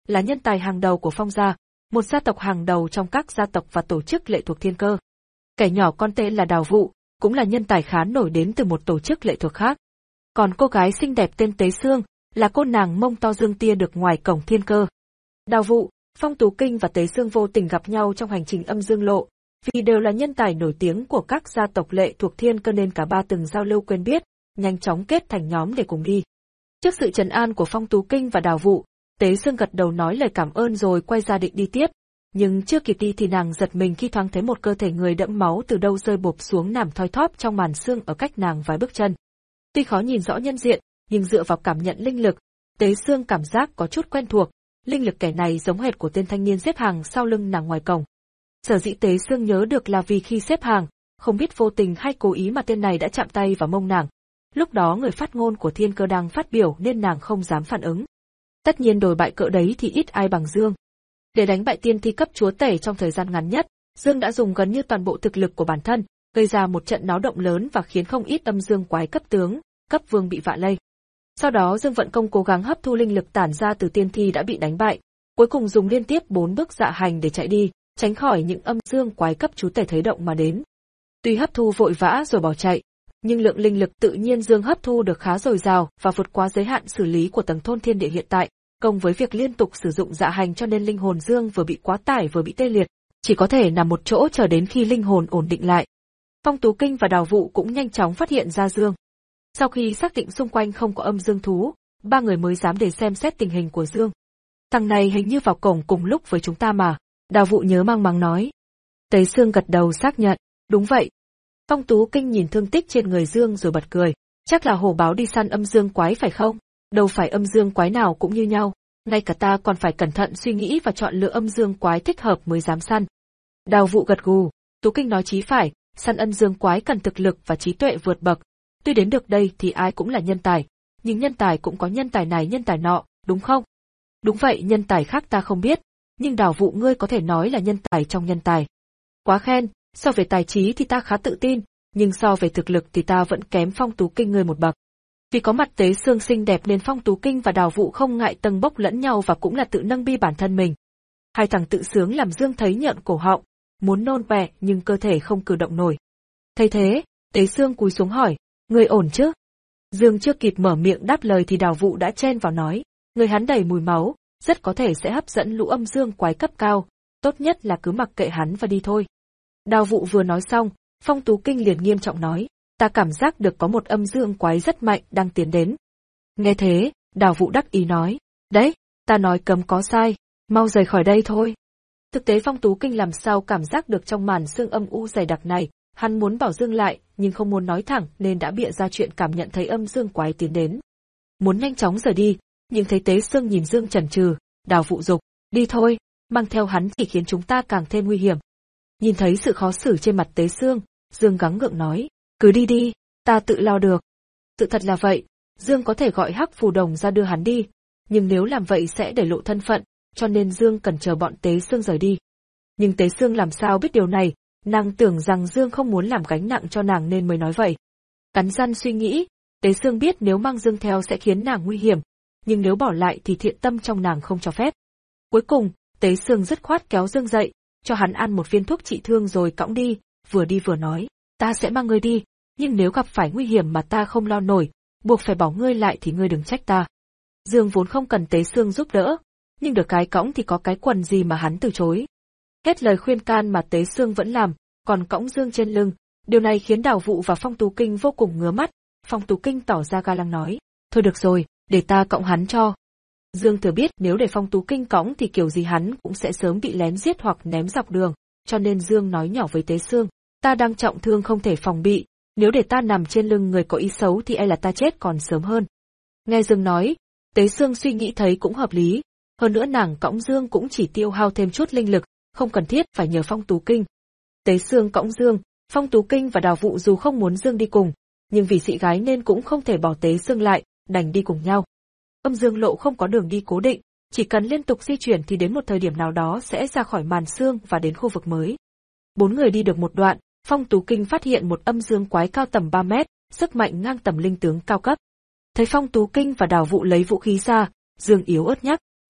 là nhân tài hàng đầu của Phong gia, một gia tộc hàng đầu trong các gia tộc và tổ chức lệ thuộc thiên cơ. Kẻ nhỏ con tên là Đào Vụ, cũng là nhân tài khá nổi đến từ một tổ chức lệ thuộc khác. Còn cô gái xinh đẹp tên Tế Sương, là cô nàng mông to dương tia được ngoài cổng thiên cơ. Đào Vụ, Phong Tú Kinh và Tế Sương vô tình gặp nhau trong hành trình âm dương lộ, vì đều là nhân tài nổi tiếng của các gia tộc lệ thuộc thiên cơ nên cả ba từng giao lưu quen biết, nhanh chóng kết thành nhóm để cùng đi. Trước sự trấn an của Phong Tú Kinh và Đào Vụ, Tế Sương gật đầu nói lời cảm ơn rồi quay ra định đi tiếp, nhưng chưa kịp đi thì nàng giật mình khi thoáng thấy một cơ thể người đẫm máu từ đâu rơi bộp xuống nằm thoi thóp trong màn sương ở cách nàng vài bước chân. Tuy khó nhìn rõ nhân diện, nhưng dựa vào cảm nhận linh lực, Tế Sương cảm giác có chút quen thuộc, linh lực kẻ này giống hệt của tên thanh niên xếp hàng sau lưng nàng ngoài cổng. Sở dĩ Tế Sương nhớ được là vì khi xếp hàng, không biết vô tình hay cố ý mà tên này đã chạm tay vào mông nàng. Lúc đó người phát ngôn của thiên cơ đang phát biểu nên nàng không dám phản ứng. Tất nhiên đổi bại cỡ đấy thì ít ai bằng Dương. Để đánh bại tiên thi cấp chúa tể trong thời gian ngắn nhất, Dương đã dùng gần như toàn bộ thực lực của bản thân, gây ra một trận náo động lớn và khiến không ít âm dương quái cấp tướng, cấp vương bị vạ lây. Sau đó Dương vận công cố gắng hấp thu linh lực tản ra từ tiên thi đã bị đánh bại, cuối cùng dùng liên tiếp bốn bước dạ hành để chạy đi, tránh khỏi những âm dương quái cấp chúa tể thấy động mà đến. Tuy hấp thu vội vã rồi bỏ chạy, nhưng lượng linh lực tự nhiên Dương hấp thu được khá dồi dào và vượt quá giới hạn xử lý của tầng thôn thiên địa hiện tại, cộng với việc liên tục sử dụng dạ hành cho nên linh hồn Dương vừa bị quá tải vừa bị tê liệt, chỉ có thể nằm một chỗ chờ đến khi linh hồn ổn định lại. Phong Tú Kinh và Đào Vụ cũng nhanh chóng phát hiện ra Dương. Sau khi xác định xung quanh không có âm dương thú, ba người mới dám để xem xét tình hình của Dương. Thằng này hình như vào cổng cùng lúc với chúng ta mà, Đào Vụ nhớ mang máng nói. Tế Sương gật đầu xác nhận, đúng vậy. Phong Tú Kinh nhìn thương tích trên người Dương rồi bật cười, chắc là hổ báo đi săn âm dương quái phải không? Đâu phải âm dương quái nào cũng như nhau, ngay cả ta còn phải cẩn thận suy nghĩ và chọn lựa âm dương quái thích hợp mới dám săn. Đào Vụ gật gù, Tú Kinh nói chí phải, săn âm dương quái cần thực lực và trí tuệ vượt bậc. Tuy đến được đây thì ai cũng là nhân tài, nhưng nhân tài cũng có nhân tài này nhân tài nọ, đúng không? Đúng vậy, nhân tài khác ta không biết, nhưng Đào Vụ ngươi có thể nói là nhân tài trong nhân tài. Quá khen, so về tài trí thì ta khá tự tin, nhưng so về thực lực thì ta vẫn kém Phong Tú Kinh ngươi một bậc. Vì có mặt Tế Sương xinh đẹp nên Phong Tú Kinh và Đào Vụ không ngại tầng bốc lẫn nhau và cũng là tự nâng bi bản thân mình. Hai thằng tự sướng làm Dương thấy nhợn cổ họng, muốn nôn bẹ nhưng cơ thể không cử động nổi. Thấy thế, Tế Sương cúi xuống hỏi, ngươi ổn chứ? Dương chưa kịp mở miệng đáp lời thì Đào Vụ đã chen vào nói, người hắn đầy mùi máu, rất có thể sẽ hấp dẫn lũ âm dương quái cấp cao, tốt nhất là cứ mặc kệ hắn và đi thôi. Đào Vụ vừa nói xong, Phong Tú Kinh liền nghiêm trọng nói, ta cảm giác được có một âm dương quái rất mạnh đang tiến đến. Nghe thế, Đào Vụ đắc ý nói, đấy, ta nói cấm có sai, mau rời khỏi đây thôi. Thực tế Phong Tú Kinh làm sao cảm giác được trong màn sương âm u dày đặc này, hắn muốn bảo Dương lại, nhưng không muốn nói thẳng nên đã bịa ra chuyện cảm nhận thấy âm dương quái tiến đến. Muốn nhanh chóng rời đi, nhưng thấy Tế Sương nhìn Dương chần chừ, Đào Vụ dục, đi thôi, mang theo hắn chỉ khiến chúng ta càng thêm nguy hiểm. Nhìn thấy sự khó xử trên mặt Tế Sương, Dương gắng gượng nói, cứ đi đi, ta tự lo được. Sự thật là vậy, Dương có thể gọi Hắc Phù Đồng ra đưa hắn đi, nhưng nếu làm vậy sẽ để lộ thân phận, cho nên Dương cần chờ bọn Tế Sương rời đi. Nhưng Tế Sương làm sao biết điều này, nàng tưởng rằng Dương không muốn làm gánh nặng cho nàng nên mới nói vậy. Cắn răng suy nghĩ, Tế Sương biết nếu mang Dương theo sẽ khiến nàng nguy hiểm, nhưng nếu bỏ lại thì thiện tâm trong nàng không cho phép. Cuối cùng, Tế Sương dứt khoát kéo Dương dậy, cho hắn ăn một viên thuốc trị thương rồi cõng đi, vừa đi vừa nói, ta sẽ mang ngươi đi, nhưng nếu gặp phải nguy hiểm mà ta không lo nổi, buộc phải bỏ ngươi lại thì ngươi đừng trách ta. Dương vốn không cần Tế Sương giúp đỡ, nhưng được cái cõng thì có cái quần gì mà hắn từ chối. Hết lời khuyên can mà Tế Sương vẫn làm, còn cõng Dương trên lưng, điều này khiến Đào Vụ và Phong Tú Kinh vô cùng ngứa mắt. Phong Tú Kinh tỏ ra ga lăng nói, thôi được rồi, để ta cõng hắn cho. Dương thừa biết nếu để Phong Tú Kinh cõng thì kiểu gì hắn cũng sẽ sớm bị lén giết hoặc ném dọc đường, cho nên Dương nói nhỏ với Tế Sương, ta đang trọng thương không thể phòng bị, nếu để ta nằm trên lưng người có ý xấu thì e là ta chết còn sớm hơn. Nghe Dương nói, Tế Sương suy nghĩ thấy cũng hợp lý, hơn nữa nàng cõng Dương cũng chỉ tiêu hao thêm chút linh lực, không cần thiết phải nhờ Phong Tú Kinh. Tế Sương cõng Dương, Phong Tú Kinh và Đào Vụ dù không muốn Dương đi cùng, nhưng vì chị gái nên cũng không thể bỏ Tế Sương lại, đành đi cùng nhau. Âm dương lộ không có đường đi cố định, chỉ cần liên tục di chuyển thì đến một thời điểm nào đó sẽ ra khỏi màn sương và đến khu vực mới. Bốn người đi được một đoạn, Phong Tú Kinh phát hiện một âm dương quái cao tầm ba mét, sức mạnh ngang tầm linh tướng cao cấp. Thấy Phong Tú Kinh và Đào Vụ lấy vũ khí ra, Dương yếu ớt nhắc,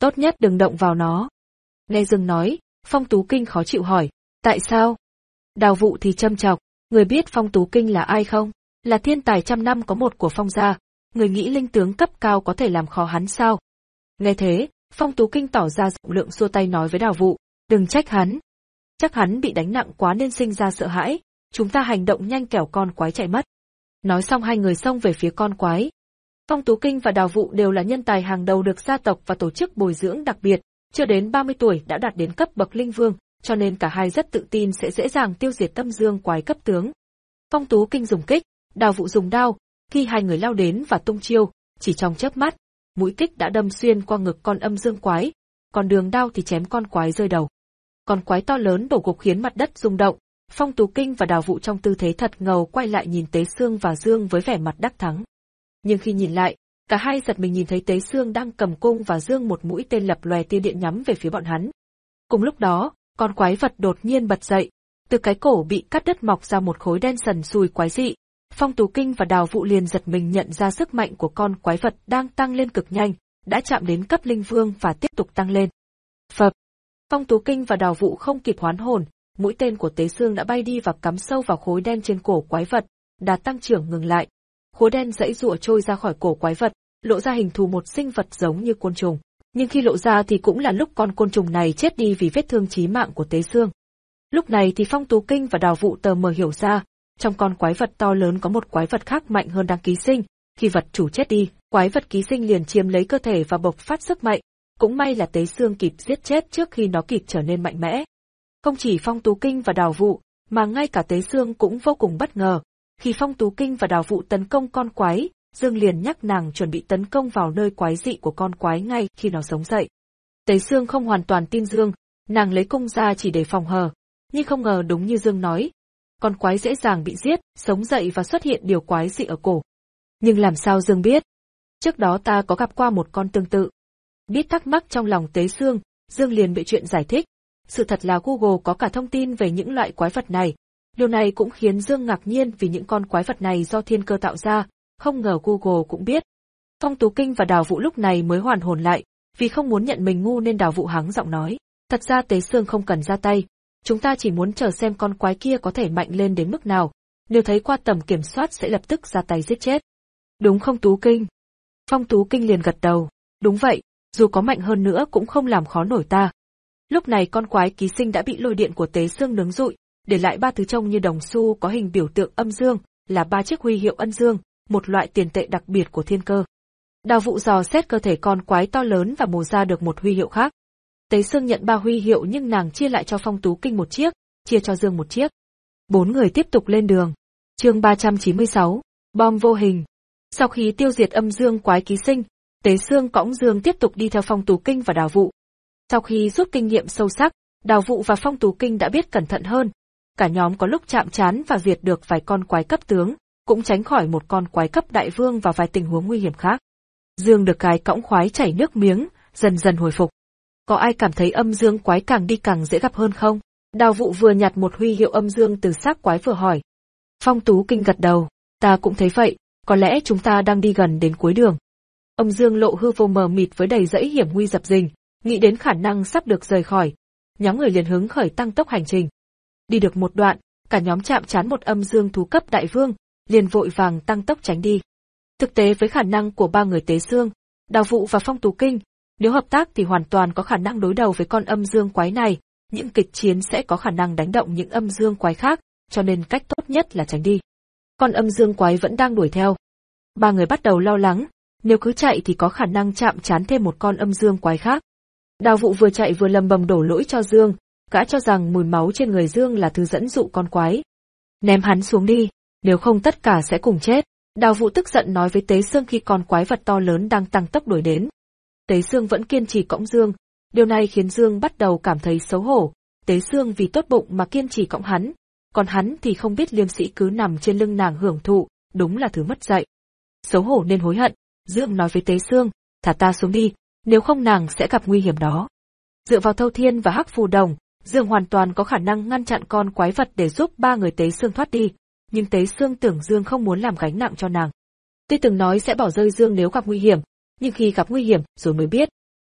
tốt nhất đừng động vào nó. Nghe Dương nói, Phong Tú Kinh khó chịu hỏi, tại sao? Đào Vụ thì châm chọc, người biết Phong Tú Kinh là ai không? Là thiên tài trăm năm có một của Phong gia, người nghĩ linh tướng cấp cao có thể làm khó hắn sao? Nghe thế, Phong Tú Kinh tỏ ra rộng lượng xua tay nói với Đào Vụ, đừng trách hắn. Chắc hắn bị đánh nặng quá nên sinh ra sợ hãi, chúng ta hành động nhanh kẻo con quái chạy mất. Nói xong hai người xông về phía con quái. Phong Tú Kinh và Đào Vụ đều là nhân tài hàng đầu được gia tộc và tổ chức bồi dưỡng đặc biệt, chưa đến ba mươi tuổi đã đạt đến cấp bậc linh vương, cho nên cả hai rất tự tin sẽ dễ dàng tiêu diệt âm dương quái cấp tướng. Phong Tú Kinh dùng kích, Đào Vụ dùng đao, khi hai người lao đến và tung chiêu, chỉ trong chớp mắt, mũi kích đã đâm xuyên qua ngực con âm dương quái, còn đường đao thì chém con quái rơi đầu. Con quái to lớn đổ gục khiến mặt đất rung động, Phong Tú Kinh và Đào Vụ trong tư thế thật ngầu quay lại nhìn Tế Xương và Dương với vẻ mặt đắc thắng. Nhưng khi nhìn lại, cả hai giật mình nhìn thấy Tế Xương đang cầm cung và Dương một mũi tên lập lòe tia điện nhắm về phía bọn hắn. Cùng lúc đó, con quái vật đột nhiên bật dậy, từ cái cổ bị cắt đứt mọc ra một khối đen sần sùi quái dị. Phong Tú Kinh và Đào Vụ liền giật mình nhận ra sức mạnh của con quái vật đang tăng lên cực nhanh, đã chạm đến cấp linh vương và tiếp tục tăng lên. Phập! Phong Tú Kinh và Đào Vụ không kịp hoán hồn, mũi tên của Tế Xương đã bay đi và cắm sâu vào khối đen trên cổ quái vật, đà tăng trưởng ngừng lại. Khối đen giãy giụa trôi ra khỏi cổ quái vật, lộ ra hình thù một sinh vật giống như côn trùng. Nhưng khi lộ ra thì cũng là lúc con côn trùng này chết đi vì vết thương chí mạng của Tế Xương. Lúc này thì Phong Tú Kinh và Đào Vụ tờ mờ hiểu ra, trong con quái vật to lớn có một quái vật khác mạnh hơn đang ký sinh, khi vật chủ chết đi, quái vật ký sinh liền chiếm lấy cơ thể và bộc phát sức mạnh, cũng may là Tế Xương kịp giết chết trước khi nó kịp trở nên mạnh mẽ. Không chỉ Phong Tú Kinh và Đào Vụ, mà ngay cả Tế Xương cũng vô cùng bất ngờ, khi Phong Tú Kinh và Đào Vụ tấn công con quái, Dương liền nhắc nàng chuẩn bị tấn công vào nơi quái dị của con quái ngay khi nó sống dậy. Tế Xương không hoàn toàn tin Dương, nàng lấy cung ra chỉ để phòng hờ, nhưng không ngờ đúng như Dương nói, con quái dễ dàng bị giết, sống dậy và xuất hiện điều quái dị ở cổ. Nhưng làm sao Dương biết? Trước đó ta có gặp qua một con tương tự. Biết thắc mắc trong lòng Tế Xương, Dương liền bị chuyện giải thích. Sự thật là Google có cả thông tin về những loại quái vật này. Điều này cũng khiến Dương ngạc nhiên vì những con quái vật này do thiên cơ tạo ra, không ngờ Google cũng biết. Phong Tú Kinh và Đào Vụ lúc này mới hoàn hồn lại, vì không muốn nhận mình ngu nên Đào Vụ hắng giọng nói. Thật ra Tế Xương không cần ra tay, chúng ta chỉ muốn chờ xem con quái kia có thể mạnh lên đến mức nào, nếu thấy qua tầm kiểm soát sẽ lập tức ra tay giết chết. Đúng không Tú Kinh? Phong Tú Kinh liền gật đầu, đúng vậy, dù có mạnh hơn nữa cũng không làm khó nổi ta. Lúc này con quái ký sinh đã bị lôi điện của Tế Xương nướng rụi, để lại ba thứ trông như đồng xu có hình biểu tượng âm dương, là ba chiếc huy hiệu ân dương, một loại tiền tệ đặc biệt của thiên cơ. Đào Vụ dò xét cơ thể con quái to lớn và mổ ra được một huy hiệu khác. Tế Xương nhận ba huy hiệu nhưng nàng chia lại cho Phong Tú Kinh một chiếc, chia cho Dương một chiếc. Bốn người tiếp tục lên đường. Chương ba trăm chín mươi sáu, bom vô hình. Sau khi tiêu diệt âm dương quái ký sinh, Tế Xương cõng Dương tiếp tục đi theo Phong Tú Kinh và Đào Vụ. Sau khi rút kinh nghiệm sâu sắc, Đào Vụ và Phong Tú Kinh đã biết cẩn thận hơn. Cả nhóm có lúc chạm trán và diệt được vài con quái cấp tướng, cũng tránh khỏi một con quái cấp đại vương và vài tình huống nguy hiểm khác. Dương được cái cõng khoái chảy nước miếng, dần dần hồi phục. Có ai cảm thấy âm dương quái càng đi càng dễ gặp hơn không? Đào Vụ vừa nhặt một huy hiệu âm dương từ xác quái vừa hỏi. Phong Tú Kinh gật đầu, ta cũng thấy vậy, có lẽ chúng ta đang đi gần đến cuối đường. Âm dương lộ hư vô mờ mịt với đầy dãy hiểm nguy dập dình, nghĩ đến khả năng sắp được rời khỏi. Nhóm người liền hứng khởi tăng tốc hành trình. Đi được một đoạn, cả nhóm chạm trán một âm dương thú cấp đại vương, liền vội vàng tăng tốc tránh đi. Thực tế với khả năng của ba người Tế Xương, Đào Vụ và Phong Tú Kinh, nếu hợp tác thì hoàn toàn có khả năng đối đầu với con âm dương quái này, những kịch chiến sẽ có khả năng đánh động những âm dương quái khác, cho nên cách tốt nhất là tránh đi. Con âm dương quái vẫn đang đuổi theo. Ba người bắt đầu lo lắng, nếu cứ chạy thì có khả năng chạm trán thêm một con âm dương quái khác. Đào Vụ vừa chạy vừa lầm bầm đổ lỗi cho Dương, gã cho rằng mùi máu trên người Dương là thứ dẫn dụ con quái. Ném hắn xuống đi, nếu không tất cả sẽ cùng chết. Đào Vụ tức giận nói với Tế Xương khi con quái vật to lớn đang tăng tốc đuổi đến. Tế Xương vẫn kiên trì cõng Dương, điều này khiến Dương bắt đầu cảm thấy xấu hổ. Tế Xương vì tốt bụng mà kiên trì cõng hắn, còn hắn thì không biết liêm sĩ cứ nằm trên lưng nàng hưởng thụ, đúng là thứ mất dạy. Xấu hổ nên hối hận, Dương nói với Tế Xương, thả ta xuống đi, nếu không nàng sẽ gặp nguy hiểm đó. Dựa vào Thâu Thiên và Hắc Phù Đồng, Dương hoàn toàn có khả năng ngăn chặn con quái vật để giúp ba người Tế Xương thoát đi, nhưng Tế Xương tưởng Dương không muốn làm gánh nặng cho nàng. Tuy từng nói sẽ bỏ rơi Dương nếu gặp nguy hiểm, nhưng khi gặp nguy hiểm rồi mới biết.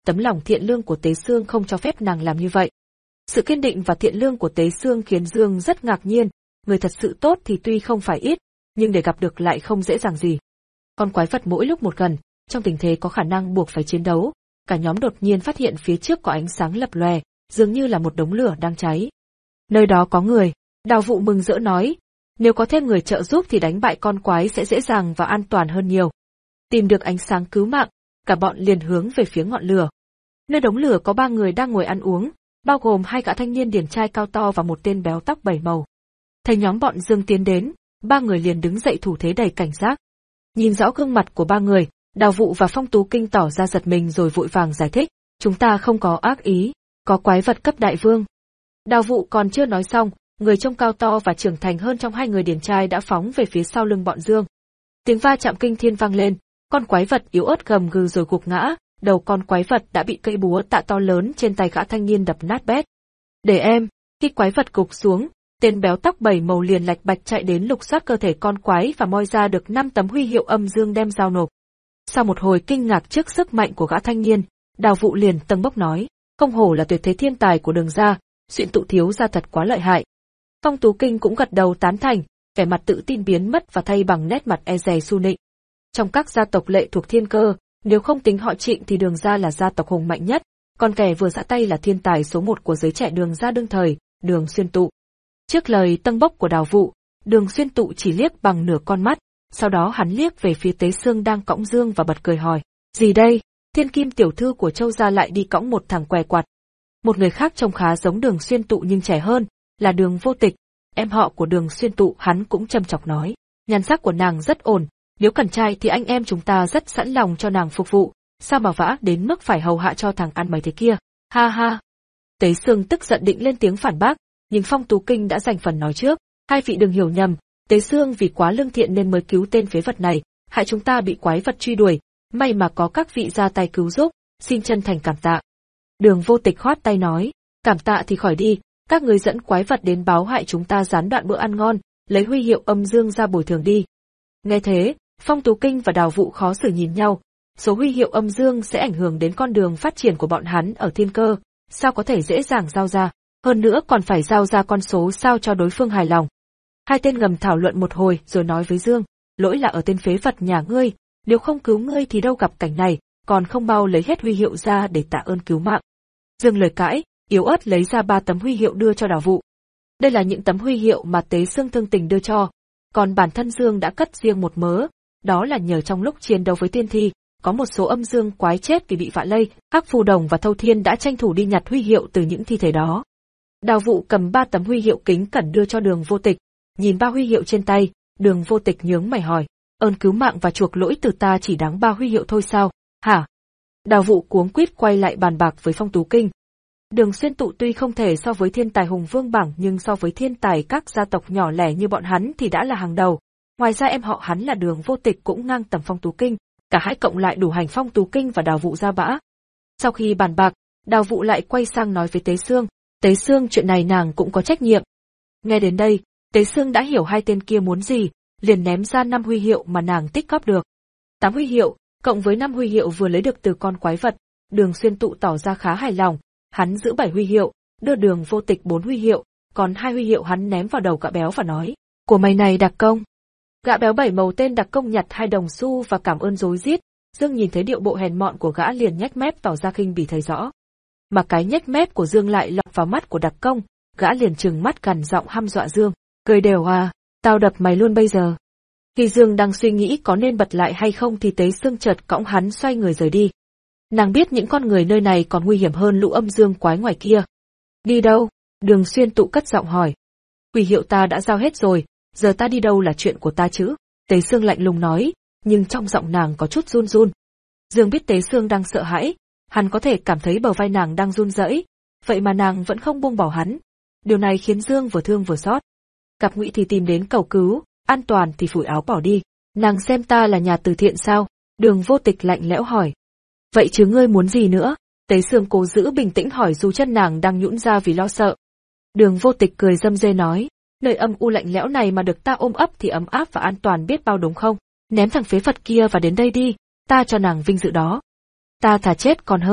tấm lòng thiện lương của Tế Xương không cho phép nàng làm như vậy. Sự kiên định và thiện lương của Tế Xương khiến Dương rất ngạc nhiên, người thật sự tốt thì tuy không phải ít, nhưng để gặp được lại không dễ dàng gì. Con quái vật mỗi lúc một gần, trong tình thế có khả năng buộc phải chiến đấu, cả nhóm đột nhiên phát hiện phía trước có ánh sáng lập lòe, dường như là một đống lửa đang cháy. Nơi đó có người, Đào Vụ mừng rỡ nói, nếu có thêm người trợ giúp thì đánh bại con quái sẽ dễ dàng và an toàn hơn nhiều. Tìm được ánh sáng cứu mạng, cả bọn liền hướng về phía ngọn lửa. Nơi đống lửa có ba người đang ngồi ăn uống, bao gồm hai gã thanh niên điển trai cao to và một tên béo tóc bảy màu. Thấy nhóm bọn Dương tiến đến, ba người liền đứng dậy thủ thế đầy cảnh giác. Nhìn rõ gương mặt của ba người, Đào Vụ và Phong Tú Kinh tỏ ra giật mình rồi vội vàng giải thích, chúng ta không có ác ý, có quái vật cấp đại vương. Đào Vụ còn chưa nói xong, người trông cao to và trưởng thành hơn trong hai người điển trai đã phóng về phía sau lưng bọn Dương. Tiếng va chạm kinh thiên vang lên, con quái vật yếu ớt gầm gừ rồi gục ngã, đầu con quái vật đã bị cây búa tạ to lớn trên tay gã thanh niên đập nát bét. Để em, khi quái vật gục xuống, tên béo tóc bảy màu liền lạch bạch chạy đến lục soát cơ thể con quái và moi ra được năm tấm huy hiệu âm dương đem giao nộp. Sau một hồi kinh ngạc trước sức mạnh của gã thanh niên, Đào Vụ liền tâng bốc nói, không hổ là tuyệt thế thiên tài của Đường gia, Xuyện Tụ thiếu gia thật quá lợi hại. Phong Tú Kinh cũng gật đầu tán thành, vẻ mặt tự tin biến mất và thay bằng nét mặt e dè su nịnh. Trong các gia tộc lệ thuộc Thiên Cơ, nếu không tính họ Trịnh thì Đường gia là gia tộc hùng mạnh nhất, còn kẻ vừa giã tay là thiên tài số một của giới trẻ Đường gia đương thời, Đường Xuyên Tụ. Trước lời tâng bốc của Đào Vụ, Đường Xuyên Tụ chỉ liếc bằng nửa con mắt, sau đó hắn liếc về phía Tế Xương đang cõng Dương và bật cười hỏi, gì đây? Thiên Kim tiểu thư của Châu gia lại đi cõng một thằng què quặt. Một người khác trông khá giống Đường Xuyên Tụ nhưng trẻ hơn, là Đường Vô Tịch, em họ của Đường Xuyên Tụ, hắn cũng châm chọc nói, nhan sắc của nàng rất ổn, nếu cần trai thì anh em chúng ta rất sẵn lòng cho nàng phục vụ, sao mà vã đến mức phải hầu hạ cho thằng ăn mày thế kia, ha ha. Tế Xương tức giận định lên tiếng phản bác, nhưng Phong Tú Kinh đã giành phần nói trước, hai vị đừng hiểu nhầm, Tế Xương vì quá lương thiện nên mới cứu tên phế vật này, hại chúng ta bị quái vật truy đuổi, may mà có các vị ra tay cứu giúp, xin chân thành cảm tạ. Đường Vô Tịch khoát tay nói, cảm tạ thì khỏi đi, các người dẫn quái vật đến báo hại chúng ta gián đoạn bữa ăn ngon, lấy huy hiệu âm dương ra bồi thường đi. Nghe thế, Phong Tú Kinh và Đào Vụ khó xử nhìn nhau, số huy hiệu âm dương sẽ ảnh hưởng đến con đường phát triển của bọn hắn ở Thiên Cơ, sao có thể dễ dàng giao ra, hơn nữa còn phải giao ra con số sao cho đối phương hài lòng. Hai tên ngầm thảo luận một hồi rồi nói với Dương, lỗi là ở tên phế vật nhà ngươi, nếu không cứu ngươi thì đâu gặp cảnh này, còn không bao lấy hết huy hiệu ra để tạ ơn cứu mạng. Dương lời cãi, yếu ớt lấy ra ba tấm huy hiệu đưa cho Đào Vụ. Đây là những tấm huy hiệu mà Tế Xương thương tình đưa cho, còn bản thân Dương đã cất riêng một mớ, đó là nhờ trong lúc chiến đấu với tiên thi, có một số âm dương quái chết vì bị vạ lây, các phù đồng và Thâu Thiên đã tranh thủ đi nhặt huy hiệu từ những thi thể đó. Đào Vụ cầm ba tấm huy hiệu kính cẩn đưa cho Đường Vô Tịch, nhìn ba huy hiệu trên tay, Đường Vô Tịch nhướng mày hỏi, ơn cứu mạng và chuộc lỗi từ ta chỉ đáng ba huy hiệu thôi sao, hả? Đào Vụ cuống quýt quay lại bàn bạc với Phong Tú Kinh. Đường Xuyên Tụ tuy không thể so với thiên tài hùng vương bảng nhưng so với thiên tài các gia tộc nhỏ lẻ như bọn hắn thì đã là hàng đầu. Ngoài ra em họ hắn là Đường Vô Tịch cũng ngang tầm Phong Tú Kinh, cả hai cộng lại đủ hành Phong Tú Kinh và Đào Vụ ra bã. Sau khi bàn bạc, Đào Vụ lại quay sang nói với Tế Xương, Tế Xương chuyện này nàng cũng có trách nhiệm. Nghe đến đây, Tế Xương đã hiểu hai tên kia muốn gì, liền ném ra năm huy hiệu mà nàng tích góp được. Tám huy hiệu, cộng với năm huy hiệu vừa lấy được từ con quái vật, Đường Xuyên Tụ tỏ ra khá hài lòng, hắn giữ bảy huy hiệu, đưa Đường Vô Tịch bốn huy hiệu, còn hai huy hiệu hắn ném vào đầu gã béo và nói, của mày này đặc công. Gã béo bảy màu tên đặc công nhặt hai đồng xu và cảm ơn rối rít. Dương nhìn thấy điệu bộ hèn mọn của gã liền nhếch mép tỏ ra khinh bỉ thấy rõ. Mà cái nhếch mép của Dương lại lọt vào mắt của đặc công, gã liền trừng mắt gằn giọng hăm dọa Dương, cười đều à, tao đập mày luôn bây giờ. Khi Dương đang suy nghĩ có nên bật lại hay không thì Tế Xương chợt cõng hắn xoay người rời đi. Nàng biết những con người nơi này còn nguy hiểm hơn lũ âm dương quái ngoài kia. Đi đâu? Đường Xuyên Tụ cất giọng hỏi. Huy hiệu ta đã giao hết rồi, giờ ta đi đâu là chuyện của ta chứ? Tế Xương lạnh lùng nói, nhưng trong giọng nàng có chút run run. Dương biết Tế Xương đang sợ hãi, hắn có thể cảm thấy bờ vai nàng đang run rẩy, vậy mà nàng vẫn không buông bỏ hắn. Điều này khiến Dương vừa thương vừa xót. Gặp nguy thì tìm đến cầu cứu, an toàn thì phủi áo bỏ đi. Nàng xem ta là nhà từ thiện sao? Đường Vô Tịch lạnh lẽo hỏi. Vậy chứ ngươi muốn gì nữa? Tế Xương cố giữ bình tĩnh hỏi dù chân nàng đang nhũn ra vì lo sợ. Đường Vô Tịch cười râm rê nói, nơi âm u lạnh lẽo này mà được ta ôm ấp thì ấm áp và an toàn biết bao đúng không? Ném thằng phế vật kia và đến đây đi, ta cho nàng vinh dự đó. Ta thà chết còn hơn.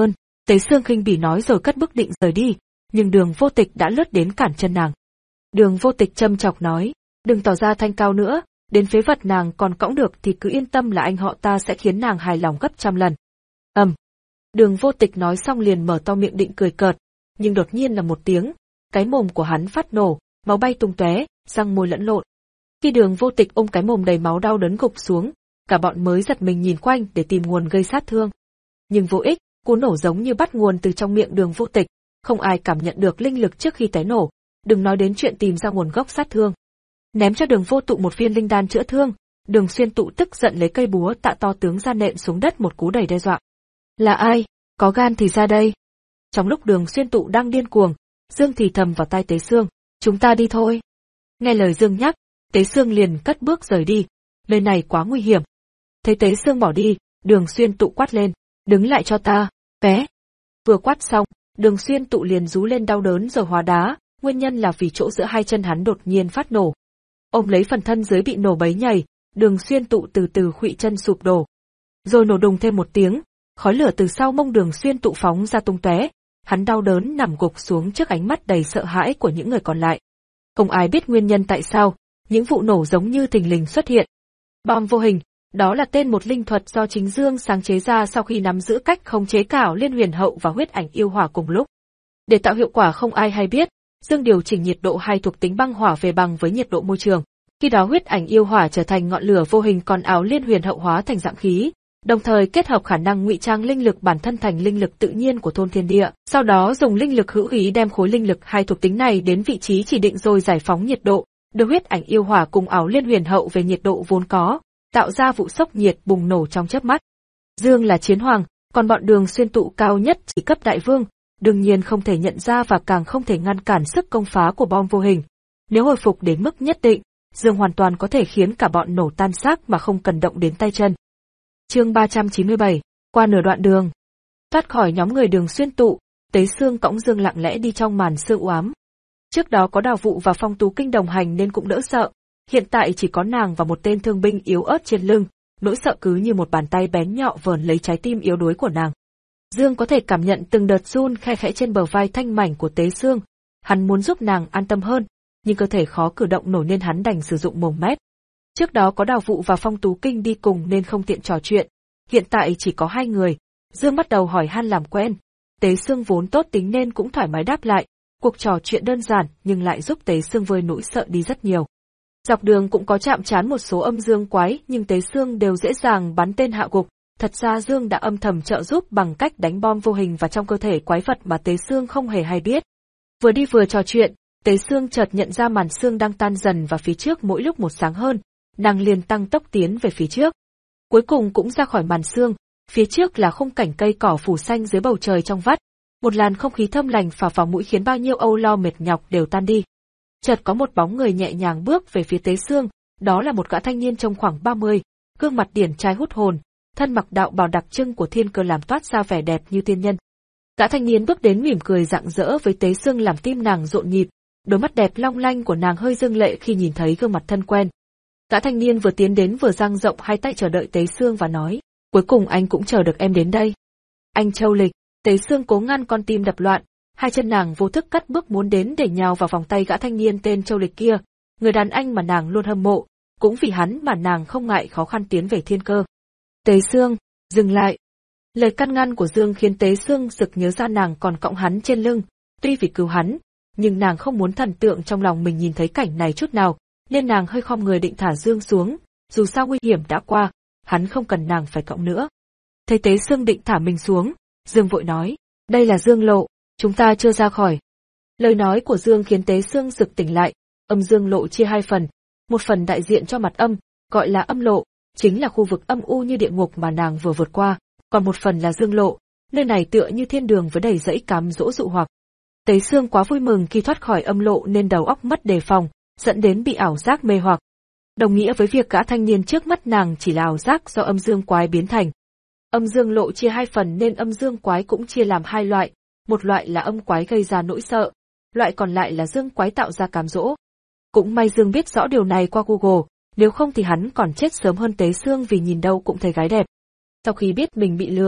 Tế Sương khinh bỉ nói rồi cất bước định rời đi, nhưng Đường Vô Tịch đã lướt đến cản chân nàng. Đường Vô Tịch châm chọc nói, đừng tỏ ra thanh cao nữa, đến phế vật nàng còn cõng được thì cứ yên tâm là anh họ ta sẽ khiến nàng hài lòng gấp trăm lần. Ầm. Um. Đường Vô Tịch nói xong liền mở to miệng định cười cợt, nhưng đột nhiên là một tiếng, cái mồm của hắn phát nổ, máu bay tung tóe, răng môi lẫn lộn. Khi Đường Vô Tịch ôm cái mồm đầy máu đau đớn gục xuống, cả bọn mới giật mình nhìn quanh để tìm nguồn gây sát thương. Nhưng vô ích, cú nổ giống như bắt nguồn từ trong miệng Đường Vô Tịch, không ai cảm nhận được linh lực trước khi té nổ, đừng nói đến chuyện tìm ra nguồn gốc sát thương. Ném cho Đường Vô Tụ một viên linh đan chữa thương, Đường Xuyên Tụ tức giận lấy cây búa tạ to tướng ra nện xuống đất một cú đầy đe dọa. Là ai? Có gan thì ra đây. Trong lúc Đường Xuyên Tụ đang điên cuồng, Dương thì thầm vào tai Tế Sương, chúng ta đi thôi. Nghe lời Dương nhắc, Tế Sương liền cất bước rời đi, nơi này quá nguy hiểm. Thấy Tế Sương bỏ đi, Đường Xuyên Tụ quát lên, đứng lại cho ta, vé. Vừa quát xong, Đường Xuyên Tụ liền rú lên đau đớn rồi hóa đá, nguyên nhân là vì chỗ giữa hai chân hắn đột nhiên phát nổ. Ôm lấy phần thân dưới bị nổ bấy nhảy, Đường Xuyên Tụ từ từ khuỵu chân sụp đổ. Rồi nổ đùng thêm một tiếng, khói lửa từ sau mông Đường Xuyên Tụ phóng ra tung tóe, hắn đau đớn nằm gục xuống trước ánh mắt đầy sợ hãi của những người còn lại. Không ai biết nguyên nhân tại sao, những vụ nổ giống như thình lình xuất hiện. Bom vô hình, đó là tên một linh thuật do chính Dương sáng chế ra sau khi nắm giữ cách khống chế cảo liên huyền hậu và huyết ảnh yêu hỏa cùng lúc. Để tạo hiệu quả không ai hay biết, Dương điều chỉnh nhiệt độ hai thuộc tính băng hỏa về bằng với nhiệt độ môi trường. Khi đó huyết ảnh yêu hỏa trở thành ngọn lửa vô hình, còn áo liên huyền hậu hóa thành dạng khí, đồng thời kết hợp khả năng ngụy trang linh lực bản thân thành linh lực tự nhiên của thôn thiên địa, sau đó dùng linh lực hữu ý đem khối linh lực hai thuộc tính này đến vị trí chỉ định rồi giải phóng nhiệt độ, đưa huyết ảnh yêu hỏa cùng áo liên huyền hậu về nhiệt độ vốn có, tạo ra vụ sốc nhiệt bùng nổ trong chớp mắt. Dương là chiến hoàng, còn bọn Đường Xuyên Tụ cao nhất chỉ cấp đại vương, đương nhiên không thể nhận ra và càng không thể ngăn cản sức công phá của bom vô hình. Nếu hồi phục đến mức nhất định, Dương hoàn toàn có thể khiến cả bọn nổ tan xác mà không cần động đến tay chân. Chương ba trăm chín mươi bảy, qua nửa đoạn đường. Thoát khỏi nhóm người Đường Xuyên Tụ, Tế Sương cõng Dương lặng lẽ đi trong màn sương u ám. Trước đó có Đào Vụ và Phong Tú Kinh đồng hành nên cũng đỡ sợ, hiện tại chỉ có nàng và một tên thương binh yếu ớt trên lưng, nỗi sợ cứ như một bàn tay bén nhọn vờn lấy trái tim yếu đuối của nàng. Dương có thể cảm nhận từng đợt run khe khẽ trên bờ vai thanh mảnh của Tế Sương, hắn muốn giúp nàng an tâm hơn, nhưng cơ thể khó cử động nổi nên hắn đành sử dụng mồm mép. Trước đó có Đào Vụ và Phong Tú Kinh đi cùng nên không tiện trò chuyện, hiện tại chỉ có hai người, Dương bắt đầu hỏi han làm quen. Tế Sương vốn tốt tính nên cũng thoải mái đáp lại, cuộc trò chuyện đơn giản nhưng lại giúp Tế Sương vơi nỗi sợ đi rất nhiều. Dọc đường cũng có chạm trán một số âm dương quái nhưng Tế Sương đều dễ dàng bắn tên hạ gục, thật ra Dương đã âm thầm trợ giúp bằng cách đánh bom vô hình vào trong cơ thể quái vật mà Tế Sương không hề hay biết. Vừa đi vừa trò chuyện, Tế Sương chợt nhận ra màn sương đang tan dần và phía trước mỗi lúc một sáng hơn, nàng liền tăng tốc tiến về phía trước. Cuối cùng cũng ra khỏi màn sương, phía trước là khung cảnh cây cỏ phủ xanh dưới bầu trời trong vắt, một làn không khí thơm lành phả vào mũi khiến bao nhiêu âu lo mệt nhọc đều tan đi. Chợt có một bóng người nhẹ nhàng bước về phía Tế Sương, đó là một gã thanh niên trông khoảng ba mươi, gương mặt điển trai hút hồn, thân mặc đạo bào đặc trưng của thiên cơ làm toát ra vẻ đẹp như tiên nhân. Gã thanh niên bước đến mỉm cười rạng rỡ với Tế Sương làm tim nàng rộn nhịp, đôi mắt đẹp long lanh của nàng hơi rưng lệ khi nhìn thấy gương mặt thân quen. Gã thanh niên vừa tiến đến vừa dang rộng hai tay chờ đợi Tế Sương và nói, cuối cùng anh cũng chờ được em đến đây. Anh Châu Lịch. Tế Sương cố ngăn con tim đập loạn, hai chân nàng vô thức cắt bước muốn đến để nhào vào vòng tay gã thanh niên tên Châu Lịch kia, người đàn anh mà nàng luôn hâm mộ, cũng vì hắn mà nàng không ngại khó khăn tiến về thiên cơ. Tế Sương, dừng lại. Lời căn ngăn của Dương khiến Tế Sương sực nhớ ra nàng còn cõng hắn trên lưng, tuy vì cứu hắn, nhưng nàng không muốn thần tượng trong lòng mình nhìn thấy cảnh này chút nào, nên nàng hơi khom người định thả Dương xuống, dù sao nguy hiểm đã qua, hắn không cần nàng phải cõng nữa. Thấy Tế Sương định thả mình xuống, Dương vội nói, đây là Dương lộ, chúng ta chưa ra khỏi. Lời nói của Dương khiến Tế Sương sực tỉnh lại, âm Dương lộ chia hai phần, một phần đại diện cho mặt âm, gọi là âm lộ, chính là khu vực âm u như địa ngục mà nàng vừa vượt qua, còn một phần là Dương lộ, nơi này tựa như thiên đường với đầy dãy cám dỗ dụ hoặc. Tế Sương quá vui mừng khi thoát khỏi âm lộ nên đầu óc mất đề phòng, dẫn đến bị ảo giác mê hoặc. Đồng nghĩa với việc gã thanh niên trước mắt nàng chỉ là ảo giác do âm dương quái biến thành. Âm dương lộ chia hai phần nên âm dương quái cũng chia làm hai loại, một loại là âm quái gây ra nỗi sợ, loại còn lại là dương quái tạo ra cám dỗ. Cũng may Dương biết rõ điều này qua Google, nếu không thì hắn còn chết sớm hơn Tế Sương vì nhìn đâu cũng thấy gái đẹp. Sau khi biết mình bị lừa,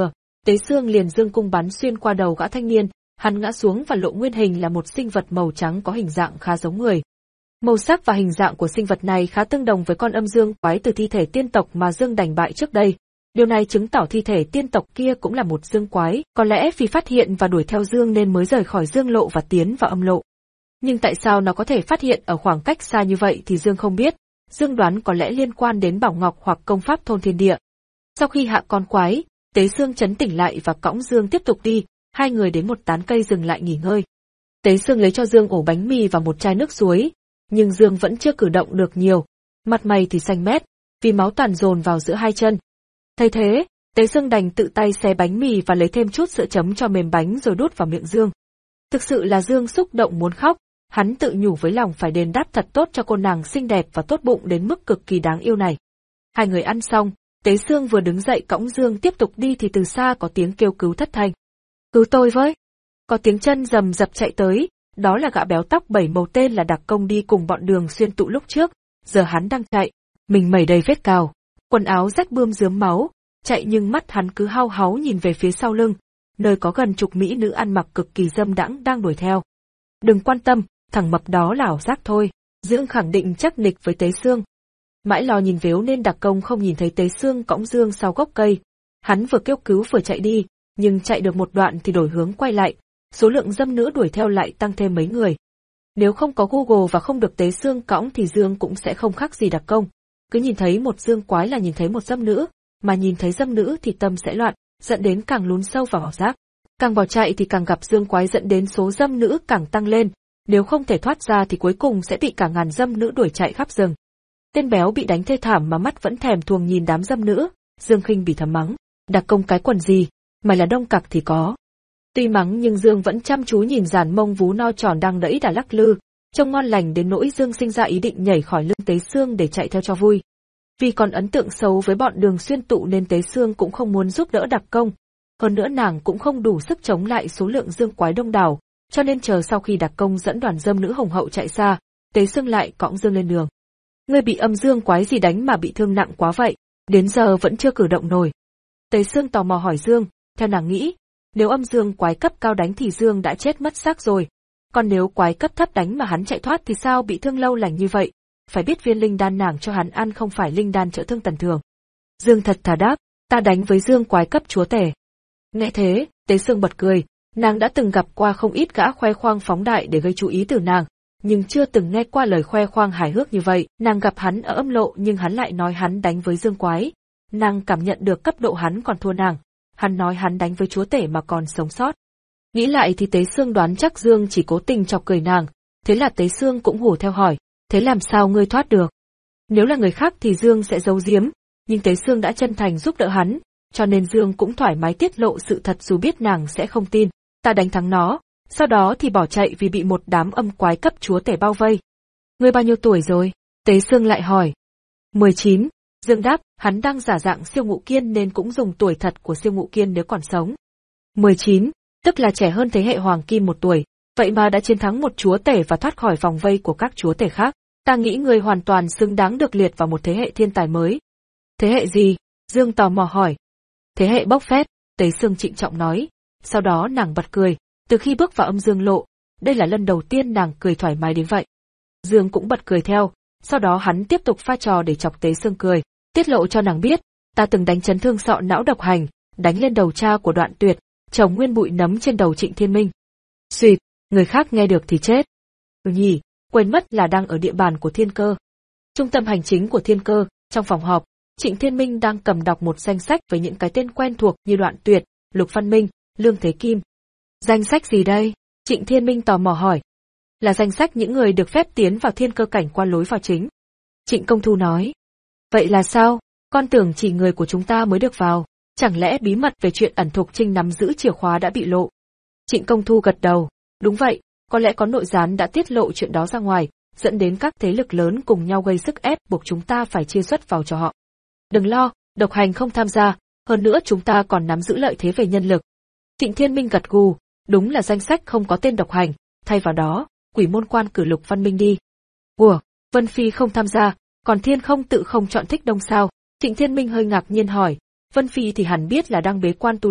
Tế Xương liền dương cung bắn xuyên qua đầu gã thanh niên, hắn ngã xuống và lộ nguyên hình là một sinh vật màu trắng có hình dạng khá giống người. Màu sắc và hình dạng của sinh vật này khá tương đồng với con âm dương quái từ thi thể tiên tộc mà Dương đánh bại trước đây. Điều này chứng tỏ thi thể tiên tộc kia cũng là một dương quái, có lẽ vì phát hiện và đuổi theo Dương nên mới rời khỏi dương lộ và tiến vào âm lộ. Nhưng tại sao nó có thể phát hiện ở khoảng cách xa như vậy thì Dương không biết, Dương đoán có lẽ liên quan đến bảo ngọc hoặc công pháp thôn thiên địa. Sau khi hạ con quái, Tế Xương chấn tỉnh lại và cõng Dương tiếp tục đi, hai người đến một tán cây dừng lại nghỉ ngơi. Tế Xương lấy cho Dương ổ bánh mì và một chai nước suối, nhưng Dương vẫn chưa cử động được nhiều, mặt mày thì xanh mét, vì máu toàn dồn vào giữa hai chân. Thấy thế, Tế Xương đành tự tay xé bánh mì và lấy thêm chút sữa chấm cho mềm bánh rồi đút vào miệng Dương. Thực sự là Dương xúc động muốn khóc, hắn tự nhủ với lòng phải đền đáp thật tốt cho cô nàng xinh đẹp và tốt bụng đến mức cực kỳ đáng yêu này. Hai người ăn xong, Tế Xương vừa đứng dậy cõng Dương tiếp tục đi thì từ xa có tiếng kêu cứu thất thanh. Cứu tôi với! Có tiếng chân rầm rập chạy tới, đó là gã béo tóc bảy màu tên là Đặc Công đi cùng bọn Đường Xuyên Tụ lúc trước, giờ hắn đang chạy, mình mẩy đầy vết cào, quần áo rách bươm rướm máu, chạy nhưng mắt hắn cứ hau háu nhìn về phía sau lưng, nơi có gần chục mỹ nữ ăn mặc cực kỳ dâm đãng đang đuổi theo. Đừng quan tâm, thằng mập đó là ảo giác thôi, Dương khẳng định chắc nịch với Tế Xương. Mãi lo nhìn vếu nên Đặc Công không nhìn thấy Tế Xương cõng Dương sau gốc cây. Hắn vừa kêu cứu vừa chạy đi, nhưng chạy được một đoạn thì đổi hướng quay lại, số lượng dâm nữ đuổi theo lại tăng thêm mấy người. Nếu không có Google và không được Tế Xương cõng thì Dương cũng sẽ không khác gì Đặc Công. Cứ nhìn thấy một dương quái là nhìn thấy một dâm nữ, mà nhìn thấy dâm nữ thì tâm sẽ loạn, dẫn đến càng lún sâu vào ảo giác. Càng bỏ chạy thì càng gặp dương quái dẫn đến số dâm nữ càng tăng lên, nếu không thể thoát ra thì cuối cùng sẽ bị cả ngàn dâm nữ đuổi chạy khắp rừng. Tên béo bị đánh thê thảm mà mắt vẫn thèm thuồng nhìn đám dâm nữ, Dương khinh bỉ thầm mắng, Đặc Công cái quần gì, mày là đông cặc thì có. Tuy mắng nhưng Dương vẫn chăm chú nhìn dàn mông vú no tròn đang đẫy đà lắc lư, trông ngon lành đến nỗi Dương sinh ra ý định nhảy khỏi lưng Tế Xương để chạy theo cho vui. Vì còn ấn tượng xấu với bọn Đường Xuyên Tụ nên Tế Xương cũng không muốn giúp đỡ Đặc Công, hơn nữa nàng cũng không đủ sức chống lại số lượng dương quái đông đảo, cho nên chờ sau khi Đặc Công dẫn đoàn dâm nữ hùng hậu chạy xa, Tế Xương lại cõng Dương lên đường. Ngươi bị âm dương quái gì đánh mà bị thương nặng quá vậy, đến giờ vẫn chưa cử động nổi. Tế Xương tò mò hỏi Dương, theo nàng nghĩ, nếu âm dương quái cấp cao đánh thì Dương đã chết mất xác rồi, còn nếu quái cấp thấp đánh mà hắn chạy thoát thì sao bị thương lâu lành như vậy? Phải biết viên linh đan nàng cho hắn ăn không phải linh đan chữa thương tầm thường. Dương thật thà đáp, ta đánh với dương quái cấp chúa tể. Nghe thế, Tế Xương bật cười, nàng đã từng gặp qua không ít gã khoe khoang phóng đại để gây chú ý từ nàng, nhưng chưa từng nghe qua lời khoe khoang hài hước như vậy. Nàng gặp hắn ở âm lộ nhưng hắn lại nói hắn đánh với dương quái. Nàng cảm nhận được cấp độ hắn còn thua nàng, hắn nói hắn đánh với chúa tể mà còn sống sót. Nghĩ lại thì Tế Xương đoán chắc Dương chỉ cố tình chọc cười nàng, thế là Tế Xương cũng hù theo hỏi, thế làm sao ngươi thoát được? Nếu là người khác thì Dương sẽ giấu giếm, nhưng Tế Xương đã chân thành giúp đỡ hắn, cho nên Dương cũng thoải mái tiết lộ sự thật dù biết nàng sẽ không tin. Ta đánh thắng nó, sau đó thì bỏ chạy vì bị một đám âm quái cấp chúa tể bao vây. Ngươi bao nhiêu tuổi rồi? Tế Xương lại hỏi. mười chín, Dương đáp, hắn đang giả dạng Siêu Ngụ Kiên nên cũng dùng tuổi thật của Siêu Ngụ Kiên nếu còn sống. mười chín, tức là trẻ hơn thế hệ Hoàng Kim một tuổi, vậy mà đã chiến thắng một chúa tể và thoát khỏi vòng vây của các chúa tể khác. Ta nghĩ ngươi hoàn toàn xứng đáng được liệt vào một thế hệ thiên tài mới. Thế hệ gì? Dương tò mò hỏi. Thế hệ bốc phét, Tế Xương trịnh trọng nói. Sau đó nàng bật cười, từ khi bước vào âm dương lộ, đây là lần đầu tiên nàng cười thoải mái đến vậy. Dương cũng bật cười theo, sau đó hắn tiếp tục pha trò để chọc Tế Xương cười, tiết lộ cho nàng biết, ta từng đánh chấn thương sọ não độc hành, đánh lên đầu cha của Đoạn Tuyệt, trồng nguyên bụi nấm trên đầu Trịnh Thiên Minh. Xuyệt, người khác nghe được thì chết. Ừ nhỉ, quên mất là đang ở địa bàn của Thiên Cơ. Trung tâm hành chính của Thiên Cơ, trong phòng họp, Trịnh Thiên Minh đang cầm đọc một danh sách với những cái tên quen thuộc như Đoạn Tuyệt, Lục Văn Minh, Lương Thế Kim. Danh sách gì đây? Trịnh Thiên Minh tò mò hỏi. Là danh sách những người được phép tiến vào Thiên Cơ cảnh qua lối vào chính. Trịnh Công Thu nói. Vậy là sao? Con tưởng chỉ người của chúng ta mới được vào. Chẳng lẽ bí mật về chuyện ẩn Thục Trinh nắm giữ chìa khóa đã bị lộ? Trịnh Công Thu gật đầu. Đúng vậy, có lẽ có nội gián đã tiết lộ chuyện đó ra ngoài, dẫn đến các thế lực lớn cùng nhau gây sức ép buộc chúng ta phải chia suất vào cho họ. Đừng lo, độc hành không tham gia, hơn nữa chúng ta còn nắm giữ lợi thế về nhân lực. Trịnh Thiên Minh gật gù, đúng là danh sách không có tên độc hành, thay vào đó, Quỷ Môn Quan cử Lục Văn Minh đi. Ủa, Vân Phi không tham gia, còn Thiên không tự không chọn Thích Đông sao? Trịnh Thiên Minh hơi ngạc nhiên hỏi, Vân Phi thì hẳn biết là đang bế quan tu luyện,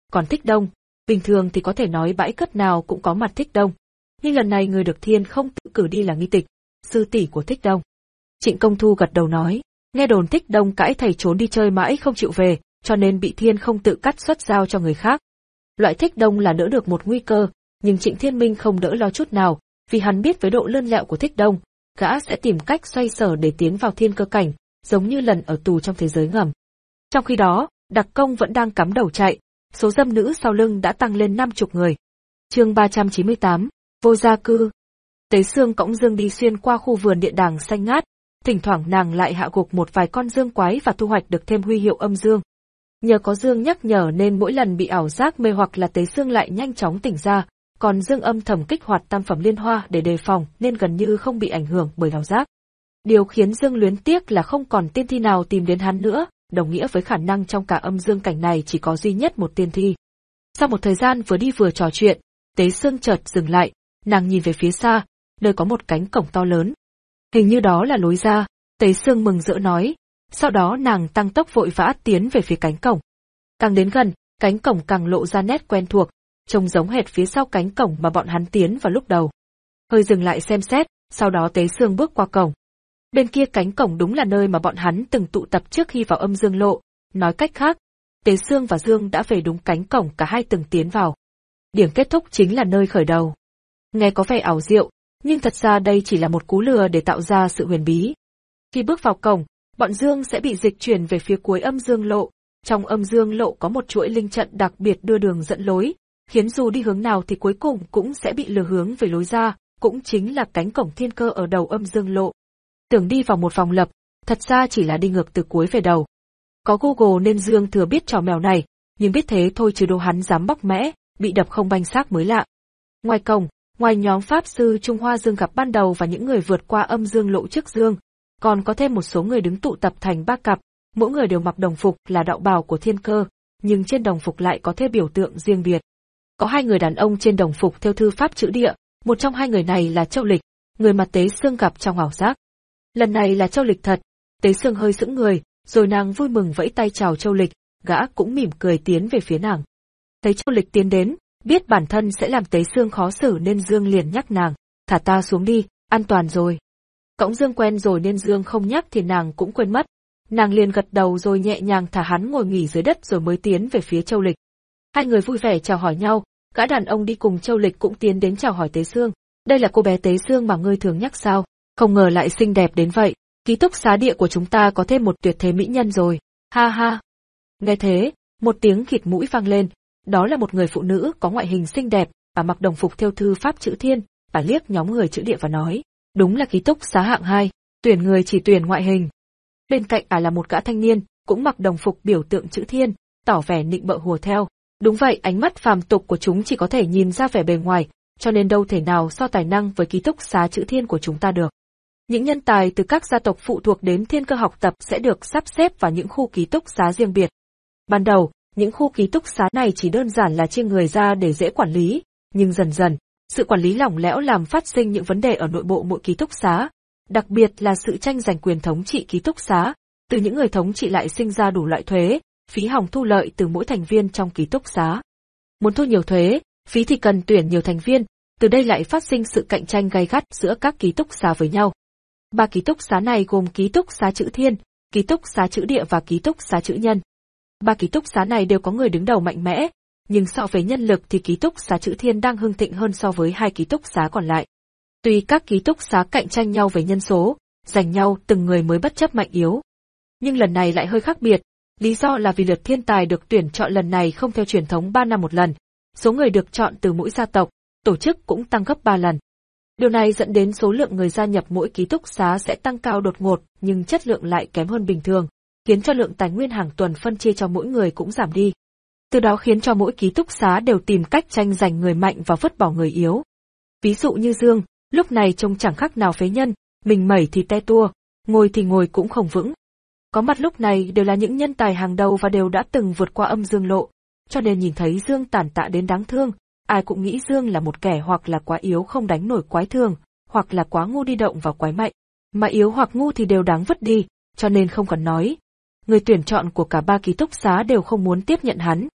Còn Thích Đông, bình thường thì có thể nói bãi cất nào cũng có mặt Thích Đông. Nhưng lần này người được Thiên không tự cử đi là Nghi Tịch, sư tỷ của Thích Đông. Trịnh Công Thu gật đầu nói, nghe đồn Thích Đông cãi thầy trốn đi chơi mãi không chịu về, cho nên bị Thiên không tự cắt xuất giao cho người khác. Loại Thích Đông là đỡ được một nguy cơ, nhưng Trịnh Thiên Minh không đỡ lo chút nào, vì hắn biết với độ lươn lẹo của Thích Đông, gã sẽ tìm cách xoay sở để tiến vào thiên cơ cảnh, giống như lần ở tù trong thế giới ngầm. Trong khi đó, Đặc Công vẫn đang cắm đầu chạy, số dâm nữ sau lưng đã tăng lên năm chục người. Chương ba trăm chín mươi tám, Vô Gia Cư. Tế Sương cõng Dương đi xuyên qua khu vườn điện đàng xanh ngát, thỉnh thoảng nàng lại hạ gục một vài con dương quái và thu hoạch được thêm huy hiệu âm dương. Nhờ có dương nhắc nhở nên mỗi lần bị ảo giác mê hoặc là Tế Sương lại nhanh chóng tỉnh ra, còn dương âm thầm kích hoạt tam phẩm liên hoa để đề phòng nên gần như không bị ảnh hưởng bởi ảo giác. Điều khiến Dương luyến tiếc là không còn tiên thi nào tìm đến hắn nữa, đồng nghĩa với khả năng trong cả âm dương cảnh này chỉ có duy nhất một tiên thi. Sau một thời gian vừa đi vừa trò chuyện, Tế Sương chợt dừng lại, nàng nhìn về phía xa, nơi có một cánh cổng to lớn. Hình như đó là lối ra, Tế Sương mừng rỡ nói, sau đó nàng tăng tốc vội vã tiến về phía cánh cổng. Càng đến gần, cánh cổng càng lộ ra nét quen thuộc, trông giống hệt phía sau cánh cổng mà bọn hắn tiến vào lúc đầu. Hơi dừng lại xem xét, sau đó Tế Sương bước qua cổng. Bên kia cánh cổng đúng là nơi mà bọn hắn từng tụ tập trước khi vào âm dương lộ, nói cách khác, Tế Sương và Dương đã về đúng cánh cổng cả hai từng tiến vào. Điểm kết thúc chính là nơi khởi đầu. Nghe có vẻ ảo diệu, nhưng thật ra đây chỉ là một cú lừa để tạo ra sự huyền bí. Khi bước vào cổng, bọn Dương sẽ bị dịch chuyển về phía cuối âm dương lộ, trong âm dương lộ có một chuỗi linh trận đặc biệt đưa đường dẫn lối, khiến dù đi hướng nào thì cuối cùng cũng sẽ bị lừa hướng về lối ra, cũng chính là cánh cổng thiên cơ ở đầu âm dương lộ. Tưởng đi vào một vòng lập, thật ra chỉ là đi ngược từ cuối về đầu. Có Google nên Dương thừa biết trò mèo này, nhưng biết thế thôi chứ đâu hắn dám bóc mẽ, bị đập không banh xác mới lạ. Ngoài cổng, ngoài nhóm pháp sư Trung Hoa Dương gặp ban đầu và những người vượt qua âm dương lộ trước Dương, còn có thêm một số người đứng tụ tập thành ba cặp, mỗi người đều mặc đồng phục là đạo bào của thiên cơ, nhưng trên đồng phục lại có thêm biểu tượng riêng biệt. Có hai người đàn ông trên đồng phục theo thư pháp chữ địa, một trong hai người này là Châu Lịch, người mà Tế Sương gặp trong ảo giác. Lần này là Châu Lịch thật, Tế Sương hơi sững người, rồi nàng vui mừng vẫy tay chào Châu Lịch, gã cũng mỉm cười tiến về phía nàng. Thấy Châu Lịch tiến đến, biết bản thân sẽ làm Tế Sương khó xử nên Dương liền nhắc nàng, thả ta xuống đi, an toàn rồi. Cõng Dương quen rồi nên Dương không nhắc thì nàng cũng quên mất. Nàng liền gật đầu rồi nhẹ nhàng thả hắn ngồi nghỉ dưới đất rồi mới tiến về phía Châu Lịch. Hai người vui vẻ chào hỏi nhau, gã đàn ông đi cùng Châu Lịch cũng tiến đến chào hỏi Tế Sương. Đây là cô bé Tế Sương mà ngươi thường nhắc sao? Không ngờ lại xinh đẹp đến vậy, ký túc xá địa của chúng ta có thêm một tuyệt thế mỹ nhân rồi, ha ha. Nghe thế, một tiếng khịt mũi vang lên, đó là một người phụ nữ có ngoại hình xinh đẹp, và mặc đồng phục theo thư pháp chữ thiên, bà liếc nhóm người chữ địa và nói, đúng là ký túc xá hạng hai, tuyển người chỉ tuyển ngoại hình. Bên cạnh ả là một gã thanh niên, cũng mặc đồng phục biểu tượng chữ thiên, tỏ vẻ nịnh bợ hùa theo. Đúng vậy, ánh mắt phàm tục của chúng chỉ có thể nhìn ra vẻ bề ngoài, cho nên đâu thể nào so tài năng với ký túc xá chữ thiên của chúng ta được. Những nhân tài từ các gia tộc phụ thuộc đến thiên cơ học tập sẽ được sắp xếp vào những khu ký túc xá riêng biệt. Ban đầu, những khu ký túc xá này chỉ đơn giản là chia người ra để dễ quản lý, nhưng dần dần, sự quản lý lỏng lẻo làm phát sinh những vấn đề ở nội bộ mỗi ký túc xá, đặc biệt là sự tranh giành quyền thống trị ký túc xá, từ những người thống trị lại sinh ra đủ loại thuế, phí hỏng thu lợi từ mỗi thành viên trong ký túc xá. Muốn thu nhiều thuế, phí thì cần tuyển nhiều thành viên, từ đây lại phát sinh sự cạnh tranh gay gắt giữa các ký túc xá với nhau. Ba ký túc xá này gồm ký túc xá chữ thiên, ký túc xá chữ địa và ký túc xá chữ nhân. Ba ký túc xá này đều có người đứng đầu mạnh mẽ, nhưng so với nhân lực thì ký túc xá chữ thiên đang hưng thịnh hơn so với hai ký túc xá còn lại. Tuy các ký túc xá cạnh tranh nhau về nhân số, giành nhau từng người mới bất chấp mạnh yếu. Nhưng lần này lại hơi khác biệt, lý do là vì lượt thiên tài được tuyển chọn lần này không theo truyền thống ba năm một lần, số người được chọn từ mỗi gia tộc, tổ chức cũng tăng gấp ba lần. Điều này dẫn đến số lượng người gia nhập mỗi ký túc xá sẽ tăng cao đột ngột, nhưng chất lượng lại kém hơn bình thường, khiến cho lượng tài nguyên hàng tuần phân chia cho mỗi người cũng giảm đi. Từ đó khiến cho mỗi ký túc xá đều tìm cách tranh giành người mạnh và vứt bỏ người yếu. Ví dụ như Dương, lúc này trông chẳng khác nào phế nhân, mình mẩy thì te tua, ngồi thì ngồi cũng không vững. Có mặt lúc này đều là những nhân tài hàng đầu và đều đã từng vượt qua âm dương lộ, cho nên nhìn thấy Dương tàn tạ đến đáng thương, ai cũng nghĩ Dương là một kẻ hoặc là quá yếu không đánh nổi quái thường, hoặc là quá ngu đi động vào quái mạnh, mà yếu hoặc ngu thì đều đáng vứt đi, cho nên không cần nói. Người tuyển chọn của cả ba ký túc xá đều không muốn tiếp nhận hắn.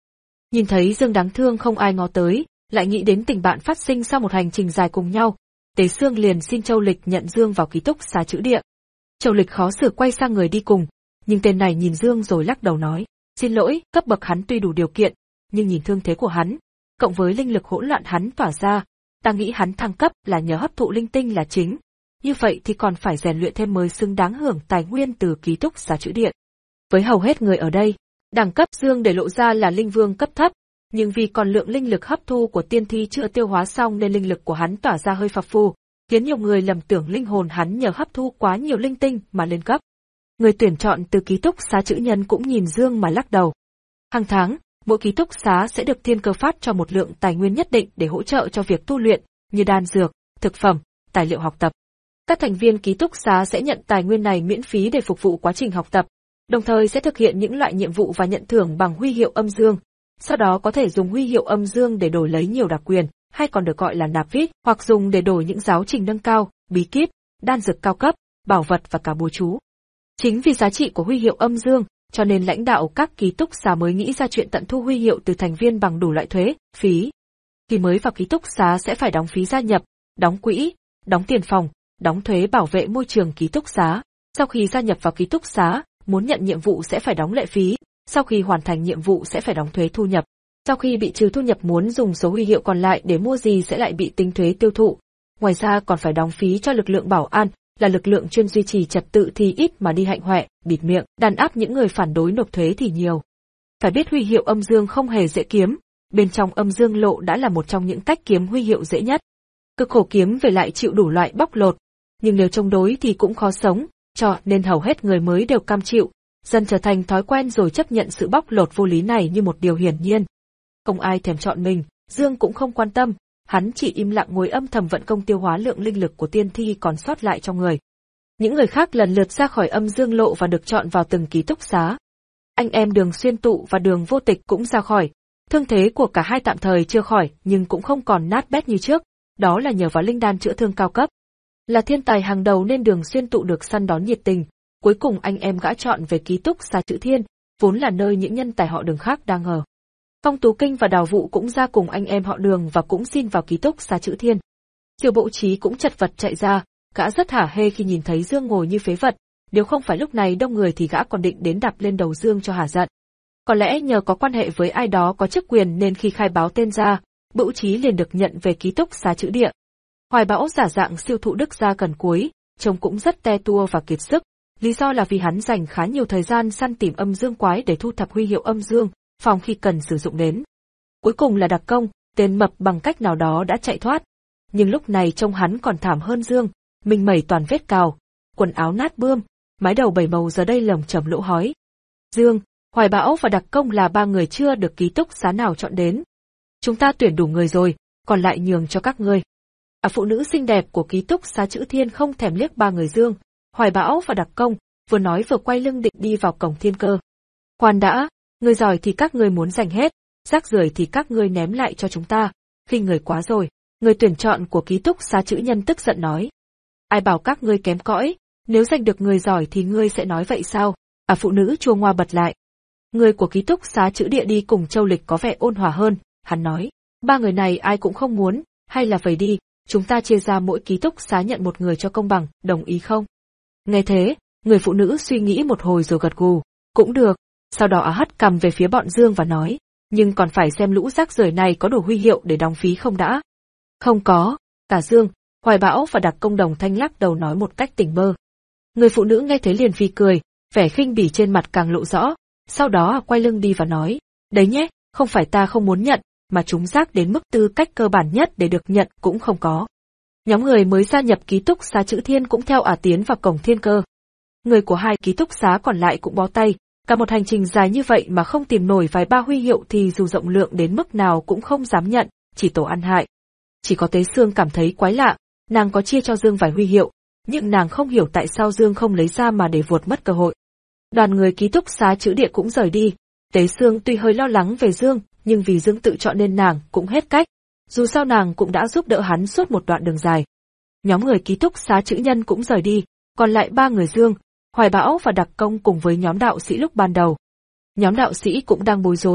Nhìn thấy Dương đáng thương không ai ngó tới, lại nghĩ đến tình bạn phát sinh sau một hành trình dài cùng nhau, Tế Xương liền xin Châu Lịch nhận Dương vào ký túc xá Trữ Địa. Châu Lịch khó xử quay sang người đi cùng, nhưng tên này nhìn Dương rồi lắc đầu nói, xin lỗi, cấp bậc hắn tuy đủ điều kiện, nhưng nhìn thương thế của hắn, cộng với linh lực hỗn loạn hắn tỏa ra, ta nghĩ hắn thăng cấp là nhờ hấp thụ linh tinh là chính. Như vậy thì còn phải rèn luyện thêm mới xứng đáng hưởng tài nguyên từ ký túc xá Trữ Địa. Với hầu hết người ở đây, đẳng cấp Dương để lộ ra là linh vương cấp thấp, nhưng vì còn lượng linh lực hấp thu của tiên thi chưa tiêu hóa xong nên linh lực của hắn tỏa ra hơi phập phù, khiến nhiều người lầm tưởng linh hồn hắn nhờ hấp thu quá nhiều linh tinh mà lên cấp. Người tuyển chọn từ ký túc xá Trữ Nhân cũng nhìn Dương mà lắc đầu. Hàng tháng, mỗi ký túc xá sẽ được thiên cơ phát cho một lượng tài nguyên nhất định để hỗ trợ cho việc tu luyện, như đan dược, thực phẩm, tài liệu học tập. Các thành viên ký túc xá sẽ nhận tài nguyên này miễn phí để phục vụ quá trình học tập, đồng thời sẽ thực hiện những loại nhiệm vụ và nhận thưởng bằng huy hiệu âm dương. Sau đó có thể dùng huy hiệu âm dương để đổi lấy nhiều đặc quyền, hay còn được gọi là nạp vít, hoặc dùng để đổi những giáo trình nâng cao, bí kíp, đan dược cao cấp, bảo vật và cả bùa chú. Chính vì giá trị của huy hiệu âm dương, cho nên lãnh đạo các ký túc xá mới nghĩ ra chuyện tận thu huy hiệu từ thành viên bằng đủ loại thuế, phí. Khi mới vào ký túc xá sẽ phải đóng phí gia nhập, đóng quỹ, đóng tiền phòng, đóng thuế bảo vệ môi trường ký túc xá. Sau khi gia nhập vào ký túc xá, muốn nhận nhiệm vụ sẽ phải đóng lệ phí, sau khi hoàn thành nhiệm vụ sẽ phải đóng thuế thu nhập. Sau khi bị trừ thu nhập muốn dùng số huy hiệu còn lại để mua gì sẽ lại bị tính thuế tiêu thụ. Ngoài ra còn phải đóng phí cho lực lượng bảo an, là lực lượng chuyên duy trì trật tự thì ít mà đi hạnh hoẹ, bịt miệng, đàn áp những người phản đối nộp thuế thì nhiều. Phải biết huy hiệu âm dương không hề dễ kiếm, bên trong âm dương lộ đã là một trong những cách kiếm huy hiệu dễ nhất. Cực khổ kiếm về lại chịu đủ loại bóc lột, nhưng nếu chống đối thì cũng khó sống, cho nên hầu hết người mới đều cam chịu, dần trở thành thói quen rồi chấp nhận sự bóc lột vô lý này như một điều hiển nhiên. Không ai thèm chọn mình, Dương cũng không quan tâm, hắn chỉ im lặng ngồi âm thầm vận công tiêu hóa lượng linh lực của tiên thi còn sót lại trong người. Những người khác lần lượt ra khỏi âm dương lộ và được chọn vào từng ký túc xá. Anh em Đường Xuyên Tụ và Đường Vô Tịch cũng ra khỏi, thương thế của cả hai tạm thời chưa khỏi nhưng cũng không còn nát bét như trước, đó là nhờ vào linh đan chữa thương cao cấp. Là thiên tài hàng đầu nên Đường Xuyên Tụ được săn đón nhiệt tình, cuối cùng anh em gã chọn về ký túc xá Trữ Thiên, vốn là nơi những nhân tài họ Đường khác đang ở. Phong Tú Kinh và Đào Vụ cũng ra cùng anh em họ Đường và cũng xin vào ký túc xá Trữ Thiên. Kiều Bộ Chí cũng chật vật chạy ra, gã rất hả hê khi nhìn thấy Dương ngồi như phế vật, nếu không phải lúc này đông người thì gã còn định đến đạp lên đầu Dương cho hả giận. Có lẽ nhờ có quan hệ với ai đó có chức quyền nên khi khai báo tên ra, Bộ Chí liền được nhận về ký túc xá Trữ Địa. Hoài Bão giả dạng siêu thụ đức ra gần cuối, trông cũng rất te tua và kiệt sức, lý do là vì hắn dành khá nhiều thời gian săn tìm âm dương quái để thu thập huy hiệu âm dương, phòng khi cần sử dụng đến. Cuối cùng là Đặc Công, tên mập bằng cách nào đó đã chạy thoát, nhưng lúc này trông hắn còn thảm hơn Dương, mình mẩy toàn vết cào, quần áo nát bươm, mái đầu bảy màu giờ đây lởm chởm lỗ hói. Dương, Hoài Bão và Đặc Công là ba người chưa được ký túc xá nào chọn đến. Chúng ta tuyển đủ người rồi, còn lại nhường cho các ngươi. À, phụ nữ xinh đẹp của ký túc xá Trữ Thiên không thèm liếc ba người Dương, Hoài Bão và Đặc Công, vừa nói vừa quay lưng định đi vào cổng thiên cơ. Khoan đã, người giỏi thì các ngươi muốn giành hết, rác rưởi thì các ngươi ném lại cho chúng ta, khi người quá rồi. Người tuyển chọn của ký túc xá Trữ Nhân tức giận nói. Ai bảo các ngươi kém cõi, nếu giành được người giỏi thì ngươi sẽ nói vậy sao? À, phụ nữ chua ngoa bật lại. Người của ký túc xá Trữ Địa đi cùng Châu Lịch có vẻ ôn hòa hơn, hắn nói. Ba người này ai cũng không muốn, hay là vậy đi, chúng ta chia ra mỗi ký túc xá nhận một người cho công bằng, đồng ý không? Nghe thế, người phụ nữ suy nghĩ một hồi rồi gật gù, cũng được. Sau đó á hất cằm về phía bọn Dương và nói, nhưng còn phải xem lũ rác rưởi này có đủ huy hiệu để đóng phí không đã. Không có, cả Dương, Hoài Bão và Đặc Công đồng thanh lắc đầu nói một cách tỉnh bơ. Người phụ nữ nghe thấy liền phì cười, vẻ khinh bỉ trên mặt càng lộ rõ, sau đó quay lưng đi và nói, đấy nhé, không phải ta không muốn nhận, mà chúng rác đến mức tư cách cơ bản nhất để được nhận cũng không có. Nhóm người mới gia nhập ký túc xá Trữ Thiên cũng theo ả tiến vào cổng thiên cơ. Người của hai ký túc xá còn lại cũng bó tay, cả một hành trình dài như vậy mà không tìm nổi vài ba huy hiệu thì dù rộng lượng đến mức nào cũng không dám nhận, chỉ tổ ăn hại. Chỉ có Tế Xương cảm thấy quái lạ, nàng có chia cho Dương vài huy hiệu, nhưng nàng không hiểu tại sao Dương không lấy ra mà để vuột mất cơ hội. Đoàn người ký túc xá Trữ Địa cũng rời đi, Tế Xương tuy hơi lo lắng về Dương, nhưng vì Dương tự chọn nên nàng cũng hết cách, dù sao nàng cũng đã giúp đỡ hắn suốt một đoạn đường dài. Nhóm người ký túc xá Trữ Nhân cũng rời đi, còn lại ba người Dương, Hoài Bão và Đặc Công cùng với nhóm đạo sĩ lúc ban đầu. Nhóm đạo sĩ cũng đang bối rối,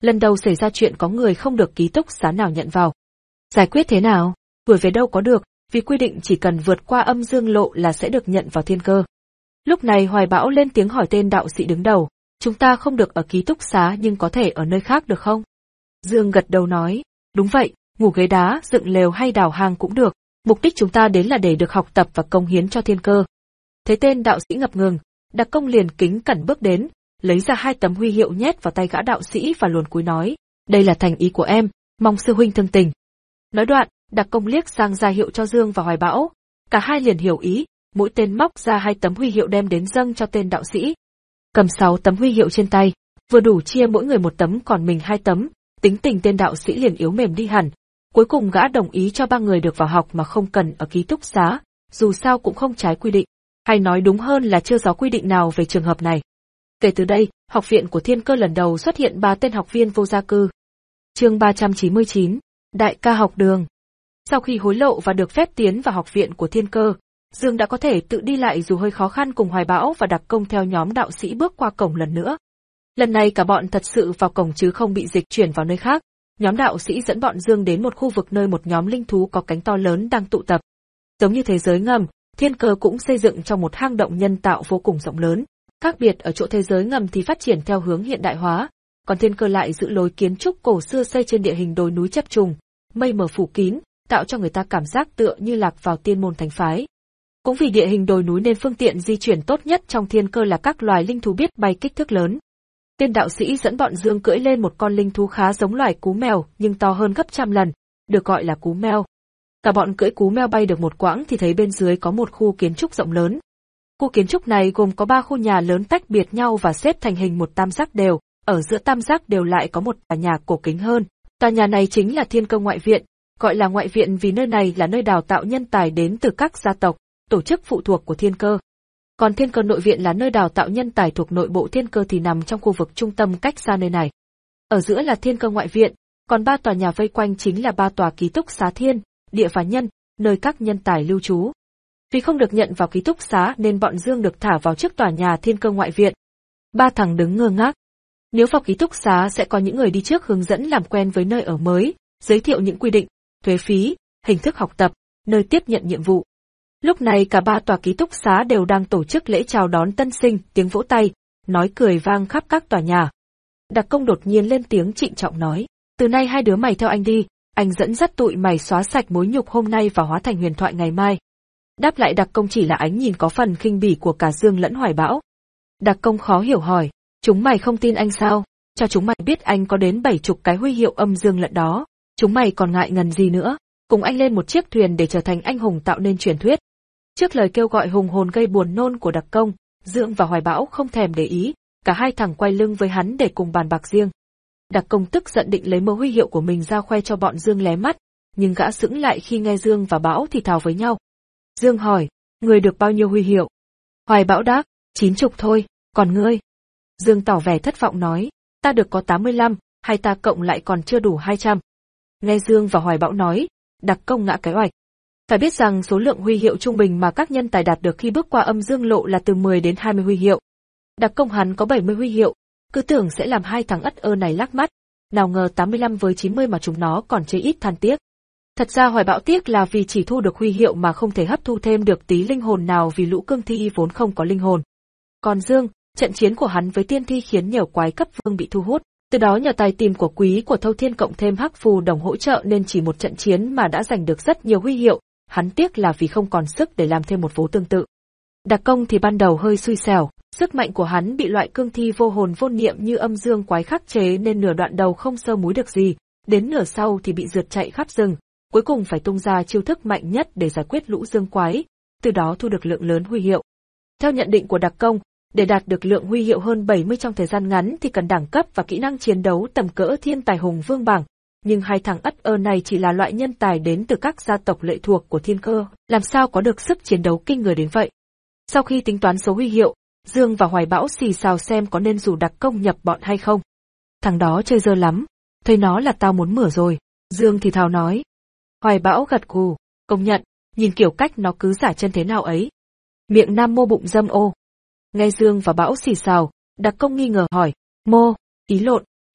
Lần đầu xảy ra chuyện có người không được ký túc xá nào nhận vào. Giải quyết thế nào? Đuổi về đâu có được, vì quy định chỉ cần vượt qua âm dương lộ là sẽ được nhận vào thiên cơ. Lúc này Hoài Bão lên tiếng hỏi tên đạo sĩ đứng đầu, chúng ta không được ở ký túc xá nhưng có thể ở nơi khác được không? Dương gật đầu nói, đúng vậy, ngủ ghế đá, dựng lều hay đào hang cũng được, mục đích chúng ta đến là để được học tập và công hiến cho thiên cơ. Thấy tên đạo sĩ ngập ngừng, Đặc Công liền kính cẩn bước đến, lấy ra hai tấm huy hiệu nhét vào tay gã đạo sĩ và luồn cúi nói, đây là thành ý của em, mong sư huynh thương tình. Nói đoạn, Đặc Công liếc sang ra hiệu cho Dương và Hoài Bão, cả hai liền hiểu ý, mỗi tên móc ra hai tấm huy hiệu đem đến dâng cho tên đạo sĩ. Cầm sáu tấm huy hiệu trên tay, vừa đủ chia mỗi người một tấm còn mình hai tấm, tính tình tên đạo sĩ liền yếu mềm đi hẳn. Cuối cùng gã đồng ý cho ba người được vào học mà không cần ở ký túc xá, dù sao cũng không trái quy định, hay nói đúng hơn là chưa có quy định nào về trường hợp này. Kể từ đây, học viện của Thiên Cơ lần đầu xuất hiện ba tên học viên vô gia cư. Chương ba trăm chín mươi chín, Đại ca học đường. Sau khi hối lộ và được phép tiến vào học viện của Thiên Cơ, Dương đã có thể tự đi lại dù hơi khó khăn cùng Hoài Bão và Đặc Công theo nhóm đạo sĩ bước qua cổng lần nữa. Lần này cả bọn thật sự vào cổng chứ không bị dịch chuyển vào nơi khác. Nhóm đạo sĩ dẫn bọn Dương đến một khu vực nơi một nhóm linh thú có cánh to lớn đang tụ tập. Giống như thế giới ngầm, Thiên Cơ cũng xây dựng trong một hang động nhân tạo vô cùng rộng lớn. Khác biệt ở chỗ thế giới ngầm thì phát triển theo hướng hiện đại hóa, còn Thiên Cơ lại giữ lối kiến trúc cổ xưa xây trên địa hình đồi núi chập trùng, mây mờ phủ kín, tạo cho người ta cảm giác tựa như lạc vào tiên môn thánh phái. Cũng vì địa hình đồi núi nên phương tiện di chuyển tốt nhất trong Thiên Cơ là các loài linh thú biết bay kích thước lớn. Tên đạo sĩ dẫn bọn Dương cưỡi lên một con linh thú khá giống loài cú mèo nhưng to hơn gấp trăm lần, được gọi là cú mèo. Cả bọn cưỡi cú mèo bay được một quãng thì thấy bên dưới có một khu kiến trúc rộng lớn. Khu kiến trúc này gồm có ba khu nhà lớn tách biệt nhau và xếp thành hình một tam giác đều, ở giữa tam giác đều lại có một tòa nhà cổ kính hơn. Tòa nhà này chính là Thiên Cơ ngoại viện, gọi là ngoại viện vì nơi này là nơi đào tạo nhân tài đến từ các gia tộc, tổ chức phụ thuộc của Thiên Cơ. Còn Thiên Cơ nội viện là nơi đào tạo nhân tài thuộc nội bộ Thiên Cơ thì nằm trong khu vực trung tâm cách xa nơi này. Ở giữa là Thiên Cơ ngoại viện, còn ba tòa nhà vây quanh chính là ba tòa ký túc xá thiên, địa và nhân, nơi các nhân tài lưu trú. Vì không được nhận vào ký túc xá nên bọn Dương được thả vào trước tòa nhà Thiên Cơ ngoại viện. Ba thằng đứng ngơ ngác. Nếu vào ký túc xá sẽ có những người đi trước hướng dẫn làm quen với nơi ở mới, giới thiệu những quy định, thuế phí, hình thức học tập, nơi tiếp nhận nhiệm vụ. Lúc này cả ba tòa ký túc xá đều đang tổ chức lễ chào đón tân sinh, tiếng vỗ tay, nói cười vang khắp các tòa nhà. Đặc Công đột nhiên lên tiếng trịnh trọng nói, từ nay hai đứa mày theo anh đi, anh dẫn dắt tụi mày xóa sạch mối nhục hôm nay và hóa thành huyền thoại ngày mai. Đáp lại Đặc Công chỉ là ánh nhìn có phần khinh bỉ của cả Dương lẫn Hoài Bão. Đặc Công khó hiểu hỏi, chúng mày không tin anh sao? Cho chúng mày biết anh có đến bảy chục cái huy hiệu âm dương lẫn đó, chúng mày còn ngại ngần gì nữa? Cùng anh lên một chiếc thuyền để trở thành anh hùng tạo nên truyền thuyết. Trước lời kêu gọi hùng hồn gây buồn nôn của Đặc Công, Dương và Hoài Bão không thèm để ý, cả hai thằng quay lưng với hắn để cùng bàn bạc riêng. Đặc Công tức giận định lấy mớ huy hiệu của mình ra khoe cho bọn Dương lé mắt, nhưng gã sững lại khi nghe Dương và Bão thì thào với nhau. Dương hỏi, người được bao nhiêu huy hiệu? Hoài Bão đáp, chín chục thôi, còn ngươi? Dương tỏ vẻ thất vọng nói, ta được có tám mươi lăm, hay ta cộng lại còn chưa đủ hai trăm. Nghe Dương và Hoài Bão nói, Đặc Công ngã cái oạch. Phải biết rằng số lượng huy hiệu trung bình mà các nhân tài đạt được khi bước qua âm dương lộ là từ mười đến hai mươi huy hiệu. Đặc Công hắn có bảy mươi huy hiệu, cứ tưởng sẽ làm hai thằng ất ơ này lắc mắt, nào ngờ tám mươi lăm với chín mươi mà chúng nó còn chê ít than tiếc. Thật ra Hoài Bão tiếc là vì chỉ thu được huy hiệu mà không thể hấp thu thêm được tí linh hồn nào vì lũ cương thi vốn không có linh hồn. Còn Dương, trận chiến của hắn với tiên thi khiến nhiều quái cấp vương bị thu hút, từ đó nhờ tài tìm của quý của Thâu Thiên cộng thêm Hắc Phù Đồng hỗ trợ nên chỉ một trận chiến mà đã giành được rất nhiều huy hiệu, hắn tiếc là vì không còn sức để làm thêm một vố tương tự. Đặc Công thì ban đầu hơi xui xẻo, sức mạnh của hắn bị loại cương thi vô hồn vô niệm như âm dương quái khắc chế nên nửa đoạn đầu không sơ múi được gì, đến nửa sau thì bị rượt chạy khắp rừng, cuối cùng phải tung ra chiêu thức mạnh nhất để giải quyết lũ dương quái, từ đó thu được lượng lớn huy hiệu. Theo nhận định của Đặc Công, để đạt được lượng huy hiệu hơn bảy mươi trong thời gian ngắn thì cần đẳng cấp và kỹ năng chiến đấu tầm cỡ thiên tài hùng vương bảng, nhưng hai thằng ất ơ này chỉ là loại nhân tài đến từ các gia tộc lệ thuộc của Thiên Cơ, làm sao có được sức chiến đấu kinh người đến vậy. Sau khi tính toán số huy hiệu, Dương và Hoài Bão xì xào xem có nên rủ Đặc Công nhập bọn hay không. Thằng đó chơi dơ lắm, thấy nó là tao muốn mửa rồi, Dương thì thào nói. Hoài Bão gật gù, công nhận, nhìn kiểu cách nó cứ giả chân thế nào ấy. Miệng nam mô bụng dâm ô. Nghe Dương và Bão xì xào, Đặc Công nghi ngờ hỏi, mô, ý lộn,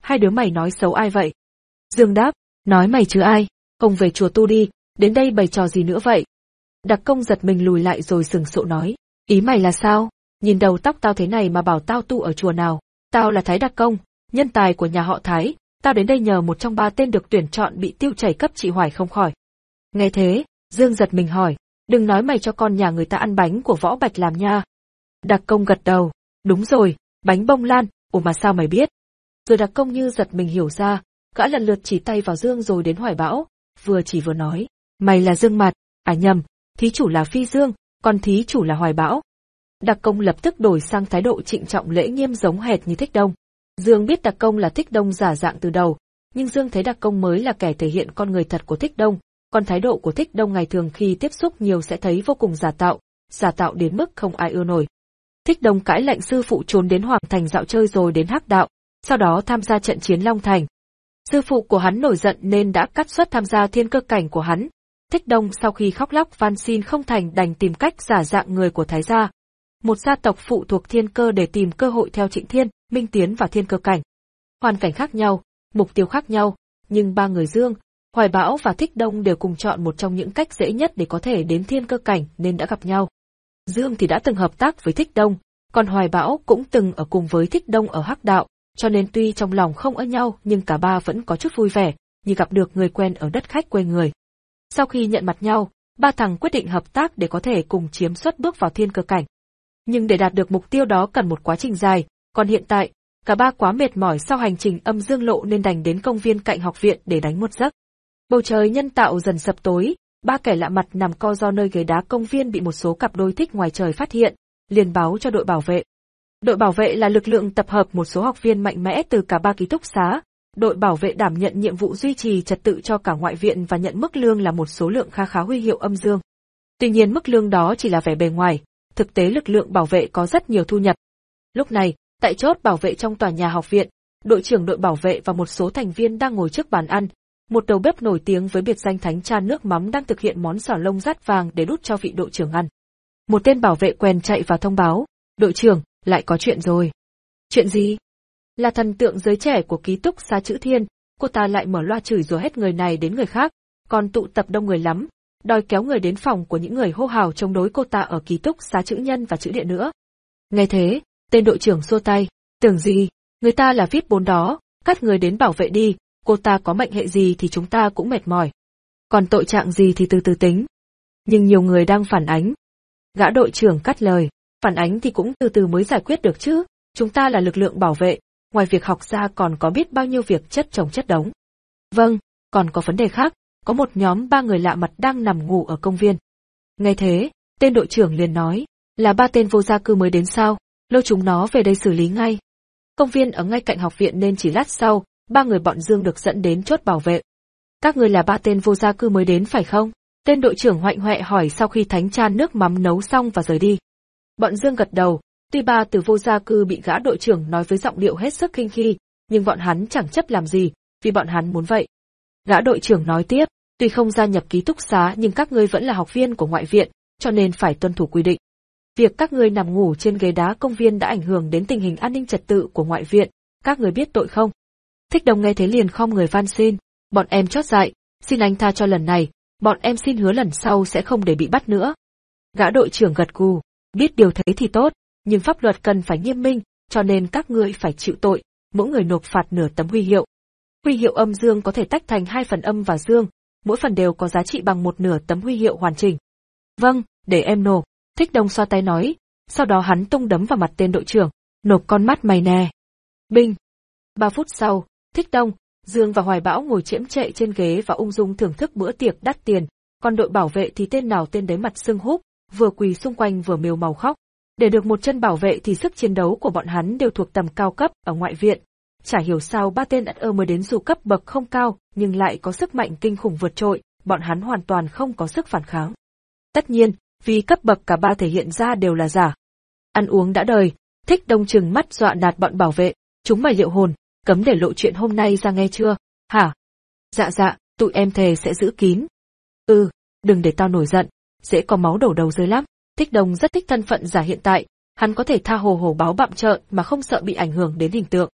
hai đứa mày nói xấu ai vậy? Dương đáp, nói mày chứ ai, không về chùa tu đi, đến đây bày trò gì nữa vậy? Đặc Công giật mình lùi lại rồi sừng sộ nói, ý mày là sao? Nhìn đầu tóc tao thế này mà bảo tao tu ở chùa nào? Tao là Thái Đặc Công, nhân tài của nhà họ Thái, tao đến đây nhờ một trong ba tên được tuyển chọn bị tiêu chảy cấp trị hoài không khỏi. Nghe thế, Dương giật mình hỏi, đừng nói mày cho con nhà người ta ăn bánh của Võ Bạch làm nha. Đặc Công gật đầu, đúng rồi, bánh bông lan, ủa mà sao mày biết? Rồi Đặc Công như giật mình hiểu ra, gã lần lượt chỉ tay vào Dương rồi đến Hoài Bão, vừa chỉ vừa nói, mày là Dương Mạt, à nhầm, thí chủ là Phi Dương, còn thí chủ là Hoài Bão. Đặc Công lập tức đổi sang thái độ trịnh trọng lễ nghiêm giống hệt như Thích Đông. Dương biết Đặc Công là Thích Đông giả dạng từ đầu, nhưng Dương thấy Đặc Công mới là kẻ thể hiện con người thật của Thích Đông, còn thái độ của Thích Đông ngày thường khi tiếp xúc nhiều sẽ thấy vô cùng giả tạo, giả tạo đến mức không ai ưa nổi. Thích Đông cãi lệnh sư phụ trốn đến Hoàng Thành dạo chơi rồi đến Hắc Đạo, sau đó tham gia trận chiến Long Thành. Sư phụ của hắn nổi giận nên đã cắt suất tham gia thiên cơ cảnh của hắn. Thích Đông sau khi khóc lóc van xin không thành đành tìm cách giả dạng người của Thái gia, một gia tộc phụ thuộc thiên cơ để tìm cơ hội theo Trịnh Thiên, Minh tiến vào thiên cơ cảnh. Hoàn cảnh khác nhau, mục tiêu khác nhau, nhưng ba người Dương, Hoài Bão và Thích Đông đều cùng chọn một trong những cách dễ nhất để có thể đến thiên cơ cảnh nên đã gặp nhau. Dương thì đã từng hợp tác với Thích Đông, còn Hoài Bão cũng từng ở cùng với Thích Đông ở Hắc Đạo, cho nên tuy trong lòng không ưa nhau nhưng cả ba vẫn có chút vui vẻ, như gặp được người quen ở đất khách quê người. Sau khi nhận mặt nhau, ba thằng quyết định hợp tác để có thể cùng chiếm suất bước vào thiên cơ cảnh. Nhưng để đạt được mục tiêu đó cần một quá trình dài, còn hiện tại, cả ba quá mệt mỏi sau hành trình âm dương lộ nên đành đến công viên cạnh học viện để đánh một giấc. Bầu trời nhân tạo dần sập tối, ba kẻ lạ mặt nằm co ro nơi ghế đá công viên bị một số cặp đôi thích ngoài trời phát hiện, liền báo cho đội bảo vệ. Đội bảo vệ là lực lượng tập hợp một số học viên mạnh mẽ từ cả ba ký túc xá. Đội bảo vệ đảm nhận nhiệm vụ duy trì trật tự cho cả ngoại viện và nhận mức lương là một số lượng kha khá huy hiệu âm dương. Tuy nhiên mức lương đó chỉ là vẻ bề ngoài, thực tế lực lượng bảo vệ có rất nhiều thu nhập. Lúc này, tại chốt bảo vệ trong tòa nhà học viện, đội trưởng đội bảo vệ và một số thành viên đang ngồi trước bàn ăn. Một đầu bếp nổi tiếng với biệt danh Thánh Cha nước mắm đang thực hiện món sò lông rát vàng để đút cho vị đội trưởng ăn. Một tên bảo vệ quèn chạy vào thông báo, đội trưởng, lại có chuyện rồi. Chuyện gì? Là thần tượng giới trẻ của ký túc xá Chữ Thiên, cô ta lại mở loa chửi rủa hết người này đến người khác, còn tụ tập đông người lắm, đòi kéo người đến phòng của những người hô hào chống đối cô ta ở ký túc xá Chữ Nhân và Chữ Điện nữa. Nghe thế, tên đội trưởng xua tay, tưởng gì, người ta là vê i pê bốn đó, cắt người đến bảo vệ đi, cô ta có mệnh hệ gì thì chúng ta cũng mệt mỏi. Còn tội trạng gì thì từ từ tính. Nhưng nhiều người đang phản ánh. Gã đội trưởng cắt lời, phản ánh thì cũng từ từ mới giải quyết được chứ, chúng ta là lực lượng bảo vệ, ngoài việc học ra còn có biết bao nhiêu việc chất chồng chất đống. Vâng, còn có vấn đề khác, có một nhóm ba người lạ mặt đang nằm ngủ ở công viên. Nghe thế, tên đội trưởng liền nói, là ba tên vô gia cư mới đến sao, lôi chúng nó về đây xử lý ngay. Công viên ở ngay cạnh học viện nên chỉ lát sau, ba người bọn Dương được dẫn đến chốt bảo vệ. Các người là ba tên vô gia cư mới đến phải không? Tên đội trưởng hoạnh hoẹ hỏi sau khi Thánh Cha nước mắm nấu xong và rời đi. Bọn Dương gật đầu, tuy ba từ vô gia cư bị gã đội trưởng nói với giọng điệu hết sức khinh khi, nhưng bọn hắn chẳng chấp làm gì, vì bọn hắn muốn vậy. Gã đội trưởng nói tiếp, tuy không gia nhập ký túc xá nhưng các ngươi vẫn là học viên của ngoại viện, cho nên phải tuân thủ quy định. Việc các ngươi nằm ngủ trên ghế đá công viên đã ảnh hưởng đến tình hình an ninh trật tự của ngoại viện, các ngươi biết tội không? Thích Đồng nghe thế liền khom người van xin, bọn em chót dại, xin anh tha cho lần này, bọn em xin hứa lần sau sẽ không để bị bắt nữa. Gã đội trưởng gật gù, biết điều thế thì tốt, nhưng pháp luật cần phải nghiêm minh, cho nên các ngươi phải chịu tội, mỗi người nộp phạt nửa tấm huy hiệu. Huy hiệu âm dương có thể tách thành hai phần âm và dương, mỗi phần đều có giá trị bằng một nửa tấm huy hiệu hoàn chỉnh. Vâng, để em nộp, Thích Đồng xoa tay nói, sau đó hắn tung đấm vào mặt tên đội trưởng, nộp con mắt mày nè. Binh. Ba phút sau, Thích Đông, Dương và Hoài Bão ngồi chễm chệ trên ghế và ung dung thưởng thức bữa tiệc đắt tiền, còn đội bảo vệ thì tên nào tên đấy mặt sưng húp, vừa quỳ xung quanh vừa mếu máu khóc. Để được một chân bảo vệ thì sức chiến đấu của bọn hắn đều thuộc tầm cao cấp ở ngoại viện. Chả hiểu sao ba tên ất ơ mới đến dù cấp bậc không cao, nhưng lại có sức mạnh kinh khủng vượt trội, bọn hắn hoàn toàn không có sức phản kháng. Tất nhiên, vì cấp bậc cả ba thể hiện ra đều là giả. Ăn uống đã đời, Thích Đông trừng mắt dọa nạt bọn bảo vệ, chúng mày liệu hồn, cấm để lộ chuyện hôm nay ra nghe chưa, hả? Dạ dạ, tụi em thề sẽ giữ kín. Ừ, đừng để tao nổi giận, dễ có máu đổ đầu rơi lắm. Thích Đông rất thích thân phận giả hiện tại, hắn có thể tha hồ hồ báo bặm trợn mà không sợ bị ảnh hưởng đến hình tượng.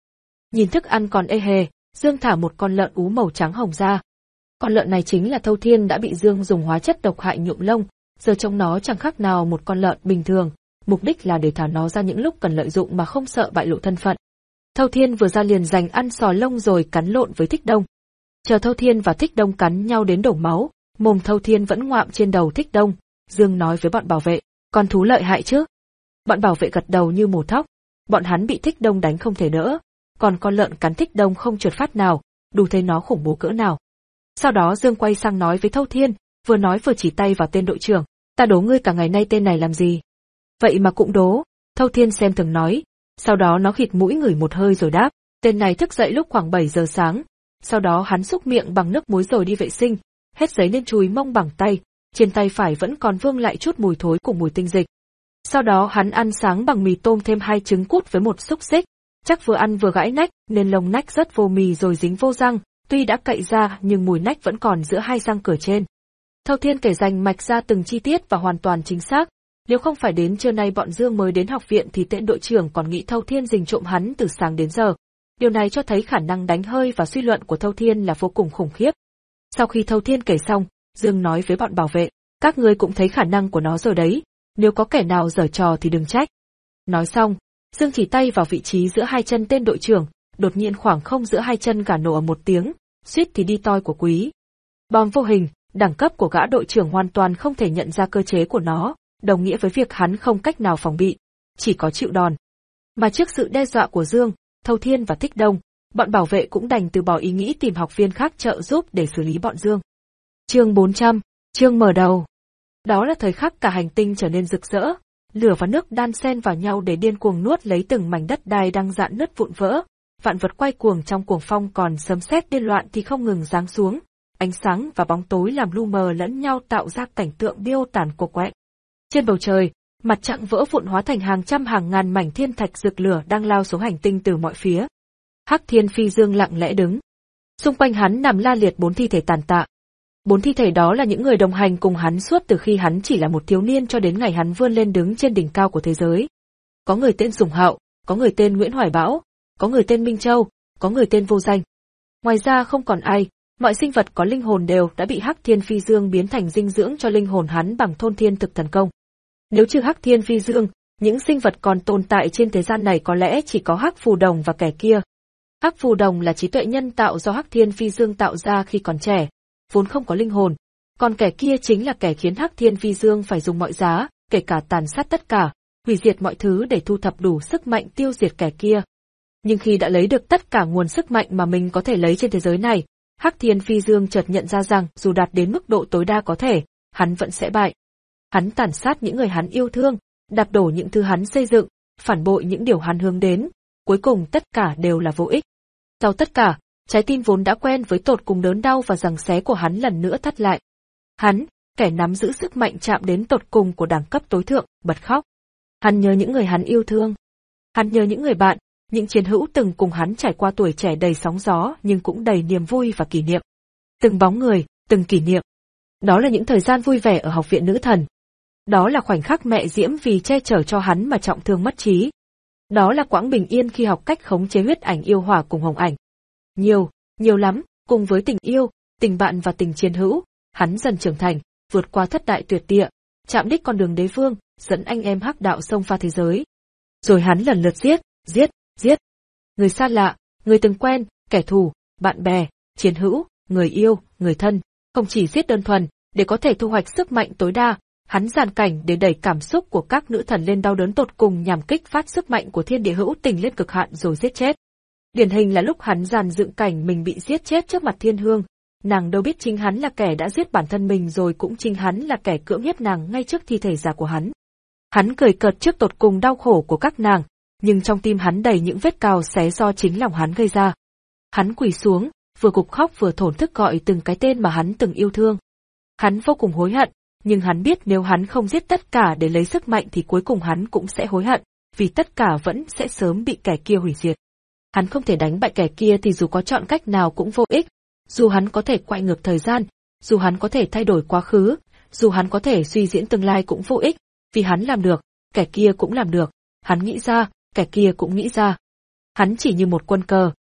Nhìn thức ăn còn ê hề, Dương thả một con lợn ú màu trắng hồng ra. Con lợn này chính là Thâu Thiên đã bị Dương dùng hóa chất độc hại nhuộm lông, giờ trông nó chẳng khác nào một con lợn bình thường, mục đích là để thả nó ra những lúc cần lợi dụng mà không sợ bại lộ thân phận. Thâu Thiên vừa ra liền giành ăn sò lông rồi cắn lộn với Thích Đông. Chờ Thâu Thiên và Thích Đông cắn nhau đến đổ máu, mồm Thâu Thiên vẫn ngoạm trên đầu Thích Đông, Dương nói với bọn bảo vệ, con thú lợi hại chứ? Bọn bảo vệ gật đầu như mổ thóc, bọn hắn bị Thích Đông đánh không thể đỡ, còn con lợn cắn Thích Đông không trượt phát nào, đủ thấy nó khủng bố cỡ nào. Sau đó Dương quay sang nói với Thâu Thiên, vừa nói vừa chỉ tay vào tên đội trưởng, ta đố ngươi cả ngày nay tên này làm gì? Vậy mà cũng đố, Thâu Thiên xem thường nói, sau đó nó khịt mũi ngửi một hơi rồi đáp, tên này thức dậy lúc khoảng bảy giờ sáng, sau đó hắn xúc miệng bằng nước muối rồi đi vệ sinh, hết giấy nên chùi mông bằng tay, trên tay phải vẫn còn vương lại chút mùi thối cùng mùi tinh dịch. Sau đó hắn ăn sáng bằng mì tôm thêm hai trứng cút với một xúc xích, chắc vừa ăn vừa gãi nách nên lông nách rất vô mì rồi dính vô răng, tuy đã cậy ra nhưng mùi nách vẫn còn giữa hai răng cửa trên. Thâu Thiên kể rành mạch ra từng chi tiết và hoàn toàn chính xác, nếu không phải đến trưa nay bọn Dương mới đến học viện thì tên đội trưởng còn nghĩ Thâu Thiên rình trộm hắn từ sáng đến giờ. Điều này cho thấy khả năng đánh hơi và suy luận của Thâu Thiên là vô cùng khủng khiếp. Sau khi Thâu Thiên kể xong, Dương nói với bọn bảo vệ, các ngươi cũng thấy khả năng của nó rồi đấy, nếu có kẻ nào giở trò thì đừng trách. Nói xong, Dương chỉ tay vào vị trí giữa hai chân tên đội trưởng, đột nhiên khoảng không giữa hai chân gà nổ ở một tiếng, suýt thì đi toi của quý. Bom vô hình, đẳng cấp của gã đội trưởng hoàn toàn không thể nhận ra cơ chế của nó, đồng nghĩa với việc hắn không cách nào phòng bị, chỉ có chịu đòn. Mà trước sự đe dọa của Dương, Thâu Thiên và Thích Đông, bọn bảo vệ cũng đành từ bỏ ý nghĩ tìm học viên khác trợ giúp để xử lý bọn Dương. Chương bốn trăm, chương mở đầu. Đó là thời khắc cả hành tinh trở nên rực rỡ, lửa và nước đan xen vào nhau để điên cuồng nuốt lấy từng mảnh đất đai đang rạn nứt vụn vỡ, vạn vật quay cuồng trong cuồng phong, còn sấm sét điên loạn thì không ngừng giáng xuống, ánh sáng và bóng tối làm lu mờ lẫn nhau tạo ra cảnh tượng điêu tàn cô quạnh. Trên bầu trời, mặt trăng vỡ vụn hóa thành hàng trăm hàng ngàn mảnh thiên thạch rực lửa đang lao xuống hành tinh từ mọi phía. Hắc Thiên Phi Dương lặng lẽ đứng. Xung quanh hắn nằm la liệt bốn thi thể tàn tạ. Bốn thi thể đó là những người đồng hành cùng hắn suốt từ khi hắn chỉ là một thiếu niên cho đến ngày hắn vươn lên đứng trên đỉnh cao của thế giới. Có người tên Sùng Hạo, có người tên Nguyễn Hoài Bão, có người tên Minh Châu, có người tên Vô Danh. Ngoài ra không còn ai, mọi sinh vật có linh hồn đều đã bị Hắc Thiên Phi Dương biến thành dinh dưỡng cho linh hồn hắn bằng thôn thiên thực thần công. Nếu trừ Hắc Thiên Phi Dương, những sinh vật còn tồn tại trên thế gian này có lẽ chỉ có Hắc Phù Đồng và kẻ kia. Hắc Phù Đồng là trí tuệ nhân tạo do Hắc Thiên Phi Dương tạo ra khi còn trẻ, vốn không có linh hồn, còn kẻ kia chính là kẻ khiến Hắc Thiên Phi Dương phải dùng mọi giá, kể cả tàn sát tất cả, hủy diệt mọi thứ để thu thập đủ sức mạnh tiêu diệt kẻ kia. Nhưng khi đã lấy được tất cả nguồn sức mạnh mà mình có thể lấy trên thế giới này, Hắc Thiên Phi Dương chợt nhận ra rằng dù đạt đến mức độ tối đa có thể, hắn vẫn sẽ bại. Hắn tàn sát những người hắn yêu thương, đạp đổ những thứ hắn xây dựng, phản bội những điều hắn hướng đến, cuối cùng tất cả đều là vô ích. Sau tất cả, trái tim vốn đã quen với tột cùng đớn đau và giằng xé của hắn lần nữa thắt lại. Hắn, kẻ nắm giữ sức mạnh chạm đến tột cùng của đẳng cấp tối thượng, bật khóc. Hắn nhớ những người hắn yêu thương. Hắn nhớ những người bạn, những chiến hữu từng cùng hắn trải qua tuổi trẻ đầy sóng gió nhưng cũng đầy niềm vui và kỷ niệm. Từng bóng người, từng kỷ niệm. Đó là những thời gian vui vẻ ở học viện nữ thần. Đó là khoảnh khắc mẹ Diễm vì che chở cho hắn mà trọng thương mất trí. Đó là quãng bình yên khi học cách khống chế huyết ảnh yêu hỏa cùng hồng ảnh. Nhiều, nhiều lắm, cùng với tình yêu, tình bạn và tình chiến hữu, hắn dần trưởng thành, vượt qua thất đại tuyệt địa, chạm đích con đường đế vương, dẫn anh em hắc đạo xông pha thế giới. Rồi hắn lần lượt giết, giết, giết. Người xa lạ, người từng quen, kẻ thù, bạn bè, chiến hữu, người yêu, người thân, không chỉ giết đơn thuần, để có thể thu hoạch sức mạnh tối đa, hắn dàn cảnh để đẩy cảm xúc của các nữ thần lên đau đớn tột cùng nhằm kích phát sức mạnh của thiên địa hữu tình lên cực hạn rồi giết chết. Điển hình là lúc hắn dàn dựng cảnh mình bị giết chết trước mặt Thiên Hương, nàng đâu biết chính hắn là kẻ đã giết bản thân mình rồi cũng chính hắn là kẻ cưỡng hiếp nàng ngay trước thi thể già của hắn. Hắn cười cợt trước tột cùng đau khổ của các nàng, nhưng trong tim hắn đầy những vết cào xé do chính lòng hắn gây ra. Hắn quỳ xuống, vừa gục khóc vừa thổn thức gọi từng cái tên mà hắn từng yêu thương. Hắn vô cùng hối hận, nhưng hắn biết nếu hắn không giết tất cả để lấy sức mạnh thì cuối cùng hắn cũng sẽ hối hận, vì tất cả vẫn sẽ sớm bị kẻ kia hủy diệt. Hắn không thể đánh bại kẻ kia thì dù có chọn cách nào cũng vô ích, dù hắn có thể quay ngược thời gian, dù hắn có thể thay đổi quá khứ, dù hắn có thể suy diễn tương lai cũng vô ích, vì hắn làm được, kẻ kia cũng làm được, hắn nghĩ ra, kẻ kia cũng nghĩ ra. Hắn chỉ như một quân cờ,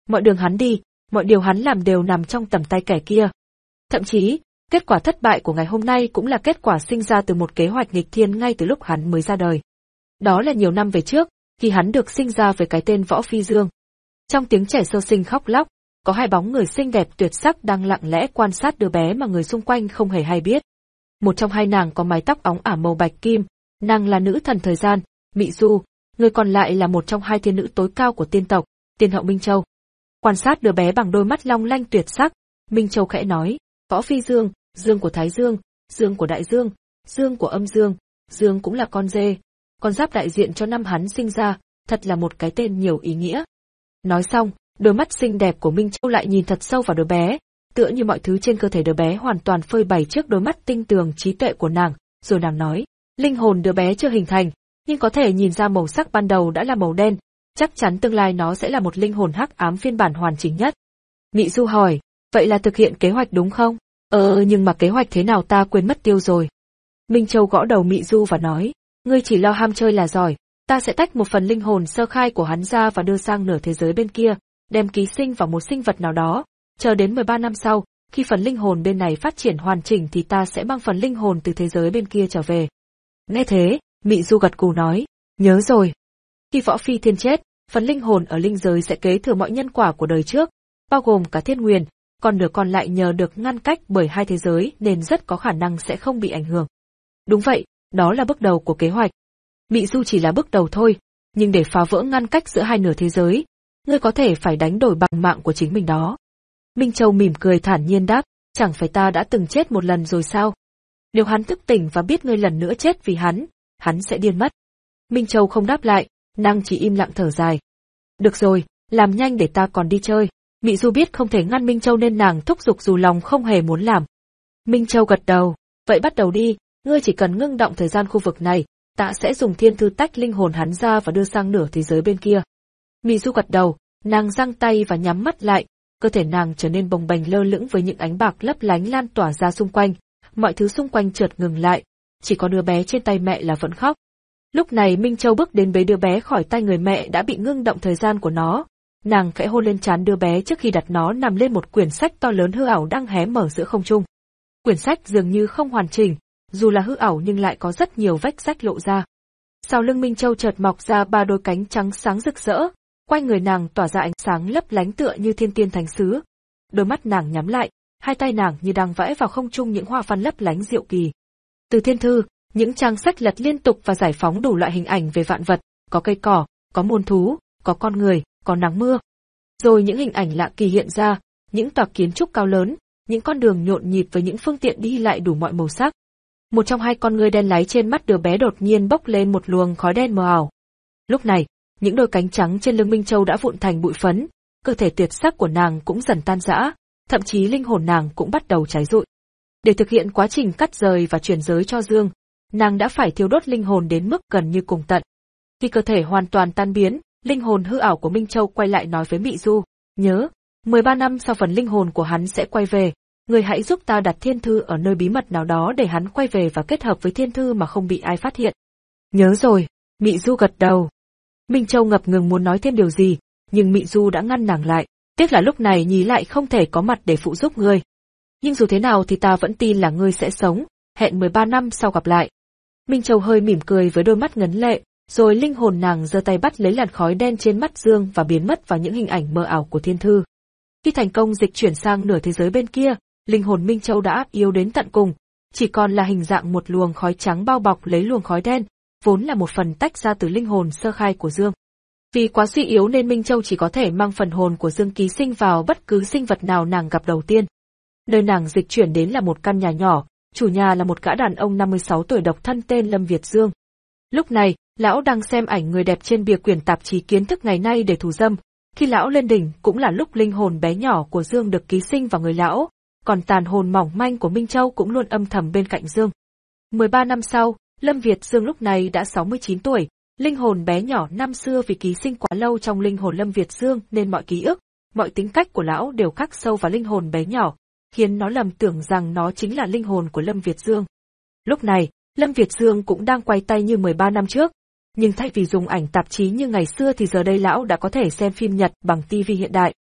Mọi đường hắn đi, mọi điều hắn làm đều nằm trong tầm tay kẻ kia. Thậm chí, kết quả thất bại của ngày hôm nay cũng là kết quả sinh ra từ một kế hoạch nghịch thiên ngay từ lúc hắn mới ra đời. Đó là nhiều năm về trước, khi hắn được sinh ra với cái tên Võ Phi Dương. Trong tiếng trẻ sơ sinh khóc lóc, có hai bóng người xinh đẹp tuyệt sắc đang lặng lẽ quan sát đứa bé mà người xung quanh không hề hay biết. Một trong hai nàng có mái tóc óng ả màu bạch kim, nàng là nữ thần thời gian, Mị Du, người còn lại là một trong hai thiên nữ tối cao của tiên tộc, tiên hậu Minh Châu. Quan sát đứa bé bằng đôi mắt long lanh tuyệt sắc, Minh Châu khẽ nói, Võ Phi Dương, Dương của Thái Dương, Dương của Đại Dương, Dương của Âm Dương, Dương cũng là con dê, con giáp đại diện cho năm hắn sinh ra, thật là một cái tên nhiều ý nghĩa. Nói xong, đôi mắt xinh đẹp của Minh Châu lại nhìn thật sâu vào đứa bé, tựa như mọi thứ trên cơ thể đứa bé hoàn toàn phơi bày trước đôi mắt tinh tường trí tuệ của nàng, rồi nàng nói, linh hồn đứa bé chưa hình thành, nhưng có thể nhìn ra màu sắc ban đầu đã là màu đen, chắc chắn tương lai nó sẽ là một linh hồn hắc ám phiên bản hoàn chỉnh nhất. Mị Du hỏi, vậy là thực hiện kế hoạch đúng không? Ờ nhưng mà kế hoạch thế nào ta quên mất tiêu rồi. Minh Châu gõ đầu Mị Du và nói, ngươi chỉ lo ham chơi là giỏi, ta sẽ tách một phần linh hồn sơ khai của hắn ra và đưa sang nửa thế giới bên kia, đem ký sinh vào một sinh vật nào đó, chờ đến mười ba năm sau, khi phần linh hồn bên này phát triển hoàn chỉnh thì ta sẽ mang phần linh hồn từ thế giới bên kia trở về. Nghe thế, Mị Du gật gù nói, nhớ rồi. Khi Võ Phi Thiên chết, phần linh hồn ở linh giới sẽ kế thừa mọi nhân quả của đời trước, bao gồm cả thiên nguyền, còn nửa còn lại nhờ được ngăn cách bởi hai thế giới nên rất có khả năng sẽ không bị ảnh hưởng. Đúng vậy, đó là bước đầu của kế hoạch. Mị Du chỉ là bước đầu thôi, nhưng để phá vỡ ngăn cách giữa hai nửa thế giới, ngươi có thể phải đánh đổi bằng mạng của chính mình đó. Minh Châu mỉm cười thản nhiên đáp, chẳng phải ta đã từng chết một lần rồi sao? Nếu hắn thức tỉnh và biết ngươi lần nữa chết vì hắn, hắn sẽ điên mất. Minh Châu không đáp lại, nàng chỉ im lặng thở dài. Được rồi, làm nhanh để ta còn đi chơi. Mị Du biết không thể ngăn Minh Châu nên nàng thúc giục dù lòng không hề muốn làm. Minh Châu gật đầu, vậy bắt đầu đi, ngươi chỉ cần ngưng động thời gian khu vực này, ta sẽ dùng thiên thư tách linh hồn hắn ra và đưa sang nửa thế giới bên kia. Mị Du gật đầu, nàng giang tay và nhắm mắt lại, cơ thể nàng trở nên bồng bềnh lơ lửng với những ánh bạc lấp lánh lan tỏa ra xung quanh, mọi thứ xung quanh chợt ngừng lại, chỉ có đứa bé trên tay mẹ là vẫn khóc. Lúc này Minh Châu bước đến bế đứa bé khỏi tay người mẹ đã bị ngưng động thời gian của nó, nàng khẽ hôn lên trán đứa bé trước khi đặt nó nằm lên một quyển sách to lớn hư ảo đang hé mở giữa không trung. Quyển sách dường như không hoàn chỉnh, dù là hư ảo nhưng lại có rất nhiều vách rách lộ ra. Sau lưng Minh Châu chợt mọc ra ba đôi cánh trắng sáng rực rỡ, quanh người nàng tỏa ra ánh sáng lấp lánh tựa như thiên tiên thánh sứ. Đôi mắt nàng nhắm lại, hai tay nàng như đang vẽ vào không trung những hoa văn lấp lánh diệu kỳ. Từ thiên thư, những trang sách lật liên tục và giải phóng đủ loại hình ảnh về vạn vật, có cây cỏ, có muôn thú, có con người, có nắng mưa. Rồi những hình ảnh lạ kỳ hiện ra, những tòa kiến trúc cao lớn, những con đường nhộn nhịp với những phương tiện đi lại đủ mọi màu sắc. Một trong hai con ngươi đen láy trên mắt đứa bé đột nhiên bốc lên một luồng khói đen mờ ảo. Lúc này, những đôi cánh trắng trên lưng Minh Châu đã vụn thành bụi phấn, cơ thể tuyệt sắc của nàng cũng dần tan rã, thậm chí linh hồn nàng cũng bắt đầu cháy rụi. Để thực hiện quá trình cắt rời và chuyển giới cho Dương, nàng đã phải thiêu đốt linh hồn đến mức gần như cùng tận. Khi cơ thể hoàn toàn tan biến, linh hồn hư ảo của Minh Châu quay lại nói với Mị Du, nhớ, mười ba năm sau phần linh hồn của hắn sẽ quay về, người hãy giúp ta đặt thiên thư ở nơi bí mật nào đó để hắn quay về và kết hợp với thiên thư mà không bị ai phát hiện. Nhớ rồi, Mị Du gật đầu. Minh Châu ngập ngừng muốn nói thêm điều gì, nhưng Mị Du đã ngăn nàng lại, tiếc là lúc này nhí lại không thể có mặt để phụ giúp ngươi. Nhưng dù thế nào thì ta vẫn tin là ngươi sẽ sống, hẹn mười ba năm sau gặp lại. Minh Châu hơi mỉm cười với đôi mắt ngấn lệ, rồi linh hồn nàng giơ tay bắt lấy làn khói đen trên mắt Dương và biến mất vào những hình ảnh mơ ảo của thiên thư. Khi thành công dịch chuyển sang nửa thế giới bên kia, linh hồn Minh Châu đã yếu đến tận cùng, chỉ còn là hình dạng một luồng khói trắng bao bọc lấy luồng khói đen, vốn là một phần tách ra từ linh hồn sơ khai của Dương. Vì quá suy yếu nên Minh Châu chỉ có thể mang phần hồn của Dương ký sinh vào bất cứ sinh vật nào nàng gặp đầu tiên. Nơi nàng dịch chuyển đến là một căn nhà nhỏ, chủ nhà là một gã đàn ông năm mươi sáu tuổi độc thân tên Lâm Việt Dương. Lúc này, lão đang xem ảnh người đẹp trên bìa quyển tạp chí kiến thức ngày nay để thủ dâm. Khi lão lên đỉnh cũng là lúc linh hồn bé nhỏ của Dương được ký sinh vào người lão, còn tàn hồn mỏng manh của Minh Châu cũng luôn âm thầm bên cạnh Dương. mười ba năm sau, Lâm Việt Dương lúc này đã sáu mươi chín tuổi, linh hồn bé nhỏ năm xưa vì ký sinh quá lâu trong linh hồn Lâm Việt Dương nên mọi ký ức, mọi tính cách của lão đều khắc sâu vào linh hồn bé nhỏ, khiến nó lầm tưởng rằng nó chính là linh hồn của Lâm Việt Dương. Lúc này, Lâm Việt Dương cũng đang quay tay như mười ba năm trước, nhưng thay vì dùng ảnh tạp chí như ngày xưa thì giờ đây lão đã có thể xem phim Nhật bằng tivi hiện đại.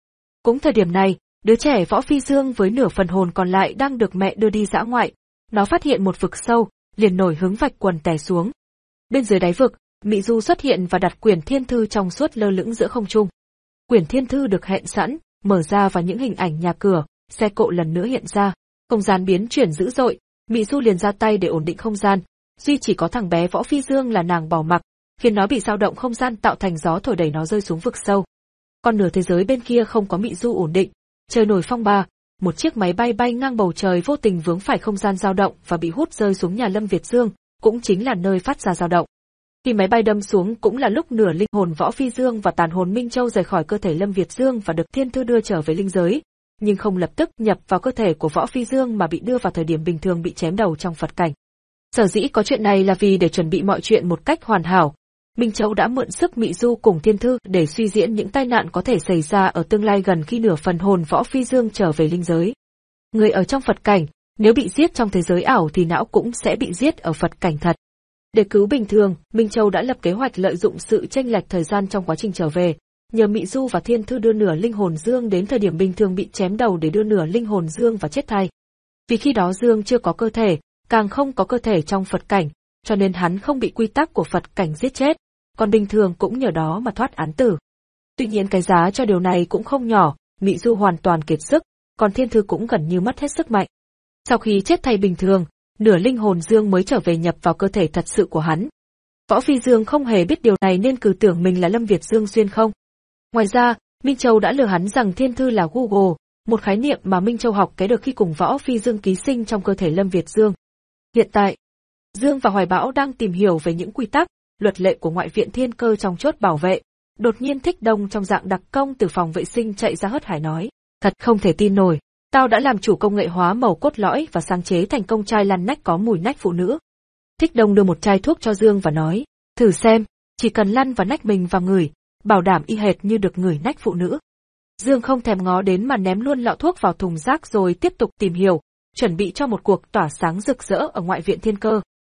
Cũng thời điểm này, đứa trẻ Võ Phi Dương với nửa phần hồn còn lại đang được mẹ đưa đi dã ngoại. Nó phát hiện một vực sâu, liền nổi hứng vạch quần té xuống. Bên dưới đáy vực, Mị Du xuất hiện và đặt quyển thiên thư trong suốt lơ lửng giữa không trung. Quyển thiên thư được hẹn sẵn, mở ra và những hình ảnh nhà cửa, xe cộ lần nữa hiện ra. Không gian biến chuyển dữ dội, Mị Du liền ra tay để ổn định không gian. Duy chỉ có thằng bé Võ Phi Dương là nàng bỏ mặc, khiến nó bị dao động không gian tạo thành gió thổi đẩy nó rơi xuống vực sâu. Còn nửa thế giới bên kia không có Mị Du ổn định, trời nổi phong ba, một chiếc máy bay bay ngang bầu trời vô tình vướng phải không gian dao động và bị hút rơi xuống nhà Lâm Việt Dương, cũng chính là nơi phát ra dao động. Khi máy bay đâm xuống cũng là lúc nửa linh hồn Võ Phi Dương và tàn hồn Minh Châu rời khỏi cơ thể Lâm Việt Dương và được thiên thư đưa trở về linh giới, nhưng không lập tức nhập vào cơ thể của Võ Phi Dương mà bị đưa vào thời điểm bình thường bị chém đầu trong Phật cảnh. Sở dĩ có chuyện này là vì để chuẩn bị mọi chuyện một cách hoàn hảo, Minh Châu đã mượn sức Mị Du cùng thiên thư để suy diễn những tai nạn có thể xảy ra ở tương lai gần khi nửa phần hồn Võ Phi Dương trở về linh giới. Người ở trong Phật cảnh, nếu bị giết trong thế giới ảo thì não cũng sẽ bị giết ở Phật cảnh thật. Để cứu bình thường, Minh Châu đã lập kế hoạch lợi dụng sự chênh lệch thời gian trong quá trình trở về, nhờ Mị Du và thiên thư đưa nửa linh hồn Dương đến thời điểm bình thường bị chém đầu để đưa nửa linh hồn Dương và chết thay. Vì khi đó Dương chưa có cơ thể, càng không có cơ thể trong Phật cảnh, cho nên hắn không bị quy tắc của Phật cảnh giết chết, còn bình thường cũng nhờ đó mà thoát án tử. Tuy nhiên cái giá cho điều này cũng không nhỏ, Mị Du hoàn toàn kiệt sức, còn thiên thư cũng gần như mất hết sức mạnh. Sau khi chết thay bình thường, nửa linh hồn Dương mới trở về nhập vào cơ thể thật sự của hắn. Võ Phi Dương không hề biết điều này nên cứ tưởng mình là Lâm Việt Dương xuyên không. Ngoài ra, Minh Châu đã lừa hắn rằng thiên thư là Google, một khái niệm mà Minh Châu học cái được khi cùng Võ Phi Dương ký sinh trong cơ thể Lâm Việt Dương. Hiện tại, Dương và Hoài Bão đang tìm hiểu về những quy tắc, luật lệ của ngoại viện thiên cơ trong chốt bảo vệ. Đột nhiên Thích Đông trong dạng đặc công từ phòng vệ sinh chạy ra hớt hải nói, thật không thể tin nổi, tao đã làm chủ công nghệ hóa màu cốt lõi và sáng chế thành công chai lăn nách có mùi nách phụ nữ. Thích Đông đưa một chai thuốc cho Dương và nói, thử xem, chỉ cần lăn vào nách mình và ngửi, bảo đảm y hệt như được ngửi nách phụ nữ. Dương không thèm ngó đến mà ném luôn lọ thuốc vào thùng rác rồi tiếp tục tìm hiểu, chuẩn bị cho một cuộc tỏa sáng rực rỡ ở ngoại viện thiên cơ.